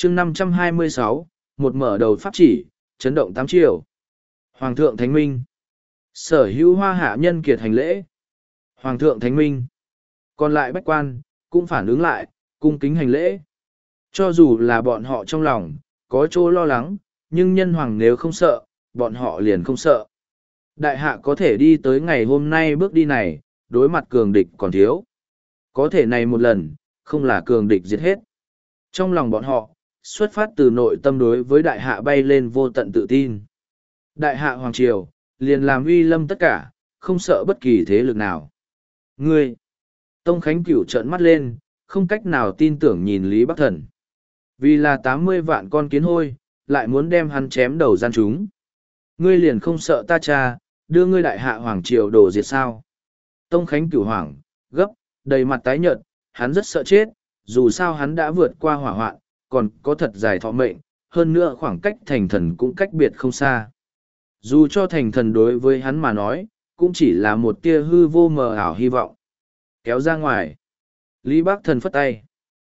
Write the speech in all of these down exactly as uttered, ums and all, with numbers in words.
chương năm trăm hai mươi sáu, một mở đầu pháp chỉ, chấn động tám triều. Hoàng thượng Thánh Minh. Sở hữu hoa hạ nhân kiệt hành lễ. Hoàng thượng Thánh Minh. Còn lại bách quan, cũng phản ứng lại, cung kính hành lễ. Cho dù là bọn họ trong lòng, có chỗ lo lắng, nhưng nhân hoàng nếu không sợ, bọn họ liền không sợ. Đại hạ có thể đi tới ngày hôm nay bước đi này, đối mặt cường địch còn thiếu. Có thể này một lần, không là cường địch diệt hết. Trong lòng bọn họ, xuất phát từ nội tâm đối với đại hạ bay lên vô tận tự tin. Đại hạ hoàng triều, liền làm uy lâm tất cả, không sợ bất kỳ thế lực nào. Ngươi! Tông Khánh Cửu trợn mắt lên, không cách nào tin tưởng nhìn Lý Bắc Thần. Vì là tám mươi vạn con kiến hôi, lại muốn đem hắn chém đầu gian chúng. Ngươi liền không sợ ta cha, đưa ngươi đại hạ hoàng triều đổ diệt sao? Tông Khánh Cửu hoảng, gấp, đầy mặt tái nhợt, hắn rất sợ chết, dù sao hắn đã vượt qua hỏa hoạn, còn có thật dài thọ mệnh, hơn nữa khoảng cách thành thần cũng cách biệt không xa. Dù cho thành thần đối với hắn mà nói, cũng chỉ là một tia hư vô mờ ảo hy vọng. Kéo ra ngoài. Lý Bắc Thần phất tay.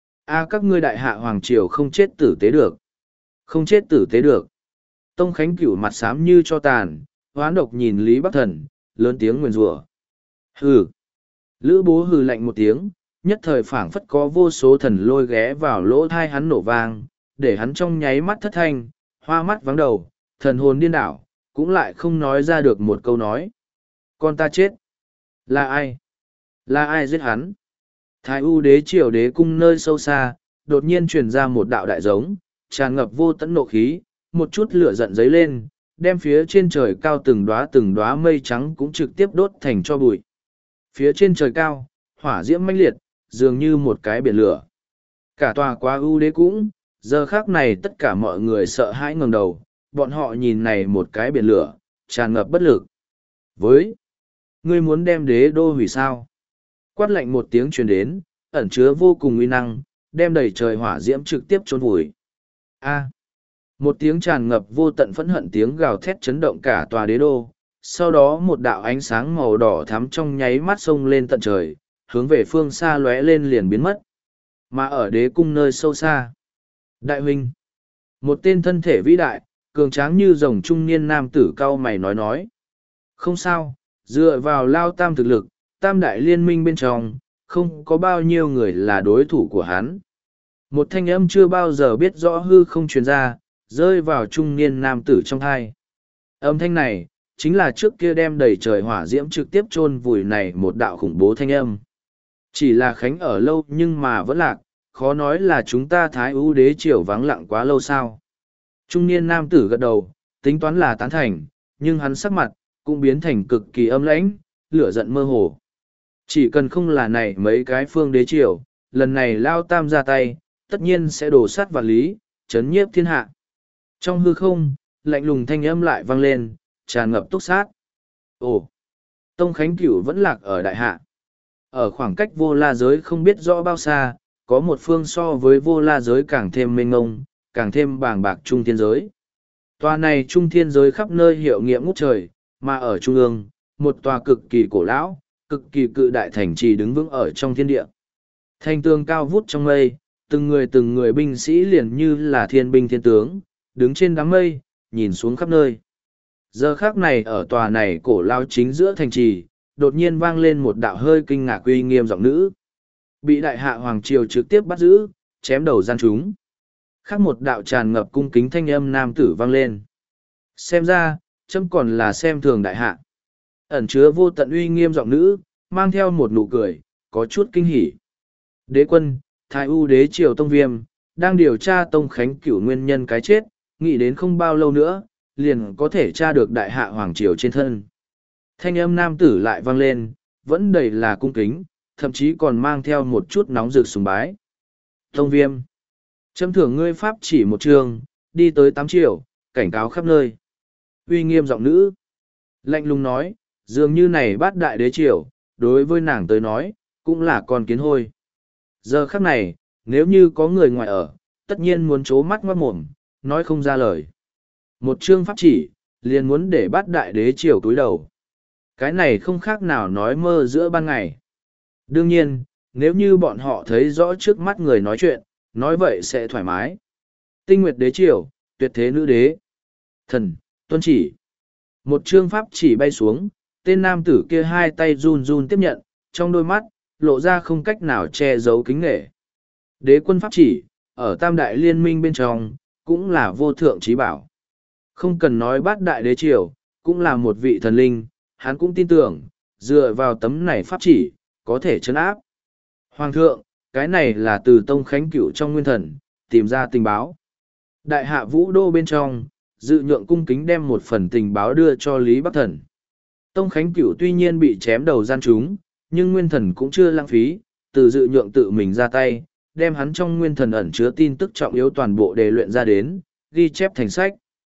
A các ngươi đại hạ hoàng triều không chết tử tế được. Không chết tử tế được. Tông Khánh Cửu mặt xám như cho tàn, hoán độc nhìn Lý Bắc Thần, lớn tiếng nguyền rủa. Hừ. Lữ bố hừ lạnh một tiếng, nhất thời phảng phất có vô số thần lôi ghé vào lỗ thai hắn nổ vang, để hắn trong nháy mắt thất thanh, hoa mắt vắng đầu, thần hồn điên đảo, cũng lại không nói ra được một câu nói. Con ta chết. Là ai? Là ai giết hắn? Thái U đế triều đế cung nơi sâu xa, đột nhiên truyền ra một đạo đại giống, tràn ngập vô tận nộ khí, một chút lửa giận dấy lên, đem phía trên trời cao từng đóa từng đóa mây trắng cũng trực tiếp đốt thành cho bụi. Phía trên trời cao, hỏa diễm mãnh liệt, dường như một cái biển lửa. Cả tòa quá U đế cũng, giờ khác này tất cả mọi người sợ hãi ngẩng đầu, bọn họ nhìn này một cái biển lửa, tràn ngập bất lực. Với, ngươi muốn đem đế đô hủy sao? Quát lạnh một tiếng truyền đến, ẩn chứa vô cùng uy năng, đem đầy trời hỏa diễm trực tiếp chôn vùi. A. Một tiếng tràn ngập vô tận phẫn hận tiếng gào thét chấn động cả tòa đế đô, sau đó một đạo ánh sáng màu đỏ thắm trong nháy mắt xông lên tận trời, hướng về phương xa lóe lên liền biến mất. Mà ở đế cung nơi sâu xa, đại huynh, một tên thân thể vĩ đại, cường tráng như rồng trung niên nam tử cao mày nói nói. Không sao, dựa vào lao tam thực lực, tam đại liên minh bên trong, không có bao nhiêu người là đối thủ của hắn. Một thanh âm chưa bao giờ biết rõ hư không truyền ra, rơi vào trung niên nam tử trong thai. Âm thanh này, chính là trước kia đem đầy trời hỏa diễm trực tiếp chôn vùi này một đạo khủng bố thanh âm. Chỉ là Khánh ở lâu nhưng mà vẫn lạc, khó nói là chúng ta Thái Ưu đế triều vắng lặng quá lâu sao. Trung niên nam tử gật đầu, tính toán là tán thành, nhưng hắn sắc mặt, cũng biến thành cực kỳ âm lãnh, lửa giận mơ hồ. Chỉ cần không là này mấy cái phương đế triều, lần này lao tam ra tay, tất nhiên sẽ đổ sát vạn lý, chấn nhiếp thiên hạ. Trong hư không, lạnh lùng thanh âm lại vang lên, tràn ngập túc sát. Ồ! Tông Khánh Cửu vẫn lạc ở đại hạ. Ở khoảng cách vô la giới không biết rõ bao xa, có một phương so với vô la giới càng thêm mênh ngông, càng thêm bàng bạc trung thiên giới. Tòa này trung thiên giới khắp nơi hiệu nghiệm ngút trời, mà ở trung ương, một tòa cực kỳ cổ lão, cực kỳ cự đại thành trì đứng vững ở trong thiên địa. Thành tường cao vút trong mây, từng người từng người binh sĩ liền như là thiên binh thiên tướng, đứng trên đám mây, nhìn xuống khắp nơi. Giờ khác này ở tòa này cổ lao chính giữa thành trì, đột nhiên vang lên một đạo hơi kinh ngạc uy nghiêm giọng nữ. Bị đại hạ hoàng triều trực tiếp bắt giữ, chém đầu gian chúng. Khác một đạo tràn ngập cung kính thanh âm nam tử vang lên. Xem ra, chấm còn là xem thường đại hạ. Ẩn chứa vô tận uy nghiêm giọng nữ, mang theo một nụ cười, có chút kinh hỉ. Đế quân, Thái U đế triều Tông Viêm, đang điều tra Tông Khánh Cửu nguyên nhân cái chết, nghĩ đến không bao lâu nữa, liền có thể tra được đại hạ hoàng triều trên thân. Thanh âm nam tử lại vang lên, vẫn đầy là cung kính, thậm chí còn mang theo một chút nóng rực sùng bái. Tông Viêm, chấm thưởng ngươi pháp chỉ một trường, đi tới tám triều, cảnh cáo khắp nơi. Uy nghiêm giọng nữ, lạnh lùng nói, dường như này bát đại đế triều, đối với nàng tới nói, cũng là con kiến hôi. Giờ khắc này, nếu như có người ngoài ở, tất nhiên muốn trố mắt ngoát mồm, nói không ra lời. Một chương pháp chỉ, liền muốn để bát đại đế triều túi đầu. Cái này không khác nào nói mơ giữa ban ngày. Đương nhiên, nếu như bọn họ thấy rõ trước mắt người nói chuyện, nói vậy sẽ thoải mái. Tinh Nguyệt Đế Triều, tuyệt thế nữ đế. Thần, tuân chỉ. Một chương pháp chỉ bay xuống, tên nam tử kia hai tay run run tiếp nhận, trong đôi mắt, lộ ra không cách nào che giấu kính nghệ. Đế quân pháp chỉ, ở tam đại liên minh bên trong, cũng là vô thượng trí bảo. Không cần nói bát đại đế triều, cũng là một vị thần linh, hắn cũng tin tưởng, dựa vào tấm này pháp chỉ, có thể chấn áp. Hoàng thượng, cái này là từ Tông Khánh Cửu trong nguyên thần, tìm ra tình báo. Đại hạ vũ đô bên trong, dự nhượng cung kính đem một phần tình báo đưa cho Lý Bắc Thần. Tông Khánh Cửu tuy nhiên bị chém đầu gian trúng, nhưng nguyên thần cũng chưa lãng phí, từ dự nhượng tự mình ra tay, đem hắn trong nguyên thần ẩn chứa tin tức trọng yếu toàn bộ đề luyện ra đến, ghi chép thành sách.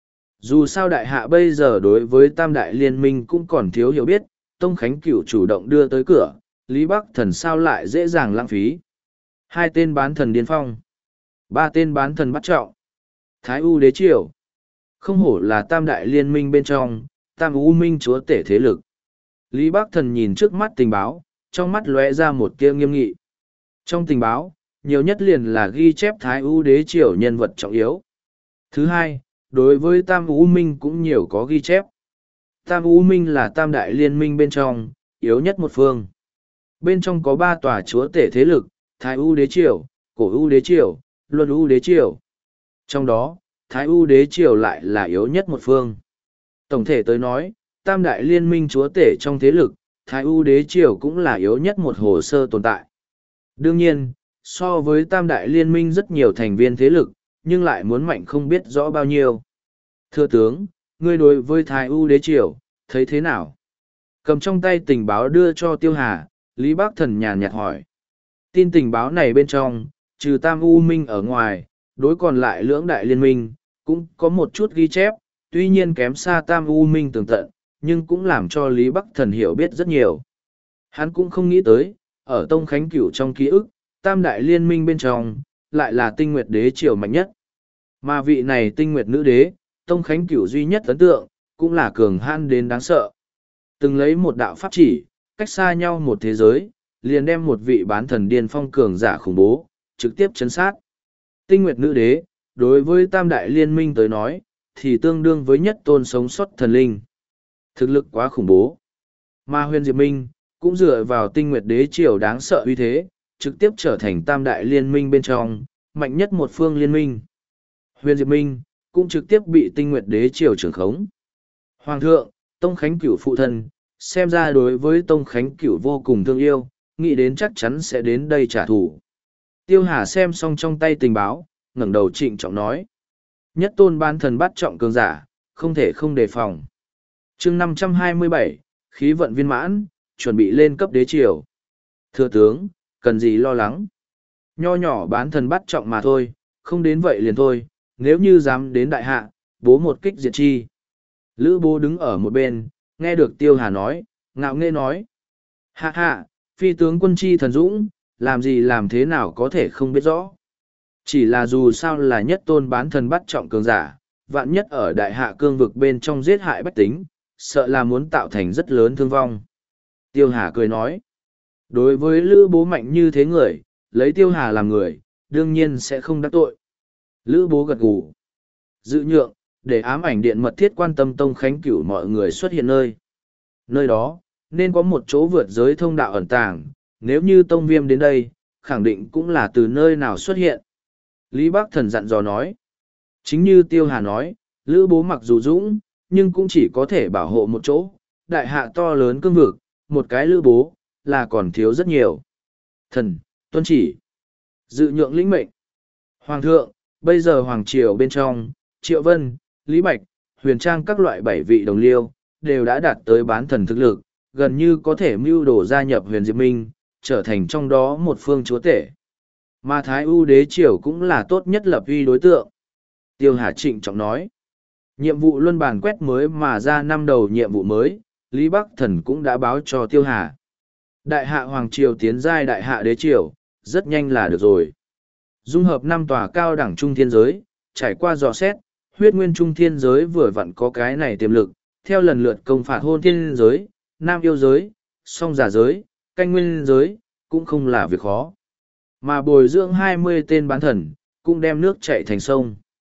Dù sao đại hạ bây giờ đối với tam đại liên minh cũng còn thiếu hiểu biết, Tông Khánh Cửu chủ động đưa tới cửa, Lý Bắc Thần sao lại dễ dàng lãng phí. Hai tên bán thần điên phong, ba tên bán thần bắt trọng, Thái U Đế Triều. Không hổ là tam đại liên minh bên trong, tam U minh chúa tể thế lực. Lý Bắc Thần nhìn trước mắt tình báo, trong mắt lóe ra một tia nghiêm nghị. Trong tình báo, nhiều nhất liền là ghi chép Thái U Đế Triều nhân vật trọng yếu. Thứ hai, đối với Tam U Minh cũng nhiều có ghi chép. Tam U Minh là tam đại liên minh bên trong, yếu nhất một phương. Bên trong có ba tòa chúa tể thế lực, Thái U Đế Triều, Cổ U Đế Triều, Luân U Đế Triều. Trong đó, Thái U Đế Triều lại là yếu nhất một phương. Tổng thể tới nói, tam đại liên minh chúa tể trong thế lực, Thái U Đế Triều cũng là yếu nhất một hồ sơ tồn tại. Đương nhiên, so với tam đại liên minh rất nhiều thành viên thế lực, nhưng lại muốn mạnh không biết rõ bao nhiêu. Thưa tướng, ngươi đối với Thái U Đế Triều, thấy thế nào? Cầm trong tay tình báo đưa cho Tiêu Hà, Lý Bắc Thần nhàn nhạt hỏi. Tin tình báo này bên trong, trừ Tam U Minh ở ngoài, đối còn lại lưỡng đại liên minh, cũng có một chút ghi chép, tuy nhiên kém xa Tam U Minh tường tận, nhưng cũng làm cho Lý Bắc Thần hiểu biết rất nhiều. Hắn cũng không nghĩ tới, ở Tông Khánh Cửu trong ký ức, Tam đại liên minh bên trong, lại là Tinh Nguyệt Đế Triều mạnh nhất. Mà vị này Tinh Nguyệt nữ đế, Tông Khánh Cửu duy nhất ấn tượng, cũng là cường hãn đến đáng sợ. Từng lấy một đạo pháp chỉ, cách xa nhau một thế giới, liền đem một vị bán thần điên phong cường giả khủng bố, trực tiếp chấn sát. Tinh Nguyệt nữ đế, đối với tam đại liên minh tới nói, thì tương đương với nhất tôn sống sót thần linh. Thực lực quá khủng bố. Mà Huyền Diệp Minh, cũng dựa vào Tinh Nguyệt đế triều đáng sợ uy thế, trực tiếp trở thành tam đại liên minh bên trong, mạnh nhất một phương liên minh. Huyền Diệp Minh, cũng trực tiếp bị Tinh Nguyệt đế triều trưởng khống. Hoàng thượng, Tông Khánh Cửu phụ thân, xem ra đối với Tông Khánh Cửu vô cùng thương yêu, nghĩ đến chắc chắn sẽ đến đây trả thù. Tiêu Hà xem xong trong tay tình báo, ngẩng đầu trịnh trọng nói. Nhất tôn ban thần bắt trọng cường giả, không thể không đề phòng. chương năm trăm hai mươi bảy, khí vận viên mãn, chuẩn bị lên cấp đế triều. Thưa tướng, cần gì lo lắng? Nho nhỏ bán thần bắt trọng mà thôi, không đến vậy liền thôi, nếu như dám đến đại hạ, bố một kích diệt chi. Lữ bố đứng ở một bên, nghe được Tiêu Hà nói, ngạo nghễ nói. Hạ hạ, phi tướng quân chi thần dũng, làm gì làm thế nào có thể không biết rõ. Chỉ là dù sao là nhất tôn bán thần bắt trọng cường giả, vạn nhất ở đại hạ cương vực bên trong giết hại bách tính, sợ là muốn tạo thành rất lớn thương vong. Tiêu Hà cười nói, đối với Lữ bố mạnh như thế người, lấy Tiêu Hà làm người, đương nhiên sẽ không đắc tội. Lữ bố gật gù, dự nhượng, để ám ảnh điện mật thiết quan tâm Tông Khánh Cửu mọi người xuất hiện nơi. Nơi đó, nên có một chỗ vượt giới thông đạo ẩn tàng, nếu như Tông Viêm đến đây, khẳng định cũng là từ nơi nào xuất hiện. Lý Bắc Thần dặn dò nói. Chính như Tiêu Hà nói, Lữ bố mặc dù dũng, nhưng cũng chỉ có thể bảo hộ một chỗ. Đại hạ to lớn cương vực, một cái Lữ bố, là còn thiếu rất nhiều. Thần, tuân chỉ. Dự nhượng lĩnh mệnh. Hoàng thượng, bây giờ Hoàng Triều bên trong, Triệu Vân, Lý Bạch, Huyền Trang các loại bảy vị đồng liêu, đều đã đạt tới bán thần thực lực, gần như có thể mưu đồ gia nhập Huyền Diệp Minh, trở thành trong đó một phương chúa tể. Mà Thái U Đế Triều cũng là tốt nhất lập uy đối tượng. Tiêu Hà trịnh trọng nói. Nhiệm vụ luân bản quét mới mà ra năm đầu nhiệm vụ mới, Lý Bắc Thần cũng đã báo cho Tiêu Hà. Đại hạ Hoàng Triều tiến giai Đại hạ Đế Triều, rất nhanh là được rồi. Dung hợp năm tòa cao đẳng trung thiên giới, trải qua dò xét, huyết nguyên trung thiên giới vừa vặn có cái này tiềm lực, theo lần lượt công phạt hôn thiên giới, nam yêu giới, song giả giới, canh nguyên giới, cũng không là việc khó. Mà bồi dưỡng hai mươi tên bán thần, cũng đem nước chạy thành sông.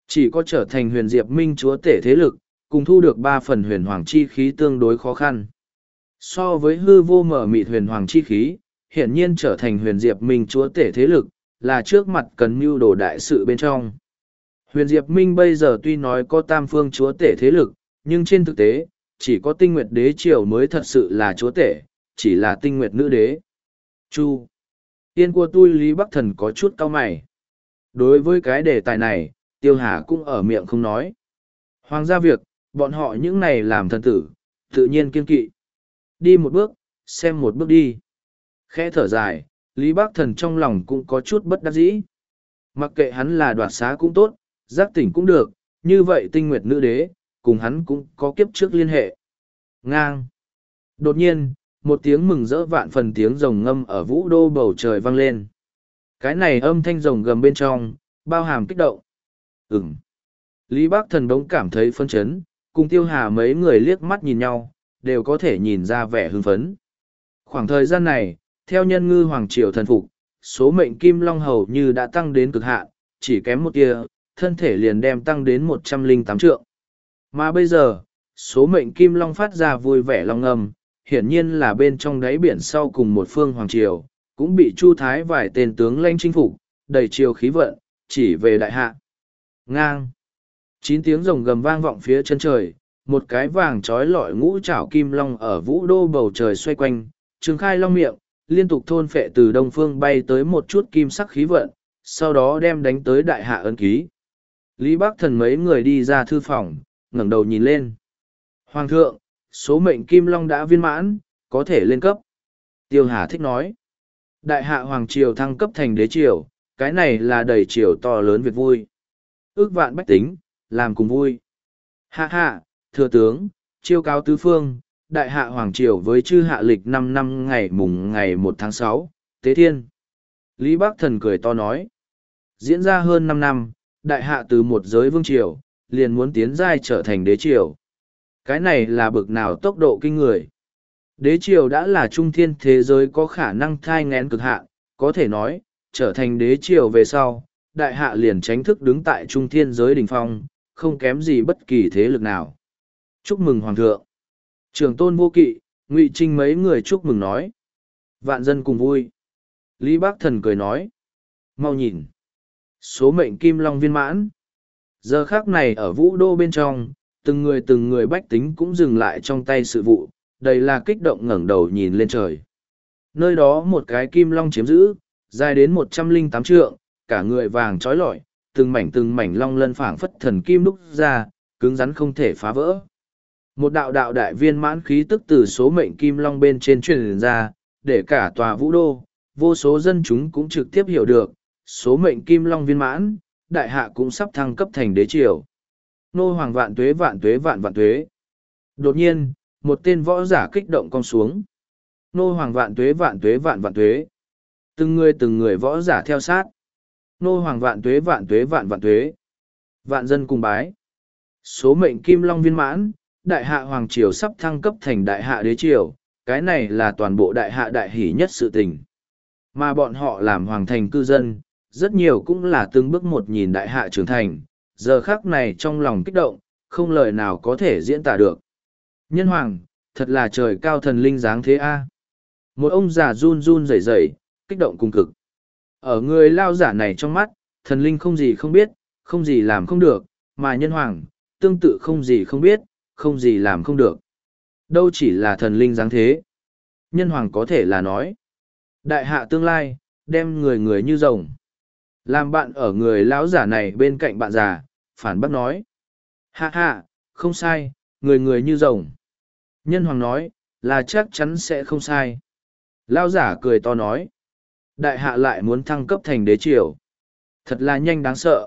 Chỉ có trở thành huyền diệp minh chúa tể thế lực, cùng thu được ba phần huyền hoàng chi khí tương đối khó khăn. So với hư vô mở mịt huyền hoàng chi khí, hiển nhiên trở thành huyền diệp minh chúa tể thế lực, là trước mặt cần mưu đồ đại sự bên trong. Huyền diệp minh bây giờ tuy nói có tam phương chúa tể thế lực, nhưng trên thực tế, chỉ có tinh nguyệt đế triều mới thật sự là chúa tể, chỉ là tinh nguyệt nữ đế. Chu. Tiên của tôi Lý Bắc Thần có chút cau mày. Đối với cái đề tài này, Tiêu Hà cũng ở miệng không nói. Hoàng gia việc, bọn họ những này làm thần tử, tự nhiên kiên kỵ. Đi một bước, xem một bước đi. Khẽ thở dài, Lý Bắc Thần trong lòng cũng có chút bất đắc dĩ. Mặc kệ hắn là đoạt xá cũng tốt, giác tỉnh cũng được, như vậy tinh nguyệt nữ đế, cùng hắn cũng có kiếp trước liên hệ. Ngang. Đột nhiên, một tiếng mừng rỡ vạn phần tiếng rồng ngâm ở vũ đô bầu trời vang lên. Cái này âm thanh rồng gầm bên trong, bao hàm kích động. Ừm. Lý Bắc Thần đống cảm thấy phân chấn, cùng Tiêu Hà mấy người liếc mắt nhìn nhau, đều có thể nhìn ra vẻ hưng phấn. Khoảng thời gian này, theo nhân ngư Hoàng Triều thần phục, số mệnh Kim Long hầu như đã tăng đến cực hạn, chỉ kém một tia, thân thể liền đem tăng đến một trăm lẻ tám trượng. Mà bây giờ, số mệnh Kim Long phát ra vui vẻ long ngầm, hiển nhiên là bên trong đáy biển sau cùng một phương Hoàng Triều, cũng bị Chu Thái vài tên tướng lãnh chinh phục, đầy triều khí vận, chỉ về đại hạ. Ngang. Chín tiếng rồng gầm vang vọng phía chân trời, một cái vàng trói lọi ngũ trảo kim long ở vũ đô bầu trời xoay quanh, trừng khai long miệng, liên tục thôn phệ từ đông phương bay tới một chút kim sắc khí vận, sau đó đem đánh tới đại hạ ấn ký. Lý Bắc Thần mấy người đi ra thư phòng, ngẩng đầu nhìn lên. Hoàng thượng, số mệnh kim long đã viên mãn, có thể lên cấp. Tiêu Hà thích nói. Đại hạ Hoàng Triều thăng cấp thành đế triều, cái này là đầy triều to lớn việc vui. Ước vạn bách tính, làm cùng vui. Hạ hạ, thừa tướng, chiêu cáo tứ phương, đại hạ Hoàng Triều với chư hạ lịch năm năm ngày mùng ngày một tháng sáu, Tế Thiên. Lý Bắc Thần cười to nói. Diễn ra hơn năm năm, đại hạ từ một giới vương triều, liền muốn tiến giai trở thành đế triều. Cái này là bực nào tốc độ kinh người. Đế triều đã là trung thiên thế giới có khả năng thai ngén cực hạn, có thể nói, trở thành đế triều về sau, đại hạ liền tránh thức đứng tại trung thiên giới đỉnh phong, không kém gì bất kỳ thế lực nào. Chúc mừng Hoàng thượng. Trường tôn vô kỵ, Ngụy Trinh mấy người chúc mừng nói. Vạn dân cùng vui. Lý Bắc Thần cười nói. Mau nhìn. Số mệnh Kim Long viên mãn. Giờ khác này ở vũ đô bên trong, từng người từng người bách tính cũng dừng lại trong tay sự vụ, đầy là kích động ngẩng đầu nhìn lên trời. Nơi đó một cái Kim Long chiếm giữ, dài đến một trăm lẻ tám trượng, cả người vàng trói lọi, từng mảnh từng mảnh long lân phảng phất thần kim đúc ra, cứng rắn không thể phá vỡ. Một đạo đạo đại viên mãn khí tức từ số mệnh Kim Long bên trên truyền ra, để cả tòa vũ đô, vô số dân chúng cũng trực tiếp hiểu được, số mệnh Kim Long viên mãn, đại hạ cũng sắp thăng cấp thành đế triều. Nô hoàng vạn tuế vạn tuế vạn vạn tuế. Đột nhiên, một tên võ giả kích động cong xuống. Nô hoàng vạn tuế vạn tuế vạn vạn tuế. Từng người từng người võ giả theo sát. Nô hoàng vạn tuế vạn tuế vạn vạn tuế. Vạn dân cùng bái. Số mệnh Kim Long viên mãn, đại hạ hoàng triều sắp thăng cấp thành đại hạ đế triều, cái này là toàn bộ đại hạ đại hỷ nhất sự tình. Mà bọn họ làm hoàng thành cư dân, rất nhiều cũng là từng bước một nhìn đại hạ trưởng thành, giờ khắc này trong lòng kích động, không lời nào có thể diễn tả được. Nhân hoàng, thật là trời cao thần linh dáng thế a. Một ông già run run rẩy rẩy, kích động cùng cực. Ở người lao giả này trong mắt, thần linh không gì không biết, không gì làm không được, mà nhân hoàng, tương tự không gì không biết, không gì làm không được. Đâu chỉ là thần linh dáng thế. Nhân hoàng có thể là nói. Đại hạ tương lai, đem người người như rồng. Làm bạn ở người lão giả này bên cạnh bạn già, phản bác nói. Hạ hạ, không sai, người người như rồng. Nhân hoàng nói, là chắc chắn sẽ không sai. Lão giả cười to nói. Đại hạ lại muốn thăng cấp thành đế triều. Thật là nhanh đáng sợ.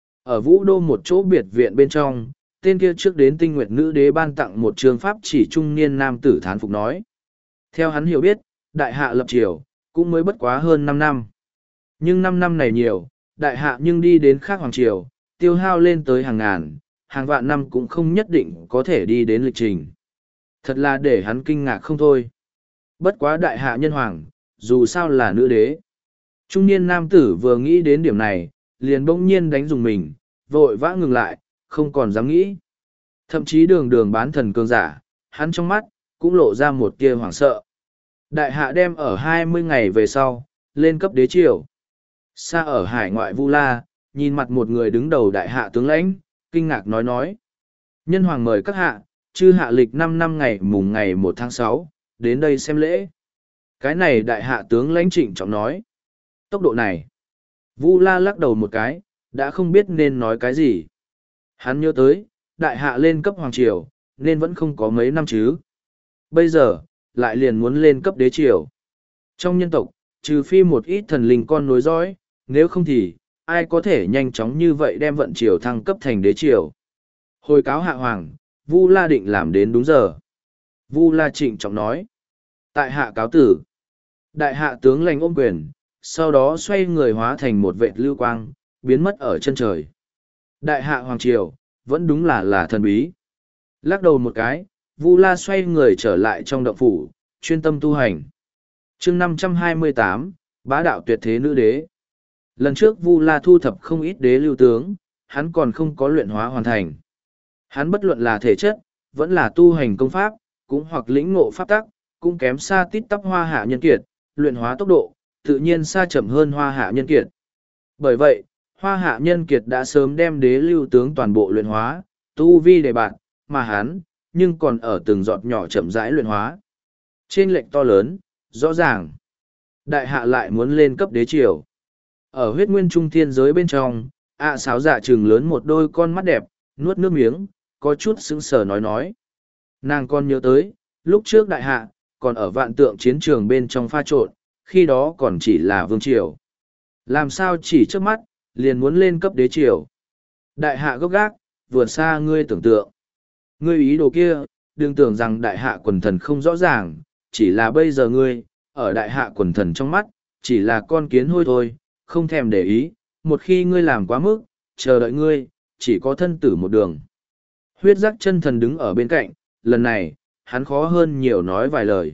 Ở vũ đô một chỗ biệt viện bên trong, tên kia trước đến tinh nguyệt nữ đế ban tặng một trường pháp chỉ trung niên nam tử thán phục nói. Theo hắn hiểu biết, đại hạ lập triều, cũng mới bất quá hơn năm năm. Nhưng năm năm này nhiều, đại hạ nhưng đi đến khác hoàng triều, tiêu hao lên tới hàng ngàn, hàng vạn năm cũng không nhất định có thể đi đến lịch trình. Thật là để hắn kinh ngạc không thôi. Bất quá đại hạ nhân hoàng, dù sao là nữ đế. Trung niên nam tử vừa nghĩ đến điểm này, liền bỗng nhiên đánh dùng mình, vội vã ngừng lại, không còn dám nghĩ. Thậm chí đường đường bán thần cường giả, hắn trong mắt, cũng lộ ra một tia hoảng sợ. Đại hạ đem ở hai mươi ngày về sau, lên cấp đế triều. Xa ở hải ngoại Vu La, nhìn mặt một người đứng đầu đại hạ tướng lãnh, kinh ngạc nói nói. Nhân hoàng mời các hạ, chư hạ lịch năm năm ngày mùng ngày một tháng sáu, đến đây xem lễ. Cái này đại hạ tướng lãnh trịnh trọng nói. Tốc độ này. Vu La lắc đầu một cái, đã không biết nên nói cái gì. Hắn nhớ tới, đại hạ lên cấp hoàng triều, nên vẫn không có mấy năm chứ. Bây giờ, lại liền muốn lên cấp đế triều. Trong nhân tộc, trừ phi một ít thần linh con nối dõi, nếu không thì, ai có thể nhanh chóng như vậy đem vận triều thăng cấp thành đế triều. Hồi cáo hạ hoàng, Vu La định làm đến đúng giờ. Vu La trịnh trọng nói. Tại hạ cáo tử. Đại hạ tướng lãnh ôm quyền, sau đó xoay người hóa thành một vệt lưu quang, biến mất ở chân trời. Đại hạ hoàng triều, vẫn đúng là là thần bí. Lắc đầu một cái, Vu La xoay người trở lại trong động phủ, chuyên tâm tu hành. chương năm trăm hai mươi tám, bá đạo tuyệt thế nữ đế. Lần trước Vu La thu thập không ít đế lưu tướng, hắn còn không có luyện hóa hoàn thành. Hắn bất luận là thể chất, vẫn là tu hành công pháp, cũng hoặc lĩnh ngộ pháp tắc, cũng kém xa tít tắp hoa hạ nhân kiệt, luyện hóa tốc độ, tự nhiên xa chậm hơn hoa hạ nhân kiệt. Bởi vậy, hoa hạ nhân kiệt đã sớm đem đế lưu tướng toàn bộ luyện hóa, tu vi đề bạt, mà hắn, nhưng còn ở từng giọt nhỏ chậm rãi luyện hóa. Trên lệnh to lớn, rõ ràng, đại hạ lại muốn lên cấp đế triều. Ở huyết nguyên trung thiên giới bên trong, ạ sáo dạ trừng lớn một đôi con mắt đẹp, nuốt nước miếng, có chút sững sờ nói nói. Nàng còn nhớ tới, lúc trước đại hạ, còn ở vạn tượng chiến trường bên trong pha trộn, khi đó còn chỉ là vương triều. Làm sao chỉ trước mắt, liền muốn lên cấp đế triều. Đại hạ gốc gác, vượt xa ngươi tưởng tượng. Ngươi ý đồ kia, đừng tưởng rằng đại hạ quần thần không rõ ràng, chỉ là bây giờ ngươi, ở đại hạ quần thần trong mắt, chỉ là con kiến hôi thôi, không thèm để ý, một khi ngươi làm quá mức, chờ đợi ngươi, chỉ có thân tử một đường. Huyết giác chân thần đứng ở bên cạnh, lần này, hắn khó hơn nhiều nói vài lời.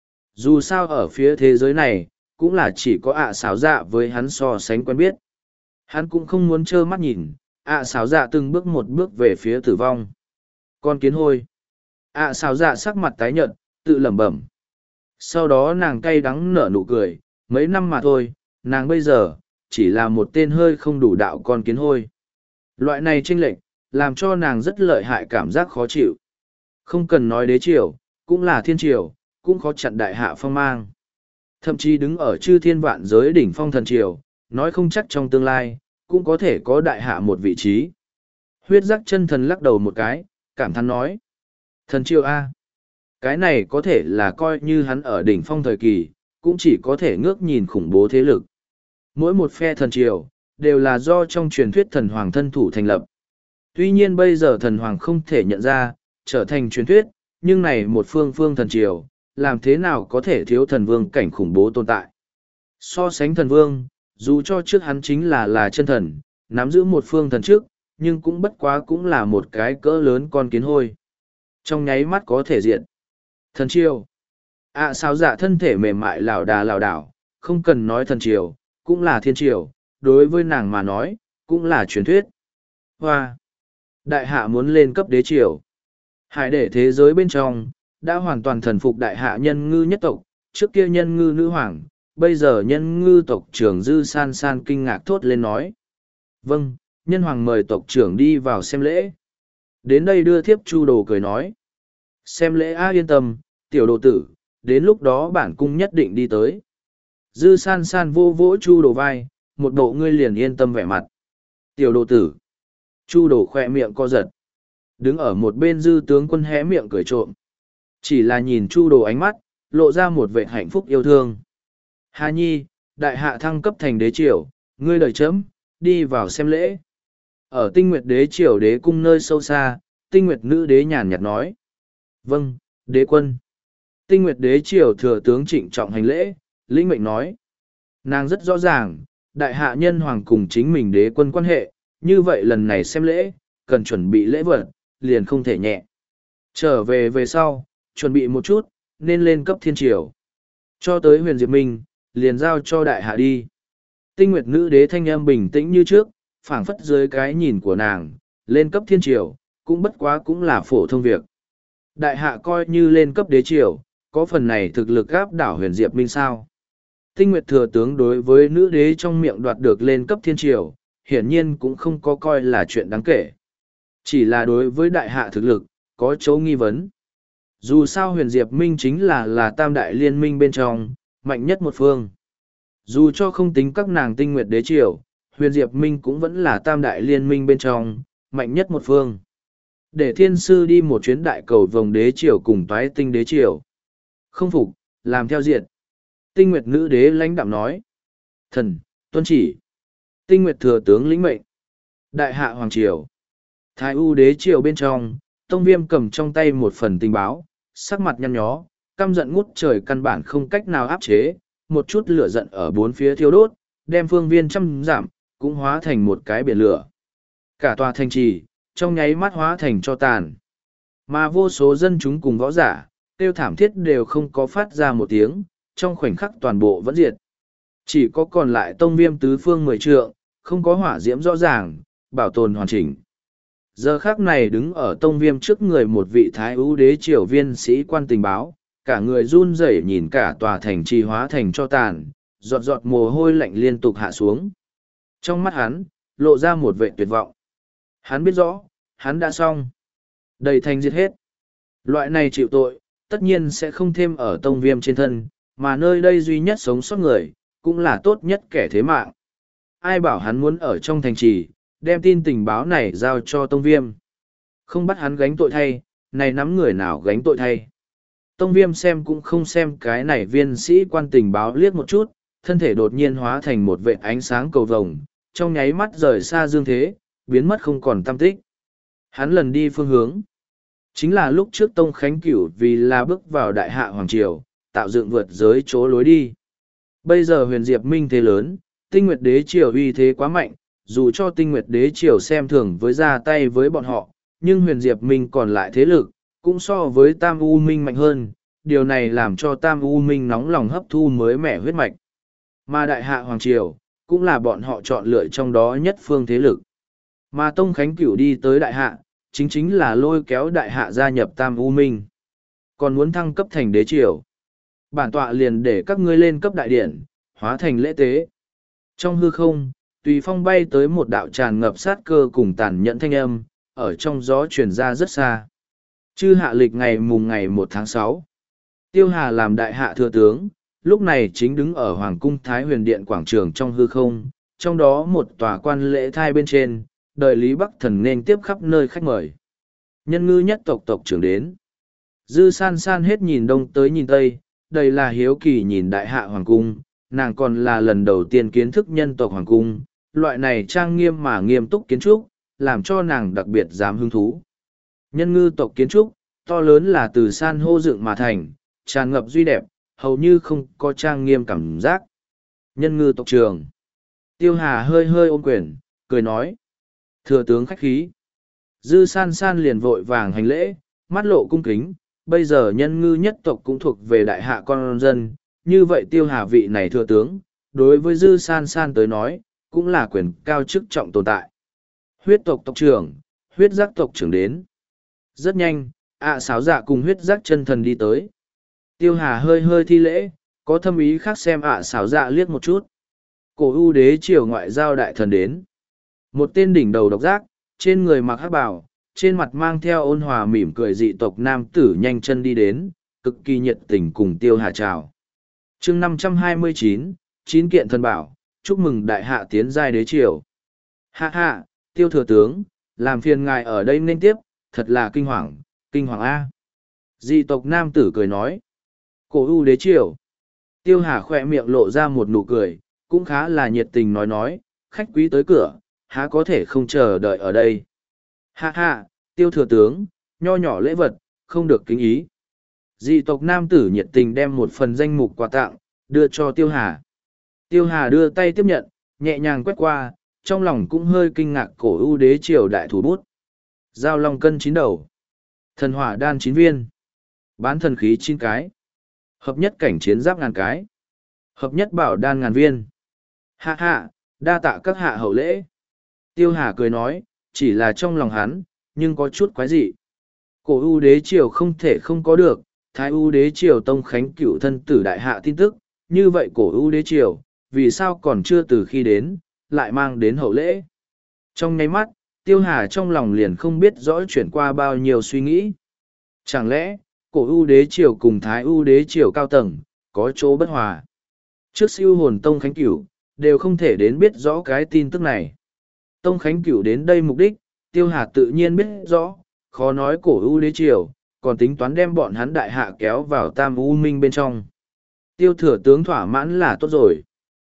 Dù sao ở phía thế giới này, cũng là chỉ có ạ xáo dạ với hắn so sánh quen biết. Hắn cũng không muốn trơ mắt nhìn, ạ xáo dạ từng bước một bước về phía tử vong. Con kiến hôi. ạ xáo dạ sắc mặt tái nhợt, tự lẩm bẩm. Sau đó nàng cay đắng nở nụ cười, mấy năm mà thôi, nàng bây giờ, chỉ là một tên hơi không đủ đạo con kiến hôi. Loại này chênh lệch, làm cho nàng rất lợi hại cảm giác khó chịu. Không cần nói đế triều, cũng là thiên triều, cũng khó chặn đại hạ phong mang. Thậm chí đứng ở chư thiên vạn giới đỉnh phong thần triều, nói không chắc trong tương lai, cũng có thể có đại hạ một vị trí. Huyết giác chân thần lắc đầu một cái, cảm thán nói. Thần triều A. Cái này có thể là coi như hắn ở đỉnh phong thời kỳ, cũng chỉ có thể ngước nhìn khủng bố thế lực. Mỗi một phe thần triều, đều là do trong truyền thuyết thần hoàng thân thủ thành lập. Tuy nhiên bây giờ thần hoàng không thể nhận ra, trở thành truyền thuyết, nhưng này một phương phương thần triều, làm thế nào có thể thiếu thần vương cảnh khủng bố tồn tại. So sánh thần vương, dù cho trước hắn chính là là chân thần, nắm giữ một phương thần trước, nhưng cũng bất quá cũng là một cái cỡ lớn con kiến hôi. Trong nháy mắt có thể diện. Thần triều. À sao dạ thân thể mềm mại lảo đà lảo đảo, không cần nói thần triều, cũng là thiên triều, đối với nàng mà nói, cũng là truyền thuyết. Hoa. Đại hạ muốn lên cấp đế triều. Hải để thế giới bên trong, đã hoàn toàn thần phục đại hạ nhân ngư nhất tộc, trước kia nhân ngư nữ hoàng, bây giờ nhân ngư tộc trưởng Dư San San kinh ngạc thốt lên nói. Vâng, nhân hoàng mời tộc trưởng đi vào xem lễ. Đến đây đưa thiếp Chu Đồ cười nói. Xem lễ a yên tâm, tiểu đồ tử, đến lúc đó bản cung nhất định đi tới. Dư San San vô vỗ Chu Đồ vai, một bộ ngươi liền yên tâm vẻ mặt. Tiểu đồ tử. Chu Đồ khoe miệng co giật. Đứng ở một bên Dư tướng quân hé miệng cười trộm. Chỉ là nhìn Chu Đồ ánh mắt, lộ ra một vẻ hạnh phúc yêu thương. Hà Nhi, đại hạ thăng cấp thành đế triều, ngươi đợi chấm, đi vào xem lễ. Ở Tinh Nguyệt đế triều đế cung nơi sâu xa, Tinh Nguyệt nữ đế nhàn nhạt nói. Vâng, đế quân. Tinh Nguyệt đế triều thừa tướng trịnh trọng hành lễ, lĩnh mệnh nói. Nàng rất rõ ràng, đại hạ nhân hoàng cùng chính mình đế quân quan hệ, như vậy lần này xem lễ, cần chuẩn bị lễ vật, liền không thể nhẹ. Trở về về sau, chuẩn bị một chút, nên lên cấp thiên triều. Cho tới huyền Diệp Minh, liền giao cho đại hạ đi. Tinh Nguyệt nữ đế thanh âm bình tĩnh như trước, phảng phất dưới cái nhìn của nàng, lên cấp thiên triều, cũng bất quá cũng là phổ thông việc. Đại hạ coi như lên cấp đế triều, có phần này thực lực áp đảo huyền diệp minh sao. Tinh Nguyệt thừa tướng đối với nữ đế trong miệng đoạt được lên cấp thiên triều, hiển nhiên cũng không có coi là chuyện đáng kể. Chỉ là đối với đại hạ thực lực, có chỗ nghi vấn. Dù sao huyền diệp minh chính là là tam đại liên minh bên trong, mạnh nhất một phương. Dù cho không tính các nàng Tinh Nguyệt đế triều, huyền diệp minh cũng vẫn là tam đại liên minh bên trong, mạnh nhất một phương. Để thiên sư đi một chuyến đại cầu vồng đế triều cùng toái tinh đế triều. Không phục, làm theo diện. Tinh Nguyệt nữ đế lãnh đạm nói. Thần, tuân chỉ. Tinh Nguyệt thừa tướng lĩnh mệnh. Đại hạ hoàng triều. Thái U đế triều bên trong, Tông Viêm cầm trong tay một phần tình báo, sắc mặt nhăn nhó, căm giận ngút trời căn bản không cách nào áp chế, một chút lửa giận ở bốn phía thiêu đốt, đem phương viên trăm giảm, cũng hóa thành một cái biển lửa. Cả tòa thành trì, trong nháy mắt hóa thành cho tàn. Mà vô số dân chúng cùng võ giả, tiêu thảm thiết đều không có phát ra một tiếng, trong khoảnh khắc toàn bộ vẫn diệt. Chỉ có còn lại Tông Viêm tứ phương mười trượng, không có hỏa diễm rõ ràng, bảo tồn hoàn chỉnh. Giờ khác này đứng ở Tông Viêm trước người một vị thái ưu đế triều viên sĩ quan tình báo, cả người run rẩy nhìn cả tòa thành trì hóa thành cho tàn, giọt giọt mồ hôi lạnh liên tục hạ xuống. Trong mắt hắn, lộ ra một vệ tuyệt vọng. Hắn biết rõ, hắn đã xong. Đầy thành diệt hết. Loại này chịu tội, tất nhiên sẽ không thêm ở Tông Viêm trên thân, mà nơi đây duy nhất sống sót người, cũng là tốt nhất kẻ thế mạng. Ai bảo hắn muốn ở trong thành trì, đem tin tình báo này giao cho Tông Viêm. Không bắt hắn gánh tội thay, này nắm người nào gánh tội thay. Tông Viêm xem cũng không xem cái này viên sĩ quan tình báo liếc một chút, thân thể đột nhiên hóa thành một vệt ánh sáng cầu vồng, trong nháy mắt rời xa dương thế, biến mất không còn tăm tích. Hắn lần đi phương hướng. Chính là lúc trước Tông Khánh Cửu vì là bước vào đại hạ hoàng triều, tạo dựng vượt giới chỗ lối đi. Bây giờ huyền diệp minh thế lớn, Tinh Nguyệt đế triều uy thế quá mạnh, dù cho Tinh Nguyệt đế triều xem thường với ra tay với bọn họ, nhưng huyền diệp minh còn lại thế lực, cũng so với Tam U Minh mạnh hơn, điều này làm cho Tam U Minh nóng lòng hấp thu mới mẻ huyết mạch. Mà đại hạ hoàng triều, cũng là bọn họ chọn lựa trong đó nhất phương thế lực. Mà Tông Khánh Cửu đi tới đại hạ, chính chính là lôi kéo đại hạ gia nhập Tam U Minh. Còn muốn thăng cấp thành đế triều. Bản tọa liền để các ngươi lên cấp đại điển, hóa thành lễ tế. Trong hư không, tùy phong bay tới một đạo tràn ngập sát cơ cùng tàn nhẫn thanh âm, ở trong gió truyền ra rất xa. Chư hạ lịch ngày mùng ngày một tháng sáu. Tiêu Hà làm đại hạ thừa tướng, lúc này chính đứng ở Hoàng cung Thái Huyền Điện quảng trường trong hư không, trong đó một tòa quan lễ thai bên trên, đợi Lý Bắc Thần nên tiếp khắp nơi khách mời. Nhân ngư nhất tộc tộc trưởng đến. Dư san san hết nhìn đông tới nhìn tây, đây là hiếu kỳ nhìn đại hạ hoàng cung, nàng còn là lần đầu tiên kiến thức nhân tộc hoàng cung, loại này trang nghiêm mà nghiêm túc kiến trúc, làm cho nàng đặc biệt dám hứng thú. Nhân ngư tộc kiến trúc, to lớn là từ san hô dựng mà thành, tràn ngập duy đẹp, hầu như không có trang nghiêm cảm giác. Nhân ngư tộc trường. Tiêu Hà hơi hơi ôm quyền, cười nói. Thừa tướng khách khí. Dư san san liền vội vàng hành lễ, mắt lộ cung kính, bây giờ nhân ngư nhất tộc cũng thuộc về đại hạ con dân, như vậy Tiêu Hà vị này thừa tướng, đối với Dư san san tới nói, cũng là quyền cao chức trọng tồn tại. Huyết tộc tộc trưởng, huyết giác tộc trưởng đến. Rất nhanh, ạ à sáo dạ cùng huyết giác chân thần đi tới. Tiêu Hà hơi hơi thi lễ, có thâm ý khác xem ạ à sáo dạ liếc một chút. Cổ ưu đế triều ngoại giao đại thần đến. Một tên đỉnh đầu độc giác, trên người mặc hắc bào, trên mặt mang theo ôn hòa mỉm cười dị tộc nam tử nhanh chân đi đến, cực kỳ nhiệt tình cùng Tiêu Hà chào. chương năm trăm hai mươi chín, chín kiện thần bảo, chúc mừng đại hạ tiến giai đế triều. Hạ hạ, Tiêu thừa tướng, làm phiền ngài ở đây nên tiếp, thật là kinh hoàng, kinh hoàng A. Dị tộc nam tử cười nói. Cổ ưu đế triều. Tiêu Hà khỏe miệng lộ ra một nụ cười, cũng khá là nhiệt tình nói nói, khách quý tới cửa, há có thể không chờ đợi ở đây. Hạ hạ, Tiêu thừa tướng, nho nhỏ lễ vật, không được kính ý. Dị tộc nam tử nhiệt tình đem một phần danh mục quà tặng, đưa cho Tiêu Hà. Tiêu Hà đưa tay tiếp nhận, nhẹ nhàng quét qua, trong lòng cũng hơi kinh ngạc cổ ưu đế triều đại thủ bút. Giao long cân chín đầu. Thần hỏa đan chín viên. Bán thần khí chín cái. Hợp nhất cảnh chiến giáp ngàn cái. Hợp nhất bảo đan ngàn viên. Hạ hạ, đa tạ các hạ hậu lễ. Tiêu Hà cười nói, chỉ là trong lòng hắn, nhưng có chút quái dị. Cổ U đế triều không thể không có được, Thái U đế triều Tông Khánh cựu thân tử đại hạ tin tức, như vậy cổ U đế triều, vì sao còn chưa từ khi đến, lại mang đến hậu lễ. Trong nháy mắt, Tiêu Hà trong lòng liền không biết rõ chuyển qua bao nhiêu suy nghĩ. Chẳng lẽ, cổ U đế triều cùng Thái U đế triều cao tầng, có chỗ bất hòa. Trước siêu hồn Tông Khánh cửu, đều không thể đến biết rõ cái tin tức này. Tông Khánh cửu đến đây mục đích, Tiêu Hà tự nhiên biết rõ, khó nói cổ U đế triều, còn tính toán đem bọn hắn đại hạ kéo vào Tam U Minh bên trong. Tiêu thừa tướng thỏa mãn là tốt rồi.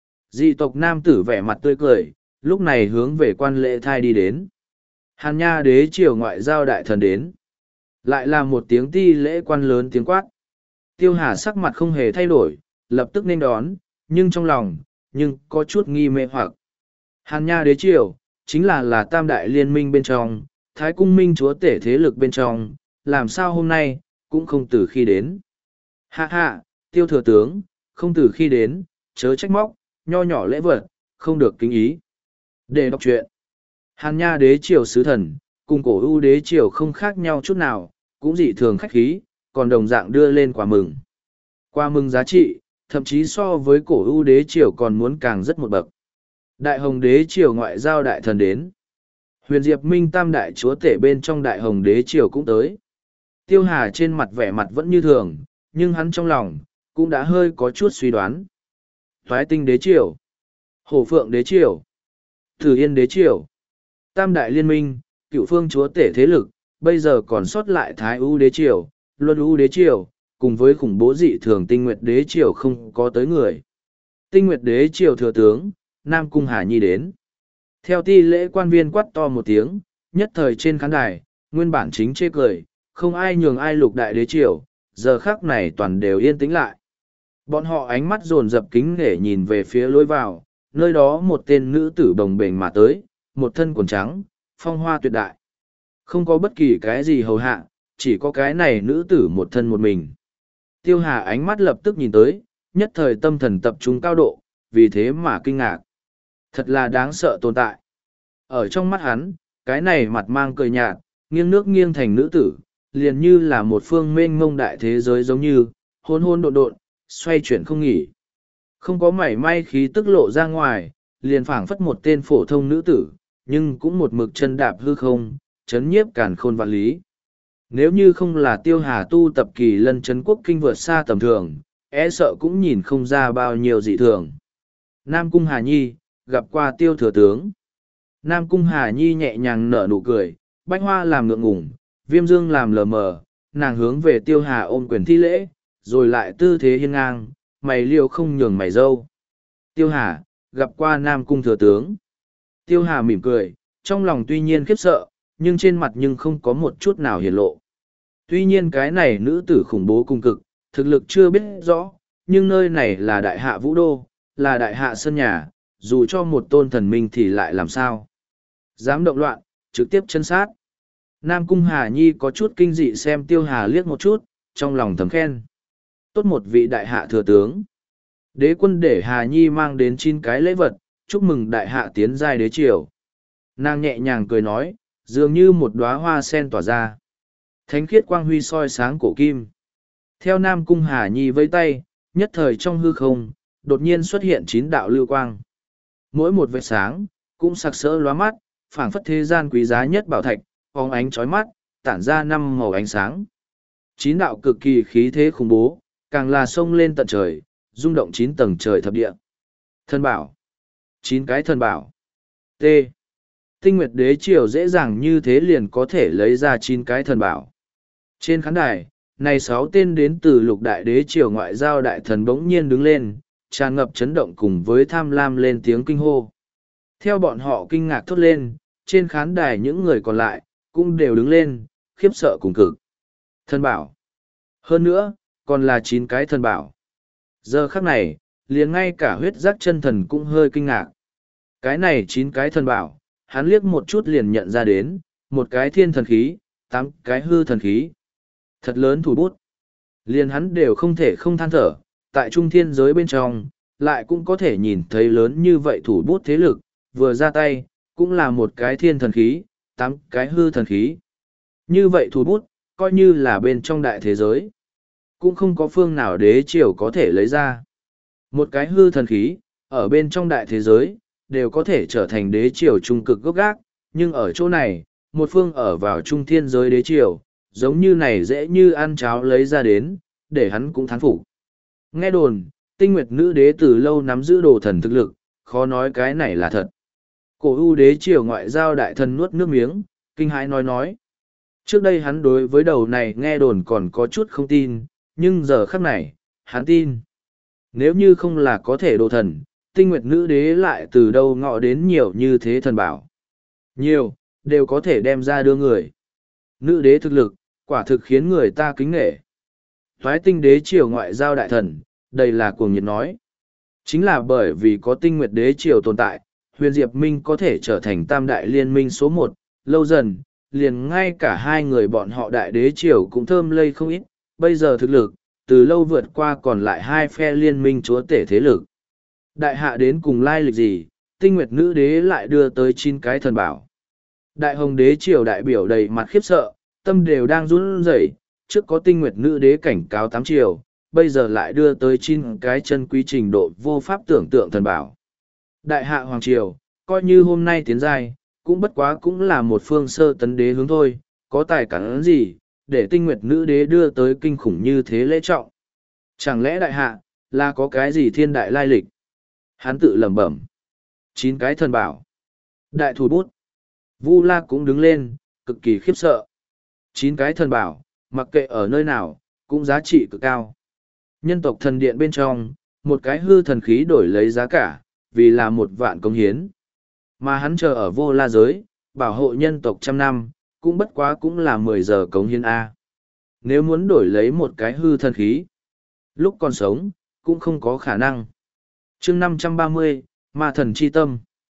Dị tộc nam tử vẻ mặt tươi cười, lúc này hướng về quan lễ thai đi đến. Hàn Nha đế triều ngoại giao đại thần đến. Lại là một tiếng ti lễ quan lớn tiếng quát. Tiêu Hà sắc mặt không hề thay đổi, lập tức nên đón, nhưng trong lòng, nhưng có chút nghi mê hoặc. Hàn Nha đế triều, chính là là tam đại liên minh bên trong, Thái cung minh chúa tể thế lực bên trong, làm sao hôm nay, cũng không từ khi đến. Hạ hạ, tiêu thừa tướng, không từ khi đến, chớ trách móc, nho nhỏ lễ vật, không được kính ý. Để đọc truyện. Hàn Nha đế triều sứ thần, cùng cổ U đế triều không khác nhau chút nào, cũng dị thường khách khí, còn đồng dạng đưa lên quà mừng. Quà mừng giá trị, thậm chí so với cổ U đế triều còn muốn càng rất một bậc. Đại hồng đế triều ngoại giao đại thần đến. Huyền Diệp Minh tam đại chúa tể bên trong đại hồng đế triều cũng tới. Tiêu Hà trên mặt vẻ mặt vẫn như thường, nhưng hắn trong lòng, cũng đã hơi có chút suy đoán. Toái tinh đế triều, Hổ Phượng đế triều, Thử Yên đế triều, tam đại liên minh, cựu phương chúa tể thế lực, bây giờ còn sót lại Thái U đế triều, Luân U đế triều, cùng với khủng bố dị thường Tinh Nguyệt đế triều không có tới người. Tinh Nguyệt đế triều thừa tướng, Nam Cung Hà Nhi đến. Theo ti lễ quan viên quát to một tiếng, nhất thời trên khán đài, nguyên bản chính chê cười, không ai nhường ai lục đại đế triều, giờ khắc này toàn đều yên tĩnh lại. Bọn họ ánh mắt dồn dập kính nể nhìn về phía lối vào, nơi đó một tên nữ tử bồng bềnh mà tới, một thân quần trắng, phong hoa tuyệt đại. Không có bất kỳ cái gì hầu hạ, chỉ có cái này nữ tử một thân một mình. Tiêu Hà ánh mắt lập tức nhìn tới, nhất thời tâm thần tập trung cao độ, vì thế mà kinh ngạc. Thật là đáng sợ tồn tại. Ở trong mắt hắn, cái này mặt mang cười nhạt, nghiêng nước nghiêng thành nữ tử, liền như là một phương mênh mông đại thế giới giống như, hôn hôn độn độn, xoay chuyển không nghỉ. Không có mảy may khí tức lộ ra ngoài, liền phảng phất một tên phổ thông nữ tử, nhưng cũng một mực chân đạp hư không, chấn nhiếp càn khôn vạn lý. Nếu như không là Tiêu Hà tu tập kỳ lân chấn quốc kinh vượt xa tầm thường, e sợ cũng nhìn không ra bao nhiêu dị thường. Nam Cung Hà Nhi, gặp qua Tiêu thừa tướng. Nam Cung Hà Nhi nhẹ nhàng nở nụ cười, Bách Hoa làm ngượng ngủng, Viêm Dương làm lờ mờ, nàng hướng về Tiêu Hà ôm quyền thi lễ, rồi lại tư thế hiên ngang, mày liêu không nhường mày dâu. Tiêu Hà, gặp qua Nam Cung thừa tướng. Tiêu Hà mỉm cười, trong lòng tuy nhiên khiếp sợ, nhưng trên mặt nhưng không có một chút nào hiển lộ. Tuy nhiên cái này nữ tử khủng bố cung cực, thực lực chưa biết rõ, nhưng nơi này là đại hạ vũ đô, là đại hạ sân nhà, dù cho một tôn thần minh thì lại làm sao. Dám động loạn, trực tiếp chân sát. Nam Cung Hà Nhi có chút kinh dị xem Tiêu Hà liếc một chút, trong lòng thầm khen. Tốt một vị đại hạ thừa tướng. Đế quân để Hà Nhi mang đến chín cái lễ vật, chúc mừng đại hạ tiến giai đế triều. Nàng nhẹ nhàng cười nói, dường như một đóa hoa sen tỏa ra. Thánh khiết quang huy soi sáng cổ kim. Theo Nam Cung Hà Nhi vẫy tay, nhất thời trong hư không, đột nhiên xuất hiện chín đạo lưu quang. Mỗi một vệt sáng, cũng sặc sỡ lóa mắt, phảng phất thế gian quý giá nhất bảo thạch, phóng ánh chói mắt, tản ra năm màu ánh sáng. Chín đạo cực kỳ khí thế khủng bố, càng là sông lên tận trời, rung động chín tầng trời thập địa. Thần bảo. Chín cái thần bảo. T. Tinh Nguyệt đế triều dễ dàng như thế liền có thể lấy ra chín cái thần bảo. Trên khán đài, này sáu tên đến từ lục đại đế triều ngoại giao đại thần bỗng nhiên đứng lên, tràn ngập chấn động cùng với tham lam lên tiếng kinh hô. Theo bọn họ kinh ngạc thốt lên, trên khán đài những người còn lại, cũng đều đứng lên, khiếp sợ cùng cực. Thần bảo. Hơn nữa, còn là chín cái thần bảo. Giờ khắc này, liền ngay cả huyết giác chân thần cũng hơi kinh ngạc. Cái này chín cái thần bảo, hắn liếc một chút liền nhận ra đến, một cái thiên thần khí, tám cái hư thần khí. Thật lớn thủ bút. Liền hắn đều không thể không than thở, tại trung thiên giới bên trong, lại cũng có thể nhìn thấy lớn như vậy thủ bút thế lực, vừa ra tay, cũng là một cái thiên thần khí, tám cái hư thần khí. Như vậy thủ bút, coi như là bên trong đại thế giới. Cũng không có phương nào đế triều có thể lấy ra. Một cái hư thần khí, ở bên trong đại thế giới, đều có thể trở thành đế triều trung cực gốc gác, nhưng ở chỗ này, một phương ở vào trung thiên giới đế triều, giống như này dễ như ăn cháo lấy ra đến, để hắn cũng thán phục. Nghe đồn, tinh nguyệt nữ đế từ lâu nắm giữ đồ thần thực lực, khó nói cái này là thật. Cổ ưu đế triều ngoại giao đại thần nuốt nước miếng, kinh hãi nói nói. Trước đây hắn đối với đầu này nghe đồn còn có chút không tin, nhưng giờ khắc này, hắn tin. Nếu như không là có thể đồ thần, tinh nguyệt nữ đế lại từ đâu ngọ đến nhiều như thế thần bảo. Nhiều, đều có thể đem ra đưa người. Nữ đế thực lực, quả thực khiến người ta kính nghệ. Thoái tinh đế triều ngoại giao đại thần, đây là cuồng nhiệt nói. Chính là bởi vì có tinh nguyệt đế triều tồn tại, huyền diệp minh có thể trở thành tam đại liên minh số một, lâu dần, liền ngay cả hai người bọn họ đại đế triều cũng thơm lây không ít, bây giờ thực lực, từ lâu vượt qua còn lại hai phe liên minh chúa tể thế lực. Đại hạ đến cùng lai lịch gì, tinh nguyệt nữ đế lại đưa tới chín cái thần bảo. Đại hồng đế triều đại biểu đầy mặt khiếp sợ, tâm đều đang run rẩy. Trước có tinh nguyệt nữ đế cảnh cáo tám triều, bây giờ lại đưa tới chín cái chân quý trình độ vô pháp tưởng tượng thần bảo. Đại hạ hoàng triều, coi như hôm nay tiến giai, cũng bất quá cũng là một phương sơ tấn đế hướng thôi, có tài cản gì, để tinh nguyệt nữ đế đưa tới kinh khủng như thế lễ trọng. Chẳng lẽ đại hạ, là có cái gì thiên đại lai lịch? Hắn tự lẩm bẩm. Chín cái thần bảo. Đại thủ bút. Vu La cũng đứng lên, cực kỳ khiếp sợ. Chín cái thần bảo, mặc kệ ở nơi nào, cũng giá trị cực cao. Nhân tộc thần điện bên trong, một cái hư thần khí đổi lấy giá cả, vì là một vạn công hiến. Mà hắn chờ ở vô la giới, bảo hộ nhân tộc trăm năm, cũng bất quá cũng là mười giờ cống hiến A. Nếu muốn đổi lấy một cái hư thần khí, lúc còn sống, cũng không có khả năng. chương năm trăm ba mươi, ma thần chi tâm.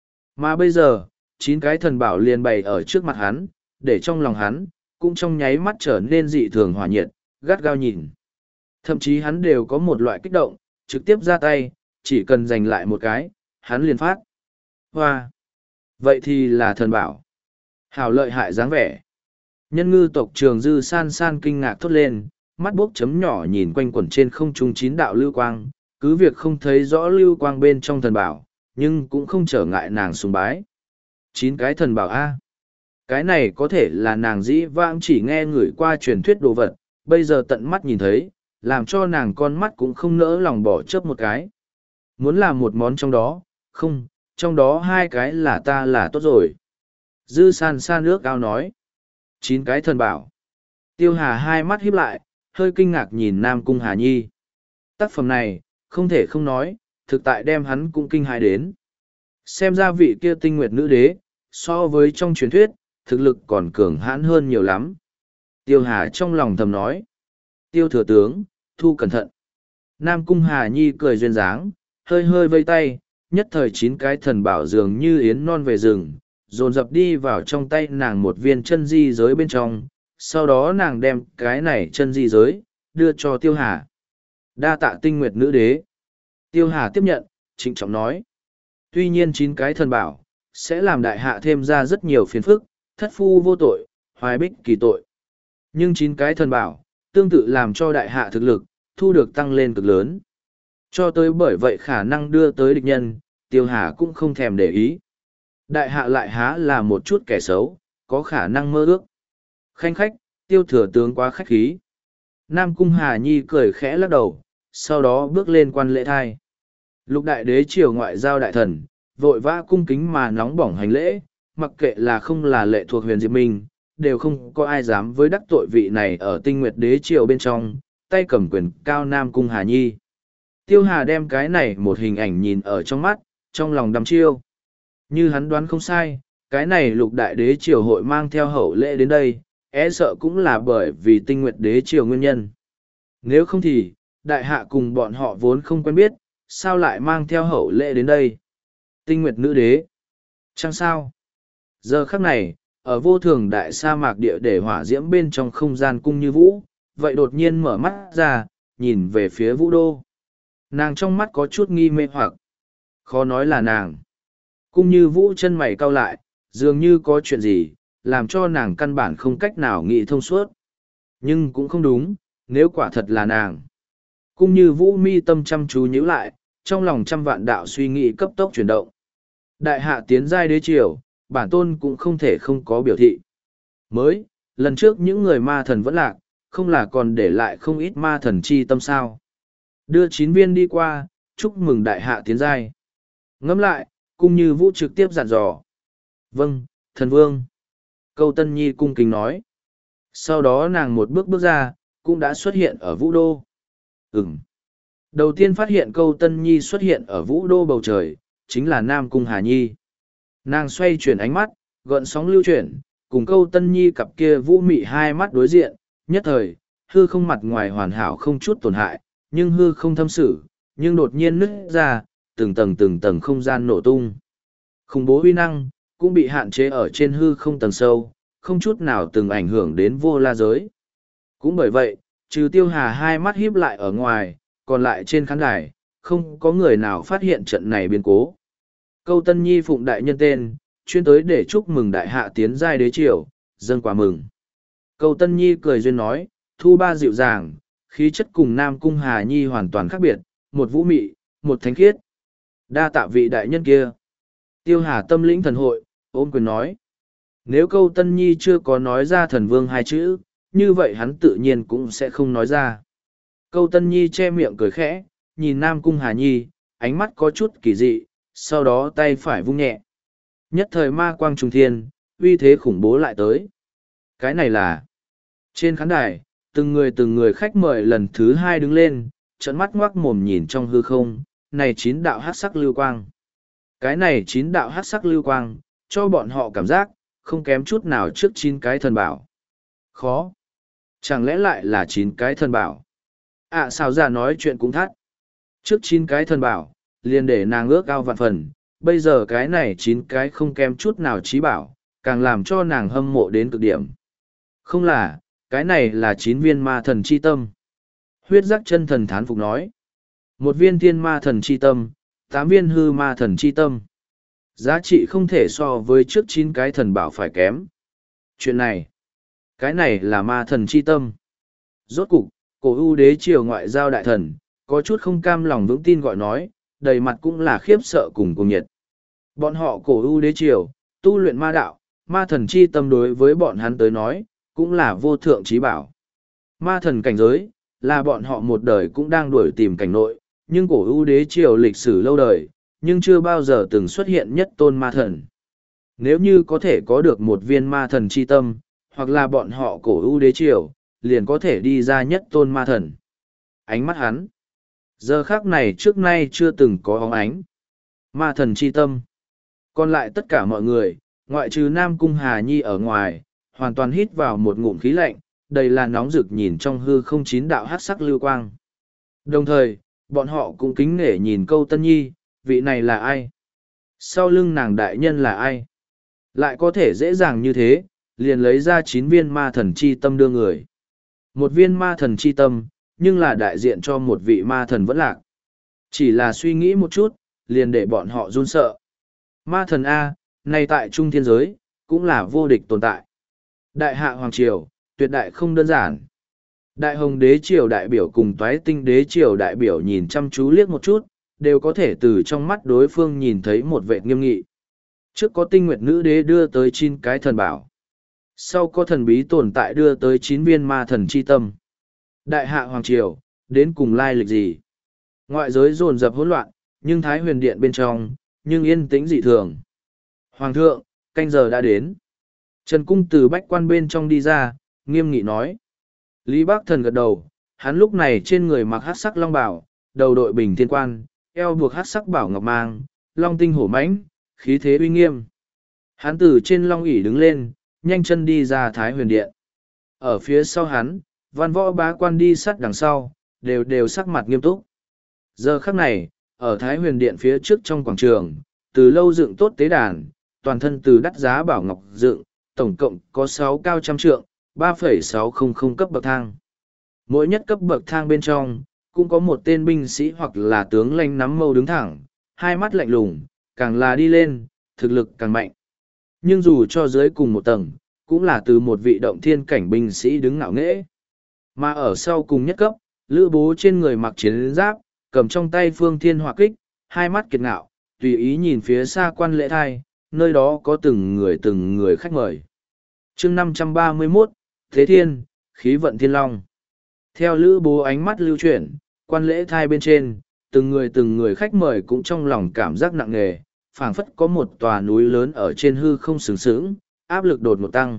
Mà bây giờ, chín cái thần bảo liền bày ở trước mặt hắn, để trong lòng hắn, cũng trong nháy mắt trở nên dị thường hỏa nhiệt, gắt gao nhìn. Thậm chí hắn đều có một loại kích động, trực tiếp ra tay, chỉ cần giành lại một cái, hắn liền phát. Hoa! Vậy thì là thần bảo. Hảo lợi hại dáng vẻ. Nhân ngư tộc Trường Dư san san kinh ngạc thốt lên, mắt bốc chấm nhỏ nhìn quanh quẩn trên không trung chín đạo lưu quang, cứ việc không thấy rõ lưu quang bên trong thần bảo, nhưng cũng không trở ngại nàng sùng bái. Chín cái thần bảo A. Cái này có thể là nàng dĩ vãng chỉ nghe người qua truyền thuyết đồ vật, bây giờ tận mắt nhìn thấy, làm cho nàng con mắt cũng không nỡ lòng bỏ chớp một cái. Muốn làm một món trong đó, không, trong đó hai cái là ta là tốt rồi. Dư san san nước ao nói. Chín cái thần bảo. Tiêu Hà hai mắt híp lại, hơi kinh ngạc nhìn Nam Cung Hà Nhi. Tác phẩm này, không thể không nói, thực tại đem hắn cũng kinh hãi đến. Xem ra vị kia tinh nguyệt nữ đế, so với trong truyền thuyết, thực lực còn cường hãn hơn nhiều lắm. Tiêu Hà trong lòng thầm nói. Tiêu thừa tướng, thu cẩn thận. Nam Cung Hà Nhi cười duyên dáng, hơi hơi vây tay, nhất thời chín cái thần bảo dường như yến non về rừng, dồn dập đi vào trong tay nàng một viên chân di giới bên trong, sau đó nàng đem cái này chân di giới, đưa cho Tiêu Hà. Đa tạ tinh nguyệt nữ đế. Tiêu Hà tiếp nhận, trịnh trọng nói. Tuy nhiên chín cái thần bảo, sẽ làm đại hạ thêm ra rất nhiều phiền phức, thất phu vô tội, hoài bích kỳ tội. Nhưng chín cái thần bảo, tương tự làm cho đại hạ thực lực, thu được tăng lên cực lớn. Cho tới bởi vậy khả năng đưa tới địch nhân, Tiêu Hà cũng không thèm để ý. Đại hạ lại há là một chút kẻ xấu, có khả năng mơ ước. Khanh khách, Tiêu thừa tướng quá khách khí. Nam Cung Hà Nhi cười khẽ lắc đầu, sau đó bước lên quan lễ thai. Lục đại đế triều ngoại giao đại thần, vội vã cung kính mà nóng bỏng hành lễ, mặc kệ là không là lệ thuộc huyền diệp minh, đều không có ai dám với đắc tội vị này ở tinh nguyệt đế triều bên trong, tay cầm quyền cao Nam Cung Hà Nhi. Tiêu Hà đem cái này một hình ảnh nhìn ở trong mắt, trong lòng đăm chiêu. Như hắn đoán không sai, cái này lục đại đế triều hội mang theo hậu lễ đến đây, e sợ cũng là bởi vì tinh nguyệt đế triều nguyên nhân. Nếu không thì, đại hạ cùng bọn họ vốn không quen biết, sao lại mang theo hậu lễ đến đây? Tinh nguyệt nữ đế. Chẳng sao? Giờ khắc này, ở vô thường đại sa mạc địa để hỏa diễm bên trong không gian cung như vũ, vậy đột nhiên mở mắt ra, nhìn về phía vũ đô. Nàng trong mắt có chút nghi mê hoặc. Khó nói là nàng. Cung như vũ chân mày cau lại, Dường như có chuyện gì, làm cho nàng căn bản không cách nào nghĩ thông suốt. Nhưng cũng không đúng, nếu quả thật là nàng. Cũng như Vũ mi tâm chăm chú nhíu lại, trong lòng trăm vạn đạo suy nghĩ cấp tốc chuyển động. Đại hạ tiến giai đế triều, bản tôn cũng không thể không có biểu thị. Mới, lần trước những người ma thần vẫn lạc, không là còn để lại không ít ma thần chi tâm sao. Đưa chín viên đi qua, chúc mừng đại hạ tiến giai. Ngẫm lại, cũng như Vũ trực tiếp dặn dò. Vâng, thần vương. Câu Tân Nhi cung kính nói. Sau đó nàng một bước bước ra, cũng đã xuất hiện ở Vũ Đô. Ừm. Đầu tiên phát hiện Câu Tân Nhi xuất hiện ở Vũ Đô bầu trời, chính là Nam Cung Hà Nhi. Nàng xoay chuyển ánh mắt, gợn sóng lưu chuyển, cùng Câu Tân Nhi cặp kia vũ mị hai mắt đối diện, nhất thời, hư không mặt ngoài hoàn hảo không chút tổn hại, nhưng hư không thâm sử, nhưng đột nhiên nứt ra, từng tầng từng tầng không gian nổ tung. Khủng bố uy năng, cũng bị hạn chế ở trên hư không tầng sâu, không chút nào từng ảnh hưởng đến vô la giới. Cũng bởi vậy, trừ Tiêu Hà hai mắt híp lại ở ngoài, còn lại trên khán đài, không có người nào phát hiện trận này biến cố. Câu Tân Nhi phụng đại nhân tên, chuyên tới để chúc mừng đại hạ tiến giai đế triều, dâng quà mừng. Câu Tân Nhi cười duyên nói, thu ba dịu dàng, khí chất cùng Nam Cung Hà Nhi hoàn toàn khác biệt, một vũ mị, một thánh khiết. Đa tạ vị đại nhân kia. Tiêu Hà tâm lĩnh thần hội, ôm quyền nói. Nếu Câu Tân Nhi chưa có nói ra thần vương hai chữ, như vậy hắn tự nhiên cũng sẽ không nói ra. Câu Tân Nhi che miệng cười khẽ, nhìn Nam Cung Hà Nhi, ánh mắt có chút kỳ dị, sau đó tay phải vung nhẹ. Nhất thời ma quang trùng thiên, uy thế khủng bố lại tới. Cái này là... Trên khán đài, từng người từng người khách mời lần thứ hai đứng lên, trợn mắt ngoác mồm nhìn trong hư không, này chín đạo hát sắc lưu quang. Cái này chín đạo hát sắc lưu quang, cho bọn họ cảm giác, không kém chút nào trước chín cái thần bảo. Khó. Chẳng lẽ lại là chín cái thần bảo? À sao ra nói chuyện cũng thắt. Trước chín cái thần bảo, liền để nàng ước ao vạn phần, bây giờ cái này chín cái không kém chút nào trí bảo, càng làm cho nàng hâm mộ đến cực điểm. Không là, cái này là chín viên ma thần chi tâm. Huyết giác chân thần thán phục nói. Một viên thiên ma thần chi tâm, tám viên hư ma thần chi tâm. Giá trị không thể so với trước chín cái thần bảo phải kém. Chuyện này, cái này là ma thần chi tâm. Rốt cục, cổ ưu đế triều ngoại giao đại thần, có chút không cam lòng vững tin gọi nói, đầy mặt cũng là khiếp sợ cùng cùng nhiệt. Bọn họ cổ ưu đế triều, tu luyện ma đạo, ma thần chi tâm đối với bọn hắn tới nói, cũng là vô thượng trí bảo. Ma thần cảnh giới, là bọn họ một đời cũng đang đuổi tìm cảnh nội, nhưng cổ ưu đế triều lịch sử lâu đời, nhưng chưa bao giờ từng xuất hiện nhất tôn ma thần. Nếu như có thể có được một viên ma thần chi tâm, hoặc là bọn họ cổ ưu đế triều, liền có thể đi ra nhất tôn ma thần. Ánh mắt hắn, giờ khác này trước nay chưa từng có óng ánh. Ma thần chi tâm. Còn lại tất cả mọi người, ngoại trừ Nam Cung Hà Nhi ở ngoài, hoàn toàn hít vào một ngụm khí lạnh, đầy là nóng rực nhìn trong hư không chín đạo hát sắc lưu quang. Đồng thời, bọn họ cũng kính nể nhìn Câu Tân Nhi, vị này là ai? Sau lưng nàng đại nhân là ai? Lại có thể dễ dàng như thế, liền lấy ra chín viên ma thần chi tâm đưa người. Một viên ma thần chi tâm, nhưng là đại diện cho một vị ma thần vẫn lạc. Chỉ là suy nghĩ một chút, liền để bọn họ run sợ. Ma thần A, này tại trung thiên giới, cũng là vô địch tồn tại. Đại hạ Hoàng Triều, tuyệt đại không đơn giản. Đại hồng đế triều đại biểu cùng toái tinh đế triều đại biểu nhìn chăm chú liếc một chút, đều có thể từ trong mắt đối phương nhìn thấy một vệ nghiêm nghị. Trước có tinh nguyệt nữ đế đưa tới chín cái thần bảo. Sau có thần bí tồn tại đưa tới chín viên ma thần chi tâm. Đại hạ Hoàng Triều, đến cùng lai lịch gì? Ngoại giới dồn dập hỗn loạn, nhưng Thái Huyền Điện bên trong, nhưng yên tĩnh dị thường. Hoàng thượng, canh giờ đã đến. Trần Cung từ bách quan bên trong đi ra, nghiêm nghị nói. Lý Bác Thần gật đầu, hắn lúc này trên người mặc hát sắc long bảo, đầu đội bình thiên quan, eo buộc hát sắc bảo ngọc mang, long tinh hổ mãnh, khí thế uy nghiêm. Hắn từ trên long ỷ đứng lên, nhanh chân đi ra Thái Huyền Điện. Ở phía sau hắn, văn võ bá quan đi sát đằng sau, đều đều sắc mặt nghiêm túc. Giờ khắc này, ở Thái Huyền Điện phía trước trong quảng trường, từ lâu dựng tốt tế đàn, toàn thân từ đắt giá bảo ngọc dựng, tổng cộng có sáu cao trăm trượng, ba phẩy sáu không không cấp bậc thang. Mỗi nhất cấp bậc thang bên trong, cũng có một tên binh sĩ hoặc là tướng lãnh nắm mâu đứng thẳng, hai mắt lạnh lùng, càng là đi lên, thực lực càng mạnh. nhưng dù cho dưới cùng một tầng, cũng là từ một vị động thiên cảnh binh sĩ đứng ngạo nghễ. Mà ở sau cùng nhất cấp, Lữ Bố trên người mặc chiến giáp, cầm trong tay phương thiên hỏa kích, hai mắt kiệt ngạo, tùy ý nhìn phía xa quan lễ thai, nơi đó có từng người từng người khách mời. chương năm trăm ba mươi mốt, Thế Thiên, Khí vận Thiên Long. Theo Lữ Bố ánh mắt lưu chuyển, quan lễ thai bên trên, từng người từng người khách mời cũng trong lòng cảm giác nặng nề, phảng phất có một tòa núi lớn ở trên hư không sướng sướng, áp lực đột ngột tăng.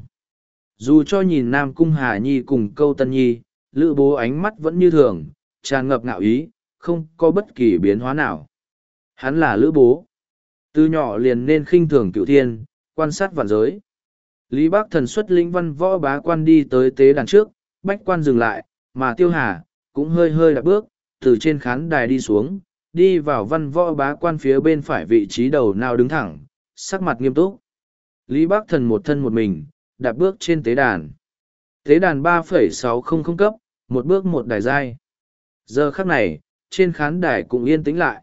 Dù cho nhìn Nam Cung Hà Nhi cùng Câu Tân Nhi, Lữ Bố ánh mắt vẫn như thường, tràn ngập ngạo ý, không có bất kỳ biến hóa nào. Hắn là Lữ Bố. Từ nhỏ liền nên khinh thường cựu thiên, quan sát vạn giới. Lý Bác Thần xuất lĩnh văn võ bá quan đi tới tế đàn trước, bách quan dừng lại, mà Tiêu Hà cũng hơi hơi đạp bước, từ trên khán đài đi xuống, đi vào văn võ bá quan phía bên phải vị trí đầu nào đứng thẳng, sắc mặt nghiêm túc. Lý Bác Thần một thân một mình, đạp bước trên tế đàn. Tế đàn ba phẩy sáu không không cấp, một bước một đài giai. Giờ khắc này, trên khán đài cũng yên tĩnh lại.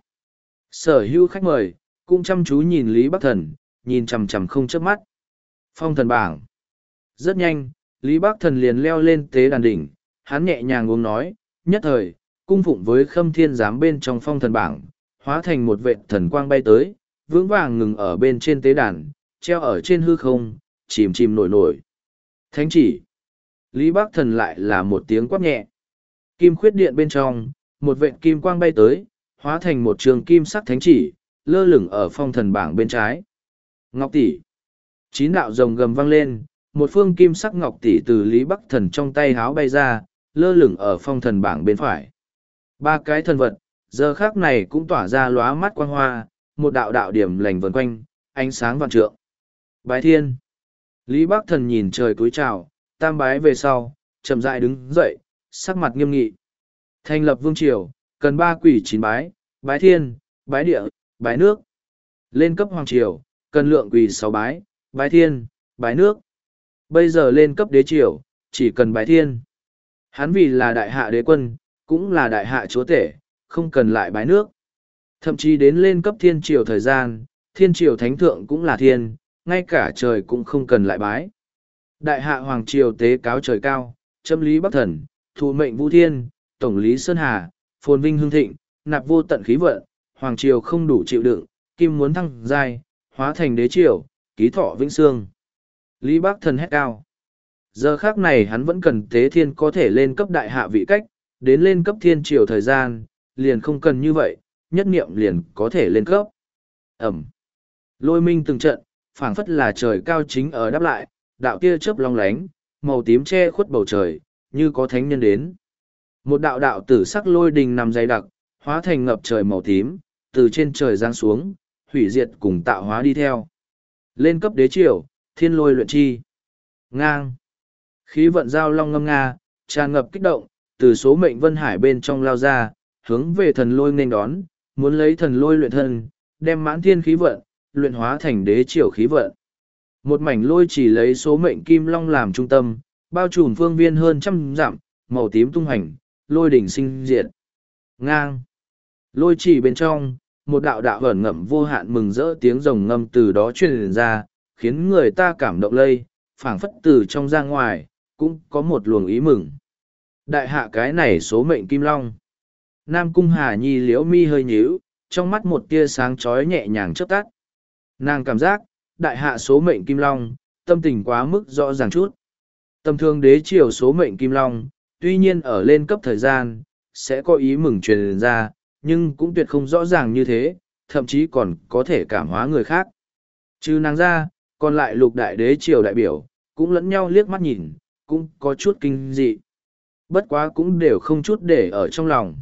Sở hữu khách mời, cũng chăm chú nhìn Lý Bác Thần, nhìn chằm chằm không chớp mắt. Phong thần bảng. Rất nhanh, Lý Bác Thần liền leo lên tế đàn đỉnh, hắn nhẹ nhàng uống nói, nhất thời, cung phụng với Khâm Thiên Giám bên trong phong thần bảng, hóa thành một vệt thần quang bay tới, vững vàng ngừng ở bên trên tế đàn, treo ở trên hư không, chìm chìm nổi nổi. Thánh chỉ. Lý Bác Thần lại là một tiếng quát nhẹ. Kim khuyết điện bên trong, một vệt kim quang bay tới, hóa thành một trường kim sắc thánh chỉ, lơ lửng ở phong thần bảng bên trái. Ngọc tỷ. Chín đạo rồng gầm vang lên, một phương kim sắc ngọc tỷ từ Lý Bắc Thần trong tay háo bay ra, lơ lửng ở phong thần bảng bên phải. Ba cái thần vật, giờ khác này cũng tỏa ra lóa mắt quang hoa, một đạo đạo điểm lành vần quanh, ánh sáng vạn trượng. Bái thiên. Lý Bắc Thần nhìn trời cúi chào, tam bái về sau, chậm rãi đứng dậy, sắc mặt nghiêm nghị. Thành lập vương triều, cần ba quỷ chín bái, bái thiên, bái địa, bái nước. Lên cấp hoàng triều, cần lượng quỷ sáu bái, bái thiên, bái nước. Bây giờ lên cấp đế triều, chỉ cần bái thiên. Hắn vì là đại hạ đế quân, cũng là đại hạ chúa tể, không cần lại bái nước. Thậm chí đến lên cấp thiên triều thời gian, thiên triều thánh thượng cũng là thiên, ngay cả trời cũng không cần lại bái. Đại hạ hoàng triều tế cáo trời cao, châm lý bắc thần, thụ mệnh vũ thiên, tổng lý sơn hà, phồn vinh hương thịnh, nạp vô tận khí vận, hoàng triều không đủ chịu đựng, kim muốn thăng giai, hóa thành đế triều, ký thọ vĩnh sương. Lý Bắc Thần hét cao. Giờ khác này hắn vẫn cần tế thiên có thể lên cấp đại hạ vị cách, đến lên cấp thiên triều thời gian, liền không cần như vậy, nhất niệm liền có thể lên cấp. Ẩm. Lôi minh từng trận, phảng phất là trời cao chính ở đáp lại, đạo tia chớp long lánh, màu tím che khuất bầu trời, như có thánh nhân đến. Một đạo đạo tử sắc lôi đình nằm dày đặc, hóa thành ngập trời màu tím, từ trên trời giáng xuống, hủy diệt cùng tạo hóa đi theo. Lên cấp đế triều, thiên lôi luyện chi. Ngang. Khí vận giao long ngâm nga, tràn ngập kích động, từ số mệnh vân hải bên trong lao ra, hướng về thần lôi nên đón, muốn lấy thần lôi luyện thân, đem mãn thiên khí vận, luyện hóa thành đế triều khí vận. Một mảnh lôi chỉ lấy số mệnh kim long làm trung tâm, bao trùm phương viên hơn trăm dặm, màu tím tung hành, lôi đỉnh sinh diệt. Ngang. Lôi chỉ bên trong, một đạo đạo ẩn ngậm vô hạn mừng rỡ tiếng rồng ngâm từ đó truyền ra, khiến người ta cảm động lây, phảng phất từ trong ra ngoài, cũng có một luồng ý mừng. Đại hạ cái này số mệnh kim long. Nam Cung Hà Nhi liễu mi hơi nhíu, trong mắt một tia sáng chói nhẹ nhàng chớp tắt. Nàng cảm giác, đại hạ số mệnh kim long, tâm tình quá mức rõ ràng chút. Tầm thường đế triều số mệnh kim long, tuy nhiên ở lên cấp thời gian, sẽ có ý mừng truyền ra, nhưng cũng tuyệt không rõ ràng như thế, thậm chí còn có thể cảm hóa người khác. Trừ nàng ra, còn lại lục đại đế triều đại biểu, cũng lẫn nhau liếc mắt nhìn, cũng có chút kinh dị. Bất quá cũng đều không chút để ở trong lòng.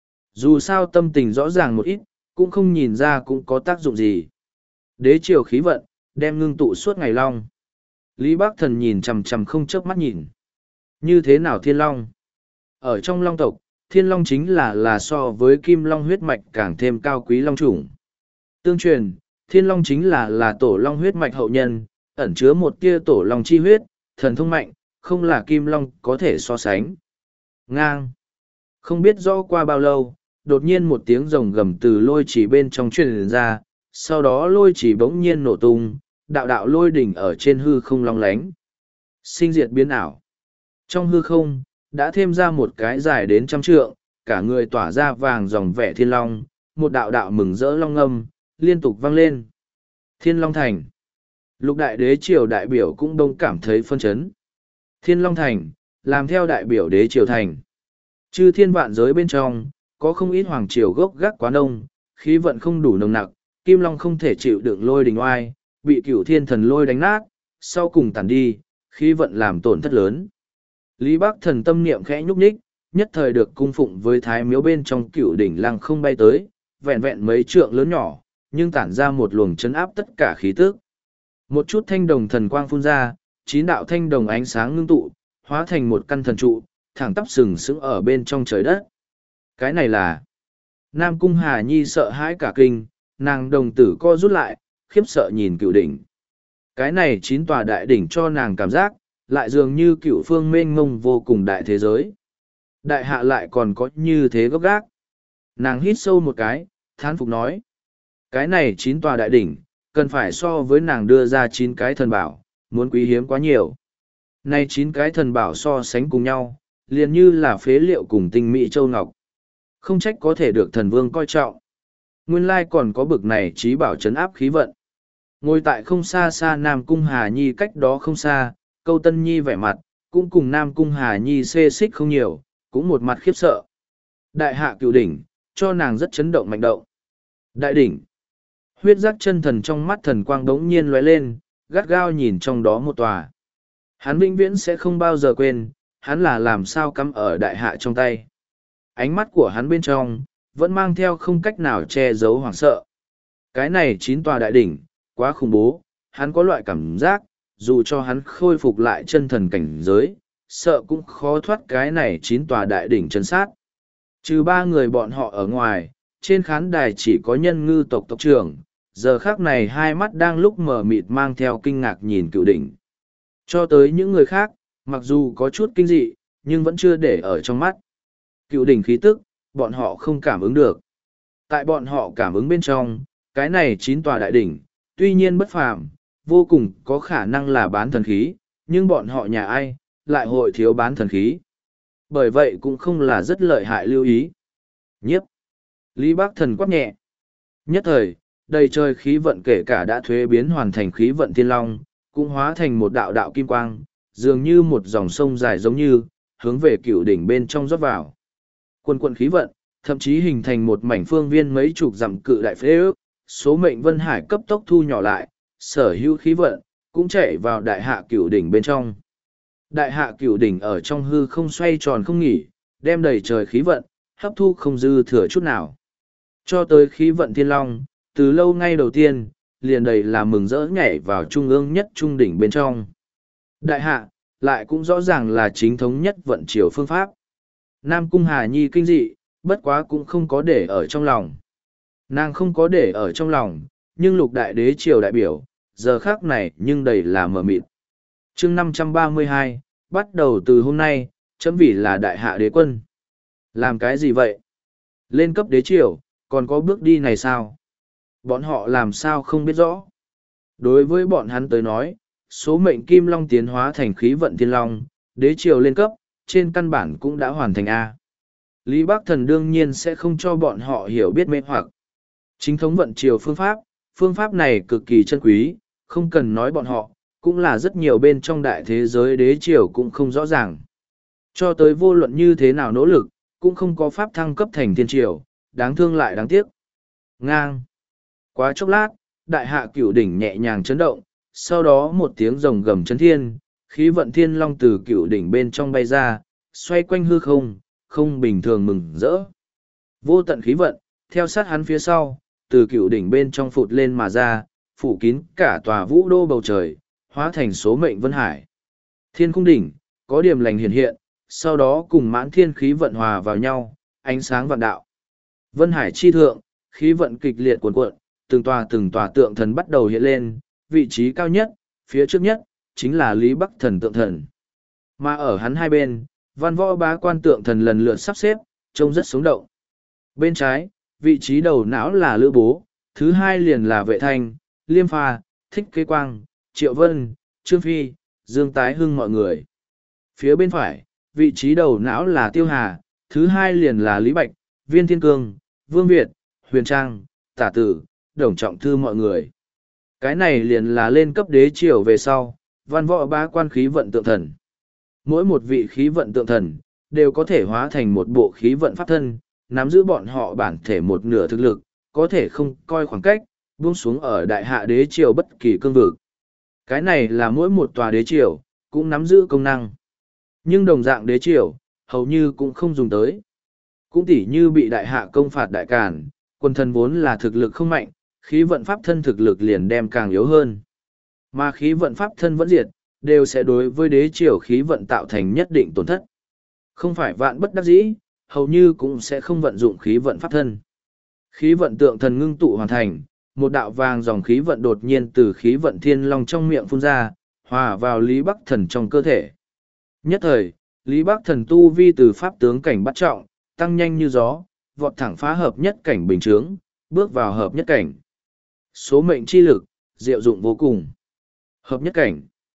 Dù sao tâm tình rõ ràng một ít, cũng không nhìn ra cũng có tác dụng gì. Đế triều khí vận, đem ngưng tụ suốt ngày long. Lý Bác Thần nhìn chằm chằm không chớp mắt nhìn. Như thế nào thiên long? Ở trong long tộc, thiên long chính là là so với kim long huyết mạch càng thêm cao quý long chủng. Tương truyền, thiên long chính là là tổ long huyết mạch hậu nhân, ẩn chứa một tia tổ long chi huyết, thần thông mạnh, không là kim long có thể so sánh. Ngang. Không biết rõ qua bao lâu, đột nhiên một tiếng rồng gầm từ lôi chỉ bên trong truyền ra, sau đó lôi chỉ bỗng nhiên nổ tung, đạo đạo lôi đỉnh ở trên hư không long lánh. Sinh diệt biến ảo. Trong hư không, đã thêm ra một cái dài đến trăm trượng, cả người tỏa ra vàng dòng vẻ thiên long, một đạo đạo mừng rỡ long âm, liên tục vang lên. Thiên Long Thành. Lục đại đế triều đại biểu cũng đông cảm thấy phân chấn. Thiên Long Thành, làm theo đại biểu đế triều thành. Chư thiên vạn giới bên trong, có không ít hoàng triều gốc gác quá nông, khí vận không đủ nồng nặc, Kim Long không thể chịu đựng lôi đình oai, bị cửu thiên thần lôi đánh nát, sau cùng tàn đi, khí vận làm tổn thất lớn. Lý Bắc Thần tâm niệm khẽ nhúc nhích, nhất thời được cung phụng với thái miếu bên trong cửu đỉnh lăng không bay tới, vẹn vẹn mấy trượng lớn nhỏ, nhưng tản ra một luồng chấn áp tất cả khí tức. Một chút thanh đồng thần quang phun ra, chín đạo thanh đồng ánh sáng ngưng tụ, hóa thành một căn thần trụ, thẳng tắp sừng sững ở bên trong trời đất. Cái này là... Nam Cung Hà Nhi sợ hãi cả kinh, nàng đồng tử co rút lại, khiếp sợ nhìn cựu đỉnh. Cái này chín tòa đại đỉnh cho nàng cảm giác, lại dường như cựu phương mênh mông vô cùng đại thế giới. Đại hạ lại còn có như thế gốc gác. Nàng hít sâu một cái, thán phục nói. Cái này chín tòa đại đỉnh, cần phải so với nàng đưa ra chín cái thần bảo, muốn quý hiếm quá nhiều. Nay chín cái thần bảo so sánh cùng nhau, liền như là phế liệu cùng tinh mỹ châu ngọc. Không trách có thể được thần vương coi trọng. Nguyên lai còn có bực này trí bảo trấn áp khí vận. Ngồi tại không xa xa Nam Cung Hà Nhi cách đó không xa, Câu Tân Nhi vẻ mặt, cũng cùng Nam Cung Hà Nhi xê xích không nhiều, cũng một mặt khiếp sợ. Đại hạ cựu đỉnh, cho nàng rất chấn động mạnh động. Đại đỉnh. Huyết giác chân thần trong mắt thần quang đống nhiên lóe lên, gắt gao nhìn trong đó một tòa. Hắn vĩnh viễn sẽ không bao giờ quên, hắn là làm sao cắm ở đại hạ trong tay. Ánh mắt của hắn bên trong, vẫn mang theo không cách nào che giấu hoảng sợ. Cái này chín tòa đại đỉnh, quá khủng bố, hắn có loại cảm giác, dù cho hắn khôi phục lại chân thần cảnh giới, sợ cũng khó thoát cái này chín tòa đại đỉnh chân sát. Trừ ba người bọn họ ở ngoài, trên khán đài chỉ có nhân ngư tộc tộc trưởng, giờ khác này hai mắt đang lúc mở mịt mang theo kinh ngạc nhìn cựu đỉnh. Cho tới những người khác, mặc dù có chút kinh dị, nhưng vẫn chưa để ở trong mắt. Cựu đỉnh khí tức, bọn họ không cảm ứng được. Tại bọn họ cảm ứng bên trong, cái này chín tòa đại đỉnh, tuy nhiên bất phàm, vô cùng có khả năng là bán thần khí, nhưng bọn họ nhà ai, lại hội thiếu bán thần khí. Bởi vậy cũng không là rất lợi hại lưu ý. Nhiếp. Lý Bác Thần quát nhẹ. Nhất thời, đầy trời khí vận kể cả đã thuế biến hoàn thành khí vận thiên long, cũng hóa thành một đạo đạo kim quang, dường như một dòng sông dài giống như, hướng về cựu đỉnh bên trong rót vào. Quần quần khí vận, thậm chí hình thành một mảnh phương viên mấy chục dặm cự đại phế ước, số mệnh vân hải cấp tốc thu nhỏ lại, sở hữu khí vận, cũng chạy vào đại hạ cửu đỉnh bên trong. Đại hạ cửu đỉnh ở trong hư không xoay tròn không nghỉ, đem đầy trời khí vận, hấp thu không dư thừa chút nào. Cho tới khí vận thiên long, từ lâu ngay đầu tiên, liền đầy là mừng rỡ nhảy vào trung ương nhất trung đỉnh bên trong. Đại hạ, lại cũng rõ ràng là chính thống nhất vận chiều phương pháp. Nam Cung Hà Nhi kinh dị, bất quá cũng không có để ở trong lòng. Nàng không có để ở trong lòng, nhưng lục đại đế triều đại biểu, giờ khác này nhưng đầy là mờ mịt. chương năm trăm ba mươi hai, bắt đầu từ hôm nay, chấm vì là đại hạ đế quân. Làm cái gì vậy? Lên cấp đế triều, còn có bước đi này sao? Bọn họ làm sao không biết rõ? Đối với bọn hắn tới nói, số mệnh kim long tiến hóa thành khí vận thiên long, đế triều lên cấp, trên căn bản cũng đã hoàn thành A. Lý Bắc Thần đương nhiên sẽ không cho bọn họ hiểu biết mê hoặc. Chính thống vận triều phương pháp, phương pháp này cực kỳ chân quý, không cần nói bọn họ, cũng là rất nhiều bên trong đại thế giới đế triều cũng không rõ ràng. Cho tới vô luận như thế nào nỗ lực, cũng không có pháp thăng cấp thành thiên triều, đáng thương lại đáng tiếc. Ngang. Quá chốc lát, đại hạ cửu đỉnh nhẹ nhàng chấn động, sau đó một tiếng rồng gầm chấn thiên, khí vận thiên long từ cửu đỉnh bên trong bay ra, xoay quanh hư không, không bình thường mừng rỡ. Vô tận khí vận, theo sát hắn phía sau, từ cửu đỉnh bên trong phụt lên mà ra, phủ kín cả tòa vũ đô bầu trời, hóa thành số mệnh vân hải. Thiên khung đỉnh, có điểm lành hiện hiện, sau đó cùng mãn thiên khí vận hòa vào nhau, ánh sáng vạn đạo. Vân hải chi thượng, khí vận kịch liệt cuồn cuộn, từng tòa từng tòa tượng thần bắt đầu hiện lên, vị trí cao nhất, phía trước nhất, chính là Lý Bắc Thần tượng thần. Mà ở hắn hai bên, văn võ bá quan tượng thần lần lượt sắp xếp, trông rất sống động. Bên trái, vị trí đầu não là Lữ Bố, thứ hai liền là Vệ Thanh, Liêm Pha, Thích Kế Quang, Triệu Vân, Trương Phi, Dương Tái Hưng mọi người. Phía bên phải, vị trí đầu não là Tiêu Hà, thứ hai liền là Lý Bạch, Viên Thiên Cương, Vương Việt, Huyền Trang, Tả Tử, Đồng Trọng Thư mọi người. Cái này liền là lên cấp đế triều về sau, văn võ ba quan khí vận tượng thần. Mỗi một vị khí vận tượng thần, đều có thể hóa thành một bộ khí vận pháp thân, nắm giữ bọn họ bản thể một nửa thực lực, có thể không coi khoảng cách, buông xuống ở đại hạ đế triều bất kỳ cương vực. Cái này là mỗi một tòa đế triều, cũng nắm giữ công năng. Nhưng đồng dạng đế triều, hầu như cũng không dùng tới. Cũng tỉ như bị đại hạ công phạt đại càn, quân thần vốn là thực lực không mạnh, khí vận pháp thân thực lực liền đem càng yếu hơn. Mà khí vận pháp thân vẫn diệt, đều sẽ đối với đế triều khí vận tạo thành nhất định tổn thất. Không phải vạn bất đắc dĩ, hầu như cũng sẽ không vận dụng khí vận pháp thân. Khí vận tượng thần ngưng tụ hoàn thành, một đạo vàng dòng khí vận đột nhiên từ khí vận thiên long trong miệng phun ra, hòa vào Lý Bắc Thần trong cơ thể. Nhất thời, Lý Bắc Thần tu vi từ pháp tướng cảnh bắt trọng, tăng nhanh như gió, vọt thẳng phá hợp nhất cảnh bình chướng, bước vào hợp nhất cảnh. Số mệnh chi lực, diệu dụng vô cùng. Hợp nhất cảnh.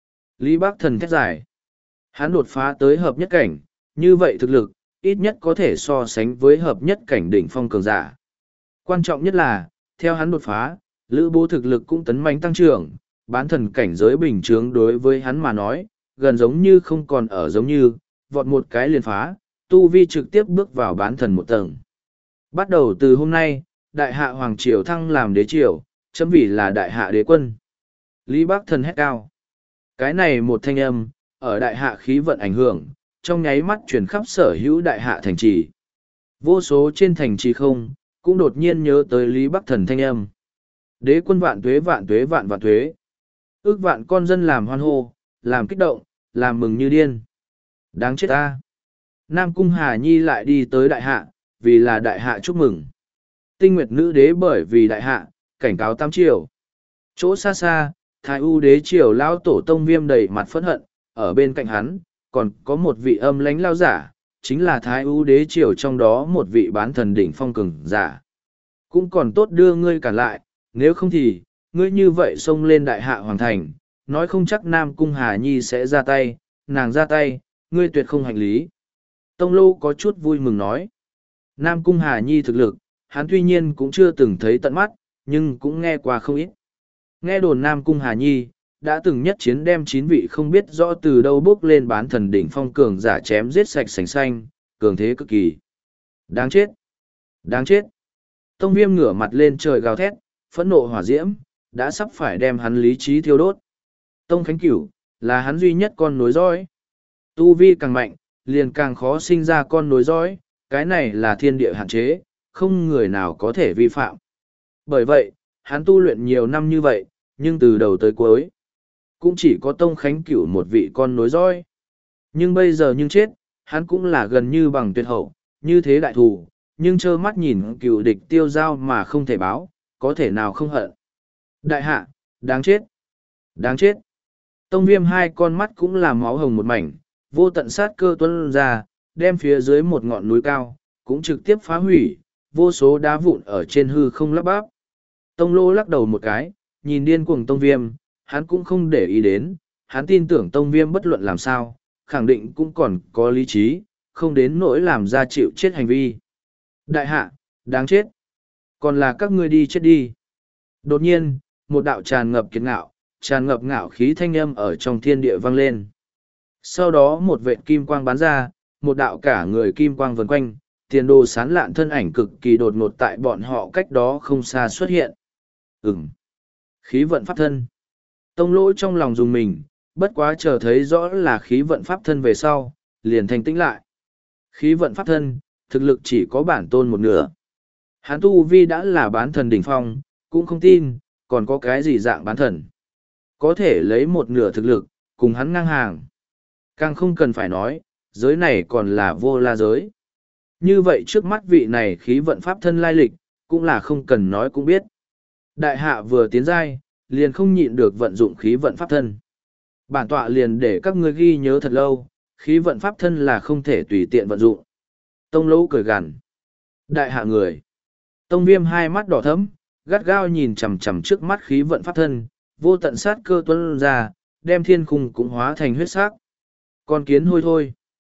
Lý Bắc Thần thét dài. Hắn đột phá tới hợp nhất cảnh, như vậy thực lực, ít nhất có thể so sánh với hợp nhất cảnh đỉnh phong cường giả. Quan trọng nhất là, theo hắn đột phá, Lữ Bố thực lực cũng tấn mãnh tăng trưởng, bán thần cảnh giới bình chướng đối với hắn mà nói, gần giống như không còn ở giống như, vọt một cái liền phá, tu vi trực tiếp bước vào bán thần một tầng. Bắt đầu từ hôm nay, đại hạ hoàng triều thăng làm đế triều, chấm vì là đại hạ đế quân. Lý Bắc Thần hét cao. Cái này một thanh âm, ở đại hạ khí vận ảnh hưởng, trong nháy mắt truyền khắp sở hữu đại hạ thành trì. Vô số trên thành trì không, cũng đột nhiên nhớ tới Lý Bắc Thần thanh âm. Đế quân vạn tuế vạn tuế vạn vạn tuế. Ước vạn con dân làm hoan hô, làm kích động, làm mừng như điên. Đáng chết ta. Nam Cung Hà Nhi lại đi tới đại hạ, vì là đại hạ chúc mừng. Tinh Nguyệt nữ đế bởi vì đại hạ, cảnh cáo tam triều. Chỗ xa xa, Thái U đế triều lao tổ tông Viêm đầy mặt phẫn hận, ở bên cạnh hắn, còn có một vị âm lãnh lao giả, chính là Thái U đế triều trong đó một vị bán thần đỉnh phong cường giả. Cũng còn tốt đưa ngươi cản lại, nếu không thì, ngươi như vậy xông lên đại hạ hoàng thành, nói không chắc Nam Cung Hà Nhi sẽ ra tay, nàng ra tay, ngươi tuyệt không hành lý. Tông Lô có chút vui mừng nói. Nam Cung Hà Nhi thực lực, hắn tuy nhiên cũng chưa từng thấy tận mắt, nhưng cũng nghe qua không ít. Nghe đồn Nam Cung Hà Nhi, đã từng nhất chiến đem chín vị không biết rõ từ đâu bước lên bán thần đỉnh phong cường giả chém giết sạch sành xanh, cường thế cực kỳ. Đáng chết! Đáng chết! Tông Viêm ngửa mặt lên trời gào thét, phẫn nộ hỏa diễm, đã sắp phải đem hắn lý trí thiêu đốt. Tông Khánh Cửu, là hắn duy nhất con nối dõi. Tu vi càng mạnh, liền càng khó sinh ra con nối dõi, cái này là thiên địa hạn chế, không người nào có thể vi phạm. Bởi vậy, hắn tu luyện nhiều năm như vậy, nhưng từ đầu tới cuối, cũng chỉ có Tông Khánh Cửu một vị con nối dõi. Nhưng bây giờ nhưng chết, hắn cũng là gần như bằng tuyệt hậu, như thế đại thù, nhưng trơ mắt nhìn cựu địch tiêu dao mà không thể báo, có thể nào không hận. Đại hạ, đáng chết, đáng chết. Tông Viêm hai con mắt cũng là máu hồng một mảnh, vô tận sát cơ tuôn ra, đem phía dưới một ngọn núi cao, cũng trực tiếp phá hủy, vô số đá vụn ở trên hư không lắp bắp. Tông Lô lắc đầu một cái, nhìn điên cuồng Tông Viêm, hắn cũng không để ý đến, hắn tin tưởng Tông Viêm bất luận làm sao, khẳng định cũng còn có lý trí, không đến nỗi làm ra chịu chết hành vi. Đại hạ, đáng chết. Còn là các ngươi đi chết đi. Đột nhiên, một đạo tràn ngập kiệt ngạo, tràn ngập ngạo khí thanh âm ở trong thiên địa vang lên. Sau đó một vệt kim quang bắn ra, một đạo cả người kim quang vần quanh, tiền đồ sán lạn thân ảnh cực kỳ đột ngột tại bọn họ cách đó không xa xuất hiện. Ừm. Khí vận pháp thân. Tông Lỗ trong lòng dùng mình, bất quá chờ thấy rõ là khí vận pháp thân về sau, liền thanh tĩnh lại. Khí vận pháp thân, thực lực chỉ có bản tôn một nửa. Hán tu vi đã là bán thần đỉnh phong, cũng không tin, còn có cái gì dạng bán thần. Có thể lấy một nửa thực lực, cùng hắn ngang hàng. Càng không cần phải nói, giới này còn là vô la giới. Như vậy trước mắt vị này khí vận pháp thân lai lịch, cũng là không cần nói cũng biết. Đại hạ vừa tiến giai, liền không nhịn được vận dụng khí vận pháp thân. Bản tọa liền để các ngươi ghi nhớ thật lâu, khí vận pháp thân là không thể tùy tiện vận dụng. Tông Lỗ cười gằn. Đại hạ người. Tông Viêm hai mắt đỏ thẫm, gắt gao nhìn chằm chằm trước mắt khí vận pháp thân, vô tận sát cơ tuân ra, đem thiên khung cũng hóa thành huyết sắc. Con kiến hôi thôi.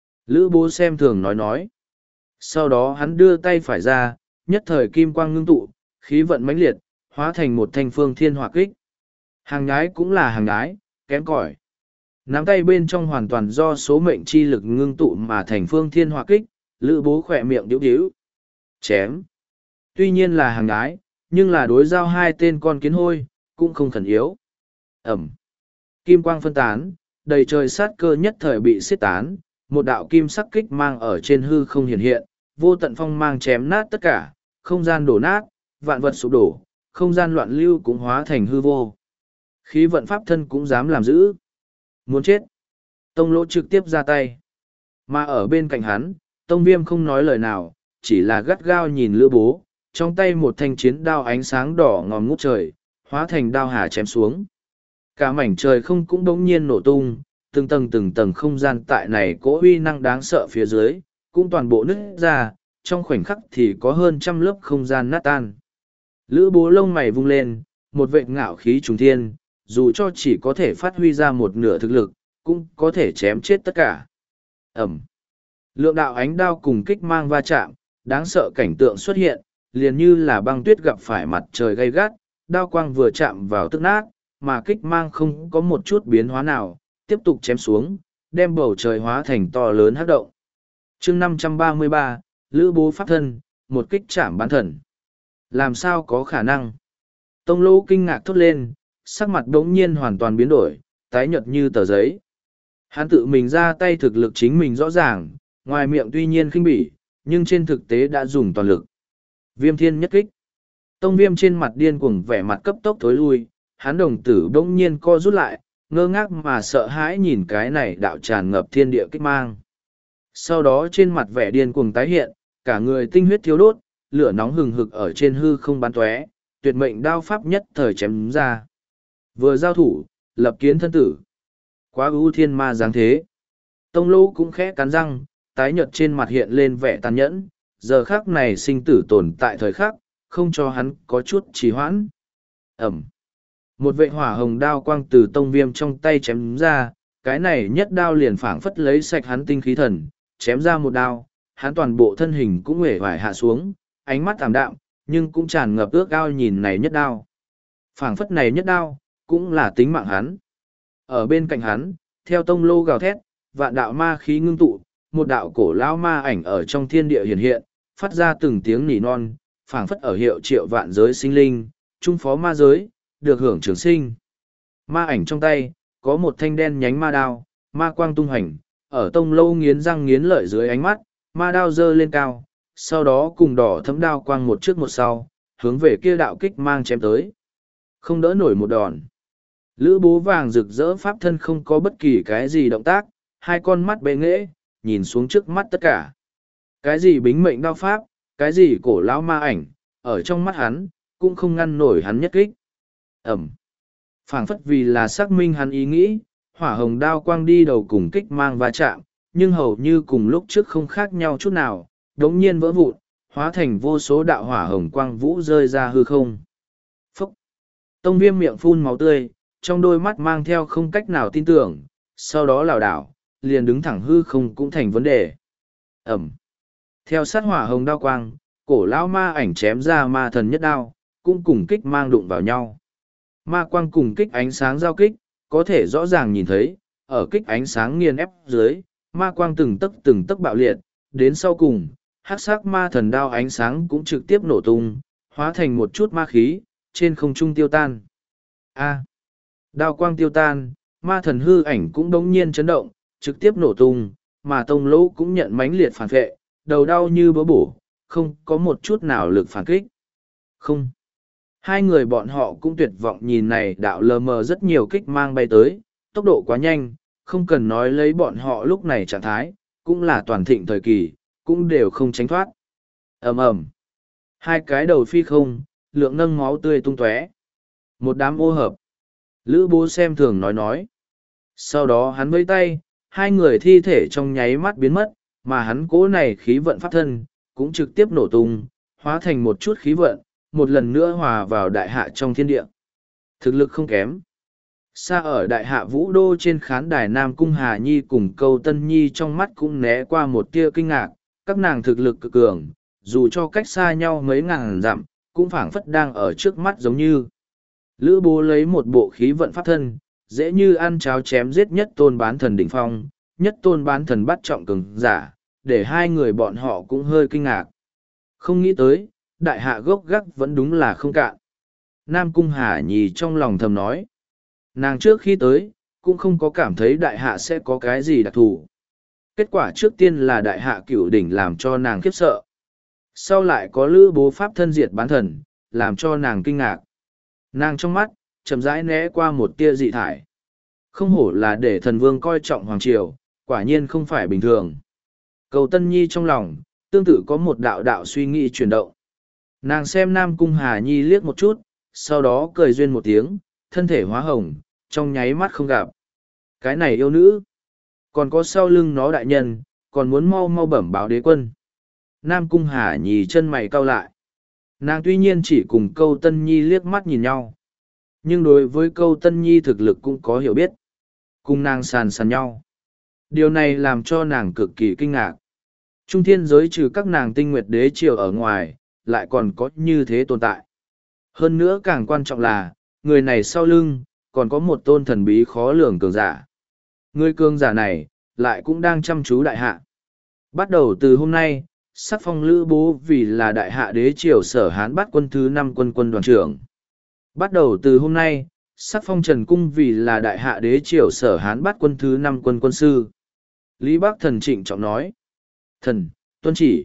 Lữ bố xem thường nói nói. Sau đó hắn đưa tay phải ra, nhất thời kim quang ngưng tụ, khí vận mãnh liệt, hóa thành một thanh phương thiên hỏa kích. Hàng nhái cũng là hàng nhái, kém cỏi. Nắm tay bên trong hoàn toàn do số mệnh chi lực ngưng tụ mà thành phương thiên hỏa kích, lữ bố khỏe miệng điếu điếu. Chém. Tuy nhiên là hàng nhái, nhưng là đối giao hai tên con kiến hôi, cũng không khẩn yếu. Ẩm. Kim quang phân tán, đầy trời sát cơ nhất thời bị xiết tán, một đạo kim sắc kích mang ở trên hư không hiện hiện, vô tận phong mang chém nát tất cả, không gian đổ nát, vạn vật sụp đổ, không gian loạn lưu cũng hóa thành hư vô. Khí vận pháp thân cũng dám làm giữ. Muốn chết. Tông lỗ trực tiếp ra tay. Mà ở bên cạnh hắn, tông viêm không nói lời nào, chỉ là gắt gao nhìn lữ bố, trong tay một thanh chiến đao ánh sáng đỏ ngòm ngút trời, hóa thành đao hà chém xuống. Cả mảnh trời không cũng đống nhiên nổ tung, từng tầng từng tầng không gian tại này cỗ uy năng đáng sợ phía dưới, cũng toàn bộ nứt ra, trong khoảnh khắc thì có hơn trăm lớp không gian nát tan. Lữ bố lông mày vung lên, một vệt ngạo khí trùng thiên, dù cho chỉ có thể phát huy ra một nửa thực lực, cũng có thể chém chết tất cả. Ẩm. Lượng đạo ánh đao cùng kích mang va chạm, đáng sợ cảnh tượng xuất hiện, liền như là băng tuyết gặp phải mặt trời gay gắt, đao quang vừa chạm vào tức nát, mà kích mang không có một chút biến hóa nào, tiếp tục chém xuống, đem bầu trời hóa thành to lớn hắc động. chương năm trăm ba mươi ba, Lữ bố pháp thân, một kích chạm bán thần. Làm sao có khả năng? Tông lỗ kinh ngạc thốt lên, sắc mặt đống nhiên hoàn toàn biến đổi, tái nhợt như tờ giấy. Hắn tự mình ra tay thực lực chính mình rõ ràng, ngoài miệng tuy nhiên khinh bỉ, nhưng trên thực tế đã dùng toàn lực. Viêm thiên nhất kích. Tông viêm trên mặt điên cuồng vẻ mặt cấp tốc thối lui, hắn đồng tử đống nhiên co rút lại, ngơ ngác mà sợ hãi nhìn cái này đạo tràn ngập thiên địa kích mang. Sau đó trên mặt vẻ điên cuồng tái hiện, cả người tinh huyết thiếu đốt, lửa nóng hừng hực ở trên hư không bắn tóe, tuyệt mệnh đao pháp nhất thời chém ra. Vừa giao thủ, lập kiến thân tử. Quá ưu thiên ma dáng thế. Tông lỗ cũng khẽ cắn răng, tái nhợt trên mặt hiện lên vẻ tàn nhẫn, giờ khắc này sinh tử tồn tại thời khắc, không cho hắn có chút trì hoãn. Ẩm. Một vệ hỏa hồng đao quang từ tông viêm trong tay chém ra, cái này nhất đao liền phảng phất lấy sạch hắn tinh khí thần, chém ra một đao, hắn toàn bộ thân hình cũng uể oải hạ xuống, ánh mắt tạm đạm, nhưng cũng tràn ngập ước ao nhìn này nhất đao. Phảng phất này nhất đao, cũng là tính mạng hắn. Ở bên cạnh hắn, theo tông lô gào thét, vạn đạo ma khí ngưng tụ, một đạo cổ lão ma ảnh ở trong thiên địa hiện hiện, phát ra từng tiếng nỉ non, phảng phất ở hiệu triệu vạn giới sinh linh, trung phó ma giới, được hưởng trường sinh. Ma ảnh trong tay, có một thanh đen nhánh ma đao, ma quang tung hành, ở tông lâu nghiến răng nghiến lợi dưới ánh mắt, ma đao dơ lên cao, sau đó cùng đỏ thấm đao quang một trước một sau, hướng về kia đạo kích mang chém tới. Không đỡ nổi một đòn. Lữ bố vàng rực rỡ pháp thân không có bất kỳ cái gì động tác, hai con mắt bệ nghễ, nhìn xuống trước mắt tất cả. Cái gì bính mệnh đao pháp, cái gì cổ lão ma ảnh, ở trong mắt hắn, cũng không ngăn nổi hắn nhất kích. Ẩm. Phảng phất vì là xác minh hắn ý nghĩ, hỏa hồng đao quang đi đầu cùng kích mang va chạm, nhưng hầu như cùng lúc trước không khác nhau chút nào, đống nhiên vỡ vụn, hóa thành vô số đạo hỏa hồng quang vũ rơi ra hư không. Phúc. Tông viêm miệng phun máu tươi, trong đôi mắt mang theo không cách nào tin tưởng, sau đó lảo đảo, liền đứng thẳng hư không cũng thành vấn đề. Ẩm. Theo sát hỏa hồng đao quang, cổ lão ma ảnh chém ra ma thần nhất đao, cũng cùng kích mang đụng vào nhau. Ma quang cùng kích ánh sáng giao kích, có thể rõ ràng nhìn thấy, ở kích ánh sáng nghiền ép dưới, ma quang từng tấc từng tấc bạo liệt, đến sau cùng, hắc sắc ma thần đao ánh sáng cũng trực tiếp nổ tung, hóa thành một chút ma khí, trên không trung tiêu tan. A. Đao quang tiêu tan, ma thần hư ảnh cũng đống nhiên chấn động, trực tiếp nổ tung, mà tông lỗ cũng nhận mãnh liệt phản vệ, đầu đau như bớ bổ, không có một chút nào lực phản kích. Không. Hai người bọn họ cũng tuyệt vọng nhìn này đạo lờ mờ rất nhiều kích mang bay tới, tốc độ quá nhanh, không cần nói lấy bọn họ lúc này trạng thái, cũng là toàn thịnh thời kỳ, cũng đều không tránh thoát. Ầm ầm. Hai cái đầu phi không, lượng nâng máu tươi tung tóe. Một đám ô hợp. Lữ bố xem thường nói nói. Sau đó hắn vẫy tay, hai người thi thể trong nháy mắt biến mất, mà hắn cố này khí vận pháp thân, cũng trực tiếp nổ tung, hóa thành một chút khí vận, một lần nữa hòa vào đại hạ trong thiên địa. Thực lực không kém. Xa ở đại hạ vũ đô trên khán đài Nam Cung Hà Nhi cùng Câu Tân Nhi trong mắt cũng né qua một tia kinh ngạc, các nàng thực lực cực cường, dù cho cách xa nhau mấy ngàn dặm, cũng phảng phất đang ở trước mắt giống như. Lữ Bố lấy một bộ khí vận pháp thân, dễ như ăn cháo chém giết nhất tôn bán thần đỉnh phong, nhất tôn bán thần bắt trọng cường giả, để hai người bọn họ cũng hơi kinh ngạc. Không nghĩ tới, đại hạ gốc gác vẫn đúng là không cạn. Nam Cung Hà Nhi trong lòng thầm nói. Nàng trước khi tới, cũng không có cảm thấy đại hạ sẽ có cái gì đặc thù. Kết quả trước tiên là đại hạ cửu đỉnh làm cho nàng khiếp sợ. Sau lại có Lữ Bố pháp thân diệt bán thần, làm cho nàng kinh ngạc. Nàng trong mắt, chậm rãi né qua một tia dị thải. Không hổ là để thần vương coi trọng hoàng triều, quả nhiên không phải bình thường. Cầu Tân Nhi trong lòng, tương tự có một đạo đạo suy nghĩ chuyển động. Nàng xem Nam Cung Hà Nhi liếc một chút, sau đó cười duyên một tiếng, thân thể hóa hồng, trong nháy mắt không gặp. Cái này yêu nữ, còn có sau lưng nó đại nhân, còn muốn mau mau bẩm báo đế quân. Nam Cung Hà Nhi chân mày cau lại. Nàng tuy nhiên chỉ cùng Câu Tân Nhi liếc mắt nhìn nhau. Nhưng đối với Câu Tân Nhi thực lực cũng có hiểu biết. Cùng nàng sàn sàn nhau. Điều này làm cho nàng cực kỳ kinh ngạc. Trung thiên giới trừ các nàng tinh nguyệt đế triều ở ngoài, lại còn có như thế tồn tại. Hơn nữa càng quan trọng là, người này sau lưng, còn có một tôn thần bí khó lường cường giả. Người cường giả này, lại cũng đang chăm chú đại hạ. Bắt đầu từ hôm nay, sắc phong Lữ Bố vì là đại hạ đế triều sở Hán bắt quân thứ năm quân quân đoàn trưởng. Bắt đầu từ hôm nay, sắc phong Trần Cung vì là đại hạ đế triều sở Hán bắt quân thứ năm quân quân sư. Lý Bắc Thần trịnh trọng nói. Thần, tuân chỉ.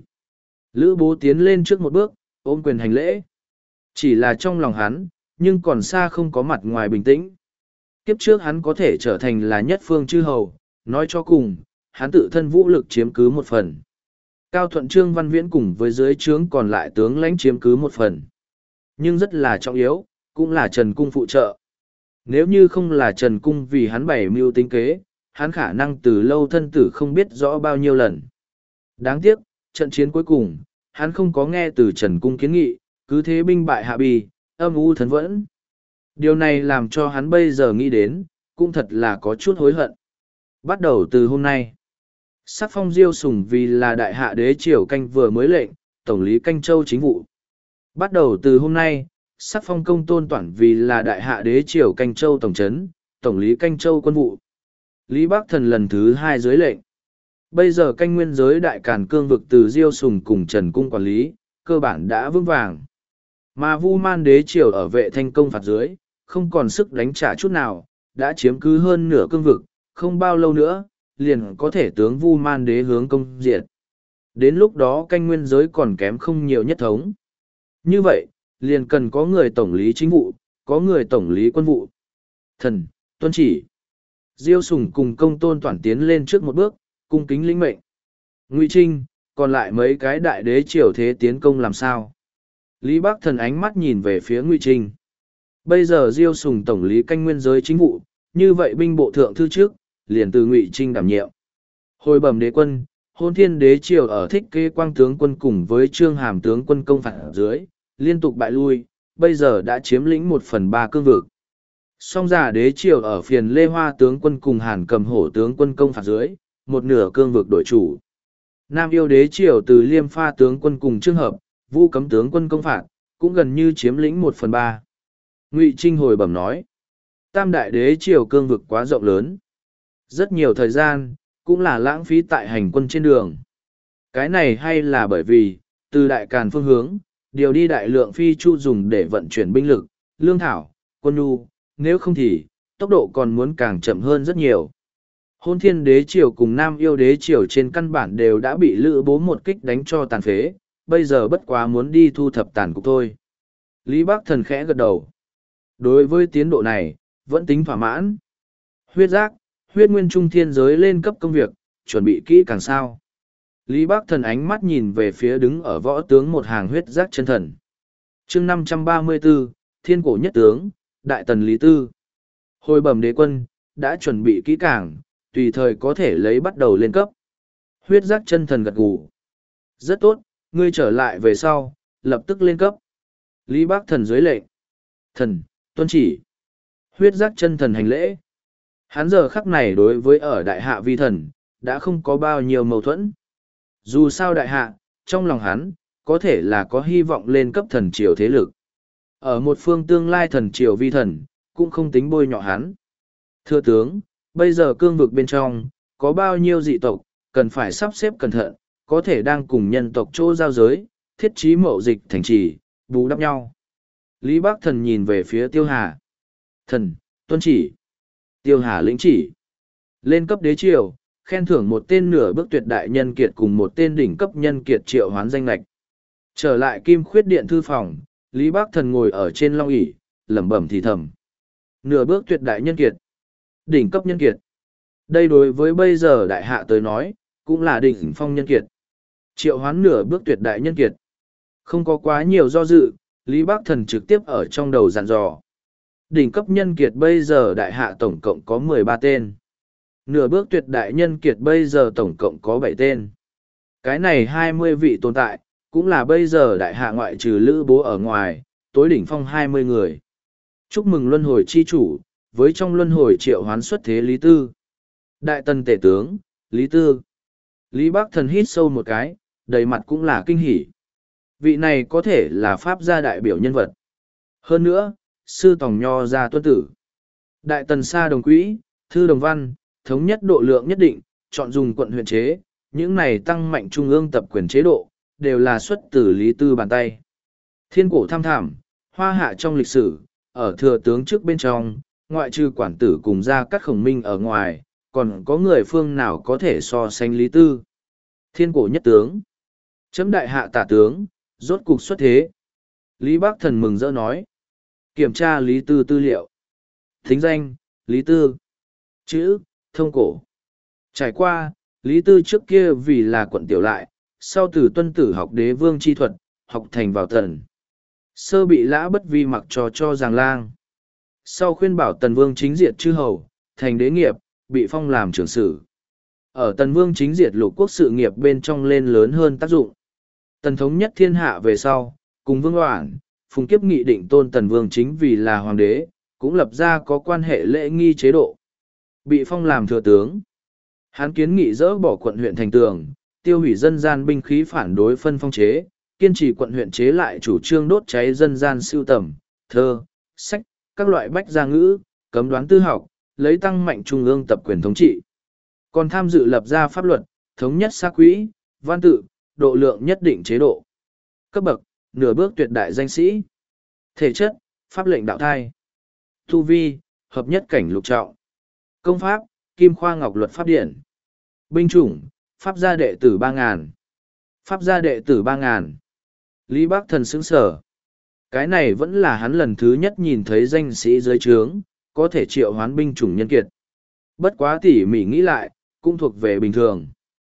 Lữ Bố tiến lên trước một bước, ôm quyền hành lễ. Chỉ là trong lòng hắn, nhưng còn xa không có mặt ngoài bình tĩnh. Kiếp trước hắn có thể trở thành là nhất phương chư hầu, nói cho cùng, hắn tự thân vũ lực chiếm cứ một phần. Cao Thuận Trương Văn Viễn cùng với dưới trướng còn lại tướng lãnh chiếm cứ một phần. Nhưng rất là trọng yếu, cũng là Trần Cung phụ trợ. Nếu như không là Trần Cung vì hắn bày mưu tính kế, hắn khả năng từ lâu thân tử không biết rõ bao nhiêu lần. Đáng tiếc, trận chiến cuối cùng, hắn không có nghe từ Trần Cung kiến nghị, cứ thế binh bại hạ bì, âm u thần vẫn. Điều này làm cho hắn bây giờ nghĩ đến, cũng thật là có chút hối hận. Bắt đầu từ hôm nay, sắc phong Diêu Sùng vì là đại hạ đế triều canh vừa mới lệnh, tổng lý canh châu chính vụ. Bắt đầu từ hôm nay, sắc phong Công Tôn Toản vì là đại hạ đế triều canh châu tổng trấn, tổng lý canh châu quân vụ. Lý Bắc Thần lần thứ hai dưới lệnh. Bây giờ canh nguyên giới đại càn cương vực từ Diêu Sùng cùng Trần Cung quản lý, cơ bản đã vững vàng. Mà Vu Man đế triều ở vệ thanh công phạt dưới, không còn sức đánh trả chút nào, đã chiếm cứ hơn nửa cương vực, không bao lâu nữa, liền có thể tướng Vu Man đế hướng công diệt. Đến lúc đó canh nguyên giới còn kém không nhiều nhất thống. Như vậy, liền cần có người tổng lý chính vụ, có người tổng lý quân vụ. Thần, tuân chỉ. Diêu Sùng cùng Công Tôn Toản tiến lên trước một bước, cung kính lĩnh mệnh. Ngụy Trinh, còn lại mấy cái đại đế triều thế tiến công làm sao? Lý Bắc Thần ánh mắt nhìn về phía Ngụy Trinh. Bây giờ Diêu Sùng tổng lý canh nguyên giới chính vụ, như vậy binh bộ thượng thư trước, liền từ Ngụy Trinh đảm nhiệm. Hồi bẩm đế quân, Hôn Thiên đế triều ở Thích Kế Quang tướng quân cùng với Trương Hàm tướng quân công phạt dưới, liên tục bại lui, bây giờ đã chiếm lĩnh một phần ba cương vực. Song giả đế triều ở phiền Lê Hoa tướng quân cùng Hàn Cầm Hổ tướng quân công phạt dưới, một nửa cương vực đổi chủ. Nam Yêu đế triều từ Liêm Pha tướng quân cùng Trương Hợp, Vu Cấm tướng quân công phạt, cũng gần như chiếm lĩnh một phần ba. Ngụy Trinh hồi bẩm nói, tam đại đế triều cương vực quá rộng lớn. Rất nhiều thời gian, cũng là lãng phí tại hành quân trên đường. Cái này hay là bởi vì, từ đại càn phương hướng, điều đi đại lượng phi chu dùng để vận chuyển binh lực, lương thảo, quân nhu, nếu không thì, tốc độ còn muốn càng chậm hơn rất nhiều. Hôn Thiên đế triều cùng Nam Yêu đế triều trên căn bản đều đã bị Lữ Bố một kích đánh cho tàn phế, bây giờ bất quá muốn đi thu thập tàn cục thôi. Lý Bắc Thần khẽ gật đầu. Đối với tiến độ này, vẫn tính thỏa mãn. Huyết giác, huyết nguyên trung thiên giới lên cấp công việc, chuẩn bị kỹ càng sao. Lý Bắc Thần ánh mắt nhìn về phía đứng ở võ tướng một hàng huyết giác chân thần. chương năm trăm ba mươi tư, Thiên cổ nhất tướng, Đại tần Lý Tư. Hồi bẩm đế quân, đã chuẩn bị kỹ càng, tùy thời có thể lấy bắt đầu lên cấp. Huyết giác chân thần gật gù. Rất tốt, ngươi trở lại về sau, lập tức lên cấp. Lý Bắc Thần dưới lệnh. Thần, tuân chỉ. Huyết giác chân thần hành lễ. Hắn giờ khắc này đối với ở đại hạ vi thần, đã không có bao nhiêu mâu thuẫn. Dù sao đại hạ, trong lòng hắn, có thể là có hy vọng lên cấp thần triều thế lực. Ở một phương tương lai thần triều vi thần, cũng không tính bôi nhọ hắn. Thưa tướng, bây giờ cương vực bên trong, có bao nhiêu dị tộc, cần phải sắp xếp cẩn thận, có thể đang cùng nhân tộc chỗ giao giới, thiết trí mậu dịch thành trì, bù đắp nhau. Lý Bác Thần nhìn về phía Tiêu Hà. Thần, tuân chỉ. Tiêu Hà lĩnh chỉ. Lên cấp đế triều, khen thưởng một tên nửa bước tuyệt đại nhân kiệt cùng một tên đỉnh cấp nhân kiệt triệu hoán danh lạch. Trở lại Kim Khuyết Điện thư phòng, Lý Bác Thần ngồi ở trên long ỷ lẩm bẩm thì thầm. Nửa bước tuyệt đại nhân kiệt. Đỉnh cấp nhân kiệt. Đây đối với bây giờ đại hạ tới nói, cũng là đỉnh phong nhân kiệt. Triệu hoán nửa bước tuyệt đại nhân kiệt. Không có quá nhiều do dự, Lý Bác Thần trực tiếp ở trong đầu dặn dò. Đỉnh cấp nhân kiệt bây giờ đại hạ tổng cộng có mười ba tên. Nửa bước tuyệt đại nhân kiệt bây giờ tổng cộng có bảy tên. Cái này hai mươi vị tồn tại, cũng là bây giờ đại hạ ngoại trừ lữ bố ở ngoài, tối đỉnh phong hai mươi người. Chúc mừng luân hồi chi chủ, với trong luân hồi triệu hoán xuất thế Lý Tư. Đại tần tể tướng, Lý Tư. Lý Bác Thần hít sâu một cái, đầy mặt cũng là kinh hỉ. Vị này có thể là pháp gia đại biểu nhân vật. Hơn nữa, sư tòng nho gia tuân tử. Đại tần sa đồng quỹ, thư đồng văn, thống nhất độ lượng nhất định, chọn dùng quận huyện chế, những này tăng mạnh trung ương tập quyền chế độ, đều là xuất từ Lý Tư bàn tay. Thiên cổ tham thảm, hoa hạ trong lịch sử, ở thừa tướng trước bên trong, ngoại trừ quản tử cùng gia cát khổng minh ở ngoài, còn có người phương nào có thể so sánh Lý Tư. Thiên cổ nhất tướng, chấm đại hạ tả tướng, rốt cục xuất thế. Lý Bác Thần mừng rỡ nói. Kiểm tra Lý Tư tư liệu. Thính danh, Lý Tư. Chữ, thông cổ. Trải qua, Lý Tư trước kia vì là quận tiểu lại, sau từ tuân tử học đế vương chi thuật, học thành vào tần. Sơ bị lã bất vi mặc cho cho giàng lang. Sau khuyên bảo tần vương chính diệt chư hầu, thành đế nghiệp, bị phong làm trưởng sử. Ở tần vương chính diệt lục quốc sự nghiệp bên trong lên lớn hơn tác dụng. Tần thống nhất thiên hạ về sau, cùng vương hoảng, phùng kiếp nghị định tôn tần vương chính vì là hoàng đế, cũng lập ra có quan hệ lễ nghi chế độ. Bị phong làm thừa tướng. Hán kiến nghị dỡ bỏ quận huyện thành tường, tiêu hủy dân gian binh khí phản đối phân phong chế, kiên trì quận huyện chế lại chủ trương đốt cháy dân gian sưu tầm, thơ, sách, các loại bách gia ngữ, cấm đoán tư học, lấy tăng mạnh trung ương tập quyền thống trị. Còn tham dự lập ra pháp luật, thống nhất xác quỹ, văn tự, độ lượng nhất định chế độ. Cấp bậc, nửa bước tuyệt đại danh sĩ. Thể chất, pháp lệnh đạo thai. Tu vi, hợp nhất cảnh lục trọng. Công pháp, kim khoa ngọc luật pháp điển. Binh chủng, pháp gia đệ tử ba ngàn. Pháp gia đệ tử ba ngàn. Lý Bác Thần sững sở. Cái này vẫn là hắn lần thứ nhất nhìn thấy danh sĩ dưới trướng, có thể triệu hoán binh chủng nhân kiệt. Bất quá tỉ mỉ nghĩ lại, cũng thuộc về bình thường.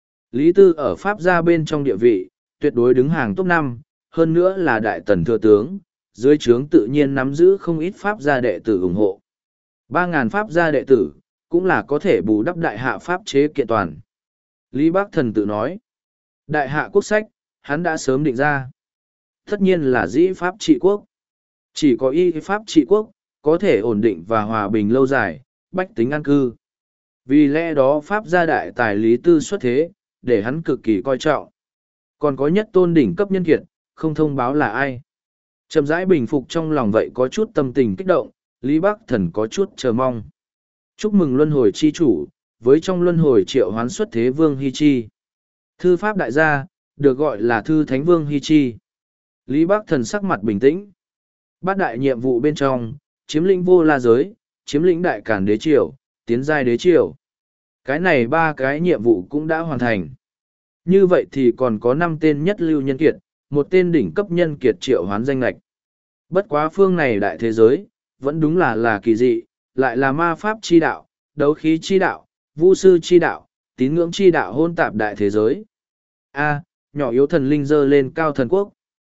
Lý Tư ở Pháp gia bên trong địa vị, tuyệt đối đứng hàng top năm, hơn nữa là đại tần thừa tướng, dưới trướng tự nhiên nắm giữ không ít Pháp gia đệ tử ủng hộ. Ba ngàn Pháp gia đệ tử, cũng là có thể bù đắp đại hạ Pháp chế kiện toàn. Lý Bác Thần tự nói, đại hạ quốc sách, hắn đã sớm định ra. Tất nhiên là dĩ Pháp trị quốc. Chỉ có y Pháp trị quốc, có thể ổn định và hòa bình lâu dài, bách tính an cư. Vì lẽ đó Pháp gia đại tài Lý Tư xuất thế, để hắn cực kỳ coi trọng. Còn có nhất tôn đỉnh cấp nhân kiệt, không thông báo là ai. Chậm rãi bình phục trong lòng vậy có chút tâm tình kích động, Lý Bác Thần có chút chờ mong. Chúc mừng luân hồi chi chủ, với trong luân hồi triệu hoán xuất thế Vương Hy Chi. Thư Pháp đại gia, được gọi là Thư Thánh Vương Hy Chi. Lý Bác Thần sắc mặt bình tĩnh. Bát đại nhiệm vụ bên trong, chiếm lĩnh vô la giới, chiếm lĩnh đại cản đế triều, tiến giai đế triều. Cái này ba cái nhiệm vụ cũng đã hoàn thành. Như vậy thì còn có năm tên nhất lưu nhân kiệt, một tên đỉnh cấp nhân kiệt triệu hoán danh lạch. Bất quá phương này đại thế giới, vẫn đúng là là kỳ dị, lại là ma pháp chi đạo, đấu khí chi đạo, vu sư chi đạo, tín ngưỡng chi đạo hôn tạp đại thế giới. A, nhỏ yếu thần linh dơ lên cao thần quốc.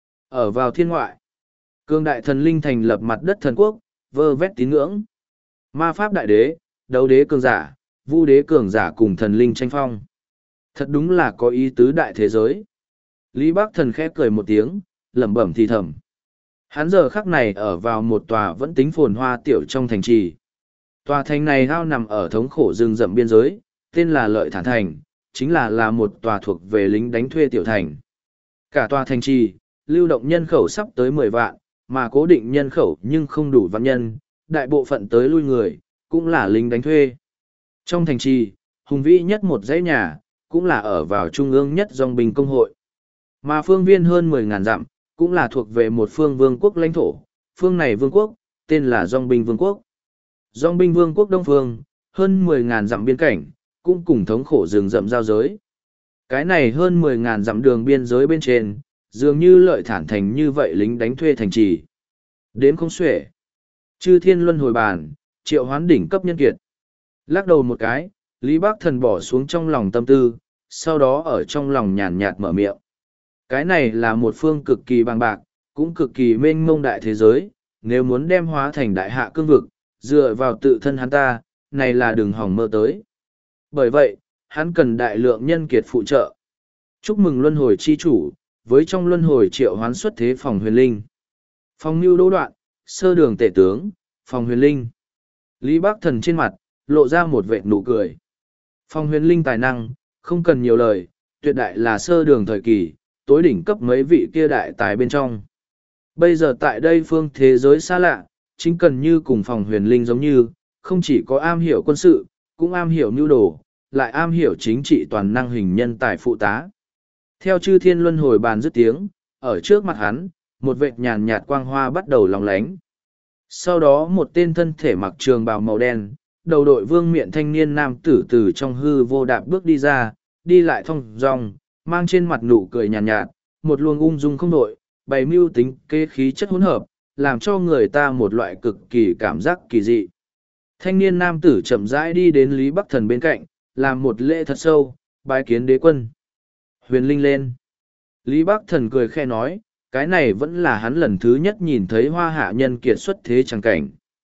Ở vào thiên ngoại, cương đại thần linh thành lập mặt đất thần quốc, vơ vét tín ngưỡng. Ma pháp đại đế, đấu đế cường giả, vu đế cường giả cùng thần linh tranh phong. Thật đúng là có ý tứ đại thế giới. Lý Bác Thần khẽ cười một tiếng, lẩm bẩm thì thầm. Hắn giờ khắc này ở vào một tòa vẫn tính phồn hoa tiểu trong thành trì, Tòa thành này ao nằm ở thống khổ rừng rậm biên giới, tên là Lợi Thản Thành, chính là là một tòa thuộc về lính đánh thuê tiểu thành. Cả tòa thành trì, lưu động nhân khẩu sắp tới mười vạn, mà cố định nhân khẩu nhưng không đủ vạn nhân, đại bộ phận tới lui người, cũng là lính đánh thuê. Trong thành trì, hùng vĩ nhất một dãy nhà, cũng là ở vào trung ương nhất dòng binh công hội. Mà phương viên hơn mười ngàn dặm, cũng là thuộc về một phương vương quốc lãnh thổ, phương này vương quốc, tên là Dòng binh vương quốc. Dòng binh vương quốc đông phương, hơn mười ngàn dặm biên cảnh, cũng cùng thống khổ rừng rậm giao giới. Cái này hơn mười ngàn dặm đường biên giới bên trên, dường như Lợi Thản Thành như vậy lính đánh thuê thành trì. Đến không xuể. Chư thiên luân hồi bàn, triệu hoán đỉnh cấp nhân kiệt. Lắc đầu một cái, Lý Bắc Thần bỏ xuống trong lòng tâm tư, sau đó ở trong lòng nhàn nhạt mở miệng. Cái này là một phương cực kỳ bằng bạc, cũng cực kỳ mênh mông đại thế giới, nếu muốn đem hóa thành đại hạ cương vực, dựa vào tự thân hắn ta, này là đừng hỏng mơ tới. Bởi vậy, hắn cần đại lượng nhân kiệt phụ trợ. Chúc mừng luân hồi chi chủ, với trong luân hồi triệu hoán xuất thế phòng huyền linh. Phòng mưu đỗ đoạn, sơ đường tể tướng, phòng huyền linh. Lý Bắc Thần trên mặt, lộ ra một vệt nụ cười. Phòng huyền linh tài năng, không cần nhiều lời, tuyệt đại là sơ đường thời kỳ, tối đỉnh cấp mấy vị kia đại tài bên trong. Bây giờ tại đây phương thế giới xa lạ, chính cần như cùng phòng huyền linh giống như, không chỉ có am hiểu quân sự, cũng am hiểu mưu đồ, lại am hiểu chính trị toàn năng hình nhân tài phụ tá. Theo chư thiên luân hồi bàn dứt tiếng, ở trước mặt hắn, một vệt nhàn nhạt quang hoa bắt đầu lóng lánh. Sau đó một tên thân thể mặc trường bào màu đen, đầu đội vương miện thanh niên nam tử từ trong hư vô đạp bước đi ra, đi lại thong dong, mang trên mặt nụ cười nhàn nhạt, nhạt, một luồng ung dung không đội, bày mưu tính kế khí chất hỗn hợp, làm cho người ta một loại cực kỳ cảm giác kỳ dị. Thanh niên nam tử chậm rãi đi đến Lý Bắc Thần bên cạnh, làm một lễ thật sâu, bái kiến đế quân. Huyền linh lên. Lý Bắc Thần cười khe nói, cái này vẫn là hắn lần thứ nhất nhìn thấy hoa hạ nhân kiệt xuất thế chẳng cảnh.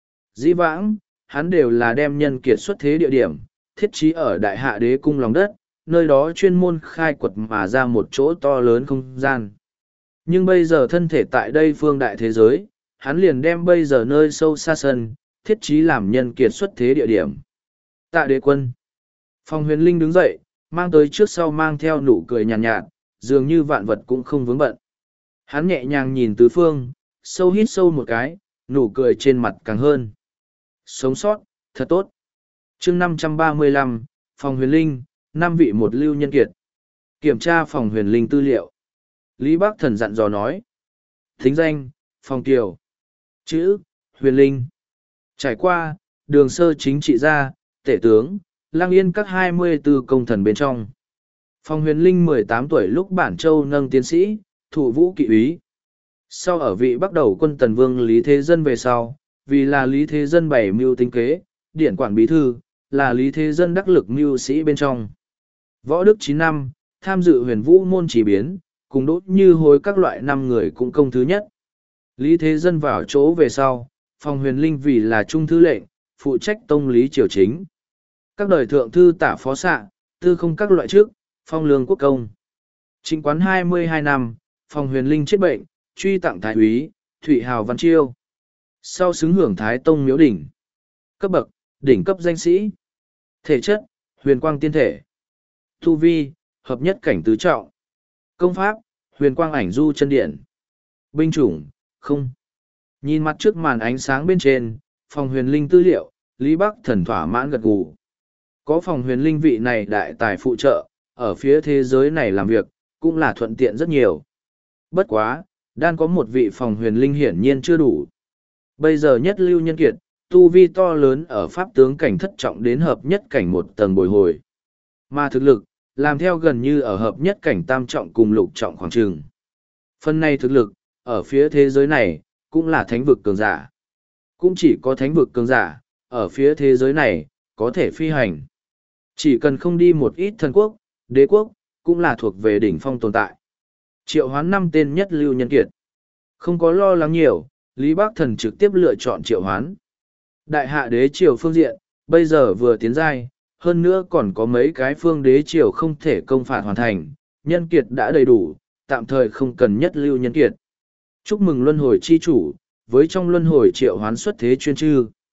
Dĩ vãng, hắn đều là đem nhân kiệt xuất thế địa điểm, thiết trí ở đại hạ đế cung lòng đất, nơi đó chuyên môn khai quật mà ra một chỗ to lớn không gian. Nhưng bây giờ thân thể tại đây phương đại thế giới, hắn liền đem bây giờ nơi sâu xa sân, thiết trí làm nhân kiệt xuất thế địa điểm. Tạ đế quân. Phong huyền linh đứng dậy, mang tới trước sau mang theo nụ cười nhàn nhạt, nhạt, dường như vạn vật cũng không vướng bận. Hắn nhẹ nhàng nhìn tứ phương, sâu hít sâu một cái, nụ cười trên mặt càng hơn. Sống sót, thật tốt. chương năm trăm ba mươi lăm, phòng huyền linh, năm vị một lưu nhân kiệt. Kiểm tra phòng huyền linh tư liệu. Lý Bắc Thần dặn dò nói. Thính danh, phòng kiều. Chữ, huyền linh. Trải qua, đường sơ chính trị gia, tể tướng, lang yên các hai mươi tư công thần bên trong. Phòng huyền linh mười tám tuổi lúc Bản Châu nâng tiến sĩ, thụ vũ kỵ úy. Sau ở vị bắt đầu quân tần vương Lý Thế Dân về sau, vì là Lý Thế Dân bảy mưu tinh kế, điện quản bí thư, là Lý Thế Dân đắc lực mưu sĩ bên trong. Võ đức chín năm, tham dự huyền vũ môn chỉ biến, cùng đốt như hối các loại năm người cũng công thứ nhất. Lý Thế Dân vào chỗ về sau, phòng huyền linh vì là trung thư lệnh, phụ trách tông lý triều chính. Các đời thượng thư tả phó xạ, tư không các loại trước, phong lương quốc công. Chính quán hai mươi hai năm, phòng huyền linh chết bệnh, truy tặng thái úy, Thụy Hào Văn Chiêu. Sau xứng hưởng Thái Tông miếu đỉnh. Cấp bậc, đỉnh cấp danh sĩ. Thể chất, huyền quang tiên thể. Tu vi, hợp nhất cảnh tứ trọng. Công pháp, huyền quang ảnh du chân điện. Binh chủng, không. Nhìn mặt trước màn ánh sáng bên trên, phòng huyền linh tư liệu, Lý Bắc Thần thỏa mãn gật gù. Có phòng huyền linh vị này đại tài phụ trợ, ở phía thế giới này làm việc, cũng là thuận tiện rất nhiều. Bất quá, đan có một vị phòng huyền linh hiển nhiên chưa đủ. Bây giờ nhất lưu nhân kiệt, tu vi to lớn ở pháp tướng cảnh thất trọng đến hợp nhất cảnh một tầng bồi hồi. Mà thực lực, làm theo gần như ở hợp nhất cảnh tam trọng cùng lục trọng khoảng trường. Phần này thực lực, ở phía thế giới này, cũng là thánh vực cường giả. Cũng chỉ có thánh vực cường giả, ở phía thế giới này, có thể phi hành. Chỉ cần không đi một ít thần quốc, đế quốc, cũng là thuộc về đỉnh phong tồn tại. Triệu hoán năm tên nhất lưu nhân kiệt. Không có lo lắng nhiều, Lý Bắc Thần trực tiếp lựa chọn triệu hoán. Đại hạ đế triều phương diện, bây giờ vừa tiến giai, hơn nữa còn có mấy cái phương đế triều không thể công phạt hoàn thành, nhân kiệt đã đầy đủ, tạm thời không cần nhất lưu nhân kiệt. Chúc mừng luân hồi chi chủ, với trong luân hồi triệu hoán xuất thế chuyên chư.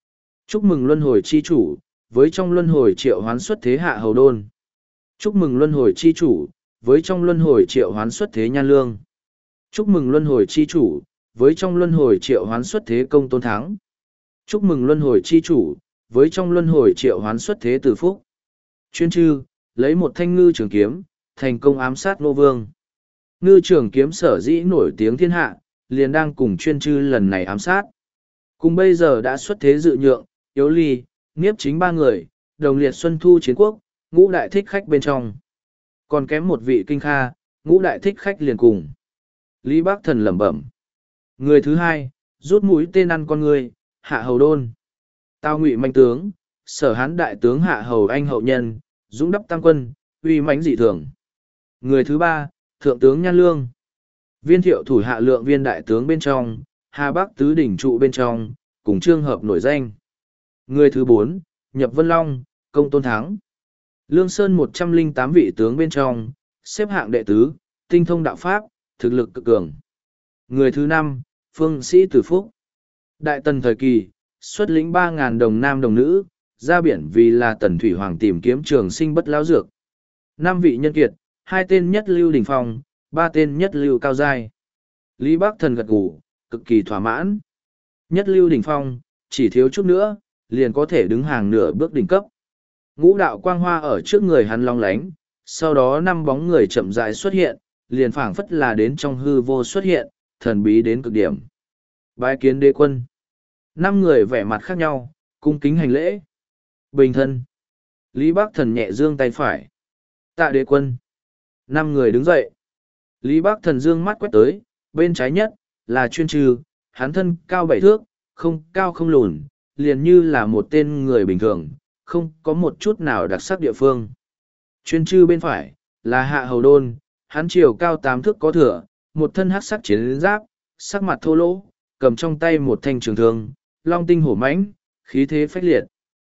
Chúc mừng luân hồi chi chủ, với trong luân hồi triệu hoán xuất thế hạ hầu đôn. Chúc mừng luân hồi chi chủ, với trong luân hồi triệu hoán xuất thế nhan lương. Chúc mừng luân hồi chi chủ, với trong luân hồi triệu hoán xuất thế công tôn thắng. Chúc mừng luân hồi chi chủ, với trong luân hồi triệu hoán xuất thế tử phúc. Chuyên chư, lấy một thanh ngư trường kiếm, thành công ám sát Ngô Vương. Ngư trường kiếm sở dĩ nổi tiếng thiên hạ, liền đang cùng chuyên chư lần này ám sát. Cùng bây giờ đã xuất thế dự nhượng, yếu ly, nghiếp chính ba người, đồng liệt xuân thu chiến quốc, ngũ đại thích khách bên trong. Còn kém một vị kinh kha, ngũ đại thích khách liền cùng. Lý Bác Thần lẩm bẩm. Người thứ hai, rút mũi tên ăn con người, hạ hầu đôn. Tào Ngụy manh tướng, sở hán đại tướng hạ hầu anh hậu nhân, dũng đắp tam quân, uy mãnh dị thường. Người thứ ba, thượng tướng Nhan Lương. Viên thiệu thủ hạ lượng viên đại tướng bên trong, Hà Bắc tứ đỉnh trụ bên trong, cùng trường hợp nổi danh. Người thứ bốn, Nhập Vân Long, công tôn thắng. Lương Sơn một trăm lẻ tám vị tướng bên trong, xếp hạng đệ tứ, tinh thông đạo pháp, thực lực cực cường. Người thứ năm, Phương Sĩ Tử Phúc. Đại tần thời kỳ, xuất lĩnh ba ngàn đồng nam đồng nữ, ra biển vì là tần thủy hoàng tìm kiếm trường sinh bất lão dược. Năm vị nhân kiệt, hai tên nhất lưu đỉnh phong, ba tên nhất lưu cao giai. Lý Bác Thần gật gù, cực kỳ thỏa mãn. Nhất lưu đỉnh phong, chỉ thiếu chút nữa, liền có thể đứng hàng nửa bước đỉnh cấp. Ngũ đạo quang hoa ở trước người hắn long lánh, sau đó năm bóng người chậm rãi xuất hiện, liền phảng phất là đến trong hư vô xuất hiện, thần bí đến cực điểm. Bái kiến đế quân. Năm người vẻ mặt khác nhau, cung kính hành lễ. Bình thân. Lý Bác Thần nhẹ giương tay phải. Tạ đế quân. Năm người đứng dậy. Lý Bác Thần dương mắt quét tới, bên trái nhất, là chuyên trừ, hắn thân cao bảy thước, không cao không lùn, liền như là một tên người bình thường, không có một chút nào đặc sắc địa phương. Chuyên trừ bên phải, là hạ hầu đôn, hắn chiều cao tám thước có thừa, một thân hắc sắc chiến giáp, sắc mặt thô lỗ, cầm trong tay một thanh trường thương, long tinh hổ mãnh, khí thế phách liệt.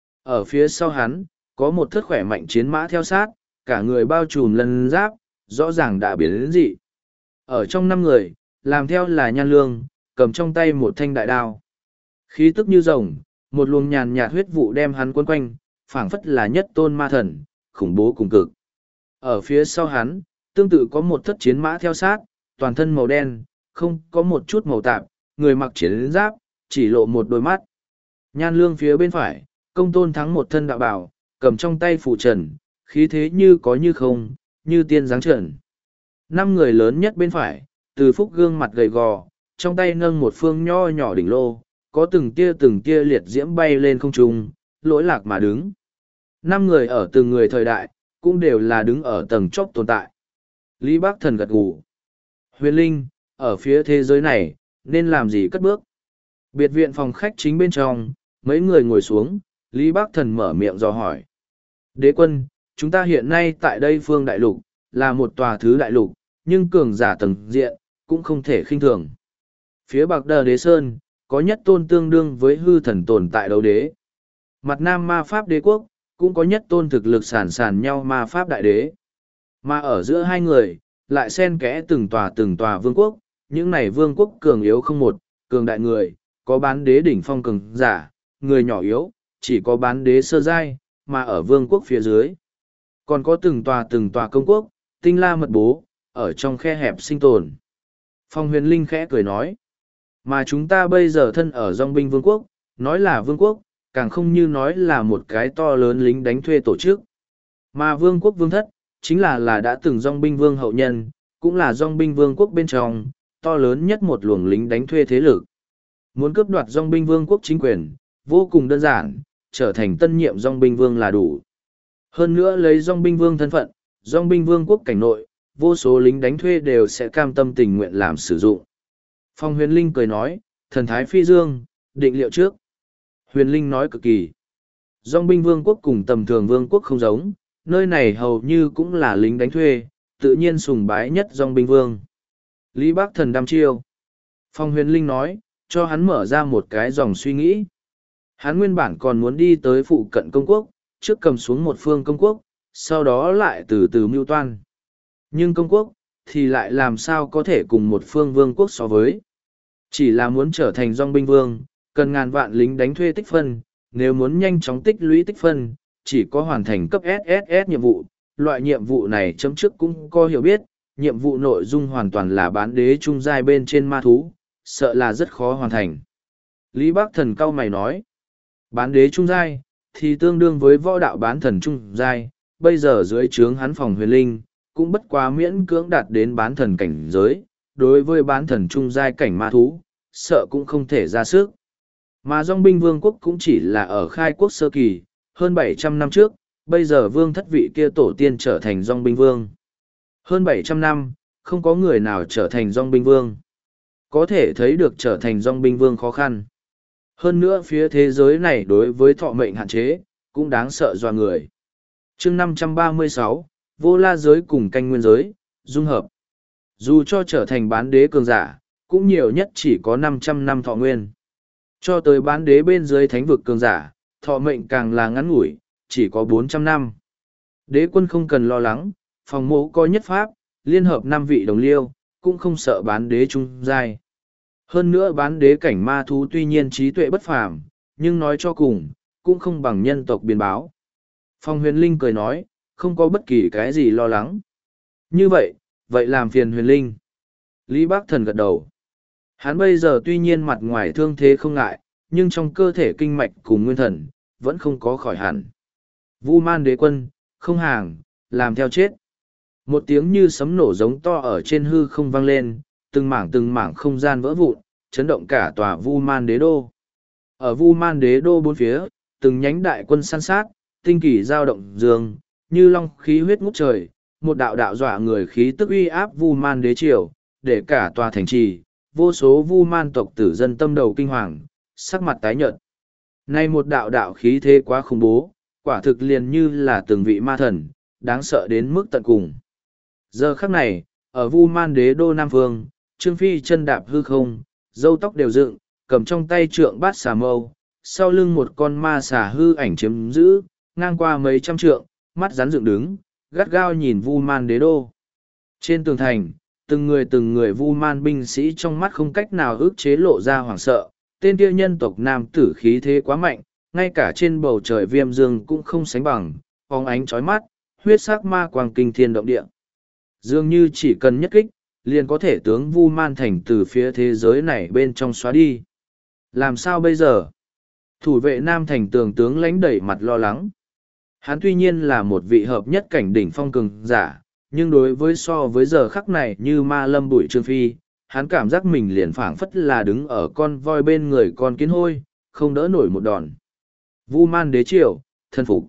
Ở phía sau hắn, có một thất khỏe mạnh chiến mã theo sát, cả người bao trùm lân giáp, rõ ràng đã biến đến dị. Ở trong năm người, làm theo là Nhan Lương, cầm trong tay một thanh đại đao. Khí tức như rồng, một luồng nhàn nhạt huyết vụ đem hắn quấn quanh, phảng phất là nhất tôn ma thần, khủng bố cùng cực. Ở phía sau hắn, tương tự có một thất chiến mã theo sát, toàn thân màu đen, không có một chút màu tạp, người mặc chiến giáp, chỉ lộ một đôi mắt. Nhan Lương phía bên phải, công tôn thắng một thân đạo bảo, cầm trong tay phủ trần, khí thế như có như không, như tiên giáng trần. Năm người lớn nhất bên phải, Từ Phúc gương mặt gầy gò, trong tay nâng một phương nho nhỏ đỉnh lô, có từng tia từng tia liệt diễm bay lên không trung, lỗi lạc mà đứng. Năm người ở từng người thời đại, cũng đều là đứng ở tầng chóp tồn tại. Lý Bác Thần gật gù. Huyền Linh, ở phía thế giới này, nên làm gì cất bước? Biệt viện phòng khách chính bên trong, mấy người ngồi xuống, Lý Bác Thần mở miệng dò hỏi. Đế quân, chúng ta hiện nay tại đây phương đại lục, là một tòa thứ đại lục, nhưng cường giả tầng diện, cũng không thể khinh thường. Phía Bạc Đờ Đế Sơn, có nhất tôn tương đương với hư thần tồn tại đấu đế. Mặt Nam ma pháp đế quốc, cũng có nhất tôn thực lực sản sản nhau ma pháp đại đế. Mà ở giữa hai người, lại xen kẽ từng tòa từng tòa vương quốc, những này vương quốc cường yếu không một, cường đại người, có bán đế đỉnh phong cường giả, người nhỏ yếu, chỉ có bán đế sơ giai, mà ở vương quốc phía dưới. Còn có từng tòa từng tòa công quốc, tinh la mật bố, ở trong khe hẹp sinh tồn. Phong Huyền Linh khẽ cười nói, mà chúng ta bây giờ thân ở dòng binh vương quốc, nói là vương quốc, càng không như nói là một cái to lớn lính đánh thuê tổ chức. Mà vương quốc vương thất, chính là là đã từng dòng binh vương hậu nhân, cũng là dòng binh vương quốc bên trong, to lớn nhất một luồng lính đánh thuê thế lực. Muốn cướp đoạt dòng binh vương quốc chính quyền, vô cùng đơn giản, trở thành tân nhiệm dòng binh vương là đủ. Hơn nữa lấy dòng binh vương thân phận, dòng binh vương quốc cảnh nội, vô số lính đánh thuê đều sẽ cam tâm tình nguyện làm sử dụng. Phong Huyền Linh cười nói, thần thái phi dương, định liệu trước. Huyền Linh nói cực kỳ. Dòng binh vương quốc cùng tầm thường vương quốc không giống, nơi này hầu như cũng là lính đánh thuê, tự nhiên sùng bái nhất dòng binh vương. Lý Bác Thần đăm chiêu. Phong Huyền Linh nói, cho hắn mở ra một cái dòng suy nghĩ. Hắn nguyên bản còn muốn đi tới phụ cận công quốc, trước cầm xuống một phương công quốc, sau đó lại từ từ mưu toan. Nhưng công quốc, thì lại làm sao có thể cùng một phương vương quốc so với. Chỉ là muốn trở thành dòng binh vương, cần ngàn vạn lính đánh thuê tích phân, nếu muốn nhanh chóng tích lũy tích phân, chỉ có hoàn thành cấp ét ét ét nhiệm vụ. Loại nhiệm vụ này chấm trước cũng có hiểu biết, nhiệm vụ nội dung hoàn toàn là bán đế trung giai bên trên ma thú, sợ là rất khó hoàn thành. Lý Bác Thần cau mày nói, bán đế trung giai, thì tương đương với võ đạo bán thần trung giai, bây giờ dưới trướng hắn phòng huyền linh, cũng bất quá miễn cưỡng đạt đến bán thần cảnh giới, đối với bán thần trung giai cảnh ma thú, sợ cũng không thể ra sức. Mà Dòng binh vương quốc cũng chỉ là ở khai quốc sơ kỳ, hơn bảy trăm năm trước, bây giờ vương thất vị kia tổ tiên trở thành Dòng binh vương. Hơn bảy trăm năm, không có người nào trở thành Dòng binh vương. Có thể thấy được trở thành Dòng binh vương khó khăn. Hơn nữa phía thế giới này đối với thọ mệnh hạn chế, cũng đáng sợ doa người. chương năm trăm ba mươi sáu, vô la giới cùng canh nguyên giới, dung hợp. Dù cho trở thành bán đế cường giả, cũng nhiều nhất chỉ có năm trăm năm thọ nguyên. Cho tới bán đế bên dưới thánh vực cường giả, thọ mệnh càng là ngắn ngủi, chỉ có bốn trăm năm. Đế quân không cần lo lắng, phòng mộ có nhất pháp, liên hợp năm vị đồng liêu, cũng không sợ bán đế trung giai. Hơn nữa bán đế cảnh ma thú tuy nhiên trí tuệ bất phàm, nhưng nói cho cùng, cũng không bằng nhân tộc biến báo. Phong huyền linh cười nói, không có bất kỳ cái gì lo lắng. Như vậy, vậy làm phiền huyền linh. Lý Bác Thần gật đầu. Hắn bây giờ tuy nhiên mặt ngoài thương thế không ngại, nhưng trong cơ thể kinh mạch cùng nguyên thần, vẫn không có khỏi hẳn. Vu man đế quân, không hàng, làm theo chết. Một tiếng như sấm nổ giống to ở trên hư không vang lên, từng mảng từng mảng không gian vỡ vụn, chấn động cả tòa Vu man đế đô. Ở Vu man đế đô bốn phía, từng nhánh đại quân săn sát, tinh kỳ giao động dương, như long khí huyết ngút trời, một đạo đạo dọa người khí tức uy áp Vu man đế triều, để cả tòa thành trì, vô số Vu man tộc tử dân tâm đầu kinh hoàng, sắc mặt tái nhợt. Nay một đạo đạo khí thế quá khủng bố, quả thực liền như là từng vị ma thần, đáng sợ đến mức tận cùng. Giờ khắc này, ở Vu man đế đô Nam Phương, Trương Phi chân đạp hư không, râu tóc đều dựng, cầm trong tay trượng bát xà mâu, sau lưng một con ma xà hư ảnh chiếm giữ, ngang qua mấy trăm trượng, mắt rắn dựng đứng, gắt gao nhìn Vu man đế đô. Trên tường thành, từng người từng người Vu man binh sĩ trong mắt không cách nào ức chế lộ ra hoảng sợ, tên kia nhân tộc nam tử khí thế quá mạnh, ngay cả trên bầu trời viêm dương cũng không sánh bằng, phóng ánh chói mắt, huyết sắc ma quang kinh thiên động địa. Dường như chỉ cần nhất kích, liền có thể tướng Vu man thành từ phía thế giới này bên trong xóa đi. Làm sao bây giờ? Thủ vệ nam thành tường tướng lãnh đẩy mặt lo lắng. Hắn tuy nhiên là một vị hợp nhất cảnh đỉnh phong cường giả, nhưng đối với so với giờ khắc này như ma lâm bụi trương phi, hắn cảm giác mình liền phảng phất là đứng ở con voi bên người con kiến hôi, không đỡ nổi một đòn. Vu man đế triều, thân phục.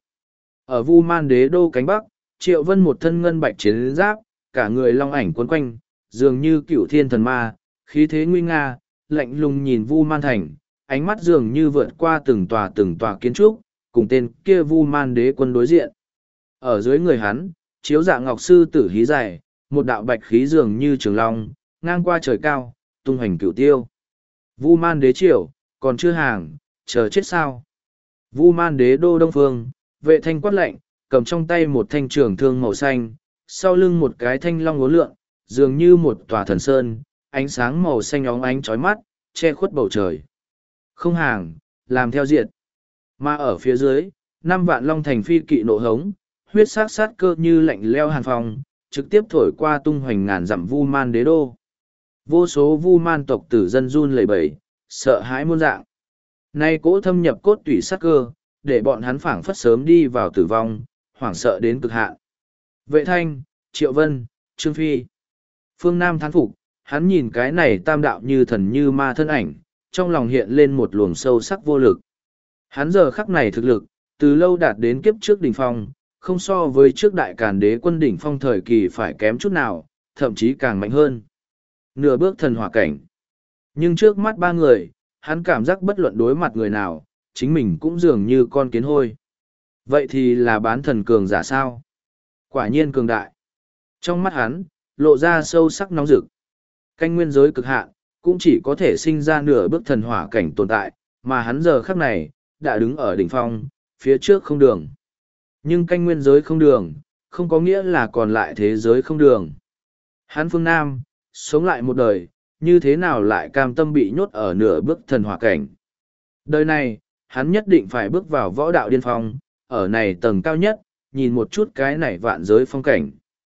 Ở Vu man đế đô cánh bắc, Triệu Vân một thân ngân bạch chiến giáp, cả người long ảnh quấn quanh, dường như cựu thiên thần ma, khí thế nguy nga, lạnh lùng nhìn Vu man thành, ánh mắt dường như vượt qua từng tòa từng tòa kiến trúc, cùng tên kia Vu man đế quân đối diện. Ở dưới người hắn, chiếu dạ ngọc sư tử hí dài, một đạo bạch khí dường như trường long, ngang qua trời cao, tung hành cửu tiêu. Vu man đế triều, còn chưa hàng, chờ chết sao? Vu man đế đô đông phương, vệ thanh quát lạnh, cầm trong tay một thanh trường thương màu xanh, sau lưng một cái thanh long uốn lượn, dường như một tòa thần sơn, ánh sáng màu xanh óng ánh chói mắt, che khuất bầu trời. Không hàng, làm theo diệt. Mà ở phía dưới, năm vạn long thành phi kỵ nộ hống, huyết sát sát cơ như lạnh leo hàn phòng, trực tiếp thổi qua tung hoành ngàn dặm Vu man đế đô. Vô số Vu man tộc tử dân run lẩy bẩy, sợ hãi muôn dạng. Nay cỗ thâm nhập cốt tủy sát cơ, để bọn hắn phảng phất sớm đi vào tử vong, hoảng sợ đến cực hạn. Vệ thanh, Triệu Vân, Trương Phi. Phương Nam thán phục, hắn nhìn cái này tam đạo như thần như ma thân ảnh, trong lòng hiện lên một luồng sâu sắc vô lực. Hắn giờ khắc này thực lực, từ lâu đạt đến kiếp trước đỉnh phong, không so với trước đại càn đế quân đỉnh phong thời kỳ phải kém chút nào, thậm chí càng mạnh hơn. Nửa bước thần hỏa cảnh. Nhưng trước mắt ba người, hắn cảm giác bất luận đối mặt người nào, chính mình cũng dường như con kiến hôi. Vậy thì là bán thần cường giả sao? Quả nhiên cường đại. Trong mắt hắn, lộ ra sâu sắc nóng rực. Canh nguyên giới cực hạn, cũng chỉ có thể sinh ra nửa bước thần hỏa cảnh tồn tại, mà hắn giờ khắc này, đã đứng ở đỉnh phong, phía trước không đường. Nhưng canh nguyên giới không đường, không có nghĩa là còn lại thế giới không đường. Hắn phương Nam, sống lại một đời, như thế nào lại cam tâm bị nhốt ở nửa bước thần hỏa cảnh. Đời này, hắn nhất định phải bước vào võ đạo điên phong, ở này tầng cao nhất, nhìn một chút cái này vạn giới phong cảnh.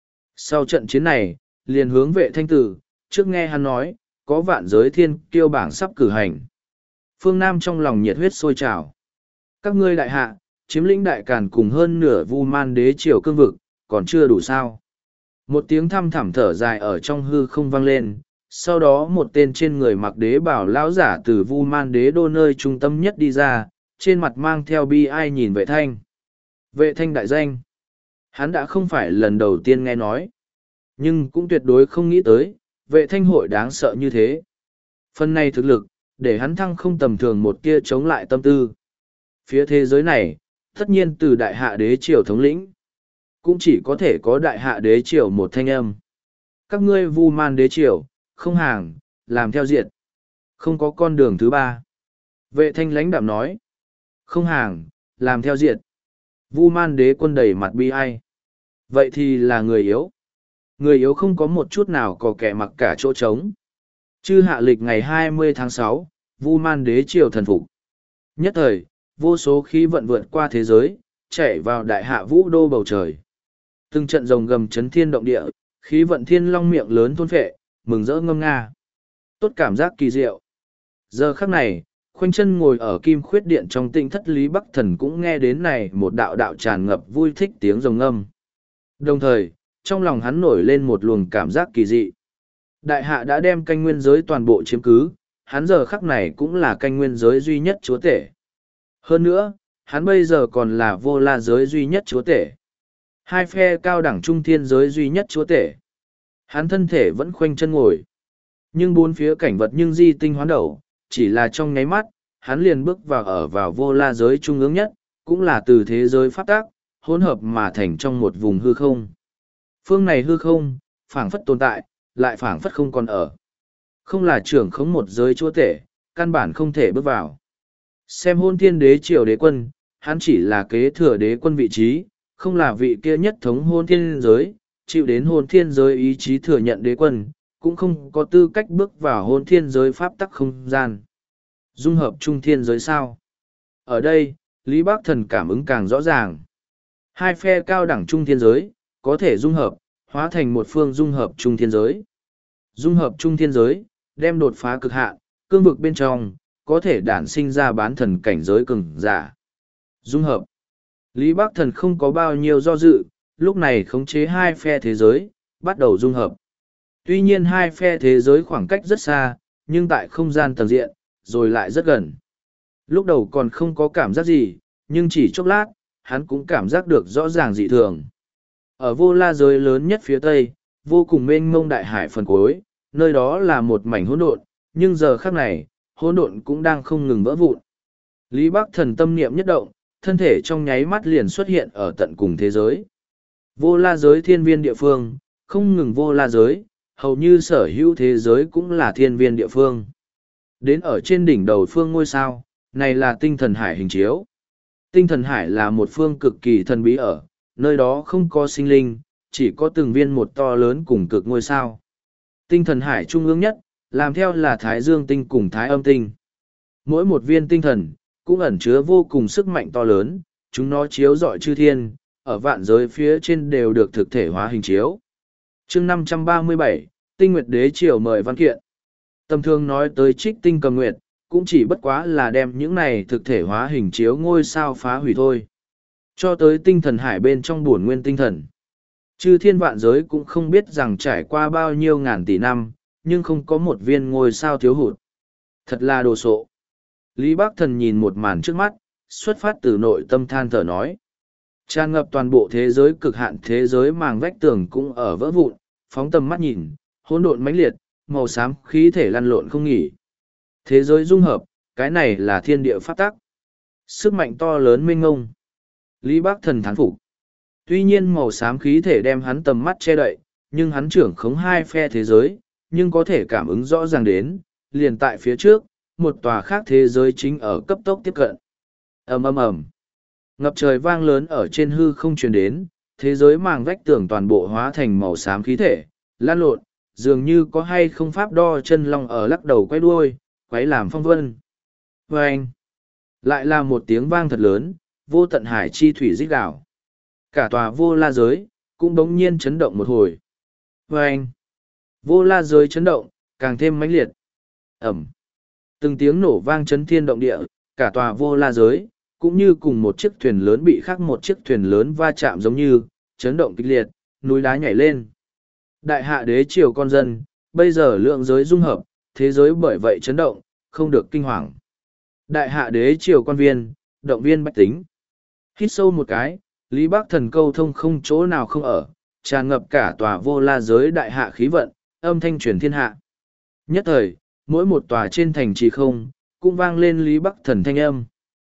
Sau trận chiến này, liền hướng Vệ Thanh Tử, trước nghe hắn nói, có vạn giới thiên kiêu bảng sắp cử hành. Phương Nam trong lòng nhiệt huyết sôi trào. Các ngươi đại hạ, chiếm lĩnh đại càn cùng hơn nửa Vu Man đế triều cương vực, còn chưa đủ sao. Một tiếng thăm thẳm thở dài ở trong hư không vang lên, sau đó một tên trên người mặc đế bảo lão giả từ Vu Man đế đô nơi trung tâm nhất đi ra, trên mặt mang theo bi ai nhìn Vệ Thanh. Vệ Thanh đại danh. Hắn đã không phải lần đầu tiên nghe nói, nhưng cũng tuyệt đối không nghĩ tới, Vệ Thanh hội đáng sợ như thế. Phần này thực lực, để hắn thăng không tầm thường một tia chống lại tâm tư. Phía thế giới này, tất nhiên từ đại hạ đế triều thống lĩnh, cũng chỉ có thể có đại hạ đế triều một thanh âm. Các ngươi Vu Man đế triều, không hàng, làm theo diện. Không có con đường thứ ba. Vệ Thanh lãnh đạm nói. Không hàng, làm theo diện. Vu Man đế quân đầy mặt bi ai. Vậy thì là người yếu. Người yếu không có một chút nào có kẻ mặc cả chỗ trống. Chư hạ lịch ngày hai mươi tháng sáu, Vu Man đế triều thần phục. Nhất thời, vô số khí vận vượt qua thế giới, chạy vào đại hạ vũ đô bầu trời. Từng trận rồng gầm chấn thiên động địa, khí vận thiên long miệng lớn thôn phệ, mừng rỡ ngâm nga. Tốt cảm giác kỳ diệu. Giờ khắc này, khoanh chân ngồi ở kim khuyết điện trong tinh thất Lý Bắc Thần cũng nghe đến này một đạo đạo tràn ngập vui thích tiếng rồng ngâm. Đồng thời, trong lòng hắn nổi lên một luồng cảm giác kỳ dị. Đại hạ đã đem canh nguyên giới toàn bộ chiếm cứ, hắn giờ khắc này cũng là canh nguyên giới duy nhất chúa tể. Hơn nữa, hắn bây giờ còn là vô la giới duy nhất chúa tể. Hai phe cao đẳng trung thiên giới duy nhất chúa tể. Hắn thân thể vẫn khoanh chân ngồi. Nhưng bốn phía cảnh vật nhưng di tinh hoán đầu, chỉ là trong nháy mắt, hắn liền bước vào ở vào vô la giới trung ương nhất, cũng là từ thế giới pháp tác, hỗn hợp mà thành trong một vùng hư không. Phương này hư không, phảng phất tồn tại, lại phảng phất không còn ở. Không là trưởng khống một giới chúa tể, căn bản không thể bước vào. Xem hôn thiên đế triều đế quân, hắn chỉ là kế thừa đế quân vị trí, không là vị kia nhất thống hôn thiên giới, chịu đến hôn thiên giới ý chí thừa nhận đế quân, cũng không có tư cách bước vào hôn thiên giới pháp tắc không gian. Dung hợp trung thiên giới sao? Ở đây, Lý Bắc Thần cảm ứng càng rõ ràng. Hai phe cao đẳng trung thiên giới, có thể dung hợp, hóa thành một phương dung hợp trung thiên giới. Dung hợp trung thiên giới, đem đột phá cực hạn, cương vực bên trong, có thể đản sinh ra bán thần cảnh giới cường giả. Dung hợp. Lý Bắc Thần không có bao nhiêu do dự, lúc này khống chế hai phe thế giới, bắt đầu dung hợp. Tuy nhiên hai phe thế giới khoảng cách rất xa, nhưng tại không gian tầng diện, rồi lại rất gần. Lúc đầu còn không có cảm giác gì, nhưng chỉ chốc lát, hắn cũng cảm giác được rõ ràng dị thường. Ở vô la giới lớn nhất phía tây, vô cùng mênh mông đại hải phần cuối, nơi đó là một mảnh hỗn độn, nhưng giờ khắc này, hỗn độn cũng đang không ngừng vỡ vụn. Lý Bắc Thần tâm niệm nhất động, thân thể trong nháy mắt liền xuất hiện ở tận cùng thế giới. Vô la giới thiên viên địa phương, không ngừng vô la giới, hầu như sở hữu thế giới cũng là thiên viên địa phương. Đến ở trên đỉnh đầu phương ngôi sao, này là tinh thần hải hình chiếu. Tinh thần hải là một phương cực kỳ thần bí ở, nơi đó không có sinh linh, chỉ có từng viên một to lớn cùng cực ngôi sao. Tinh thần hải trung ương nhất, làm theo là Thái Dương tinh cùng Thái Âm tinh. Mỗi một viên tinh thần, cũng ẩn chứa vô cùng sức mạnh to lớn, chúng nó chiếu rọi chư thiên, ở vạn giới phía trên đều được thực thể hóa hình chiếu. Chương năm trăm ba mươi bảy, Tinh Nguyệt Đế triều mời văn kiện. Tầm thường nói tới Trích Tinh Cầm Nguyệt, cũng chỉ bất quá là đem những này thực thể hóa hình chiếu ngôi sao phá hủy thôi. Cho tới tinh thần hải bên trong bổn nguyên tinh thần. Chư thiên vạn giới cũng không biết rằng trải qua bao nhiêu ngàn tỷ năm, nhưng không có một viên ngôi sao thiếu hụt. Thật là đồ sộ. Lý Bắc Thần nhìn một màn trước mắt, xuất phát từ nội tâm than thở nói. Tràn ngập toàn bộ thế giới cực hạn thế giới màng vách tường cũng ở vỡ vụn, phóng tầm mắt nhìn, hỗn độn mãnh liệt, màu xám khí thể lăn lộn không nghỉ. Thế giới dung hợp, cái này là thiên địa pháp tắc. Sức mạnh to lớn mênh ngông. Lý Bắc Thần thán phục. Tuy nhiên màu xám khí thể đem hắn tầm mắt che đậy, nhưng hắn trưởng khống hai phe thế giới, nhưng có thể cảm ứng rõ ràng đến, liền tại phía trước, một tòa khác thế giới chính ở cấp tốc tiếp cận. Ầm ầm ầm. Ngập trời vang lớn ở trên hư không truyền đến, thế giới màng vách tường toàn bộ hóa thành màu xám khí thể, lan lộn, dường như có hay không pháp đo chân long ở lắc đầu quay đuôi, quấy làm phong vân. Vâng! Lại là một tiếng vang thật lớn, vô tận hải chi thủy rít gào. Cả tòa vô la giới, cũng bỗng nhiên chấn động một hồi. Và anh, vô la giới chấn động, càng thêm mãnh liệt. Ẩm. Từng tiếng nổ vang chấn thiên động địa, cả tòa vô la giới, cũng như cùng một chiếc thuyền lớn bị khác một chiếc thuyền lớn va chạm giống như, chấn động kịch liệt, núi đá nhảy lên. Đại hạ đế triều con dân, bây giờ lượng giới dung hợp, thế giới bởi vậy chấn động, không được kinh hoàng. Đại hạ đế triều quan viên, động viên bách tính. Hít sâu một cái, Lý Bắc Thần câu thông không chỗ nào không ở, tràn ngập cả tòa vô la giới đại hạ khí vận, âm thanh truyền thiên hạ. Nhất thời, mỗi một tòa trên thành trì không, cũng vang lên Lý Bắc Thần thanh âm.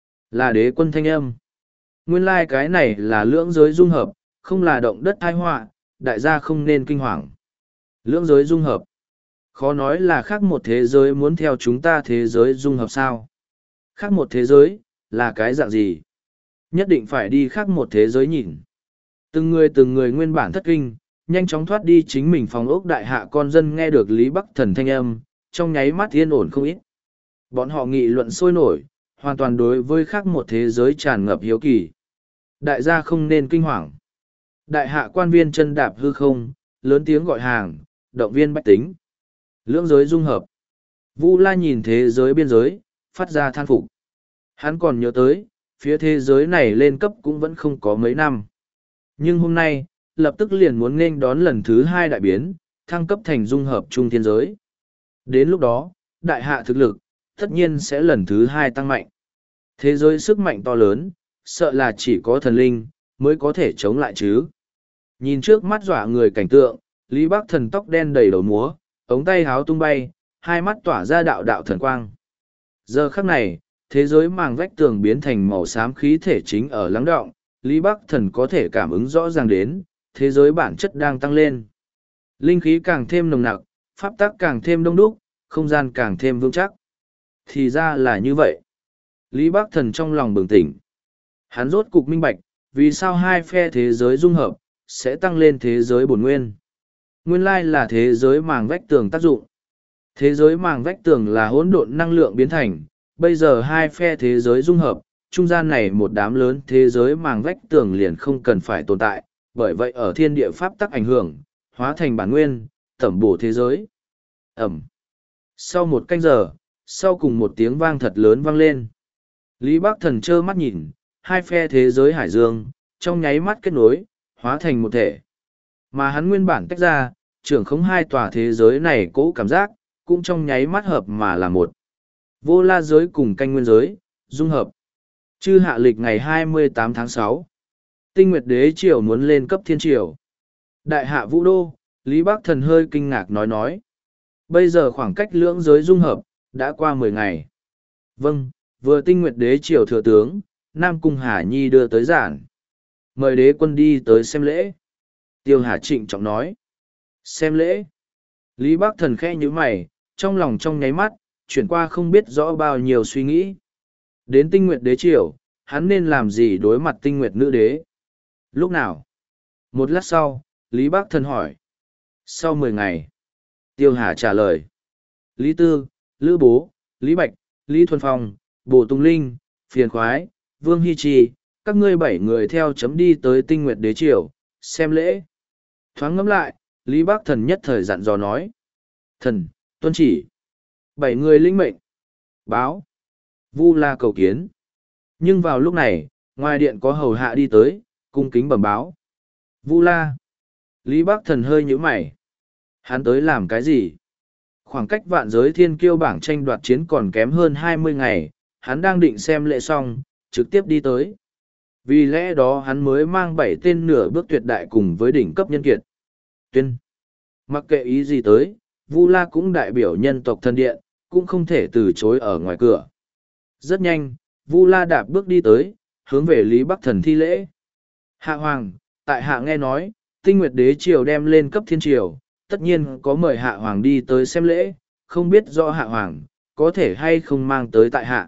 Là đế quân thanh âm. Nguyên lai like cái này là lưỡng giới dung hợp, không là động đất tai họa, đại gia không nên kinh hoàng. Lưỡng giới dung hợp. Khó nói là khác một thế giới muốn theo chúng ta thế giới dung hợp sao. Khác một thế giới, là cái dạng gì? Nhất định phải đi khác một thế giới nhìn. Từng người từng người nguyên bản thất kinh, nhanh chóng thoát đi chính mình phòng ốc đại hạ con dân nghe được Lý Bắc Thần thanh âm, trong nháy mắt yên ổn không ít. Bọn họ nghị luận sôi nổi, hoàn toàn đối với khác một thế giới tràn ngập hiếu kỳ. Đại gia không nên kinh hoàng. Đại hạ quan viên chân đạp hư không, lớn tiếng gọi hàng, động viên bách tính. Lưỡng giới dung hợp. Vu La nhìn thế giới biên giới, phát ra than phục. Hắn còn nhớ tới, phía thế giới này lên cấp cũng vẫn không có mấy năm. Nhưng hôm nay, lập tức liền muốn nghênh đón lần thứ hai đại biến, thăng cấp thành dung hợp trung thiên giới. Đến lúc đó, đại hạ thực lực, tất nhiên sẽ lần thứ hai tăng mạnh. Thế giới sức mạnh to lớn, sợ là chỉ có thần linh, mới có thể chống lại chứ. Nhìn trước mắt dọa người cảnh tượng, Lý Bắc Thần tóc đen đầy đầu múa, ống tay háo tung bay, hai mắt tỏa ra đạo đạo thần quang. Giờ khắc này, thế giới màng vách tường biến thành màu xám khí thể chính ở lắng đọng, Lý Bắc Thần có thể cảm ứng rõ ràng đến, thế giới bản chất đang tăng lên. Linh khí càng thêm nồng nặc, pháp tắc càng thêm đông đúc, không gian càng thêm vững chắc. Thì ra là như vậy. Lý Bắc Thần trong lòng bừng tỉnh. Hắn rốt cục minh bạch, vì sao hai phe thế giới dung hợp, sẽ tăng lên thế giới bổn nguyên. Nguyên lai là thế giới màng vách tường tác dụng. Thế giới màng vách tường là hỗn độn năng lượng biến thành, bây giờ hai phe thế giới dung hợp, trung gian này một đám lớn thế giới màng vách tường liền không cần phải tồn tại, bởi vậy ở thiên địa pháp tắc ảnh hưởng, hóa thành bản nguyên, tẩm bổ thế giới. Ẩm. Sau một canh giờ, sau cùng một tiếng vang thật lớn vang lên. Lý Bắc Thần trơ mắt nhìn, hai phe thế giới hải dương, trong nháy mắt kết nối, hóa thành một thể. Mà hắn nguyên bản tách ra, trưởng khống hai tòa thế giới này cố cảm giác, cũng trong nháy mắt hợp mà là một. Vô la giới cùng canh nguyên giới, dung hợp. Chư hạ lịch ngày hai mươi tám tháng sáu. Tinh Nguyệt Đế Triều muốn lên cấp thiên triều. Đại hạ Vũ Đô, Lý Bắc Thần hơi kinh ngạc nói nói. Bây giờ khoảng cách lưỡng giới dung hợp, đã qua mười ngày. Vâng, vừa Tinh Nguyệt Đế Triều thừa tướng, Nam Cung Hà Nhi đưa tới giản. Mời đế quân đi tới xem lễ. Tiêu Hà trịnh trọng nói. Xem lễ. Lý Bắc Thần khẽ nhíu mày, trong lòng trong nháy mắt, chuyển qua không biết rõ bao nhiêu suy nghĩ. Đến Tinh Nguyệt Đế Triều, hắn nên làm gì đối mặt Tinh Nguyệt Nữ Đế? Lúc nào? Một lát sau, Lý Bắc Thần hỏi. Sau mười ngày. Tiêu Hà trả lời. Lý Tư, Lữ Bố, Lý Bạch, Lý Thuần Phong, Bồ Tùng Linh, Phiền Khoái, Vương Hy Trì, các ngươi bảy người theo chấm đi tới Tinh Nguyệt Đế Triều, xem lễ. Thoáng ngẫm lại, Lý Bắc Thần nhất thời dặn dò nói. Thần, tuân chỉ. Bảy người linh mệnh. Báo. Vu La cầu kiến. Nhưng vào lúc này, ngoài điện có hầu hạ đi tới, cung kính bẩm báo. Vu La. Lý Bắc Thần hơi nhíu mày. Hắn tới làm cái gì? Khoảng cách vạn giới thiên kiêu bảng tranh đoạt chiến còn kém hơn hai mươi ngày, hắn đang định xem lễ xong, trực tiếp đi tới. Vì lẽ đó hắn mới mang bảy tên nửa bước tuyệt đại cùng với đỉnh cấp nhân kiệt. Tuyên. Mặc kệ ý gì tới, Vu La cũng đại biểu nhân tộc thần điện, cũng không thể từ chối ở ngoài cửa. Rất nhanh, Vu La đạp bước đi tới, hướng về Lý Bắc Thần thi lễ. Hạ Hoàng, tại hạ nghe nói, Tinh Nguyệt Đế Triều đem lên cấp thiên triều, tất nhiên có mời Hạ Hoàng đi tới xem lễ, không biết do Hạ Hoàng, có thể hay không mang tới tại hạ.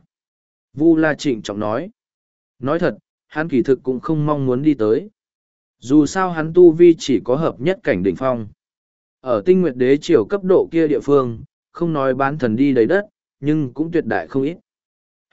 Vu La trịnh trọng nói. Nói thật, hắn kỳ thực cũng không mong muốn đi tới. Dù sao hắn tu vi chỉ có hợp nhất cảnh đỉnh phong. Ở Tinh Nguyệt Đế Triều cấp độ kia địa phương, không nói bán thần đi đầy đất, nhưng cũng tuyệt đại không ít.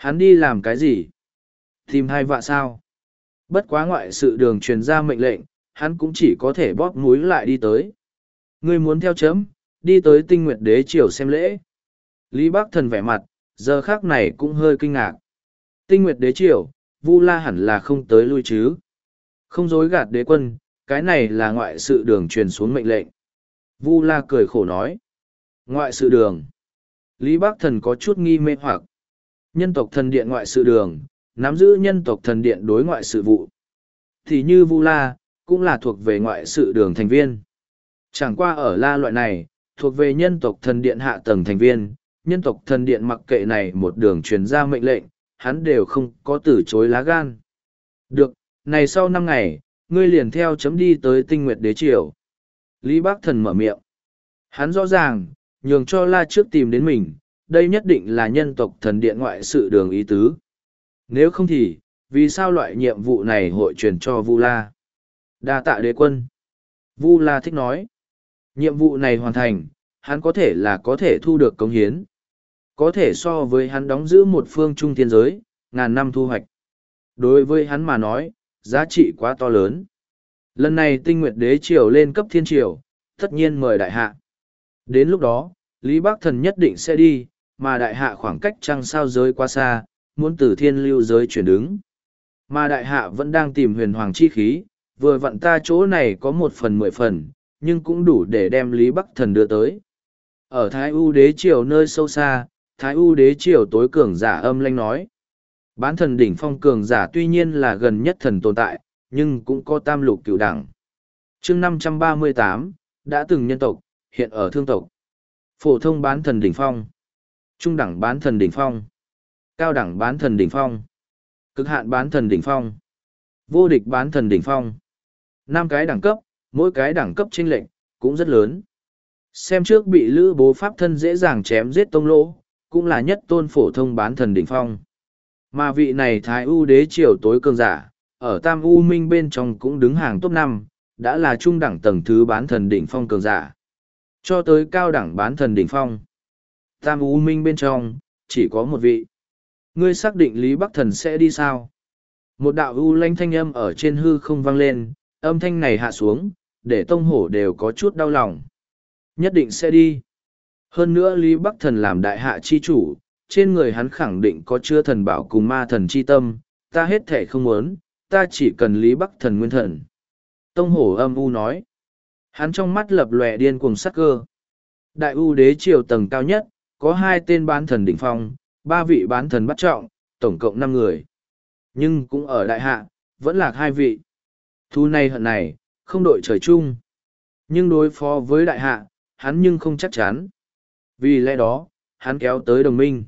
Hắn đi làm cái gì? Tìm hai vạ sao? Bất quá ngoại sự đường truyền ra mệnh lệnh, hắn cũng chỉ có thể bóp múi lại đi tới. Ngươi muốn theo chấm, đi tới Tinh Nguyệt Đế triều xem lễ. Lý Bắc Thần vẻ mặt, giờ khác này cũng hơi kinh ngạc. Tinh Nguyệt Đế triều, Vu La hẳn là không tới lui chứ. Không dối gạt đế quân, cái này là ngoại sự đường truyền xuống mệnh lệnh. Vu La cười khổ nói. Ngoại sự đường. Lý Bắc Thần có chút nghi mê hoặc. Nhân tộc thần điện ngoại sự đường, nắm giữ nhân tộc thần điện đối ngoại sự vụ. Thì như Vu La, cũng là thuộc về ngoại sự đường thành viên. Chẳng qua ở La loại này, thuộc về nhân tộc thần điện hạ tầng thành viên, nhân tộc thần điện mặc kệ này một đường truyền ra mệnh lệnh, hắn đều không có từ chối lá gan. Được, này sau năm ngày, ngươi liền theo chấm đi tới Tinh Nguyệt Đế triều. Lý Bắc Thần mở miệng. Hắn rõ ràng, nhường cho La trước tìm đến mình, đây nhất định là nhân tộc thần điện ngoại sự đường ý tứ. Nếu không thì, vì sao loại nhiệm vụ này hội truyền cho Vu La? Đa tạ đế quân. Vu La thích nói. Nhiệm vụ này hoàn thành, hắn có thể là có thể thu được cống hiến. Có thể so với hắn đóng giữ một phương trung thiên giới, ngàn năm thu hoạch. Đối với hắn mà nói, giá trị quá to lớn. Lần này Tinh Nguyệt Đế triều lên cấp thiên triều, tất nhiên mời đại hạ. Đến lúc đó, Lý Bắc Thần nhất định sẽ đi, mà đại hạ khoảng cách trăng sao giới quá xa, muốn từ thiên lưu giới chuyển đứng. Mà đại hạ vẫn đang tìm huyền hoàng chi khí, vừa vặn ta chỗ này có một phần mười phần, nhưng cũng đủ để đem Lý Bắc Thần đưa tới. Ở Thái U Đế triều nơi sâu xa, Thái U Đế triều tối cường giả âm lanh nói. Bán thần đỉnh phong cường giả tuy nhiên là gần nhất thần tồn tại, nhưng cũng có tam lục cửu đẳng. chương năm trăm ba mươi tám, đã từng nhân tộc, hiện ở thương tộc. Phổ thông bán thần đỉnh phong, trung đẳng bán thần đỉnh phong, cao đẳng bán thần đỉnh phong, cực hạn bán thần đỉnh phong, vô địch bán thần đỉnh phong. Năm cái đẳng cấp, mỗi cái đẳng cấp chênh lệch cũng rất lớn. Xem trước bị Lữ Bố pháp thân dễ dàng chém giết Tông Lỗ, cũng là nhất tôn phổ thông bán thần đỉnh phong. Mà vị này Thái U Đế triều tối cường giả, ở Tam U Minh bên trong cũng đứng hàng top năm, đã là trung đẳng tầng thứ bán thần đỉnh phong cường giả. Cho tới cao đẳng bán thần đỉnh phong. Tam U Minh bên trong, chỉ có một vị. Ngươi xác định Lý Bắc Thần sẽ đi sao? Một đạo U lanh thanh âm ở trên hư không vang lên, âm thanh này hạ xuống, để Tông Hổ đều có chút đau lòng. Nhất định sẽ đi. Hơn nữa Lý Bắc Thần làm đại hạ chi chủ, trên người hắn khẳng định có chứa thần bảo cùng ma thần chi tâm, ta hết thể không muốn, ta chỉ cần Lý Bắc Thần nguyên thần. Tông Hổ âm u nói. Hắn trong mắt lập lòe điên cuồng sắc cơ. Đại U Đế triều tầng cao nhất, có hai tên bán thần đỉnh phong, ba vị bán thần bắt trọng, tổng cộng năm người. Nhưng cũng ở đại hạ, vẫn lạc hai vị. Thu này hận này, không đội trời chung. Nhưng đối phó với đại hạ, hắn nhưng không chắc chắn. Vì lẽ đó, hắn kéo tới đồng minh.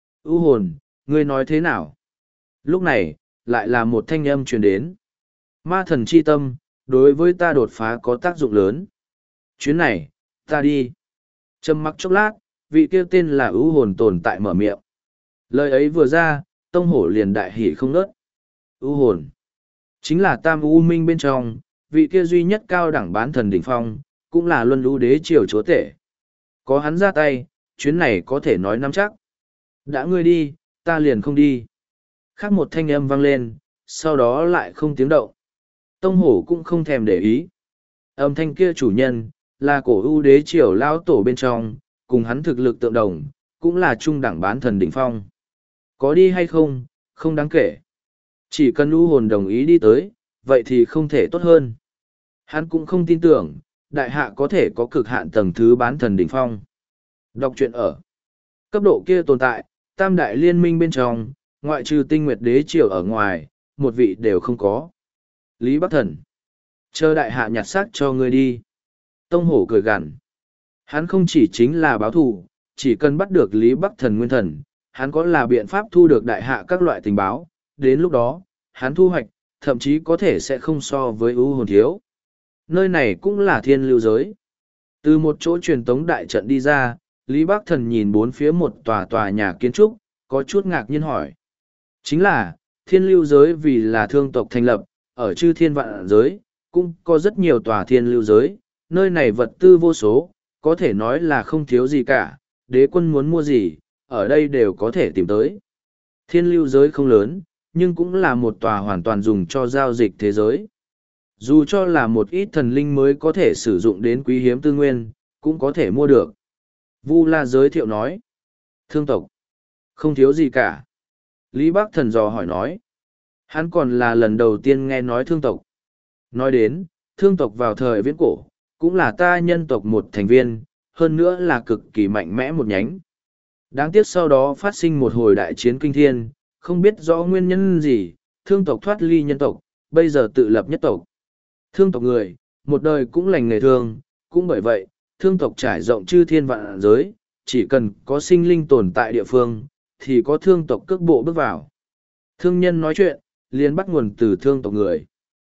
U hồn, ngươi nói thế nào? Lúc này, lại là một thanh âm truyền đến. Ma thần chi tâm, đối với ta đột phá có tác dụng lớn. Chuyến này, ta đi. Trầm mặc chốc lát, vị kia tên là U hồn tồn tại mở miệng. Lời ấy vừa ra, Tông Hổ liền đại hỉ không nớt. U hồn, chính là Tam U Minh bên trong, vị kia duy nhất cao đẳng bán thần đỉnh phong, cũng là Luân U Đế triều chúa tể. Có hắn ra tay, chuyến này có thể nói nắm chắc. Đã ngươi đi, ta liền không đi. Khác một thanh âm vang lên, sau đó lại không tiếng động. Tông Hổ cũng không thèm để ý. Âm thanh kia chủ nhân, là cổ ưu đế triều lao tổ bên trong, cùng hắn thực lực tượng đồng, cũng là trung đẳng bán thần đỉnh phong. Có đi hay không, không đáng kể. Chỉ cần u hồn đồng ý đi tới, vậy thì không thể tốt hơn. Hắn cũng không tin tưởng, đại hạ có thể có cực hạn tầng thứ bán thần đỉnh phong. Đọc truyện ở cấp độ kia tồn tại, tam đại liên minh bên trong, ngoại trừ Tinh Nguyệt Đế triều ở ngoài, một vị đều không có. Lý Bắc Thần, chờ đại hạ nhặt xác cho ngươi đi. Tông Hổ cười gằn. Hắn không chỉ chính là báo thù, chỉ cần bắt được Lý Bắc Thần nguyên thần, hắn có là biện pháp thu được đại hạ các loại tình báo, đến lúc đó, hắn thu hoạch, thậm chí có thể sẽ không so với ưu hồn thiếu. Nơi này cũng là thiên lưu giới. Từ một chỗ truyền tống đại trận đi ra, Lý Bắc Thần nhìn bốn phía một tòa tòa nhà kiến trúc, có chút ngạc nhiên hỏi. Chính là, thiên lưu giới vì là thương tộc thành lập, ở chư thiên vạn giới, cũng có rất nhiều tòa thiên lưu giới, nơi này vật tư vô số, có thể nói là không thiếu gì cả, đế quân muốn mua gì, ở đây đều có thể tìm tới. Thiên lưu giới không lớn, nhưng cũng là một tòa hoàn toàn dùng cho giao dịch thế giới. Dù cho là một ít thần linh mới có thể sử dụng đến quý hiếm tư nguyên, cũng có thể mua được. Vu La giới thiệu nói. Thương tộc. Không thiếu gì cả. Lý Bắc Thần dò hỏi nói. Hắn còn là lần đầu tiên nghe nói thương tộc. Nói đến, thương tộc vào thời viễn cổ, cũng là ta nhân tộc một thành viên, hơn nữa là cực kỳ mạnh mẽ một nhánh. Đáng tiếc sau đó phát sinh một hồi đại chiến kinh thiên, không biết rõ nguyên nhân gì, thương tộc thoát ly nhân tộc, bây giờ tự lập nhất tộc. Thương tộc người, một đời cũng lành nghề thương, cũng bởi vậy, thương tộc trải rộng chư thiên vạn giới, chỉ cần có sinh linh tồn tại địa phương, thì có thương tộc cước bộ bước vào. Thương nhân nói chuyện, liền bắt nguồn từ thương tộc người.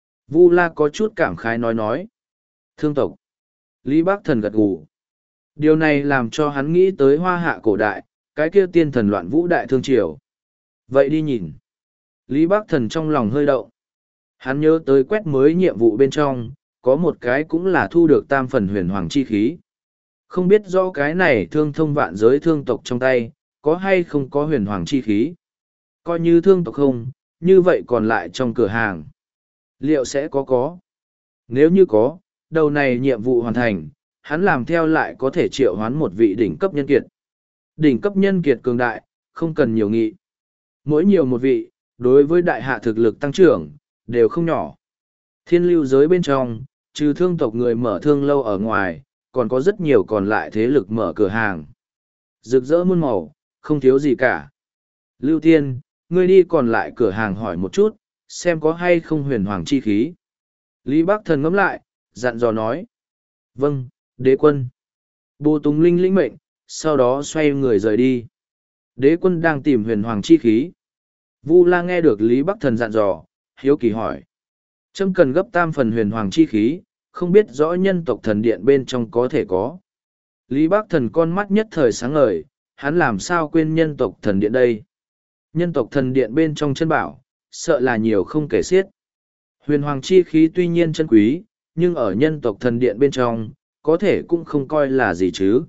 Vu La có chút cảm khái nói nói. Thương tộc. Lý Bác Thần gật gù. Điều này làm cho hắn nghĩ tới hoa hạ cổ đại, cái kia tiên thần loạn vũ đại thương triều. Vậy đi nhìn. Lý Bác Thần trong lòng hơi động. Hắn nhớ tới quét mới nhiệm vụ bên trong, có một cái cũng là thu được tam phần huyền hoàng chi khí. Không biết do cái này thương thông vạn giới thương tộc trong tay, có hay không có huyền hoàng chi khí. Coi như thương tộc không, như vậy còn lại trong cửa hàng. Liệu sẽ có có? Nếu như có, đầu này nhiệm vụ hoàn thành, hắn làm theo lại có thể triệu hoán một vị đỉnh cấp nhân kiệt. Đỉnh cấp nhân kiệt cường đại, không cần nhiều nghị. Mỗi nhiều một vị, đối với đại hạ thực lực tăng trưởng, đều không nhỏ. Thiên lưu giới bên trong, trừ thương tộc người mở thương lâu ở ngoài, còn có rất nhiều còn lại thế lực mở cửa hàng. Rực rỡ muôn màu, không thiếu gì cả. Lưu Tiên, ngươi đi còn lại cửa hàng hỏi một chút, xem có hay không huyền hoàng chi khí. Lý Bắc Thần ngẫm lại, dặn dò nói. Vâng, đế quân. Bồ Tùng Linh lĩnh mệnh, sau đó xoay người rời đi. Đế quân đang tìm huyền hoàng chi khí. Vu La nghe được Lý Bắc Thần dặn dò, hiếu kỳ hỏi. Trâm cần gấp tam phần huyền hoàng chi khí, không biết rõ nhân tộc thần điện bên trong có thể có. Lý Bắc Thần con mắt nhất thời sáng ngời, hắn làm sao quên nhân tộc thần điện đây. Nhân tộc thần điện bên trong chân bảo, sợ là nhiều không kể xiết. Huyền hoàng chi khí tuy nhiên chân quý, nhưng ở nhân tộc thần điện bên trong, có thể cũng không coi là gì chứ.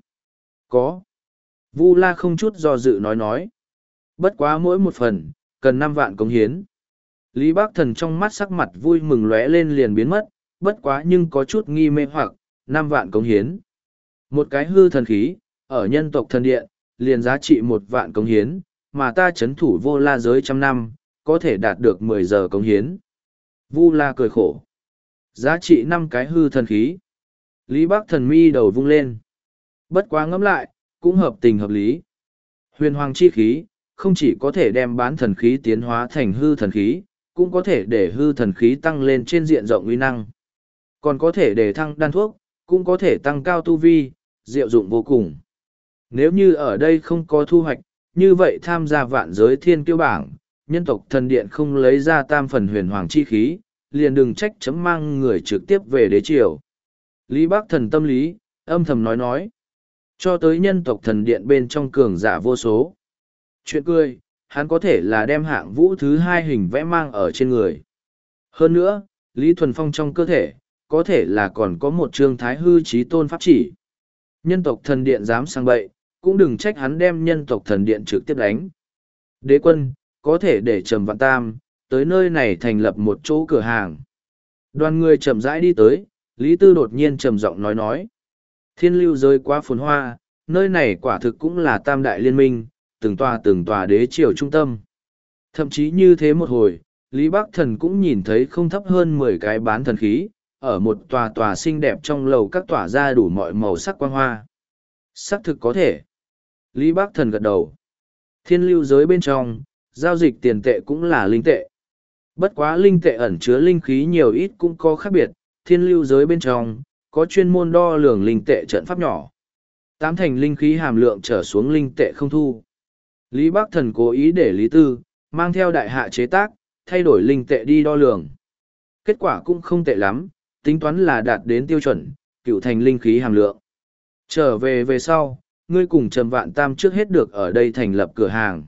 Có. Vu La không chút do dự nói nói. Bất quá mỗi một phần, cần năm vạn cống hiến. Lý Bác Thần trong mắt sắc mặt vui mừng lóe lên liền biến mất, bất quá nhưng có chút nghi mê hoặc, năm vạn cống hiến. Một cái hư thần khí, ở nhân tộc thần điện, liền giá trị một vạn cống hiến, mà ta chấn thủ vô la giới trăm năm, có thể đạt được mười giờ cống hiến. Vu La cười khổ. Giá trị năm cái hư thần khí. Lý Bác Thần mi đầu vung lên. Bất quá ngẫm lại, cũng hợp tình hợp lý. Huyền hoàng chi khí, không chỉ có thể đem bán thần khí tiến hóa thành hư thần khí, cũng có thể để hư thần khí tăng lên trên diện rộng uy năng. Còn có thể để thăng đan thuốc, cũng có thể tăng cao tu vi, diệu dụng vô cùng. Nếu như ở đây không có thu hoạch, như vậy tham gia vạn giới thiên kiêu bảng, nhân tộc thần điện không lấy ra tam phần huyền hoàng chi khí, liền đừng trách chấm mang người trực tiếp về đế triều. Lý Bác Thần tâm lý, âm thầm nói nói. Cho tới nhân tộc thần điện bên trong cường giả vô số. Chuyện cười, hắn có thể là đem hạng vũ thứ hai hình vẽ mang ở trên người. Hơn nữa, Lý Thuần Phong trong cơ thể, có thể là còn có một trương thái hư chí tôn pháp chỉ. Nhân tộc thần điện dám sang bậy, cũng đừng trách hắn đem nhân tộc thần điện trực tiếp đánh. Đế quân, có thể để Trầm Vạn Tam, tới nơi này thành lập một chỗ cửa hàng. Đoàn người chậm rãi đi tới, Lý Tư đột nhiên trầm giọng nói nói. Thiên lưu rơi quá phồn hoa, nơi này quả thực cũng là tam đại liên minh, từng tòa từng tòa đế triều trung tâm. Thậm chí như thế một hồi, Lý Bắc Thần cũng nhìn thấy không thấp hơn mười cái bán thần khí, ở một tòa tòa xinh đẹp trong lầu các tỏa ra đủ mọi màu sắc quang hoa. Sắc thực có thể. Lý Bắc Thần gật đầu. Thiên lưu giới bên trong, giao dịch tiền tệ cũng là linh tệ. Bất quá linh tệ ẩn chứa linh khí nhiều ít cũng có khác biệt, thiên lưu giới bên trong, có chuyên môn đo lường linh tệ trận pháp nhỏ. Tám thành linh khí hàm lượng trở xuống linh tệ không thu. Lý Bắc Thần cố ý để Lý Tư, mang theo đại hạ chế tác, thay đổi linh tệ đi đo lường. Kết quả cũng không tệ lắm, tính toán là đạt đến tiêu chuẩn, cựu thành linh khí hàm lượng. Trở về về sau, ngươi cùng Trầm Vạn Tam trước hết được ở đây thành lập cửa hàng.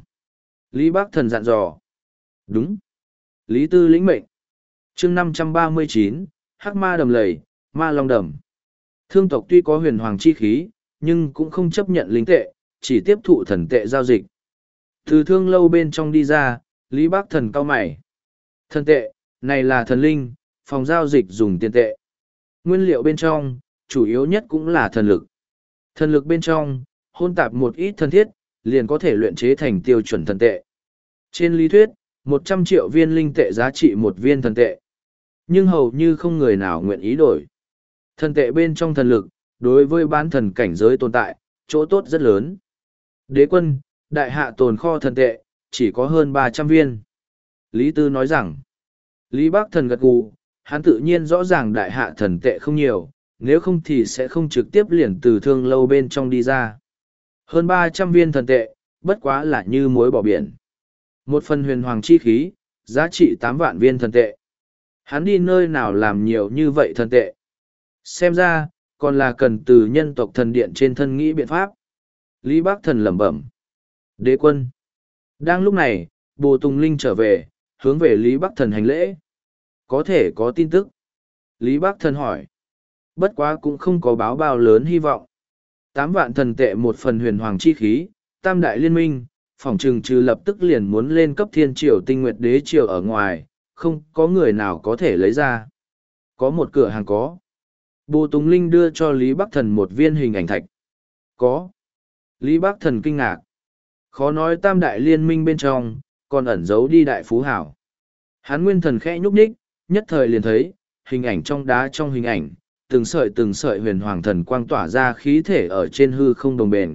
Lý Bắc Thần dặn dò. Đúng. Lý Tư lĩnh mệnh. chương năm trăm ba mươi chín, Hắc Ma Đầm Lầy, Ma Long Đầm. Thương tộc tuy có huyền hoàng chi khí, nhưng cũng không chấp nhận linh tệ, chỉ tiếp thụ thần tệ giao dịch. Từ thương lâu bên trong đi ra, Lý Bác Thần cau mày. Thần tệ, này là thần linh, phòng giao dịch dùng tiền tệ. Nguyên liệu bên trong, chủ yếu nhất cũng là thần lực. Thần lực bên trong, hôn tạp một ít thân thiết, liền có thể luyện chế thành tiêu chuẩn thần tệ. Trên lý thuyết, một trăm triệu viên linh tệ giá trị một viên thần tệ. Nhưng hầu như không người nào nguyện ý đổi. Thần tệ bên trong thần lực, đối với bán thần cảnh giới tồn tại, chỗ tốt rất lớn. Đế quân, đại hạ tồn kho thần tệ, chỉ có hơn ba trăm viên. Lý Tư nói rằng, Lý Bác Thần gật gù, hắn tự nhiên rõ ràng đại hạ thần tệ không nhiều, nếu không thì sẽ không trực tiếp liền từ thương lâu bên trong đi ra. Hơn ba trăm viên thần tệ, bất quá là như muối bỏ biển. Một phần huyền hoàng chi khí, giá trị tám vạn viên thần tệ. Hắn đi nơi nào làm nhiều như vậy thần tệ. Xem ra, còn là cần từ nhân tộc thần điện trên thân nghĩ biện pháp. Lý Bác Thần lẩm bẩm. Đế quân. Đang lúc này, Bồ Tùng Linh trở về, hướng về Lý Bác Thần hành lễ. Có thể có tin tức. Lý Bác Thần hỏi. Bất quá cũng không có báo bao lớn hy vọng. Tám vạn thần tệ một phần huyền hoàng chi khí, tam đại liên minh, phỏng trừng trừ lập tức liền muốn lên cấp thiên triều tinh nguyệt đế triều ở ngoài, không có người nào có thể lấy ra. Có một cửa hàng có. Bồ Tùng Linh đưa cho Lý Bắc Thần một viên hình ảnh thạch. Có. Lý Bắc Thần kinh ngạc. Khó nói tam đại liên minh bên trong, còn ẩn giấu đi đại phú hảo. Hán nguyên thần khẽ nhúc nhích, nhất thời liền thấy, hình ảnh trong đá trong hình ảnh, từng sợi từng sợi huyền hoàng thần quang tỏa ra khí thể ở trên hư không đồng bền.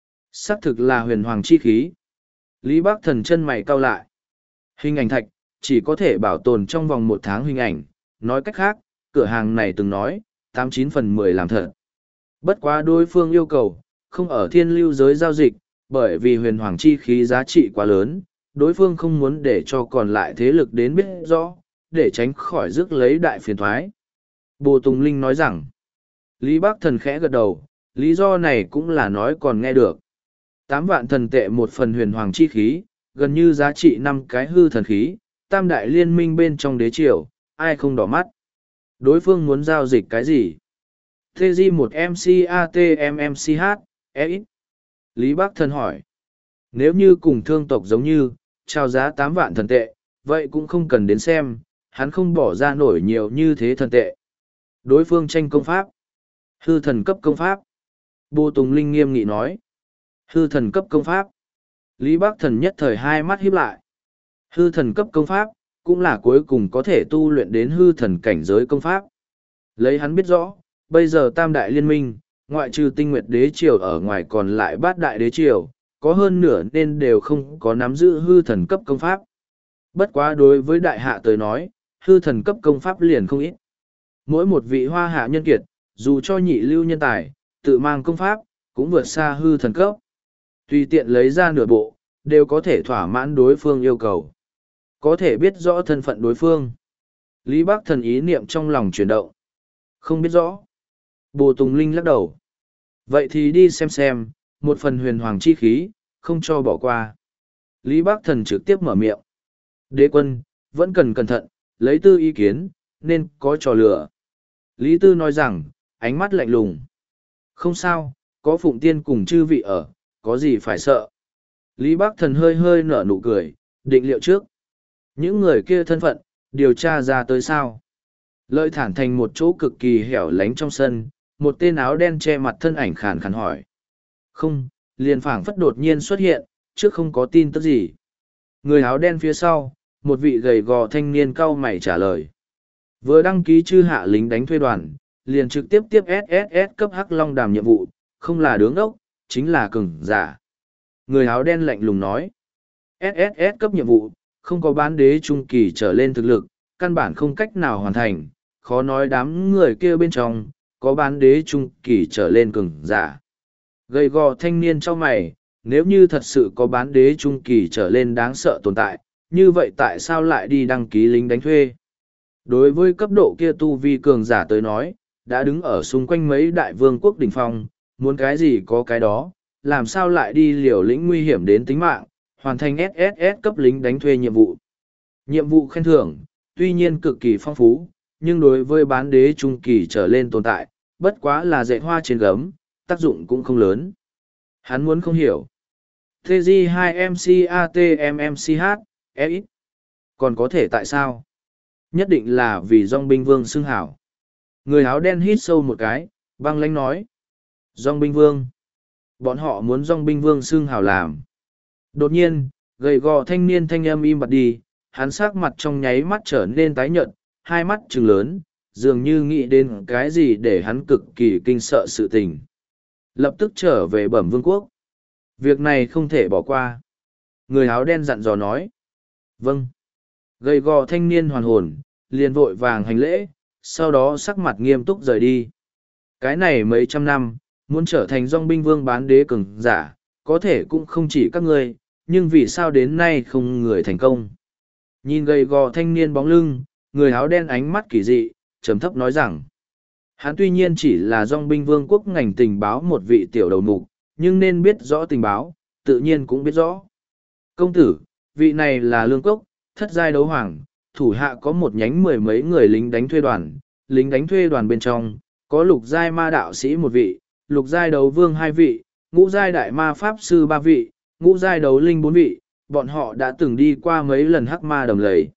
Xác thực là huyền hoàng chi khí. Lý Bác Thần chân mày cau lại. Hình ảnh thạch, chỉ có thể bảo tồn trong vòng một tháng hình ảnh. Nói cách khác, cửa hàng này từng nói, tám chín phần mười làm thật. Bất quá đối phương yêu cầu, không ở thiên lưu giới giao dịch, bởi vì huyền hoàng chi khí giá trị quá lớn, đối phương không muốn để cho còn lại thế lực đến biết rõ, để tránh khỏi rước lấy đại phiền thoái. Bồ Tùng Linh nói rằng, Lý Bác Thần khẽ gật đầu, lý do này cũng là nói còn nghe được. Tám vạn thần tệ một phần huyền hoàng chi khí, gần như giá trị năm cái hư thần khí, tam đại liên minh bên trong đế triều, ai không đỏ mắt. Đối phương muốn giao dịch cái gì? tê giê một em xê a tê em em xê hát, e ít. Lý Bác Thần hỏi. Nếu như cùng thương tộc giống như, trao giá tám vạn thần tệ, vậy cũng không cần đến xem, hắn không bỏ ra nổi nhiều như thế thần tệ. Đối phương tranh công pháp. Hư thần cấp công pháp. Bồ Tùng Linh nghiêm nghị nói. Hư thần cấp công pháp. Lý Bác Thần nhất thời hai mắt híp lại. Hư thần cấp công pháp, cũng là cuối cùng có thể tu luyện đến hư thần cảnh giới công pháp. Lấy hắn biết rõ, bây giờ tam đại liên minh, ngoại trừ tinh nguyệt đế triều ở ngoài còn lại bát đại đế triều, có hơn nửa nên đều không có nắm giữ hư thần cấp công pháp. Bất quá đối với đại hạ tới nói, hư thần cấp công pháp liền không ít. Mỗi một vị hoa hạ nhân kiệt, dù cho nhị lưu nhân tài, tự mang công pháp, cũng vượt xa hư thần cấp. Tùy tiện lấy ra nửa bộ, đều có thể thỏa mãn đối phương yêu cầu. Có thể biết rõ thân phận đối phương. Lý Bác Thần ý niệm trong lòng chuyển động. Không biết rõ. Bồ Tùng Linh lắc đầu. Vậy thì đi xem xem, một phần huyền hoàng chi khí, không cho bỏ qua. Lý Bác Thần trực tiếp mở miệng. Đế quân, vẫn cần cẩn thận, lấy tư ý kiến, nên có trò lửa. Lý Tư nói rằng, ánh mắt lạnh lùng. Không sao, có Phụng Tiên cùng chư vị ở, có gì phải sợ. Lý Bác Thần hơi hơi nở nụ cười, định liệu trước. Những người kia thân phận, điều tra ra tới sao. Lợi thản thành một chỗ cực kỳ hẻo lánh trong sân, một tên áo đen che mặt thân ảnh khàn khàn hỏi. Không, liền phảng phất đột nhiên xuất hiện, trước không có tin tức gì. Người áo đen phía sau, một vị gầy gò thanh niên cau mày trả lời. Vừa đăng ký chư hạ lính đánh thuê đoàn, liền trực tiếp tiếp ét ét ét cấp Hắc Long Đàm nhiệm vụ, không là đứng ốc, chính là cường giả. Người áo đen lạnh lùng nói. ét ét ét cấp nhiệm vụ, không có bán đế trung kỳ trở lên thực lực, căn bản không cách nào hoàn thành, khó nói đám người kia bên trong, có bán đế trung kỳ trở lên cường giả. Gầy gò thanh niên trong mày, nếu như thật sự có bán đế trung kỳ trở lên đáng sợ tồn tại, như vậy tại sao lại đi đăng ký lính đánh thuê? Đối với cấp độ kia tu vi cường giả tới nói, đã đứng ở xung quanh mấy đại vương quốc đỉnh phong, muốn cái gì có cái đó, làm sao lại đi liều lĩnh nguy hiểm đến tính mạng, hoàn thành ét ét ét cấp lính đánh thuê nhiệm vụ. Nhiệm vụ khen thưởng, tuy nhiên cực kỳ phong phú, nhưng đối với bán đế trung kỳ trở lên tồn tại, bất quá là dạy hoa trên gấm, tác dụng cũng không lớn. Hắn muốn không hiểu. tê giê hai em xê a tê em em xê hát, e ít. Còn có thể tại sao? Nhất định là vì Dong binh vương xưng hảo. Người áo đen hít sâu một cái, băng lãnh nói. Dong binh vương. Bọn họ muốn Dong binh vương xưng hảo làm. Đột nhiên, gầy gò thanh niên thanh âm im bặt đi, hắn sắc mặt trong nháy mắt trở nên tái nhợt, hai mắt trừng lớn, dường như nghĩ đến cái gì để hắn cực kỳ kinh sợ sự tình. Lập tức trở về Bẩm Vương quốc. Việc này không thể bỏ qua. Người áo đen dặn dò nói. Vâng. Gầy gò thanh niên hoàn hồn, liền vội vàng hành lễ, sau đó sắc mặt nghiêm túc rời đi. Cái này mấy trăm năm, muốn trở thành Dong binh vương bán đế cường giả, có thể cũng không chỉ các ngươi, nhưng vì sao đến nay không người thành công. Nhìn gầy gò thanh niên bóng lưng, người áo đen ánh mắt kỳ dị, trầm thấp nói rằng, hắn tuy nhiên chỉ là Dong binh vương quốc ngành tình báo một vị tiểu đầu mục, nhưng nên biết rõ tình báo, tự nhiên cũng biết rõ. Công tử, vị này là Lương Cốc, thất giai đấu hoàng, thủ hạ có một nhánh mười mấy người lính đánh thuê đoàn, lính đánh thuê đoàn bên trong, có lục giai ma đạo sĩ một vị, lục giai đấu vương hai vị, ngũ giai đại ma pháp sư ba vị, ngũ giai đấu linh bốn vị, bọn họ đã từng đi qua mấy lần hắc ma đầm lầy.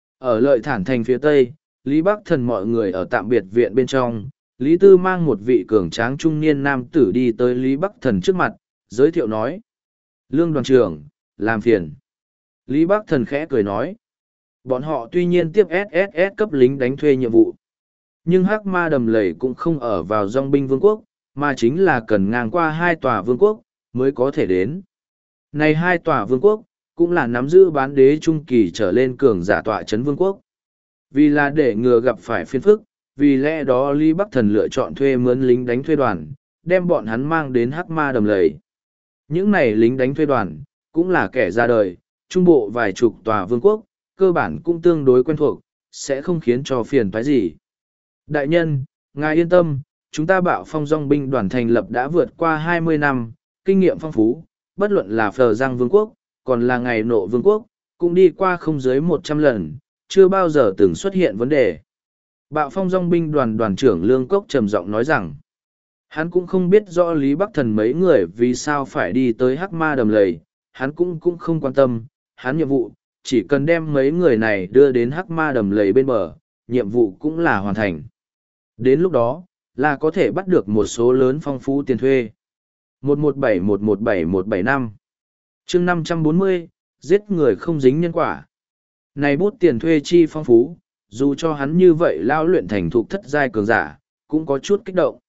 Ở lợi thản thành phía tây, Lý Bắc Thần mọi người ở tạm biệt viện bên trong, Lý Tư mang một vị cường tráng trung niên nam tử đi tới Lý Bắc Thần trước mặt, giới thiệu nói. Lương đoàn trưởng, làm phiền. Lý Bắc Thần khẽ cười nói. Bọn họ tuy nhiên tiếp ét ét ét cấp lính đánh thuê nhiệm vụ. Nhưng hắc ma đầm lầy cũng không ở vào Dong binh vương quốc, mà chính là cần ngang qua hai tòa vương quốc, mới có thể đến. Này hai tòa vương quốc, cũng là nắm giữ bán đế trung kỳ trở lên cường giả tọa chấn vương quốc. Vì là để ngừa gặp phải phiền phức, vì lẽ đó Lý Bắc Thần lựa chọn thuê mướn lính đánh thuê đoàn, đem bọn hắn mang đến hắc ma đầm lầy. Những này lính đánh thuê đoàn, cũng là kẻ ra đời, trung bộ vài chục tòa vương quốc, cơ bản cũng tương đối quen thuộc, sẽ không khiến cho phiền phái gì. Đại nhân, ngài yên tâm, chúng ta Bạo Phong Dong binh đoàn thành lập đã vượt qua hai mươi năm, kinh nghiệm phong phú, bất luận là Phờ Giang vương quốc, còn là ngày nộ vương quốc, cũng đi qua không dưới một trăm lần, chưa bao giờ từng xuất hiện vấn đề. Bạo Phong Dong binh đoàn đoàn trưởng Lương Cốc trầm giọng nói rằng, hắn cũng không biết rõ Lý Bắc Thần mấy người vì sao phải đi tới hắc ma đầm lầy, hắn cũng cũng không quan tâm, hắn nhiệm vụ, chỉ cần đem mấy người này đưa đến hắc ma đầm lầy bên bờ, nhiệm vụ cũng là hoàn thành. Đến lúc đó, là có thể bắt được một số lớn phong phú tiền thuê. một một bảy một một bảy một bảy năm chương năm trăm bốn mươi, giết người không dính nhân quả. Này bút tiền thuê chi phong phú, dù cho hắn như vậy lao luyện thành thục thất giai cường giả, cũng có chút kích động.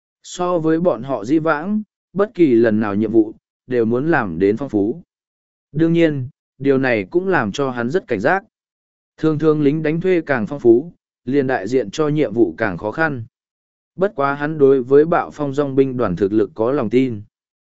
So với bọn họ di vãng, bất kỳ lần nào nhiệm vụ, đều muốn làm đến phong phú. Đương nhiên, điều này cũng làm cho hắn rất cảnh giác. Thường thường lính đánh thuê càng phong phú, liền đại diện cho nhiệm vụ càng khó khăn. Bất quá hắn đối với Bạo Phong Dong binh đoàn thực lực có lòng tin.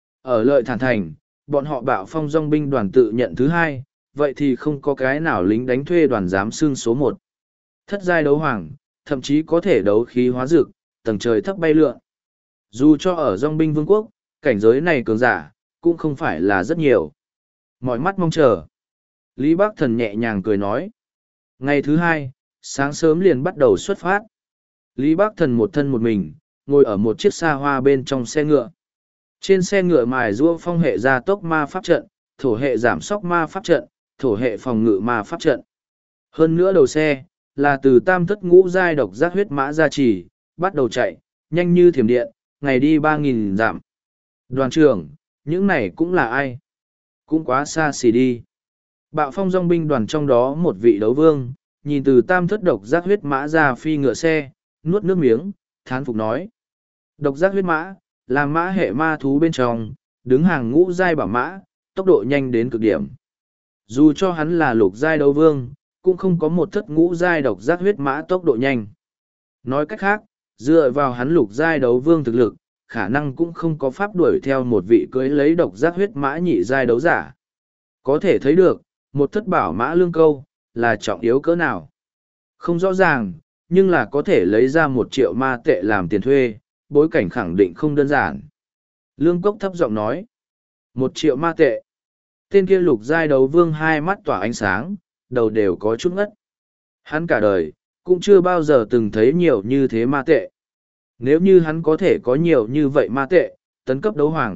Ở lợi thản thành, bọn họ Bạo Phong Dong binh đoàn tự nhận thứ hai, vậy thì không có cái nào lính đánh thuê đoàn dám xưng số một. Thất giai đấu hoàng, thậm chí có thể đấu khí hóa dược, tầng trời thấp bay lượn. Dù cho ở Dong binh vương quốc, cảnh giới này cường giả, cũng không phải là rất nhiều. Mọi mắt mong chờ. Lý Bắc Thần nhẹ nhàng cười nói. Ngày thứ hai, sáng sớm liền bắt đầu xuất phát. Lý Bắc Thần một thân một mình, ngồi ở một chiếc xa hoa bên trong xe ngựa. Trên xe ngựa mài rua phong hệ gia tốc ma pháp trận, thổ hệ giảm sóc ma pháp trận, thổ hệ phòng ngự ma pháp trận. Hơn nữa đầu xe, là từ tam thất ngũ giai độc giác huyết mã gia trì, bắt đầu chạy, nhanh như thiểm điện, ngày đi ba nghìn dặm. Đoàn trưởng, những này cũng là ai? Cũng quá xa xỉ đi. Bạo Phong Dong binh đoàn trong đó một vị đấu vương, nhìn từ tam thất độc giác huyết mã ra phi ngựa xe, nuốt nước miếng, thán phục nói. Độc giác huyết mã, là mã hệ ma thú bên trong, đứng hàng ngũ giai bảo mã, tốc độ nhanh đến cực điểm. Dù cho hắn là lục giai đấu vương, cũng không có một thất ngũ giai độc giác huyết mã tốc độ nhanh. Nói cách khác, dựa vào hắn lục giai đấu vương thực lực, khả năng cũng không có pháp đuổi theo một vị cưới lấy độc giác huyết mã nhị giai đấu giả. Có thể thấy được, một thất bảo mã lương câu, là trọng yếu cỡ nào. Không rõ ràng, nhưng là có thể lấy ra một triệu ma tệ làm tiền thuê, bối cảnh khẳng định không đơn giản. Lương Cốc thấp giọng nói, một triệu ma tệ. Tên kia lục giai đấu vương hai mắt tỏa ánh sáng, đầu đều có chút ngất. Hắn cả đời, cũng chưa bao giờ từng thấy nhiều như thế ma tệ. Nếu như hắn có thể có nhiều như vậy ma tệ, tấn cấp đấu hoàng,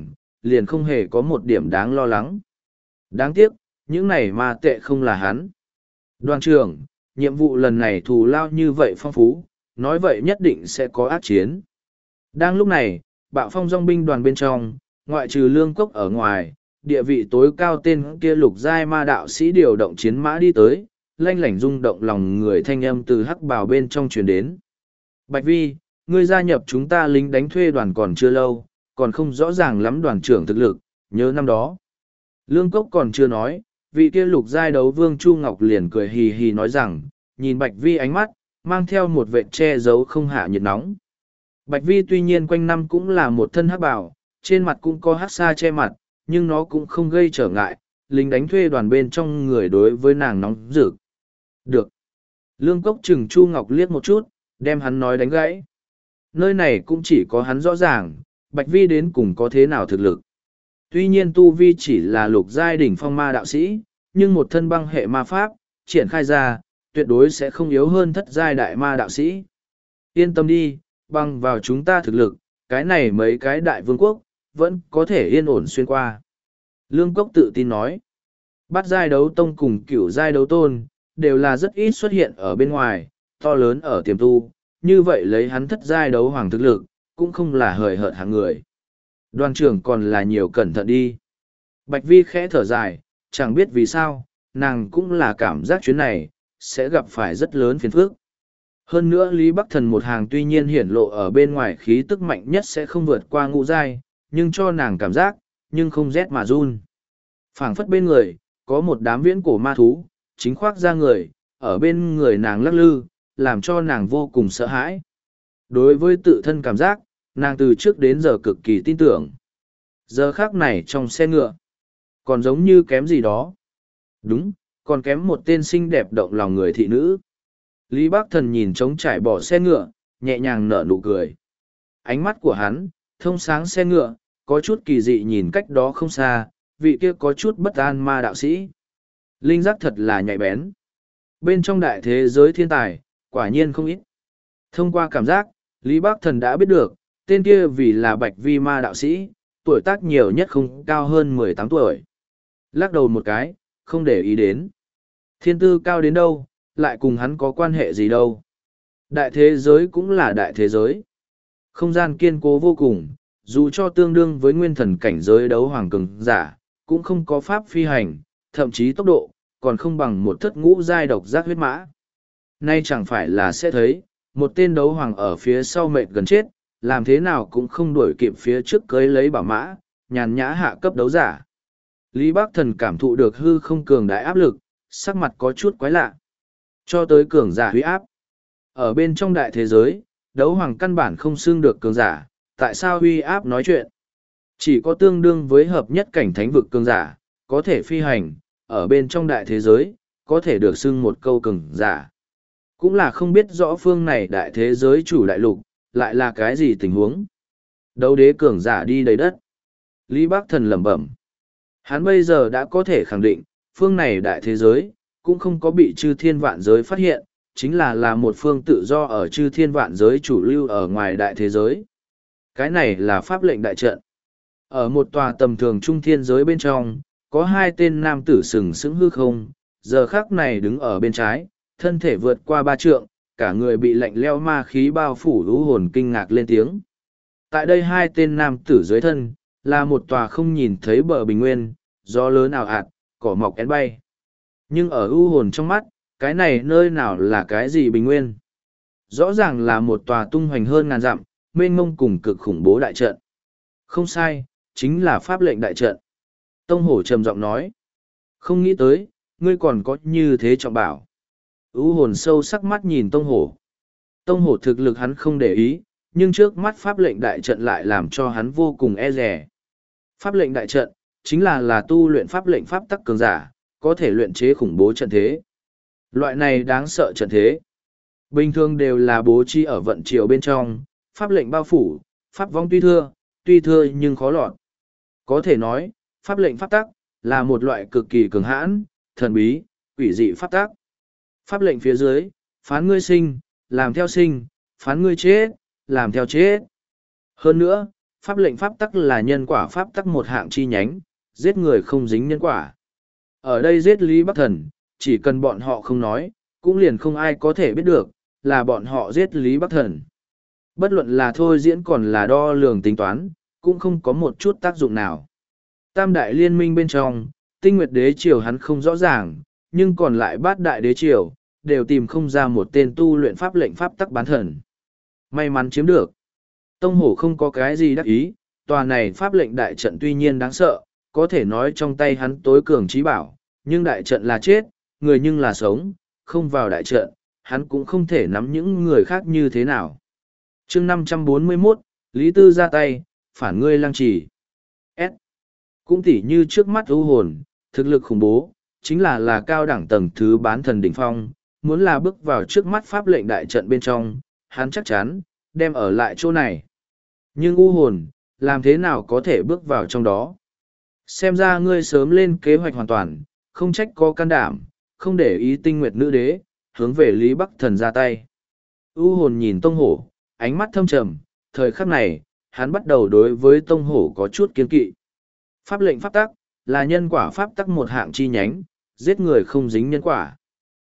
liền không hề có một điểm đáng lo lắng. Đáng tiếc, những này ma tệ không là hắn. Đoàn trưởng, nhiệm vụ lần này thù lao như vậy phong phú, nói vậy nhất định sẽ có ác chiến. Đang lúc này, bạo phong dòng binh đoàn bên trong, ngoại trừ lương cốc ở ngoài, địa vị tối cao tên kia lục giai ma đạo sĩ điều động chiến mã đi tới, lanh lảnh rung động lòng người thanh âm từ hắc bào bên trong truyền đến. Bạch Vi, ngươi gia nhập chúng ta lính đánh thuê đoàn còn chưa lâu, còn không rõ ràng lắm đoàn trưởng thực lực, nhớ năm đó. Lương Cốc còn chưa nói, vị kia lục giai đấu vương Chu Ngọc liền cười hì hì nói rằng, nhìn Bạch Vi ánh mắt, mang theo một vệ che giấu không hạ nhiệt nóng. Bạch Vi tuy nhiên quanh năm cũng là một thân hắc bào, trên mặt cũng có hắc sa che mặt, nhưng nó cũng không gây trở ngại, lính đánh thuê đoàn bên trong người đối với nàng nóng rực. Được. Lương Cốc chừng Chu Ngọc liếc một chút, đem hắn nói đánh gãy. Nơi này cũng chỉ có hắn rõ ràng, Bạch Vi đến cùng có thế nào thực lực. Tuy nhiên Tu Vi chỉ là lục giai đỉnh phong ma đạo sĩ, nhưng một thân băng hệ ma pháp, triển khai ra, tuyệt đối sẽ không yếu hơn thất giai đại ma đạo sĩ. Yên tâm đi, băng vào chúng ta thực lực, cái này mấy cái đại vương quốc, vẫn có thể yên ổn xuyên qua. Lương Cốc tự tin nói, bát giai đấu tông cùng cửu giai đấu tôn, đều là rất ít xuất hiện ở bên ngoài, to lớn ở tiềm tu, như vậy lấy hắn thất giai đấu hoàng thực lực, cũng không là hời hợt hạng người. Đoàn trưởng còn là nhiều cẩn thận đi. Bạch Vi khẽ thở dài, chẳng biết vì sao, nàng cũng là cảm giác chuyến này, sẽ gặp phải rất lớn phiền phức. Hơn nữa Lý Bắc Thần một hàng tuy nhiên hiển lộ ở bên ngoài khí tức mạnh nhất sẽ không vượt qua ngũ giai, nhưng cho nàng cảm giác, nhưng không rét mà run. Phảng phất bên người, có một đám viễn cổ ma thú, chính khoác ra người, ở bên người nàng lắc lư, làm cho nàng vô cùng sợ hãi. Đối với tự thân cảm giác, nàng từ trước đến giờ cực kỳ tin tưởng. Giờ khác này trong xe ngựa, còn giống như kém gì đó. Đúng, còn kém một tên xinh đẹp động lòng người thị nữ. Lý Bác Thần nhìn trống trải bỏ xe ngựa, nhẹ nhàng nở nụ cười. Ánh mắt của hắn, thông sáng xe ngựa, có chút kỳ dị nhìn cách đó không xa, vị kia có chút bất an ma đạo sĩ. Linh giác thật là nhạy bén. Bên trong đại thế giới thiên tài, quả nhiên không ít. Thông qua cảm giác, Lý Bác Thần đã biết được, tên kia vì là Bạch Vi ma đạo sĩ, tuổi tác nhiều nhất không cao hơn mười tám tuổi. Lắc đầu một cái, không để ý đến. Thiên tư cao đến đâu, lại cùng hắn có quan hệ gì đâu. Đại thế giới cũng là đại thế giới. Không gian kiên cố vô cùng, dù cho tương đương với nguyên thần cảnh giới đấu hoàng cường giả, cũng không có pháp phi hành, thậm chí tốc độ, còn không bằng một thất ngũ giai độc giác huyết mã. Nay chẳng phải là sẽ thấy, một tên đấu hoàng ở phía sau mệt gần chết, làm thế nào cũng không đuổi kịp phía trước cưới lấy bảo mã, nhàn nhã hạ cấp đấu giả. Lý Bác Thần cảm thụ được hư không cường đại áp lực, sắc mặt có chút quái lạ. Cho tới cường giả huy áp. Ở bên trong đại thế giới, đấu hoàng căn bản không xưng được cường giả, tại sao huy áp nói chuyện? Chỉ có tương đương với hợp nhất cảnh thánh vực cường giả, có thể phi hành, ở bên trong đại thế giới, có thể được xưng một câu cường giả. Cũng là không biết rõ phương này đại thế giới chủ đại lục, lại là cái gì tình huống. Đấu đế cường giả đi đầy đất. Lý Bác Thần lẩm bẩm. Hắn bây giờ đã có thể khẳng định, phương này đại thế giới, cũng không có bị chư thiên vạn giới phát hiện, chính là là một phương tự do ở chư thiên vạn giới chủ lưu ở ngoài đại thế giới. Cái này là pháp lệnh đại trận. Ở một tòa tầm thường trung thiên giới bên trong, có hai tên nam tử sừng sững hư không, giờ khắc này đứng ở bên trái, thân thể vượt qua ba trượng, cả người bị lạnh leo ma khí bao phủ lũ hồn kinh ngạc lên tiếng. Tại đây hai tên nam tử dưới thân, là một tòa không nhìn thấy bờ bình nguyên, gió lớn ảo ạt, cỏ mọc én bay. Nhưng ở u hồn trong mắt, cái này nơi nào là cái gì bình nguyên? Rõ ràng là một tòa tung hoành hơn ngàn dặm, mênh mông cùng cực khủng bố đại trận. Không sai, chính là pháp lệnh đại trận. Tông hổ trầm giọng nói. Không nghĩ tới, ngươi còn có như thế trọng bảo. U hồn sâu sắc mắt nhìn tông hổ. Tông hổ thực lực hắn không để ý, nhưng trước mắt pháp lệnh đại trận lại làm cho hắn vô cùng e rè. Pháp lệnh đại trận, chính là là tu luyện pháp lệnh pháp tắc cường giả, có thể luyện chế khủng bố trận thế. Loại này đáng sợ trận thế. Bình thường đều là bố trí ở vận chiều bên trong, pháp lệnh bao phủ, pháp vong tuy thưa, tuy thưa nhưng khó lọt. Có thể nói, pháp lệnh pháp tắc, là một loại cực kỳ cường hãn, thần bí, quỷ dị pháp tắc. Pháp lệnh phía dưới, phán ngươi sinh, làm theo sinh, phán ngươi chết, làm theo chết. Hơn nữa, pháp lệnh pháp tắc là nhân quả pháp tắc một hạng chi nhánh, giết người không dính nhân quả. Ở đây giết Lý Bắc Thần, chỉ cần bọn họ không nói, cũng liền không ai có thể biết được, là bọn họ giết Lý Bắc Thần. Bất luận là thôi diễn còn là đo lường tính toán, cũng không có một chút tác dụng nào. Tam đại liên minh bên trong, Tinh Nguyệt Đế Triều hắn không rõ ràng, nhưng còn lại bát đại đế triều, đều tìm không ra một tên tu luyện pháp lệnh pháp tắc bán thần. May mắn chiếm được. Tông Hổ không có cái gì đắc ý, tòa này pháp lệnh đại trận tuy nhiên đáng sợ, có thể nói trong tay hắn tối cường trí bảo, nhưng đại trận là chết, người nhưng là sống, không vào đại trận, hắn cũng không thể nắm những người khác như thế nào. chương năm trăm bốn mươi mốt, Lý Tư ra tay, phản ngươi lăng trì. S. Cũng tỉ như trước mắt ưu hồn, thực lực khủng bố, chính là là cao đẳng tầng thứ bán thần đỉnh phong, muốn là bước vào trước mắt pháp lệnh đại trận bên trong, hắn chắc chắn, đem ở lại chỗ này. Nhưng u hồn, làm thế nào có thể bước vào trong đó? Xem ra ngươi sớm lên kế hoạch hoàn toàn, không trách có can đảm, không để ý Tinh Nguyệt nữ đế, hướng về Lý Bắc Thần ra tay. U hồn nhìn Tông Hổ, ánh mắt thâm trầm, thời khắc này, hắn bắt đầu đối với Tông Hổ có chút kiên kỵ. Pháp lệnh pháp tắc, là nhân quả pháp tắc một hạng chi nhánh, giết người không dính nhân quả.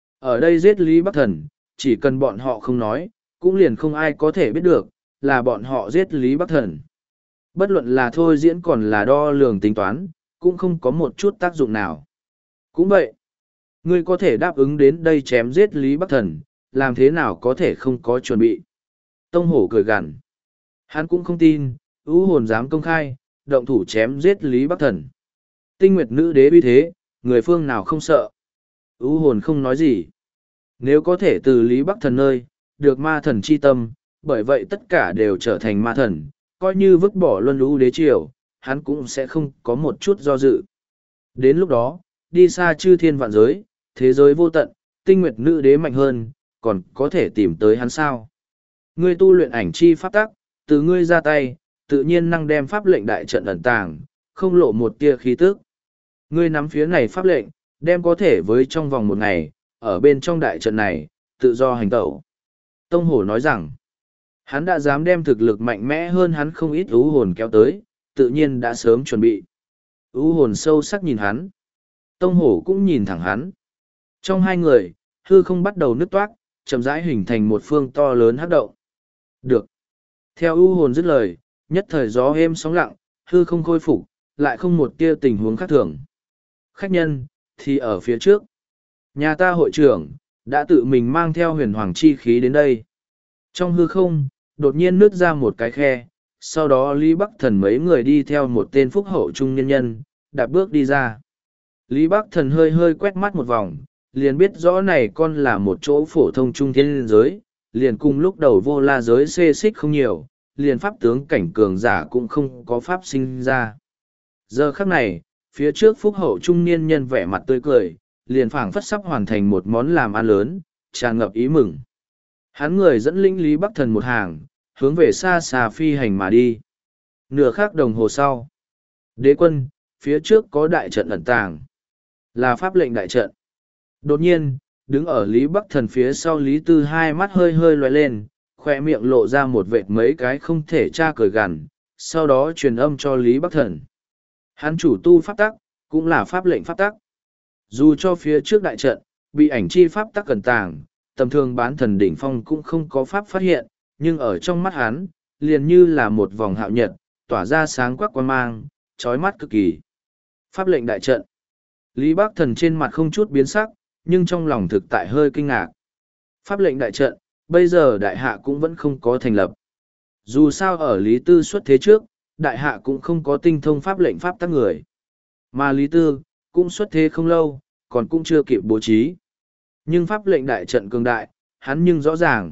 Ở đây giết Lý Bắc Thần, chỉ cần bọn họ không nói, cũng liền không ai có thể biết được, là bọn họ giết Lý Bắc Thần. Bất luận là thôi diễn còn là đo lường tính toán, cũng không có một chút tác dụng nào. Cũng vậy, ngươi có thể đáp ứng đến đây chém giết Lý Bắc Thần, làm thế nào có thể không có chuẩn bị. Tông Hổ cười gằn. Hắn cũng không tin, ưu hồn dám công khai, động thủ chém giết Lý Bắc Thần. Tinh Nguyệt nữ đế uy thế, người phương nào không sợ. Ưu hồn không nói gì. Nếu có thể từ Lý Bắc Thần nơi, được ma thần chi tâm, bởi vậy tất cả đều trở thành ma thần, coi như vứt bỏ luân lũ đế triều, hắn cũng sẽ không có một chút do dự. Đến lúc đó, đi xa chư thiên vạn giới, thế giới vô tận, Tinh Nguyệt nữ đế mạnh hơn, còn có thể tìm tới hắn sao. Ngươi tu luyện ảnh chi pháp tắc, từ ngươi ra tay, tự nhiên năng đem pháp lệnh đại trận ẩn tàng, không lộ một tia khí tức. Ngươi nắm phía này pháp lệnh, đem có thể với trong vòng một ngày, ở bên trong đại trận này, tự do hành tẩu. Tông Hổ nói rằng, hắn đã dám đem thực lực mạnh mẽ hơn hắn không ít ưu hồn kéo tới, tự nhiên đã sớm chuẩn bị. Ưu hồn sâu sắc nhìn hắn. Tông Hổ cũng nhìn thẳng hắn. Trong hai người, hư không bắt đầu nứt toát, chậm rãi hình thành một phương to lớn hắc động. Được. Theo ưu hồn dứt lời, nhất thời gió êm sóng lặng, hư không khôi phục, lại không một tia tình huống khác thường. Khách nhân, thì ở phía trước. Nhà ta hội trưởng, đã tự mình mang theo huyền hoàng chi khí đến đây. Trong hư không, đột nhiên nứt ra một cái khe, sau đó Lý Bắc Thần mấy người đi theo một tên phúc hậu trung nhân nhân, đạp bước đi ra. Lý Bắc Thần hơi hơi quét mắt một vòng, liền biết rõ này con là một chỗ phổ thông trung thiên giới, liền cùng lúc đầu vô la giới xê xích không nhiều, liền pháp tướng cảnh cường giả cũng không có pháp sinh ra. Giờ khắc này, phía trước phúc hậu trung niên nhân vẻ mặt tươi cười, liền phảng phất sắp hoàn thành một món làm ăn lớn, tràn ngập ý mừng. Hắn người dẫn linh Lý Bắc Thần một hàng, hướng về xa xa phi hành mà đi. Nửa khắc đồng hồ sau. Đế quân, phía trước có đại trận ẩn tàng. Là pháp lệnh đại trận. Đột nhiên, đứng ở Lý Bắc Thần phía sau Lý Tư hai mắt hơi hơi loay lên, khoe miệng lộ ra một vệt mấy cái không thể tra cười gằn, sau đó truyền âm cho Lý Bắc Thần. Hắn chủ tu pháp tắc, cũng là pháp lệnh pháp tắc. Dù cho phía trước đại trận, bị ảnh chi pháp tắc cẩn tàng, tầm thường bán thần đỉnh phong cũng không có pháp phát hiện, nhưng ở trong mắt hắn, liền như là một vòng hạo nhật, tỏa ra sáng quắc quan mang, chói mắt cực kỳ. Pháp lệnh đại trận. Lý Bắc Thần trên mặt không chút biến sắc, nhưng trong lòng thực tại hơi kinh ngạc. Pháp lệnh đại trận, bây giờ đại hạ cũng vẫn không có thành lập. Dù sao ở Lý Tư xuất thế trước, đại hạ cũng không có tinh thông pháp lệnh pháp tắc người. Mà Lý Tư, cũng xuất thế không lâu, còn cũng chưa kịp bố trí. Nhưng pháp lệnh đại trận cường đại, hắn nhưng rõ ràng.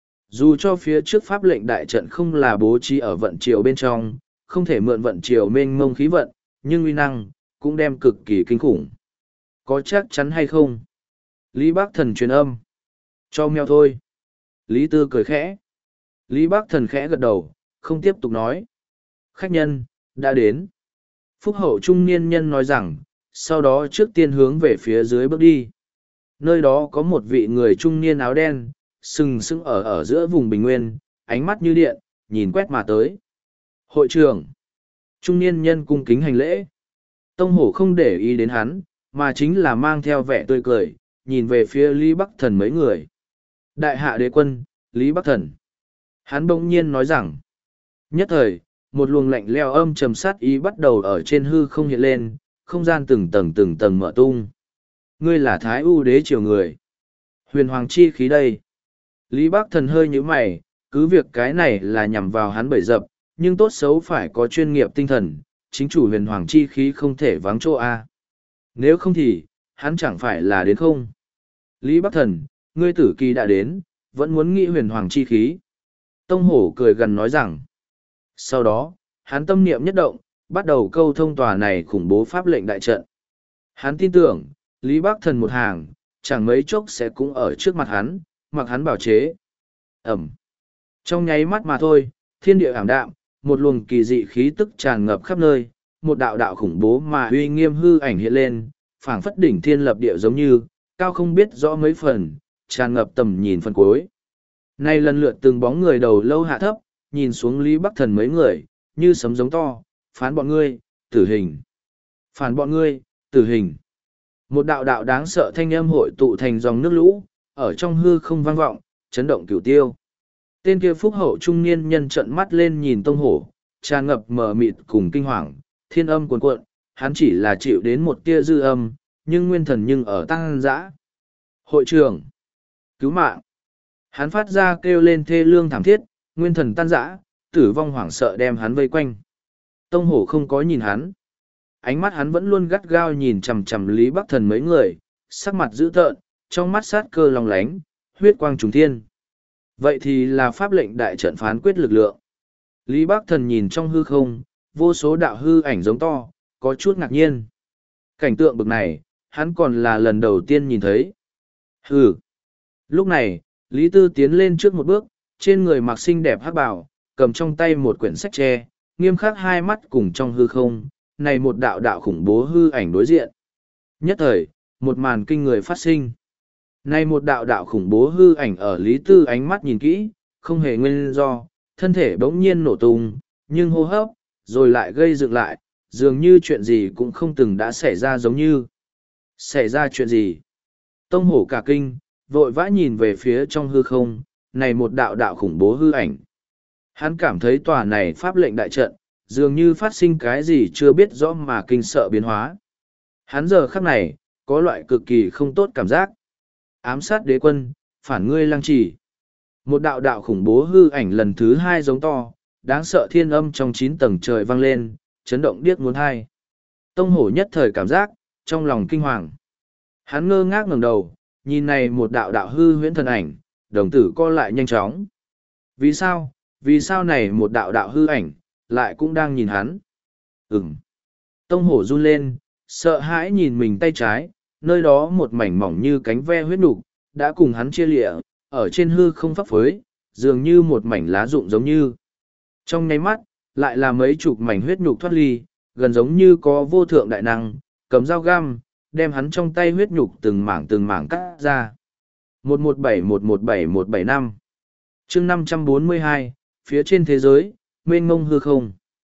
Dù cho phía trước pháp lệnh đại trận không là bố trí ở vận triều bên trong, không thể mượn vận triều mênh mông khí vận, nhưng uy năng, cũng đem cực kỳ kinh khủng. Có chắc chắn hay không? Lý Bắc Thần truyền âm. Cho mèo thôi. Lý Tư cười khẽ. Lý Bắc Thần khẽ gật đầu, không tiếp tục nói. Khách nhân, đã đến. Phúc hậu trung niên nhân nói rằng, sau đó trước tiên hướng về phía dưới bước đi. Nơi đó có một vị người trung niên áo đen, sừng sững ở ở giữa vùng bình nguyên, ánh mắt như điện, nhìn quét mà tới. Hội trưởng. Trung niên nhân cung kính hành lễ. Tông hổ không để ý đến hắn, mà chính là mang theo vẻ tươi cười, nhìn về phía Lý Bắc Thần mấy người. Đại hạ đế quân, Lý Bắc Thần. Hắn bỗng nhiên nói rằng, nhất thời, một luồng lạnh leo âm trầm sát ý bắt đầu ở trên hư không hiện lên, không gian từng tầng từng tầng mở tung. Ngươi là Thái U đế triều người. Huyền hoàng chi khí đây. Lý Bắc Thần hơi nhíu mày, cứ việc cái này là nhằm vào hắn bẫy dập, nhưng tốt xấu phải có chuyên nghiệp tinh thần, chính chủ huyền hoàng chi khí không thể vắng chỗ A. Nếu không thì, hắn chẳng phải là đến không. Lý Bắc Thần, ngươi tử kỳ đã đến, vẫn muốn nghĩ huyền hoàng chi khí. Tông hổ cười gần nói rằng, sau đó, hắn tâm niệm nhất động, bắt đầu câu thông tòa này khủng bố pháp lệnh đại trận. Hắn tin tưởng, Lý Bắc Thần một hàng, chẳng mấy chốc sẽ cũng ở trước mặt hắn, mặc hắn bảo chế. Ẩm. Trong nháy mắt mà thôi, thiên địa ảm đạm, một luồng kỳ dị khí tức tràn ngập khắp nơi, một đạo đạo khủng bố mà uy nghiêm hư ảnh hiện lên, phảng phất đỉnh thiên lập địa giống như, cao không biết rõ mấy phần, tràn ngập tầm nhìn phần cuối. Nay lần lượt từng bóng người đầu lâu hạ thấp, nhìn xuống Lý Bắc Thần mấy người, như sấm giống to, phán bọn ngươi, tử hình. Phản bọn ngươi, tử hình. Một đạo đạo đáng sợ thanh âm hội tụ thành dòng nước lũ, ở trong hư không vang vọng, chấn động cửu tiêu. Tên kia phúc hậu trung niên nhân trợn mắt lên nhìn tông hổ, tràn ngập mờ mịt cùng kinh hoàng, thiên âm cuồn cuộn, hắn chỉ là chịu đến một tia dư âm, nhưng nguyên thần nhưng ở tăng dã. Hội trưởng, cứu mạng. Hắn phát ra kêu lên thê lương thảm thiết, nguyên thần tan rã, tử vong hoảng sợ đem hắn vây quanh. Tông hổ không có nhìn hắn. Ánh mắt hắn vẫn luôn gắt gao nhìn chằm chằm Lý Bắc Thần mấy người, sắc mặt dữ tợn, trong mắt sát cơ lòng lánh, huyết quang trùng thiên. Vậy thì là pháp lệnh đại trận phán quyết lực lượng. Lý Bắc Thần nhìn trong hư không, vô số đạo hư ảnh giống to, có chút ngạc nhiên. Cảnh tượng bực này, hắn còn là lần đầu tiên nhìn thấy. Hừ. Lúc này, Lý Tư tiến lên trước một bước, trên người mặc xinh đẹp hắc bào, cầm trong tay một quyển sách tre, nghiêm khắc hai mắt cùng trong hư không, này một đạo đạo khủng bố hư ảnh đối diện. Nhất thời, một màn kinh người phát sinh. Này một đạo đạo khủng bố hư ảnh ở Lý Tư ánh mắt nhìn kỹ, không hề nguyên do, thân thể bỗng nhiên nổ tung, nhưng hô hấp, rồi lại gây dựng lại, dường như chuyện gì cũng không từng đã xảy ra giống như. Xảy ra chuyện gì? Tông hổ cả kinh, vội vã nhìn về phía trong hư không, này một đạo đạo khủng bố hư ảnh. Hắn cảm thấy tòa này pháp lệnh đại trận, dường như phát sinh cái gì chưa biết rõ mà kinh sợ biến hóa. Hắn giờ khắc này, có loại cực kỳ không tốt cảm giác. Ám sát đế quân, phản ngươi lăng trì. Một đạo đạo khủng bố hư ảnh lần thứ hai giống to, đáng sợ thiên âm trong chín tầng trời vang lên, chấn động điếc muốn hai. Tông hổ nhất thời cảm giác, trong lòng kinh hoàng. Hắn ngơ ngác ngẩng đầu, nhìn này một đạo đạo hư huyễn thần ảnh, đồng tử co lại nhanh chóng. Vì sao, vì sao này một đạo đạo hư ảnh, lại cũng đang nhìn hắn? Ừm. Tông hổ run lên, sợ hãi nhìn mình tay trái, nơi đó một mảnh mỏng như cánh ve huyết nục đã cùng hắn chia lịa, ở trên hư không phấp phới, dường như một mảnh lá rụng giống như. Trong nháy mắt, lại là mấy chục mảnh huyết nhục thoát ly, gần giống như có vô thượng đại năng, cầm dao găm, đem hắn trong tay huyết nhục từng mảng từng mảng cắt ra. một một bảy một một bảy một bảy năm chương năm trăm bốn mươi hai, phía trên thế giới, mênh mông hư không.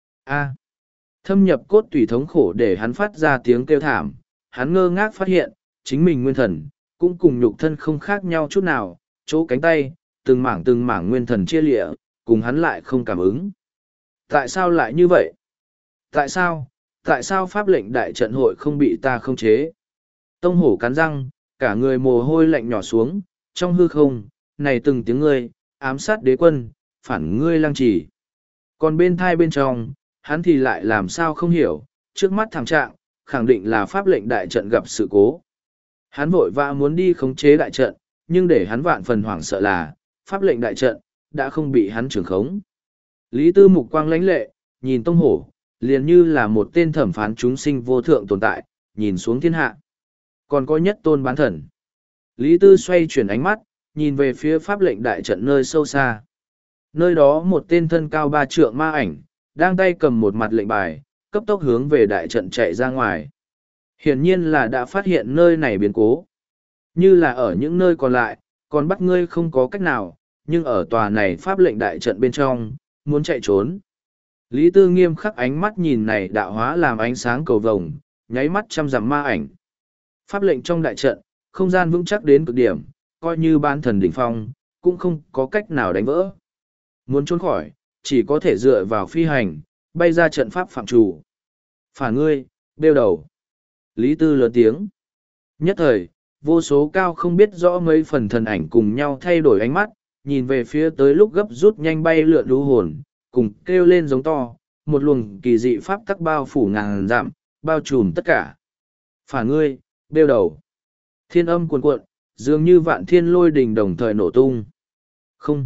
A. Thâm nhập cốt tủy thống khổ để hắn phát ra tiếng kêu thảm, hắn ngơ ngác phát hiện, chính mình nguyên thần, cũng cùng nhục thân không khác nhau chút nào, chỗ cánh tay, từng mảng từng mảng nguyên thần chia lịa, cùng hắn lại không cảm ứng. Tại sao lại như vậy? Tại sao, tại sao pháp lệnh đại trận hội không bị ta khống chế? Tông hổ cắn răng, cả người mồ hôi lạnh nhỏ xuống, trong hư không, này từng tiếng ngươi, ám sát đế quân, phản ngươi lăng trì. Còn bên thai bên trong, hắn thì lại làm sao không hiểu, trước mắt thảm trạng, khẳng định là pháp lệnh đại trận gặp sự cố. Hắn vội vã muốn đi khống chế đại trận, nhưng để hắn vạn phần hoảng sợ là, pháp lệnh đại trận, đã không bị hắn trưởng khống. Lý Tư mục quang lãnh lệ, nhìn tông hổ, liền như là một tên thẩm phán chúng sinh vô thượng tồn tại, nhìn xuống thiên hạ. Còn có nhất tôn bán thần. Lý Tư xoay chuyển ánh mắt, nhìn về phía pháp lệnh đại trận nơi sâu xa. Nơi đó một tên thân cao ba trượng ma ảnh, đang tay cầm một mặt lệnh bài, cấp tốc hướng về đại trận chạy ra ngoài. Hiển nhiên là đã phát hiện nơi này biến cố. Như là ở những nơi còn lại, còn bắt ngươi không có cách nào, nhưng ở tòa này pháp lệnh đại trận bên trong, muốn chạy trốn. Lý Tư nghiêm khắc ánh mắt nhìn này đạo hóa làm ánh sáng cầu vồng, nháy mắt trăm dặm ma ảnh. Pháp lệnh trong đại trận, không gian vững chắc đến cực điểm, coi như bán thần đỉnh phong, cũng không có cách nào đánh vỡ. Muốn trốn khỏi, chỉ có thể dựa vào phi hành, bay ra trận pháp phạm chủ. Phản ngươi, bêu đầu. Lý Tư lớn tiếng. Nhất thời, vô số cao không biết rõ mấy phần thần ảnh cùng nhau thay đổi ánh mắt, nhìn về phía tới lúc gấp rút nhanh bay lượn đu hồn, cùng kêu lên giống to, một luồng kỳ dị pháp tắc bao phủ ngàn dặm, bao trùm tất cả. Phản ngươi, bêu đầu. Thiên âm cuồn cuộn, dường như vạn thiên lôi đình đồng thời nổ tung. Không.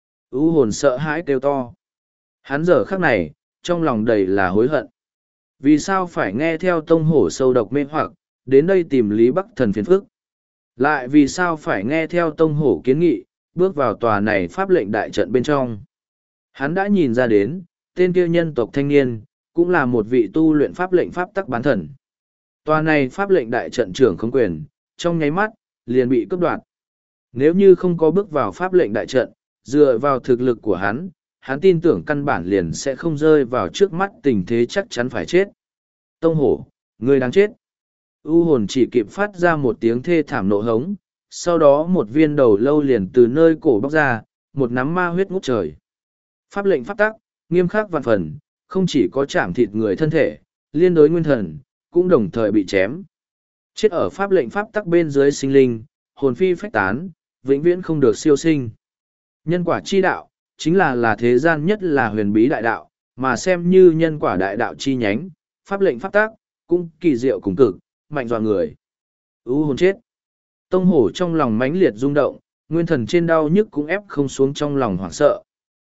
U hồn sợ hãi kêu to. Hắn giờ khắc này, trong lòng đầy là hối hận. Vì sao phải nghe theo tông hổ sâu độc mê hoặc, đến đây tìm Lý Bắc Thần phiền phức? Lại vì sao phải nghe theo tông hổ kiến nghị, bước vào tòa này pháp lệnh đại trận bên trong? Hắn đã nhìn ra đến, tên kia nhân tộc thanh niên, cũng là một vị tu luyện pháp lệnh pháp tắc bán thần. Tòa này pháp lệnh đại trận trưởng không quyền, trong nháy mắt, liền bị cướp đoạt. Nếu như không có bước vào pháp lệnh đại trận, dựa vào thực lực của hắn, hắn tin tưởng căn bản liền sẽ không rơi vào trước mắt tình thế chắc chắn phải chết. Tông hổ, người đáng chết. U hồn chỉ kịp phát ra một tiếng thê thảm nộ hống, sau đó một viên đầu lâu liền từ nơi cổ bóc ra, một nắm ma huyết ngút trời. Pháp lệnh pháp tắc, nghiêm khắc vạn phần, không chỉ có chạm thịt người thân thể, liên đối nguyên thần, cũng đồng thời bị chém. Chết ở pháp lệnh pháp tắc bên dưới sinh linh, hồn phi phách tán, vĩnh viễn không được siêu sinh. Nhân quả chi đạo, chính là là thế gian nhất là huyền bí đại đạo, mà xem như nhân quả đại đạo chi nhánh, pháp lệnh pháp tắc, cũng kỳ diệu cùng cực, mạnh dọa người. U hồn chết. Tông hổ trong lòng mãnh liệt rung động, nguyên thần trên đau nhức cũng ép không xuống trong lòng hoảng sợ.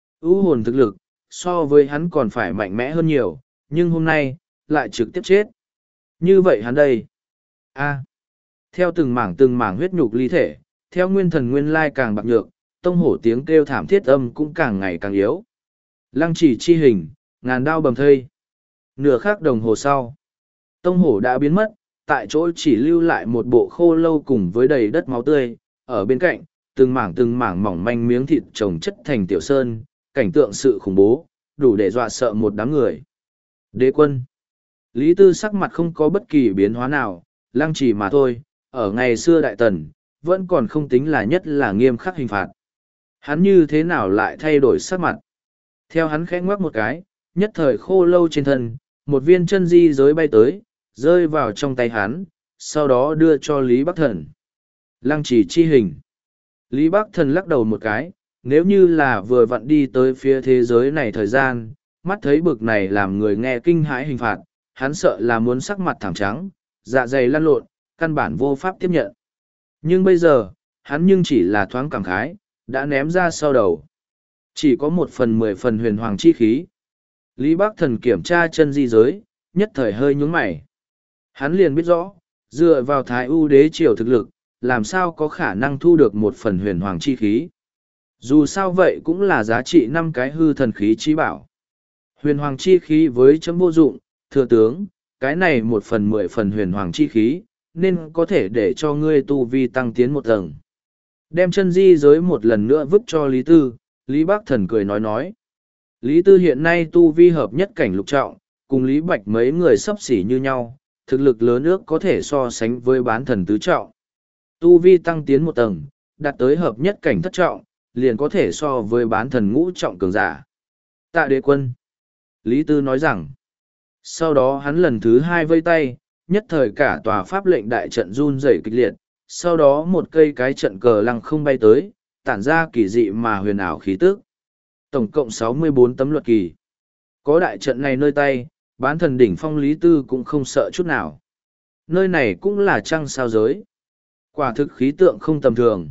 U hồn thực lực, so với hắn còn phải mạnh mẽ hơn nhiều, nhưng hôm nay, lại trực tiếp chết. Như vậy hắn đây. A. Theo từng mảng từng mảng huyết nhục ly thể, theo nguyên thần nguyên lai càng bạc nhược, tông hổ tiếng kêu thảm thiết âm cũng càng ngày càng yếu. Lăng chỉ chi hình, ngàn đao bầm thây. Nửa khắc đồng hồ sau, tông hổ đã biến mất, tại chỗ chỉ lưu lại một bộ khô lâu cùng với đầy đất máu tươi, ở bên cạnh, từng mảng từng mảng mỏng manh miếng thịt trồng chất thành tiểu sơn, cảnh tượng sự khủng bố, đủ để dọa sợ một đám người. Đế quân. Lý Tư sắc mặt không có bất kỳ biến hóa nào, lăng trì mà thôi, ở ngày xưa đại tần, vẫn còn không tính là nhất là nghiêm khắc hình phạt. Hắn như thế nào lại thay đổi sắc mặt? Theo hắn khẽ ngoắc một cái, nhất thời khô lâu trên thân, một viên chân di giới bay tới, rơi vào trong tay hắn, sau đó đưa cho Lý Bắc Thần. Lăng trì chi hình. Lý Bắc Thần lắc đầu một cái, nếu như là vừa vặn đi tới phía thế giới này thời gian, mắt thấy bực này làm người nghe kinh hãi hình phạt, hắn sợ là muốn sắc mặt thảm trắng, dạ dày lăn lộn, căn bản vô pháp tiếp nhận. Nhưng bây giờ, hắn nhưng chỉ là thoáng cảm khái, đã ném ra sau đầu. Chỉ có một phần mười phần huyền hoàng chi khí. Lý Bắc Thần kiểm tra chân di giới, nhất thời hơi nhướng mày. Hắn liền biết rõ, dựa vào Thái ưu đế triều thực lực, làm sao có khả năng thu được một phần huyền hoàng chi khí. Dù sao vậy cũng là giá trị năm cái hư thần khí chi bảo. Huyền hoàng chi khí với chấm vô dụng, thừa tướng, cái này một phần mười phần huyền hoàng chi khí, nên có thể để cho ngươi tu vi tăng tiến một tầng. Đem chân di giới một lần nữa vứt cho Lý Tư, Lý Bắc Thần cười nói nói. Lý Tư hiện nay tu vi hợp nhất cảnh lục trọng, cùng Lý Bạch mấy người sắp xỉ như nhau, thực lực lớn ước có thể so sánh với bán thần tứ trọng. Tu vi tăng tiến một tầng, đạt tới hợp nhất cảnh thất trọng, liền có thể so với bán thần ngũ trọng cường giả. Tạ đế quân. Lý Tư nói rằng, sau đó hắn lần thứ hai vây tay, nhất thời cả tòa pháp lệnh đại trận run rẩy kịch liệt, sau đó một cây cái trận cờ lăng không bay tới, tản ra kỳ dị mà huyền ảo khí tức. Tổng cộng sáu mươi bốn tấm luật kỳ. Có đại trận này nơi tay, bán thần đỉnh phong Lý Tư cũng không sợ chút nào. Nơi này cũng là trăng sao giới. Quả thực khí tượng không tầm thường.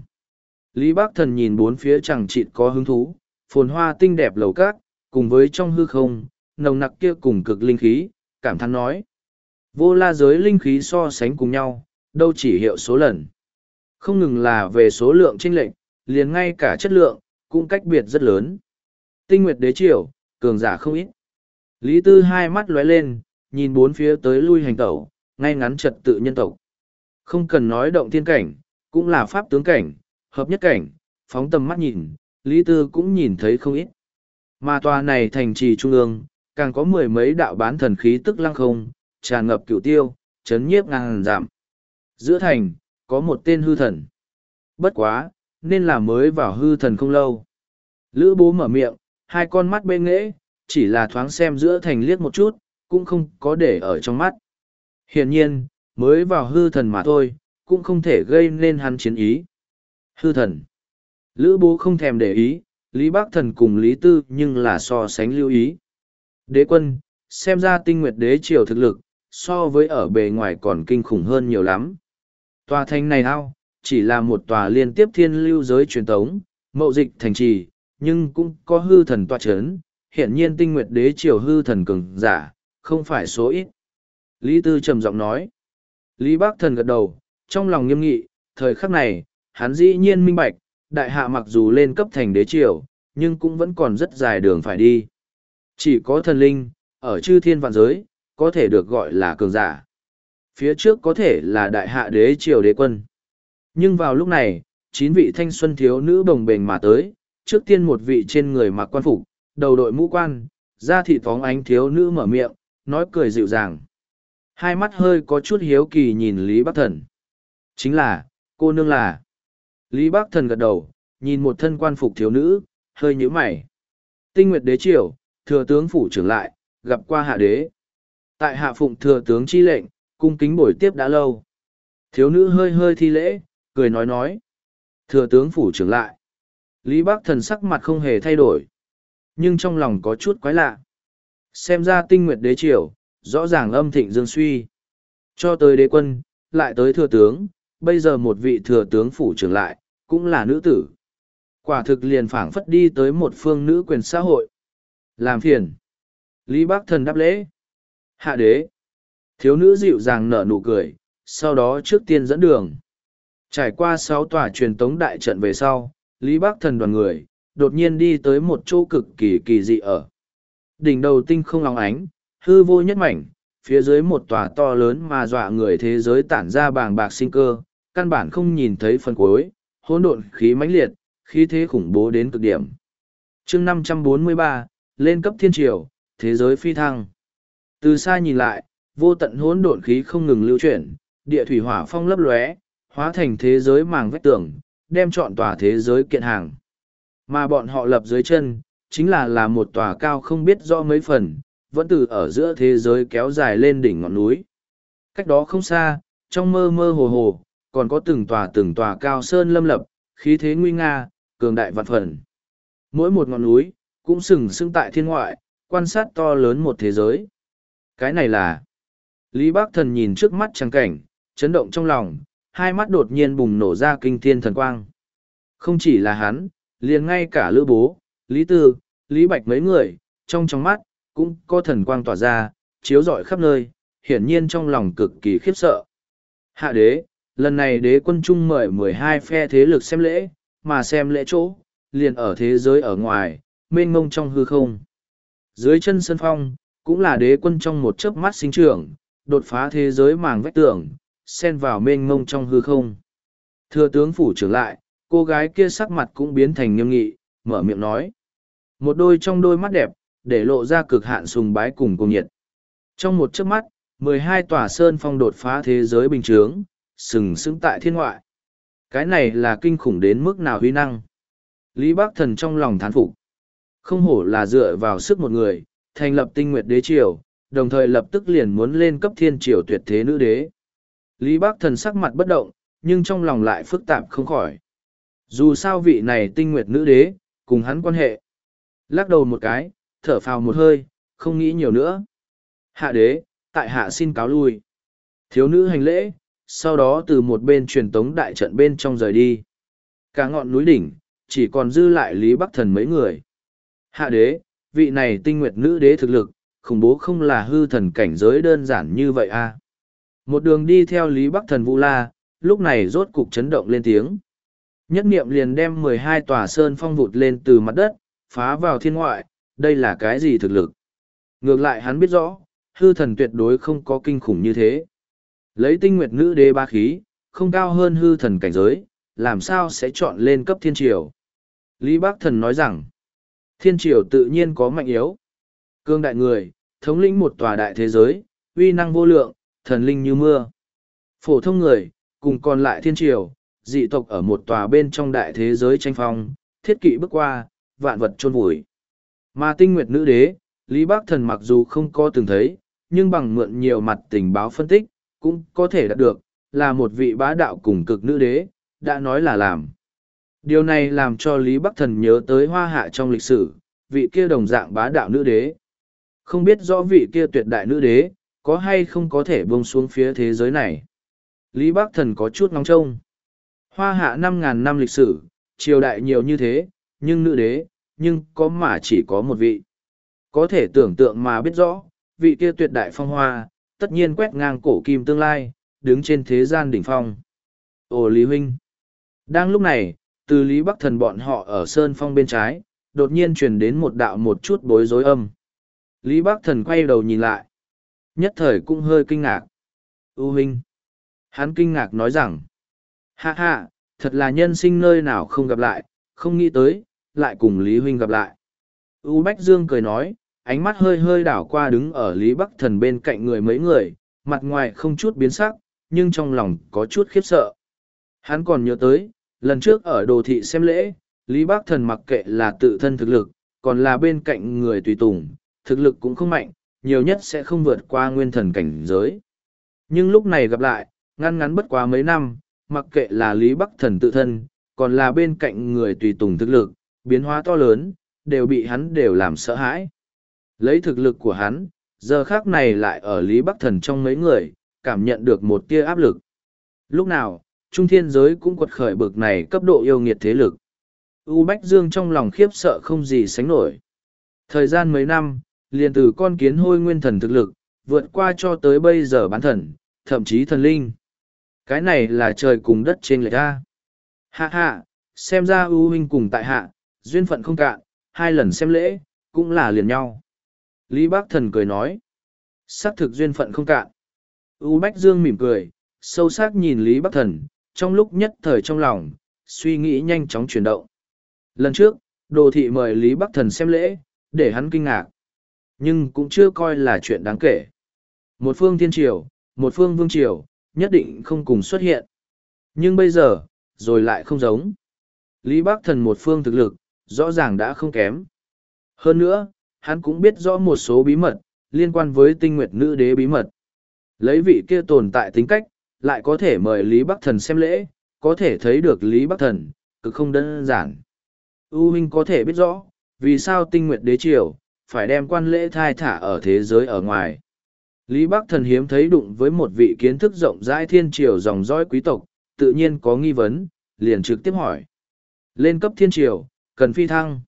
Lý Bắc Thần nhìn bốn phía chẳng chịt có hứng thú, phồn hoa tinh đẹp lầu cát, cùng với trong hư không, nồng nặc kia cùng cực linh khí, cảm thán nói. Vô la giới linh khí so sánh cùng nhau, đâu chỉ hiệu số lần. Không ngừng là về số lượng chênh lệch, liền ngay cả chất lượng, cũng cách biệt rất lớn. Tinh nguyệt đế triều, cường giả không ít. Lý Tư hai mắt lóe lên, nhìn bốn phía tới lui hành tẩu, ngay ngắn trật tự nhân tộc. Không cần nói động thiên cảnh, cũng là pháp tướng cảnh, hợp nhất cảnh, phóng tầm mắt nhìn, Lý Tư cũng nhìn thấy không ít. Mà tòa này thành trì trung ương, càng có mười mấy đạo bán thần khí tức lăng không, tràn ngập cửu tiêu, chấn nhiếp ngàn giảm. Giữa thành, có một tên hư thần. Bất quá, nên là mới vào hư thần không lâu. Lữ bố mở miệng, hai con mắt bên nghễ, chỉ là thoáng xem giữa thành liếc một chút, cũng không có để ở trong mắt. Hiển nhiên, mới vào hư thần mà thôi, cũng không thể gây nên hắn chiến ý. Hư thần. Lữ bố không thèm để ý, Lý Bác Thần cùng Lý Tư nhưng là so sánh lưu ý. Đế quân, xem ra tinh nguyệt đế triều thực lực, so với ở bề ngoài còn kinh khủng hơn nhiều lắm. Tòa thành này ao, chỉ là một tòa liên tiếp thiên lưu giới truyền tống, mậu dịch thành trì, nhưng cũng có hư thần tòa chấn, hiện nhiên tinh nguyệt đế triều hư thần cường giả, không phải số ít. Lý Tư trầm giọng nói. Lý Bác Thần gật đầu, trong lòng nghiêm nghị, thời khắc này, hắn dĩ nhiên minh bạch, đại hạ mặc dù lên cấp thành đế triều, nhưng cũng vẫn còn rất dài đường phải đi. Chỉ có thần linh, ở chư thiên vạn giới, có thể được gọi là cường giả. Phía trước có thể là đại hạ đế triều đế quân. Nhưng vào lúc này, chín vị thanh xuân thiếu nữ bồng bềnh mà tới, trước tiên một vị trên người mặc quan phục, đầu đội mũ quan, da thịt phóng ánh thiếu nữ mở miệng, nói cười dịu dàng. Hai mắt hơi có chút hiếu kỳ nhìn Lý Bắc Thần. Chính là, cô nương là. Lý Bắc Thần gật đầu, nhìn một thân quan phục thiếu nữ, hơi nhíu mày. Tinh Nguyệt đế triều, thừa tướng phủ trưởng lại, gặp qua hạ đế. Tại hạ phụng thừa tướng chi lệnh, cung kính buổi tiếp đã lâu. Thiếu nữ hơi hơi thi lễ, cười nói nói. Thừa tướng phủ trưởng lại. Lý Bắc Thần sắc mặt không hề thay đổi. Nhưng trong lòng có chút quái lạ. Xem ra tinh nguyệt đế triều, rõ ràng âm thịnh dương suy. Cho tới đế quân, lại tới thừa tướng, bây giờ một vị thừa tướng phủ trưởng lại, cũng là nữ tử. Quả thực liền phảng phất đi tới một phương nữ quyền xã hội. Làm phiền. Lý Bắc Thần đáp lễ. Hạ đế. Thiếu nữ dịu dàng nở nụ cười, sau đó trước tiên dẫn đường. Trải qua sáu tòa truyền tống đại trận về sau, Lý Bắc Thần đoàn người, đột nhiên đi tới một chỗ cực kỳ kỳ dị ở. Đỉnh đầu tinh không óng ánh, hư vô nhất mảnh, phía dưới một tòa to lớn mà dọa người thế giới tản ra bàng bạc sinh cơ, căn bản không nhìn thấy phần cuối, hỗn độn khí mãnh liệt, khí thế khủng bố đến cực điểm. Chương năm trăm bốn mươi ba, lên cấp thiên triều, thế giới phi thăng. Từ xa nhìn lại, vô tận hỗn độn khí không ngừng lưu chuyển, địa thủy hỏa phong lấp lóe, hóa thành thế giới màng vách tường, đem trọn tòa thế giới kiện hàng. Mà bọn họ lập dưới chân, chính là là một tòa cao không biết rõ mấy phần, vẫn từ ở giữa thế giới kéo dài lên đỉnh ngọn núi. Cách đó không xa, trong mơ mơ hồ hồ, còn có từng tòa từng tòa cao sơn lâm lập, khí thế nguy nga, cường đại vạn phần. Mỗi một ngọn núi, cũng sừng sững tại thiên ngoại, quan sát to lớn một thế giới. Cái này là... Lý Bác Thần nhìn trước mắt trắng cảnh, chấn động trong lòng, hai mắt đột nhiên bùng nổ ra kinh thiên thần quang. Không chỉ là hắn, liền ngay cả Lữ Bố, Lý Tư, Lý Bạch mấy người, trong trong mắt, cũng có thần quang tỏa ra, chiếu rọi khắp nơi, hiển nhiên trong lòng cực kỳ khiếp sợ. Hạ đế, lần này đế quân trung mời mười hai phe thế lực xem lễ, mà xem lễ chỗ, liền ở thế giới ở ngoài, mênh mông trong hư không. Dưới chân sân phong, cũng là đế quân trong một chớp mắt sinh trưởng, đột phá thế giới màng vách tường, xen vào mênh mông trong hư không. Thừa tướng phủ trưởng lại, cô gái kia sắc mặt cũng biến thành nghiêm nghị, mở miệng nói. Một đôi trong đôi mắt đẹp, để lộ ra cực hạn sùng bái cùng cùng nhiệt. Trong một chớp mắt, mười hai tòa sơn phong đột phá thế giới bình chướng, sừng sững tại thiên ngoại. Cái này là kinh khủng đến mức nào huy năng. Lý Bác Thần trong lòng thán phục. Không hổ là dựa vào sức một người, thành lập tinh nguyệt đế triều, đồng thời lập tức liền muốn lên cấp thiên triều tuyệt thế nữ đế. Lý Bác Thần sắc mặt bất động, nhưng trong lòng lại phức tạp không khỏi. Dù sao vị này tinh nguyệt nữ đế, cùng hắn quan hệ. Lắc đầu một cái, thở phào một hơi, không nghĩ nhiều nữa. Hạ đế, tại hạ xin cáo lui. Thiếu nữ hành lễ, sau đó từ một bên truyền tống đại trận bên trong rời đi. Cả ngọn núi đỉnh, chỉ còn dư lại Lý Bắc Thần mấy người. Hạ đế, vị này tinh nguyệt nữ đế thực lực, khủng bố không là hư thần cảnh giới đơn giản như vậy à. Một đường đi theo Lý Bắc Thần Vũ La, lúc này rốt cục chấn động lên tiếng. Nhất niệm liền đem mười hai tòa sơn phong vụt lên từ mặt đất, phá vào thiên ngoại, đây là cái gì thực lực? Ngược lại hắn biết rõ, hư thần tuyệt đối không có kinh khủng như thế. Lấy tinh nguyệt nữ đế ba khí, không cao hơn hư thần cảnh giới, làm sao sẽ chọn lên cấp thiên triều? Lý Bác Thần nói rằng, thiên triều tự nhiên có mạnh yếu. Cương đại người, thống lĩnh một tòa đại thế giới, uy năng vô lượng, thần linh như mưa. Phổ thông người, cùng còn lại thiên triều, dị tộc ở một tòa bên trong đại thế giới tranh phong, thiết kỵ bước qua, vạn vật chôn vùi. Mà tinh nguyệt nữ đế, Lý Bác Thần mặc dù không có từng thấy, nhưng bằng mượn nhiều mặt tình báo phân tích, cũng có thể đạt được, là một vị bá đạo cùng cực nữ đế, đã nói là làm. Điều này làm cho Lý Bắc Thần nhớ tới hoa hạ trong lịch sử, vị kia đồng dạng bá đạo nữ đế. Không biết rõ vị kia tuyệt đại nữ đế, có hay không có thể buông xuống phía thế giới này. Lý Bắc Thần có chút ngóng trông. Hoa hạ năm ngàn năm lịch sử, triều đại nhiều như thế, nhưng nữ đế, nhưng có mà chỉ có một vị. Có thể tưởng tượng mà biết rõ, vị kia tuyệt đại phong hoa, tất nhiên quét ngang cổ kim tương lai, đứng trên thế gian đỉnh phong. Ồ Lý Huynh! Đang lúc này, từ Lý Bắc Thần bọn họ ở Sơn Phong bên trái, đột nhiên truyền đến một đạo một chút bối rối âm. Lý Bắc Thần quay đầu nhìn lại. Nhất thời cũng hơi kinh ngạc. U Huynh! Hắn kinh ngạc nói rằng, ha ha, thật là nhân sinh nơi nào không gặp lại, không nghĩ tới, lại cùng Lý Huynh gặp lại. U Bách Dương cười nói, ánh mắt hơi hơi đảo qua đứng ở Lý Bắc Thần bên cạnh người mấy người, mặt ngoài không chút biến sắc, nhưng trong lòng có chút khiếp sợ. Hắn còn nhớ tới, lần trước ở đồ thị xem lễ, Lý Bắc Thần mặc kệ là tự thân thực lực, còn là bên cạnh người tùy tùng, thực lực cũng không mạnh, nhiều nhất sẽ không vượt qua nguyên thần cảnh giới. Nhưng lúc này gặp lại, ngăn ngắn bất quá mấy năm, mặc kệ là Lý Bắc Thần tự thân, còn là bên cạnh người tùy tùng thực lực, biến hóa to lớn, đều bị hắn đều làm sợ hãi. Lấy thực lực của hắn, giờ khác này lại ở Lý Bắc Thần trong mấy người, cảm nhận được một tia áp lực. Lúc nào, trung thiên giới cũng quật khởi bực này cấp độ yêu nghiệt thế lực. U Bách Dương trong lòng khiếp sợ không gì sánh nổi. Thời gian mấy năm, liền từ con kiến hôi nguyên thần thực lực, vượt qua cho tới bây giờ bán thần, thậm chí thần linh. Cái này là trời cùng đất trên lệch ra. Hạ hạ, xem ra U huynh cùng tại hạ, duyên phận không cạn, hai lần xem lễ, cũng là liền nhau. Lý Bác Thần cười nói, xác thực duyên phận không cạn. U Bách Dương mỉm cười, sâu sắc nhìn Lý Bắc Thần, trong lúc nhất thời trong lòng, suy nghĩ nhanh chóng chuyển động. Lần trước, đồ thị mời Lý Bắc Thần xem lễ, để hắn kinh ngạc. Nhưng cũng chưa coi là chuyện đáng kể. Một phương thiên triều, một phương vương triều, nhất định không cùng xuất hiện. Nhưng bây giờ, rồi lại không giống. Lý Bắc Thần một phương thực lực, rõ ràng đã không kém. Hơn nữa, hắn cũng biết rõ một số bí mật, liên quan với tinh nguyệt nữ đế bí mật. Lấy vị kia tồn tại tính cách, lại có thể mời Lý Bắc Thần xem lễ, có thể thấy được Lý Bắc Thần, cực không đơn giản. U huynh có thể biết rõ, vì sao tinh nguyệt đế triều, phải đem quan lễ thai thả ở thế giới ở ngoài. Lý Bắc Thần hiếm thấy đụng với một vị kiến thức rộng rãi thiên triều dòng dõi quý tộc, tự nhiên có nghi vấn, liền trực tiếp hỏi. Lên cấp thiên triều, cần phi thăng.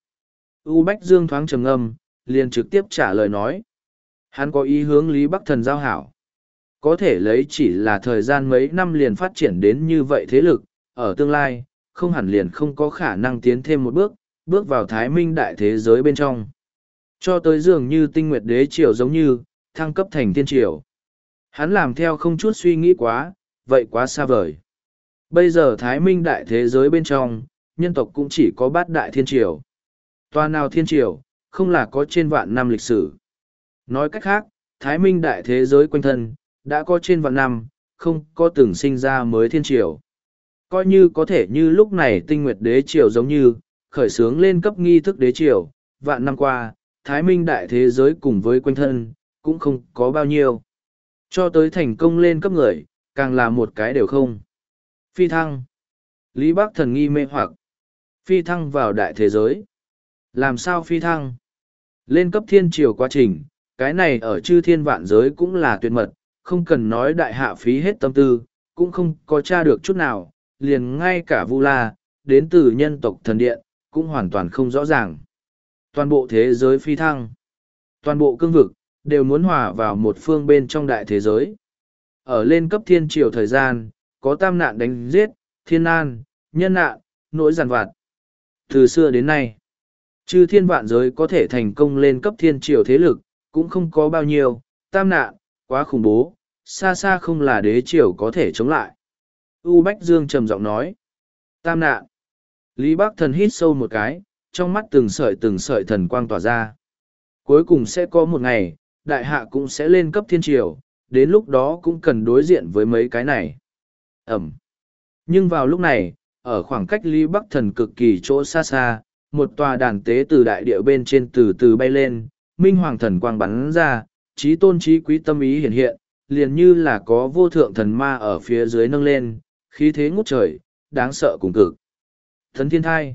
U Bách Dương thoáng trầm ngâm, liền trực tiếp trả lời nói. Hắn có ý hướng Lý Bắc Thần giao hảo. Có thể lấy chỉ là thời gian mấy năm liền phát triển đến như vậy thế lực, ở tương lai, không hẳn liền không có khả năng tiến thêm một bước, bước vào thái minh đại thế giới bên trong. Cho tới dường như tinh nguyệt đế triều giống như, thăng cấp thành thiên triều. Hắn làm theo không chút suy nghĩ quá, vậy quá xa vời. Bây giờ thái minh đại thế giới bên trong, nhân tộc cũng chỉ có bát đại thiên triều. Toa nào thiên triều, không là có trên vạn năm lịch sử. Nói cách khác, thái minh đại thế giới quanh thân, đã có trên vạn năm, không có từng sinh ra mới thiên triều. Coi như có thể như lúc này tinh nguyệt đế triều giống như, khởi xướng lên cấp nghi thức đế triều, vạn năm qua, thái minh đại thế giới cùng với quanh thân, cũng không có bao nhiêu. Cho tới thành công lên cấp người, càng là một cái đều không. Phi thăng. Lý Bắc Thần nghi mê hoặc. Phi thăng vào đại thế giới. Làm sao phi thăng? Lên cấp thiên triều quá trình, cái này ở chư thiên vạn giới cũng là tuyệt mật, không cần nói đại hạ phí hết tâm tư, cũng không có tra được chút nào, liền ngay cả Vu La, đến từ nhân tộc thần điện, cũng hoàn toàn không rõ ràng. Toàn bộ thế giới phi thăng, toàn bộ cương vực, đều muốn hòa vào một phương bên trong đại thế giới. Ở lên cấp thiên triều thời gian, có tam nạn đánh giết, thiên nan, nhân nạn, nỗi giàn vặt. Từ xưa đến nay, chư thiên vạn giới có thể thành công lên cấp thiên triều thế lực, cũng không có bao nhiêu, tam nạn, quá khủng bố, xa xa không là đế triều có thể chống lại. U Bách Dương trầm giọng nói, tam nạn. Lý Bắc Thần hít sâu một cái, trong mắt từng sợi từng sợi thần quang tỏa ra. Cuối cùng sẽ có một ngày, đại hạ cũng sẽ lên cấp thiên triều, đến lúc đó cũng cần đối diện với mấy cái này. Ẩm. Nhưng vào lúc này, ở khoảng cách Lý Bắc Thần cực kỳ chỗ xa xa, một tòa đàn tế từ đại địa bên trên từ từ bay lên, minh hoàng thần quang bắn ra, trí tôn trí quý tâm ý hiện hiện, liền như là có vô thượng thần ma ở phía dưới nâng lên, khí thế ngút trời, đáng sợ cùng cực. Thần thiên thai.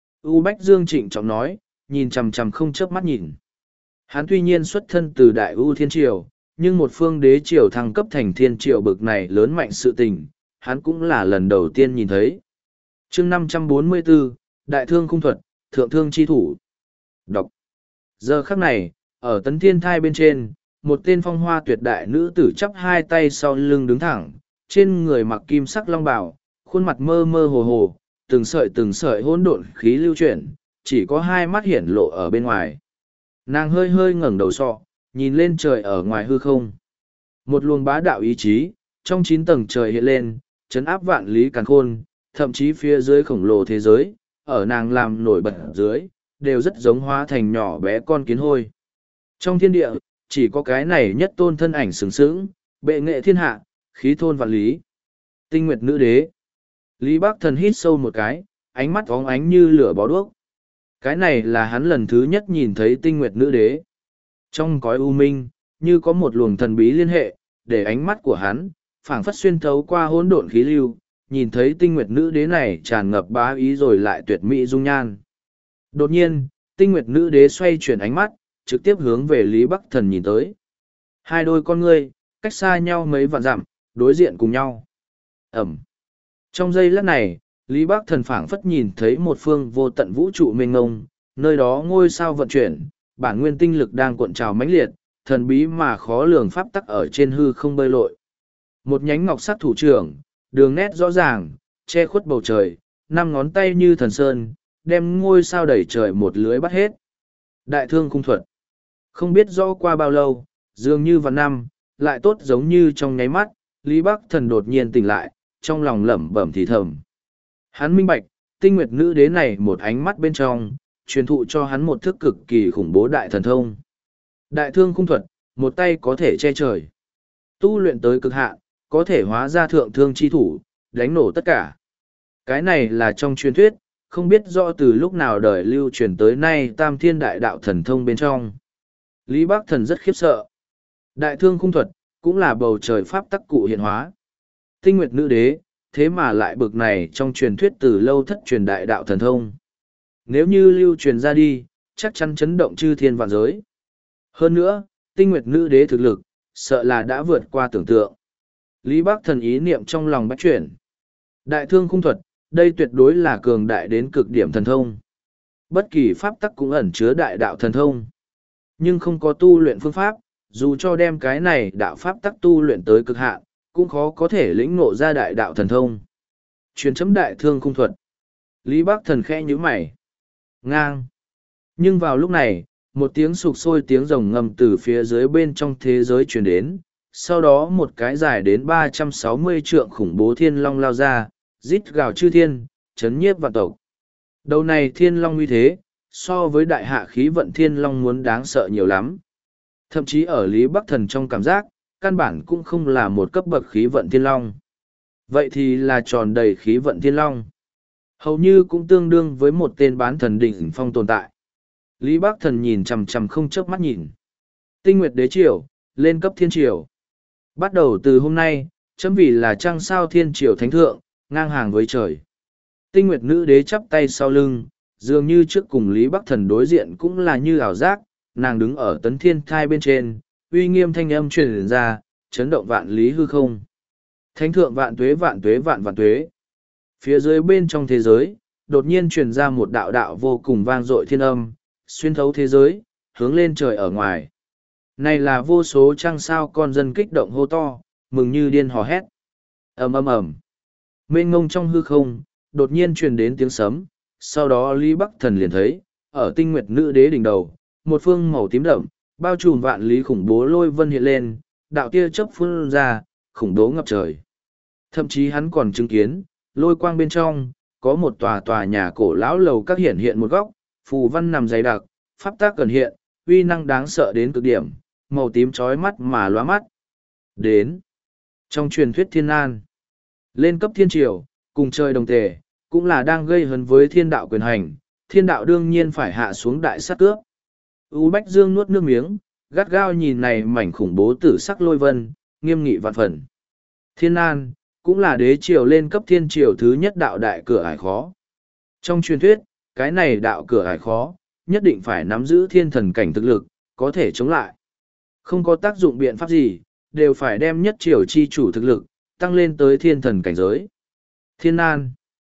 U Bách Dương trịnh trọng nói, nhìn chằm chằm không chớp mắt nhìn. Hắn tuy nhiên xuất thân từ đại U Thiên Triều, nhưng một phương đế triều thăng cấp thành thiên triều bực này lớn mạnh sự tình, hắn cũng là lần đầu tiên nhìn thấy. chương năm trăm bốn mươi bốn, Đại Thương Khung Thuật, Thượng Thương Chi Thủ. Đọc. Giờ khắc này, ở tấn thiên thai bên trên, một tên phong hoa tuyệt đại nữ tử chắp hai tay sau lưng đứng thẳng, trên người mặc kim sắc long bào, khuôn mặt mơ mơ hồ hồ, từng sợi từng sợi hỗn độn khí lưu chuyển, chỉ có hai mắt hiển lộ ở bên ngoài. Nàng hơi hơi ngẩng đầu sọ, nhìn lên trời ở ngoài hư không. Một luồng bá đạo ý chí, trong chín tầng trời hiện lên, chấn áp vạn lý càn khôn, thậm chí phía dưới khổng lồ thế giới, ở nàng làm nổi bật dưới, đều rất giống hóa thành nhỏ bé con kiến hôi. Trong thiên địa, chỉ có cái này nhất tôn thân ảnh sừng sững, bệ nghệ thiên hạ, khí thôn vạn lý. Tinh Nguyệt Nữ Đế. Lý Bắc Thần hít sâu một cái, ánh mắt óng ánh như lửa bó đuốc. Cái này là hắn lần thứ nhất nhìn thấy Tinh Nguyệt Nữ Đế. Trong cõi u minh, như có một luồng thần bí liên hệ, để ánh mắt của hắn, phảng phất xuyên thấu qua hỗn độn khí lưu, nhìn thấy Tinh Nguyệt Nữ Đế này tràn ngập bá ý rồi lại tuyệt mỹ dung nhan. Đột nhiên, Tinh Nguyệt Nữ Đế xoay chuyển ánh mắt, trực tiếp hướng về Lý Bắc Thần nhìn tới. Hai đôi con ngươi, cách xa nhau mấy vạn dặm, đối diện cùng nhau. Ẩm. Trong giây lát này, Lý Bắc Thần phảng phất nhìn thấy một phương vô tận vũ trụ mênh mông, nơi đó ngôi sao vận chuyển, bản nguyên tinh lực đang cuộn trào mãnh liệt, thần bí mà khó lường pháp tắc ở trên hư không bơi lội. Một nhánh ngọc sắc thủ trưởng, đường nét rõ ràng, che khuất bầu trời, năm ngón tay như thần sơn, đem ngôi sao đẩy trời một lưới bắt hết. Đại Thương Khung Thuật. Không biết rõ qua bao lâu, dường như vào năm, lại tốt giống như trong nháy mắt, Lý Bắc Thần đột nhiên tỉnh lại, trong lòng lẩm bẩm thì thầm. Hắn minh bạch, Tinh Nguyệt Nữ Đế này một ánh mắt bên trong, truyền thụ cho hắn một thức cực kỳ khủng bố đại thần thông. Đại Thương Khung Thuật, một tay có thể che trời. Tu luyện tới cực hạn, có thể hóa ra thượng thương chi thủ, đánh nổ tất cả. Cái này là trong truyền thuyết, không biết rõ từ lúc nào đời lưu truyền tới nay Tam Thiên Đại Đạo thần thông bên trong. Lý Bắc Thần rất khiếp sợ. Đại Thương Khung Thuật, cũng là bầu trời pháp tắc cụ hiện hóa. Tinh Nguyệt Nữ Đế, thế mà lại bực này trong truyền thuyết từ lâu thất truyền đại đạo thần thông. Nếu như lưu truyền ra đi, chắc chắn chấn động chư thiên vạn giới. Hơn nữa, Tinh Nguyệt Nữ Đế thực lực, sợ là đã vượt qua tưởng tượng. Lý Bắc Thần ý niệm trong lòng bách chuyển. Đại Thương Khung Thuật, đây tuyệt đối là cường đại đến cực điểm thần thông. Bất kỳ pháp tắc cũng ẩn chứa đại đạo thần thông. Nhưng không có tu luyện phương pháp, dù cho đem cái này đạo pháp tắc tu luyện tới cực hạn, cũng khó có thể lĩnh ngộ ra đại đạo thần thông. Truyền chấm Đại Thương Khung Thuật. Lý Bắc Thần khẽ nhíu mày. Ngang. Nhưng vào lúc này, một tiếng sục sôi tiếng rồng ngầm từ phía dưới bên trong thế giới truyền đến, sau đó một cái dài đến ba trăm sáu mươi trượng khủng bố thiên long lao ra, rít gào chư thiên, chấn nhiếp vạn tộc. Đầu này thiên long uy thế, so với đại hạ khí vận thiên long muốn đáng sợ nhiều lắm. Thậm chí ở Lý Bắc Thần trong cảm giác, căn bản cũng không là một cấp bậc khí vận thiên long. Vậy thì là tròn đầy khí vận thiên long. Hầu như cũng tương đương với một tên bán thần đỉnh phong tồn tại. Lý Bắc Thần nhìn chằm chằm không chớp mắt nhìn. Tinh Nguyệt Đế Triều, lên cấp thiên triều. Bắt đầu từ hôm nay, chấm vì là trăng sao thiên triều thánh thượng, ngang hàng với trời. Tinh Nguyệt Nữ Đế chắp tay sau lưng, dường như trước cùng Lý Bắc Thần đối diện cũng là như ảo giác, nàng đứng ở tấn thiên thai bên trên, uy nghiêm thanh âm truyền ra, chấn động vạn lý hư không. Thánh thượng vạn tuế vạn tuế vạn vạn tuế. Phía dưới bên trong thế giới, đột nhiên truyền ra một đạo đạo vô cùng vang dội thiên âm, xuyên thấu thế giới, hướng lên trời ở ngoài. Này là vô số trăng sao con dân kích động hô to, mừng như điên hò hét. Ầm ầm ầm. Mênh ngông trong hư không, đột nhiên truyền đến tiếng sấm, sau đó Lý Bắc Thần liền thấy, ở Tinh Nguyệt Nữ Đế đỉnh đầu, một phương màu tím đậm, bao trùm vạn lý khủng bố lôi vân hiện lên, đạo tia chớp phun ra, khủng bố ngập trời. Thậm chí hắn còn chứng kiến, lôi quang bên trong, có một tòa tòa nhà cổ lão lầu các hiện hiện một góc, phù văn nằm dày đặc, pháp tác cần hiện, uy năng đáng sợ đến cực điểm, màu tím chói mắt mà lóa mắt. Đến. Trong truyền thuyết thiên nan, lên cấp thiên triều, cùng chơi đồng tề, cũng là đang gây hấn với thiên đạo quyền hành, thiên đạo đương nhiên phải hạ xuống đại sát cướp. U Bách Dương nuốt nước miếng, gắt gao nhìn này mảnh khủng bố tử sắc lôi vân, nghiêm nghị vạn phần. Thiên nan, cũng là đế triều lên cấp thiên triều thứ nhất đạo đại cửa ải khó. Trong truyền thuyết, cái này đạo cửa ải khó, nhất định phải nắm giữ thiên thần cảnh thực lực, có thể chống lại. Không có tác dụng biện pháp gì, đều phải đem nhất triều chi chủ thực lực, tăng lên tới thiên thần cảnh giới. Thiên nan.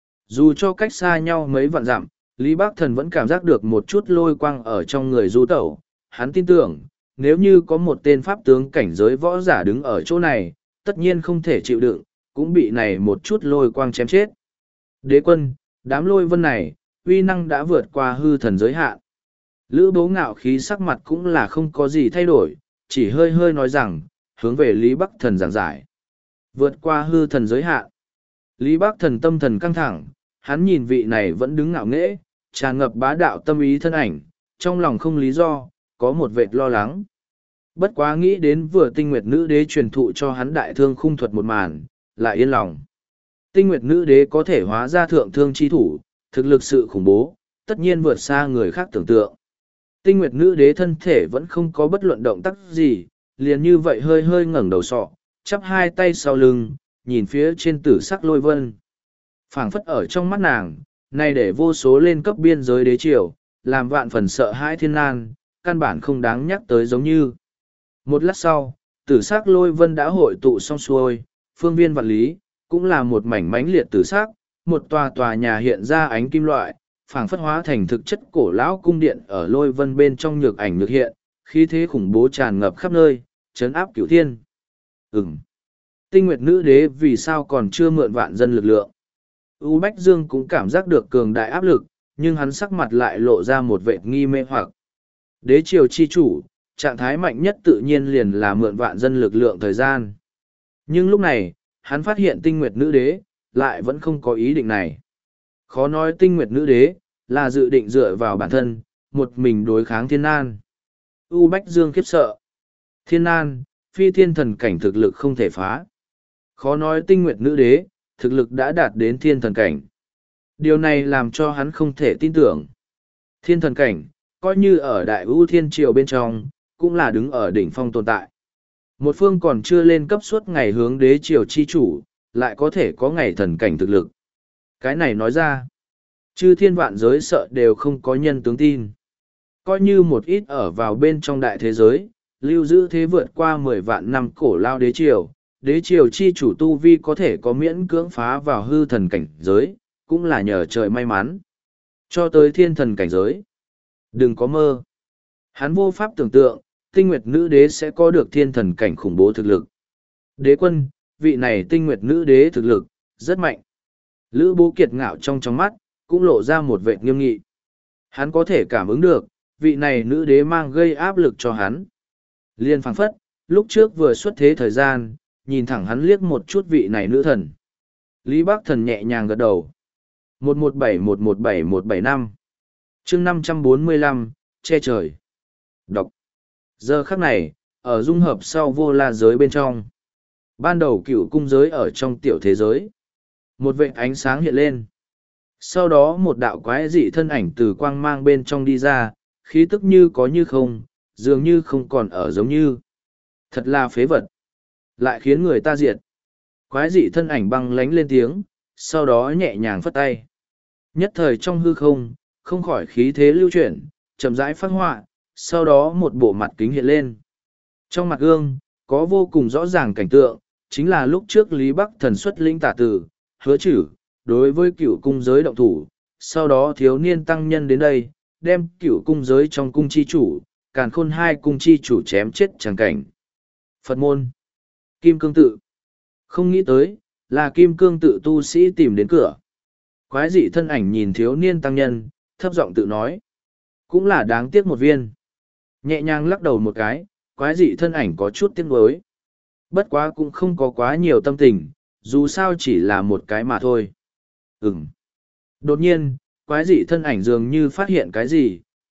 Dù cho cách xa nhau mấy vạn dặm, Lý Bắc Thần vẫn cảm giác được một chút lôi quang ở trong người du tẩu. Hắn tin tưởng, nếu như có một tên pháp tướng cảnh giới võ giả đứng ở chỗ này, tất nhiên không thể chịu đựng, cũng bị này một chút lôi quang chém chết. Đế quân, đám lôi vân này, uy năng đã vượt qua hư thần giới hạn. Lữ Bố ngạo khí sắc mặt cũng là không có gì thay đổi, chỉ hơi hơi nói rằng, hướng về Lý Bắc Thần giảng giải. Vượt qua hư thần giới hạn. Lý Bắc Thần tâm thần căng thẳng, hắn nhìn vị này vẫn đứng ngạo nghễ, tràn ngập bá đạo tâm ý thân ảnh, trong lòng không lý do, có một vệt lo lắng. Bất quá nghĩ đến vừa tinh nguyệt nữ đế truyền thụ cho hắn đại thương khung thuật một màn, lại yên lòng. Tinh nguyệt nữ đế có thể hóa ra thượng thương chi thủ, thực lực sự khủng bố, tất nhiên vượt xa người khác tưởng tượng. Tinh nguyệt nữ đế thân thể vẫn không có bất luận động tác gì, liền như vậy hơi hơi ngẩng đầu sọ, chắp hai tay sau lưng, nhìn phía trên tử sắc lôi vân. Phảng phất ở trong mắt nàng, này để vô số lên cấp biên giới đế triều, làm vạn phần sợ hãi thiên nan, căn bản không đáng nhắc tới giống như. Một lát sau, tử sắc lôi vân đã hội tụ xong xuôi, phương viên vạn lý, cũng là một mảnh mánh liệt tử sắc, một tòa tòa nhà hiện ra ánh kim loại, phảng phất hóa thành thực chất cổ lão cung điện ở lôi vân bên trong nhược ảnh nhược hiện, khí thế khủng bố tràn ngập khắp nơi, chấn áp cửu thiên. Ừm. Tinh nguyệt nữ đế vì sao còn chưa mượn vạn dân lực lượng? U Bách Dương cũng cảm giác được cường đại áp lực, nhưng hắn sắc mặt lại lộ ra một vệt nghi mê hoặc. Đế triều chi chủ, trạng thái mạnh nhất tự nhiên liền là mượn vạn dân lực lượng thời gian. Nhưng lúc này, hắn phát hiện tinh nguyệt nữ đế, lại vẫn không có ý định này. Khó nói tinh nguyệt nữ đế, là dự định dựa vào bản thân, một mình đối kháng thiên nan. U Bách Dương khiếp sợ. Thiên nan, phi thiên thần cảnh thực lực không thể phá. Khó nói tinh nguyệt nữ đế, thực lực đã đạt đến thiên thần cảnh. Điều này làm cho hắn không thể tin tưởng. Thiên thần cảnh, coi như ở đại ưu thiên triều bên trong, cũng là đứng ở đỉnh phong tồn tại. Một phương còn chưa lên cấp suốt ngày hướng đế triều chi chủ, lại có thể có ngày thần cảnh thực lực. Cái này nói ra, chư thiên vạn giới sợ đều không có nhân tướng tin. Coi như một ít ở vào bên trong đại thế giới, lưu giữ thế vượt qua mười vạn năm cổ lao đế triều, đế triều chi chủ tu vi có thể có miễn cưỡng phá vào hư thần cảnh giới, cũng là nhờ trời may mắn. Cho tới thiên thần cảnh giới. Đừng có mơ. Hắn vô pháp tưởng tượng, tinh nguyệt nữ đế sẽ có được thiên thần cảnh khủng bố thực lực. Đế quân, vị này tinh nguyệt nữ đế thực lực, rất mạnh. Lữ Bố kiệt ngạo trong trong mắt, cũng lộ ra một vẻ nghiêm nghị. Hắn có thể cảm ứng được, vị này nữ đế mang gây áp lực cho hắn. Liên phảng phất, lúc trước vừa xuất thế thời gian, nhìn thẳng hắn liếc một chút vị này nữ thần. Lý Bắc Thần nhẹ nhàng gật đầu. một một bảy một một bảy một bảy năm chương năm trăm bốn mươi lăm, che trời. Đọc. Giờ khắc này, ở dung hợp sau vô la giới bên trong. Ban đầu cựu cung giới ở trong tiểu thế giới. Một vệt ánh sáng hiện lên. Sau đó một đạo quái dị thân ảnh từ quang mang bên trong đi ra, khí tức như có như không, dường như không còn ở giống như. Thật là phế vật. Lại khiến người ta diệt. Quái dị thân ảnh băng lánh lên tiếng, sau đó nhẹ nhàng phất tay. Nhất thời trong hư không, không khỏi khí thế lưu chuyển, chậm rãi phát họa, sau đó một bộ mặt kính hiện lên. Trong mặt gương, có vô cùng rõ ràng cảnh tượng, chính là lúc trước Lý Bắc Thần xuất linh tả tử, hứa chử, đối với cửu cung giới động thủ, sau đó thiếu niên tăng nhân đến đây, đem cửu cung giới trong cung chi chủ, càn khôn hai cung chi chủ chém chết chẳng cảnh. Phật môn, Kim Cương Tự. Không nghĩ tới, là Kim Cương Tự tu sĩ tìm đến cửa. Quái dị thân ảnh nhìn thiếu niên tăng nhân, thấp giọng tự nói. Cũng là đáng tiếc một viên. Nhẹ nhàng lắc đầu một cái, quái dị thân ảnh có chút tiếc nuối. Bất quá cũng không có quá nhiều tâm tình, dù sao chỉ là một cái mà thôi. Ừm. Đột nhiên, quái dị thân ảnh dường như phát hiện cái gì,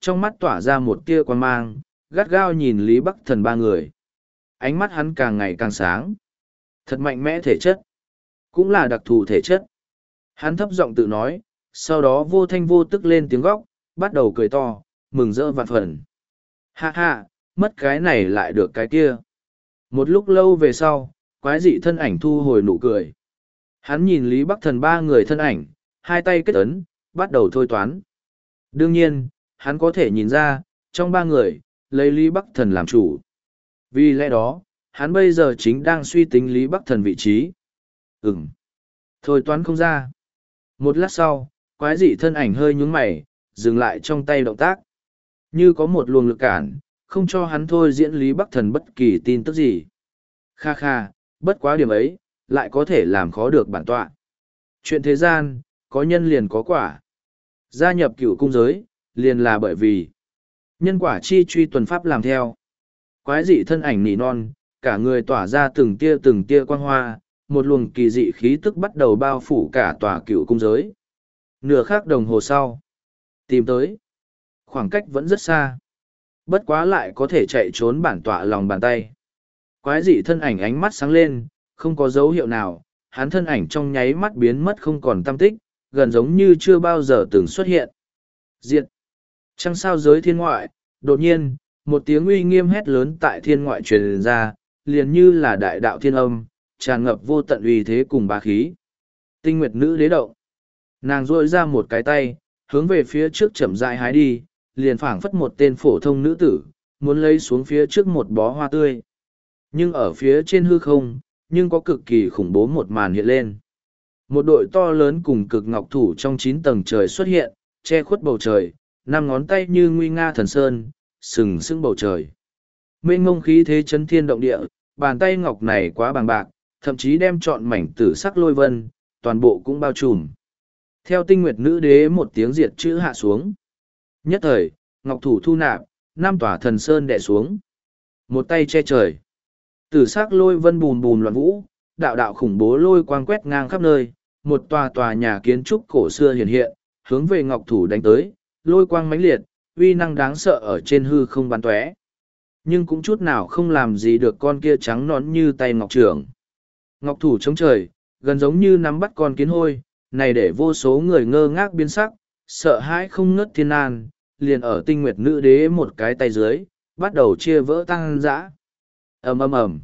trong mắt tỏa ra một tia quan mang, gắt gao nhìn Lý Bắc Thần ba người. Ánh mắt hắn càng ngày càng sáng. Thật mạnh mẽ thể chất. Cũng là đặc thù thể chất. Hắn thấp giọng tự nói, sau đó vô thanh vô tức lên tiếng góc, bắt đầu cười to, mừng rỡ vạn phần. Ha ha, mất cái này lại được cái kia. Một lúc lâu về sau, quái dị thân ảnh thu hồi nụ cười. Hắn nhìn Lý Bắc Thần ba người thân ảnh, hai tay kết ấn, bắt đầu thôi toán. Đương nhiên, hắn có thể nhìn ra, trong ba người, lấy Lý Bắc Thần làm chủ. Vì lẽ đó, hắn bây giờ chính đang suy tính Lý Bắc Thần vị trí. Ừm. Thôi toán không ra. Một lát sau, quái dị thân ảnh hơi nhúng mày, dừng lại trong tay động tác. Như có một luồng lực cản, không cho hắn thôi diễn Lý Bắc Thần bất kỳ tin tức gì. Kha kha, bất quá điểm ấy, lại có thể làm khó được bản tọa. Chuyện thế gian, có nhân liền có quả. Gia nhập cựu cung giới, liền là bởi vì nhân quả chi truy tuần pháp làm theo. Quái dị thân ảnh nỉ non, cả người tỏa ra từng tia từng tia quang hoa, một luồng kỳ dị khí tức bắt đầu bao phủ cả tòa cựu cung giới. Nửa khắc đồng hồ sau, tìm tới. Khoảng cách vẫn rất xa. Bất quá lại có thể chạy trốn bản tọa lòng bàn tay. Quái dị thân ảnh ánh mắt sáng lên, không có dấu hiệu nào, hắn thân ảnh trong nháy mắt biến mất không còn tăm tích, gần giống như chưa bao giờ từng xuất hiện. Diệt! Trăng sao giới thiên ngoại, đột nhiên, một tiếng uy nghiêm hét lớn tại thiên ngoại truyền ra, liền như là đại đạo thiên âm, tràn ngập vô tận uy thế cùng bá khí. Tinh nguyệt nữ đế động. Nàng rôi ra một cái tay, hướng về phía trước chậm rãi hái đi, liền phảng phất một tên phổ thông nữ tử, muốn lấy xuống phía trước một bó hoa tươi. Nhưng ở phía trên hư không, nhưng có cực kỳ khủng bố một màn hiện lên. Một đội to lớn cùng cực ngọc thủ trong chín tầng trời xuất hiện, che khuất bầu trời, năm ngón tay như nguy nga thần sơn, sừng sững bầu trời. Mênh mông khí thế chấn thiên động địa, bàn tay ngọc này quá bằng bạc, thậm chí đem trọn mảnh tử sắc lôi vân, toàn bộ cũng bao trùm. Theo tinh nguyệt nữ đế một tiếng diệt chữ hạ xuống. Nhất thời, ngọc thủ thu nạp, năm tòa thần sơn đè xuống. Một tay che trời. Tử sắc lôi vân bùn bùn loạn vũ, đạo đạo khủng bố lôi quang quét ngang khắp nơi, một tòa tòa nhà kiến trúc cổ xưa hiện hiện, hướng về ngọc thủ đánh tới, lôi quang mãnh liệt, uy năng đáng sợ ở trên hư không bắn tóe. Nhưng cũng chút nào không làm gì được con kia trắng nõn như tay ngọc trưởng. Ngọc thủ chống trời, gần giống như nắm bắt con kiến hôi, này để vô số người ngơ ngác biến sắc, sợ hãi không ngớt thiên an, liền ở tinh nguyệt nữ đế một cái tay dưới, bắt đầu chia vỡ tăng dã. Ầm ầm ầm.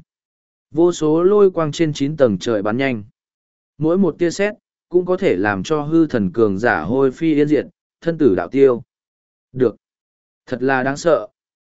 Vô số lôi quang trên chín tầng trời bắn nhanh. Mỗi một tia sét cũng có thể làm cho hư thần cường giả hôi phi yên diệt, thân tử đạo tiêu. Được. Thật là đáng sợ.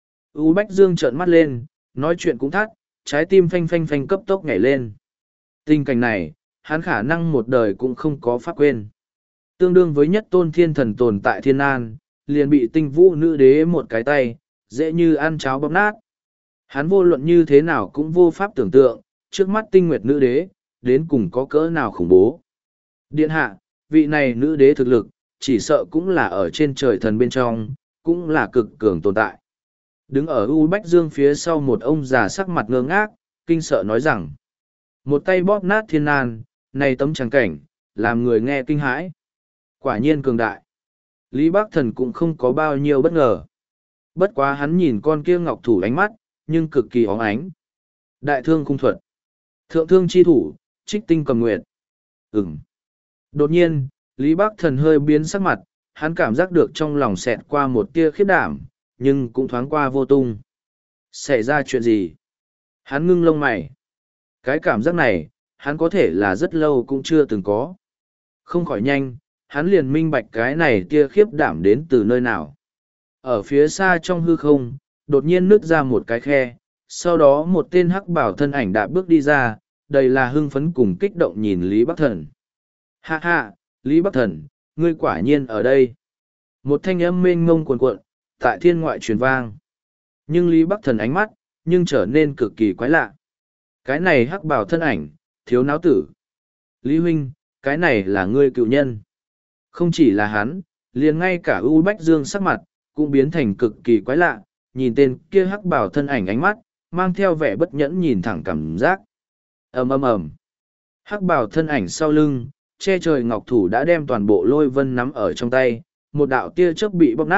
U Bách Dương trợn mắt lên, nói chuyện cũng thắt, trái tim phanh phanh phanh cấp tốc nhảy lên. Tình cảnh này, hắn khả năng một đời cũng không có pháp quên. Tương đương với nhất tôn thiên thần tồn tại thiên an, liền bị tinh vũ nữ đế một cái tay, dễ như ăn cháo bóp nát. Hắn vô luận như thế nào cũng vô pháp tưởng tượng, trước mắt tinh nguyệt nữ đế, đến cùng có cỡ nào khủng bố. Điện hạ, vị này nữ đế thực lực, chỉ sợ cũng là ở trên trời thần bên trong, cũng là cực cường tồn tại. Đứng ở U Bách Dương phía sau một ông già sắc mặt ngơ ngác, kinh sợ nói rằng, một tay bóp nát thiên an, này tấm trắng cảnh, làm người nghe kinh hãi. Quả nhiên cường đại. Lý Bắc Thần cũng không có bao nhiêu bất ngờ. Bất quá hắn nhìn con kia ngọc thủ ánh mắt, nhưng cực kỳ óng ánh. Đại thương cung thuật. Thượng thương chi thủ, trích tinh cầm nguyệt. Ừm. Đột nhiên, Lý Bắc Thần hơi biến sắc mặt, hắn cảm giác được trong lòng xẹt qua một tia khiếp đảm, nhưng cũng thoáng qua vô tung. Xảy ra chuyện gì? Hắn ngưng lông mày. Cái cảm giác này, hắn có thể là rất lâu cũng chưa từng có. Không khỏi nhanh, hắn liền minh bạch cái này tia khiếp đảm đến từ nơi nào. Ở phía xa trong hư không, đột nhiên nứt ra một cái khe, sau đó một tên hắc bảo thân ảnh đã bước đi ra, đầy là hưng phấn cùng kích động nhìn Lý Bắc Thần. Ha ha, Lý Bắc Thần, ngươi quả nhiên ở đây. Một thanh âm mênh mông cuồn cuộn, tại thiên ngoại truyền vang. Nhưng Lý Bắc Thần ánh mắt, nhưng trở nên cực kỳ quái lạ. Cái này hắc bảo thân ảnh, thiếu náo tử. Lý huynh, cái này là ngươi cựu nhân. Không chỉ là hắn, liền ngay cả U Bách Dương sắc mặt, cũng biến thành cực kỳ quái lạ, nhìn tên kia hắc bảo thân ảnh ánh mắt, mang theo vẻ bất nhẫn nhìn thẳng cảm giác. ầm ầm ầm. Hắc bảo thân ảnh sau lưng, che trời ngọc thủ đã đem toàn bộ lôi vân nắm ở trong tay, một đạo tia chớp bị bóp nát,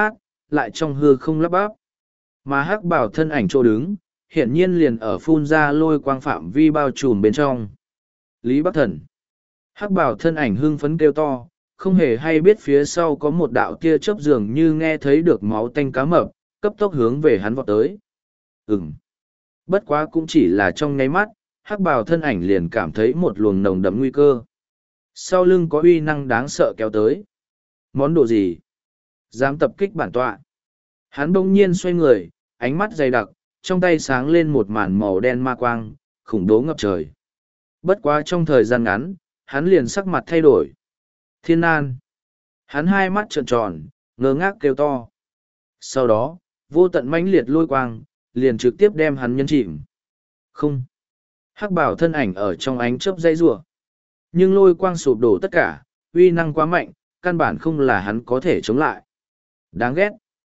lại trong hư không lắp bắp. Mà hắc bảo thân ảnh chỗ đứng, hiển nhiên liền ở phun ra lôi quang phạm vi bao trùm bên trong. Lý Bắc Thần. Hắc bảo thân ảnh hưng phấn kêu to, không hề hay biết phía sau có một đạo tia chớp dường như nghe thấy được máu tanh cá mập, cấp tốc hướng về hắn vọt tới. Ừm. Bất quá cũng chỉ là trong nháy mắt, hắc bào thân ảnh liền cảm thấy một luồng nồng đậm nguy cơ. Sau lưng có uy năng đáng sợ kéo tới. Món đồ gì? Dám tập kích bản tọa. Hắn bỗng nhiên xoay người, ánh mắt dày đặc, trong tay sáng lên một màn màu đen ma quang, khủng bố ngập trời. Bất quá trong thời gian ngắn, hắn liền sắc mặt thay đổi. Thiên nan. Hắn hai mắt trợn tròn, ngơ ngác kêu to. Sau đó, vô tận mãnh liệt lôi quang, liền trực tiếp đem hắn nhấn chìm. Không. Hắc bảo thân ảnh ở trong ánh chớp dây rủa. Nhưng lôi quang sụp đổ tất cả, uy năng quá mạnh, căn bản không là hắn có thể chống lại. Đáng ghét.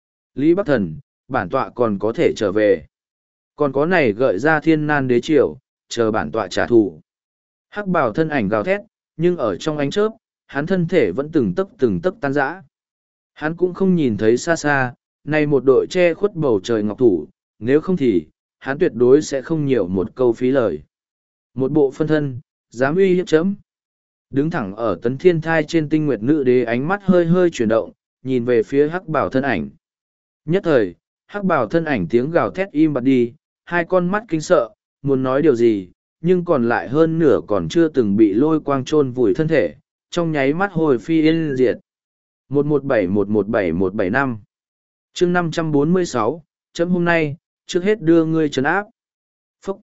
Lý Bắc Thần, bản tọa còn có thể trở về. Còn có này gợi ra thiên nan đế triều, chờ bản tọa trả thù. Hắc bảo thân ảnh gào thét, nhưng ở trong ánh chớp, hắn thân thể vẫn từng tấc từng tấc tan rã. Hắn cũng không nhìn thấy xa xa, này một đội che khuất bầu trời ngọc thủ, nếu không thì, hắn tuyệt đối sẽ không nhiều một câu phí lời. Một bộ phân thân, dám uy hiếp chấm. Đứng thẳng ở tấn thiên thai trên tinh nguyệt nữ đế ánh mắt hơi hơi chuyển động, nhìn về phía hắc bảo thân ảnh. Nhất thời, hắc bảo thân ảnh tiếng gào thét im bặt đi, hai con mắt kinh sợ, muốn nói điều gì, nhưng còn lại hơn nửa còn chưa từng bị lôi quang chôn vùi thân thể, trong nháy mắt hồi phi yên diệt. một một bảy một một bảy một bảy năm chương năm trăm bốn mươi sáu, chấm hôm nay, trước hết đưa ngươi trấn áp. Phúc!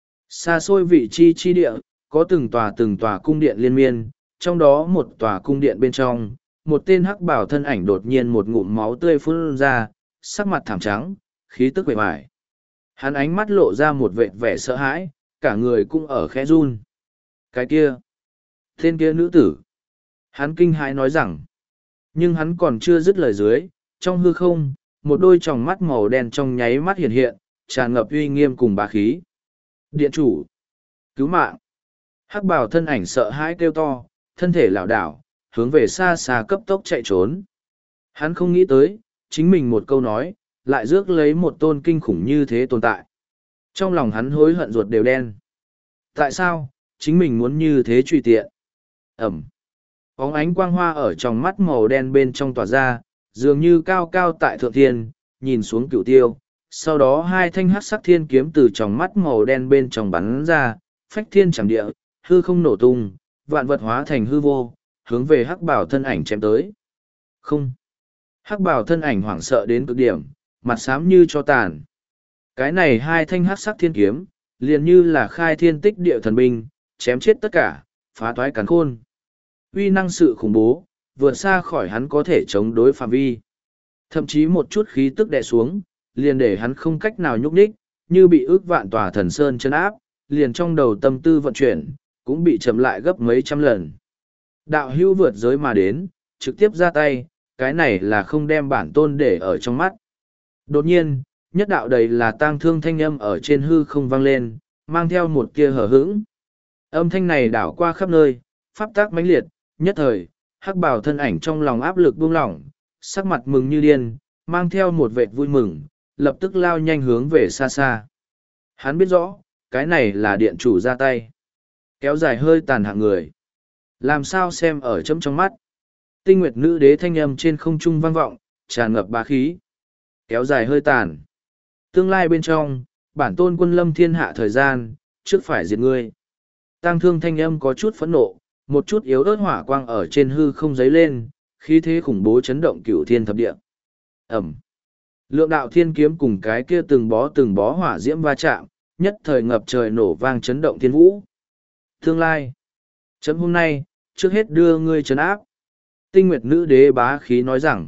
Xa xôi vị chi chi địa, có từng tòa từng tòa cung điện liên miên, trong đó một tòa cung điện bên trong, một tên hắc bảo thân ảnh đột nhiên một ngụm máu tươi phun ra, sắc mặt thảm trắng, khí tức bề mải. Hắn ánh mắt lộ ra một vệt vẻ sợ hãi, cả người cũng ở khẽ run. Cái kia! Tên kia nữ tử! Hắn kinh hãi nói rằng, nhưng hắn còn chưa dứt lời dưới, trong hư không, một đôi tròng mắt màu đen trong nháy mắt hiện hiện, tràn ngập uy nghiêm cùng bá khí. Điện chủ! Cứu mạng! Hắc bào thân ảnh sợ hãi kêu to, thân thể lảo đảo, hướng về xa xa cấp tốc chạy trốn. Hắn không nghĩ tới, chính mình một câu nói, lại rước lấy một tôn kinh khủng như thế tồn tại. Trong lòng hắn hối hận ruột đều đen. Tại sao, chính mình muốn như thế truy tiện? Ẩm! Bóng ánh quang hoa ở trong mắt màu đen bên trong tỏa ra, dường như cao cao tại thượng thiên, nhìn xuống cửu tiêu. Sau đó hai thanh hắc sắc thiên kiếm từ trong mắt màu đen bên trong bắn ra, phách thiên chẳng địa, hư không nổ tung, vạn vật hóa thành hư vô, hướng về hắc bảo thân ảnh chém tới. Không! Hắc bảo thân ảnh hoảng sợ đến cực điểm, mặt xám như cho tàn. Cái này hai thanh hắc sắc thiên kiếm, liền như là khai thiên tích địa thần binh, chém chết tất cả, phá toái càn khôn. Uy năng sự khủng bố, vượt xa khỏi hắn có thể chống đối phạm vi. Thậm chí một chút khí tức đè xuống, liền để hắn không cách nào nhúc nhích, như bị ước vạn tòa thần sơn chân áp, liền trong đầu tâm tư vận chuyển, cũng bị chậm lại gấp mấy trăm lần. Đạo hưu vượt giới mà đến, trực tiếp ra tay, cái này là không đem bản tôn để ở trong mắt. Đột nhiên, nhất đạo đầy là tang thương thanh âm ở trên hư không vang lên, mang theo một kia hở hững. Âm thanh này đảo qua khắp nơi, pháp tác mãnh liệt, nhất thời, hắc bào thân ảnh trong lòng áp lực buông lỏng, sắc mặt mừng như điên, mang theo một vệt vui mừng, lập tức lao nhanh hướng về xa xa. Hắn biết rõ, cái này là điện chủ ra tay. Kéo dài hơi tàn hạng người. Làm sao xem ở chấm trong mắt. Tinh nguyệt nữ đế thanh âm trên không trung vang vọng, tràn ngập bá khí. Kéo dài hơi tàn. Tương lai bên trong, bản tôn quân lâm thiên hạ thời gian, trước phải diệt ngươi. Tang thương thanh âm có chút phẫn nộ, một chút yếu ớt hỏa quang ở trên hư không dấy lên, khí thế khủng bố chấn động cửu thiên thập địa. Ẩm. Lượng đạo thiên kiếm cùng cái kia từng bó từng bó hỏa diễm va chạm, nhất thời ngập trời nổ vang chấn động thiên vũ. Tương lai. Chấm hôm nay, trước hết đưa ngươi trấn áp. Tinh nguyệt nữ đế bá khí nói rằng.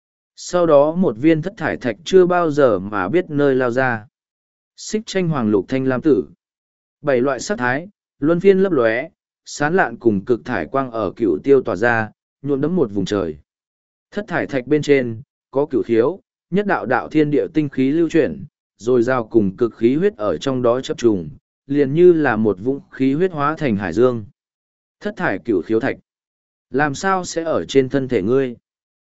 Sau đó một viên thất thải thạch chưa bao giờ mà biết nơi lao ra. Xích tranh hoàng lục thanh lam tử. Bảy loại sắc thái, luân phiên lấp lóe, sán lạn cùng cực thải quang ở cựu tiêu tỏa ra, nhuộm đẫm một vùng trời. Thất thải thạch bên trên, có cửu khiếu, nhất đạo đạo thiên địa tinh khí lưu chuyển, rồi giao cùng cực khí huyết ở trong đó chấp trùng, liền như là một vũng khí huyết hóa thành hải dương. Thất thải cửu khiếu thạch. Làm sao sẽ ở trên thân thể ngươi?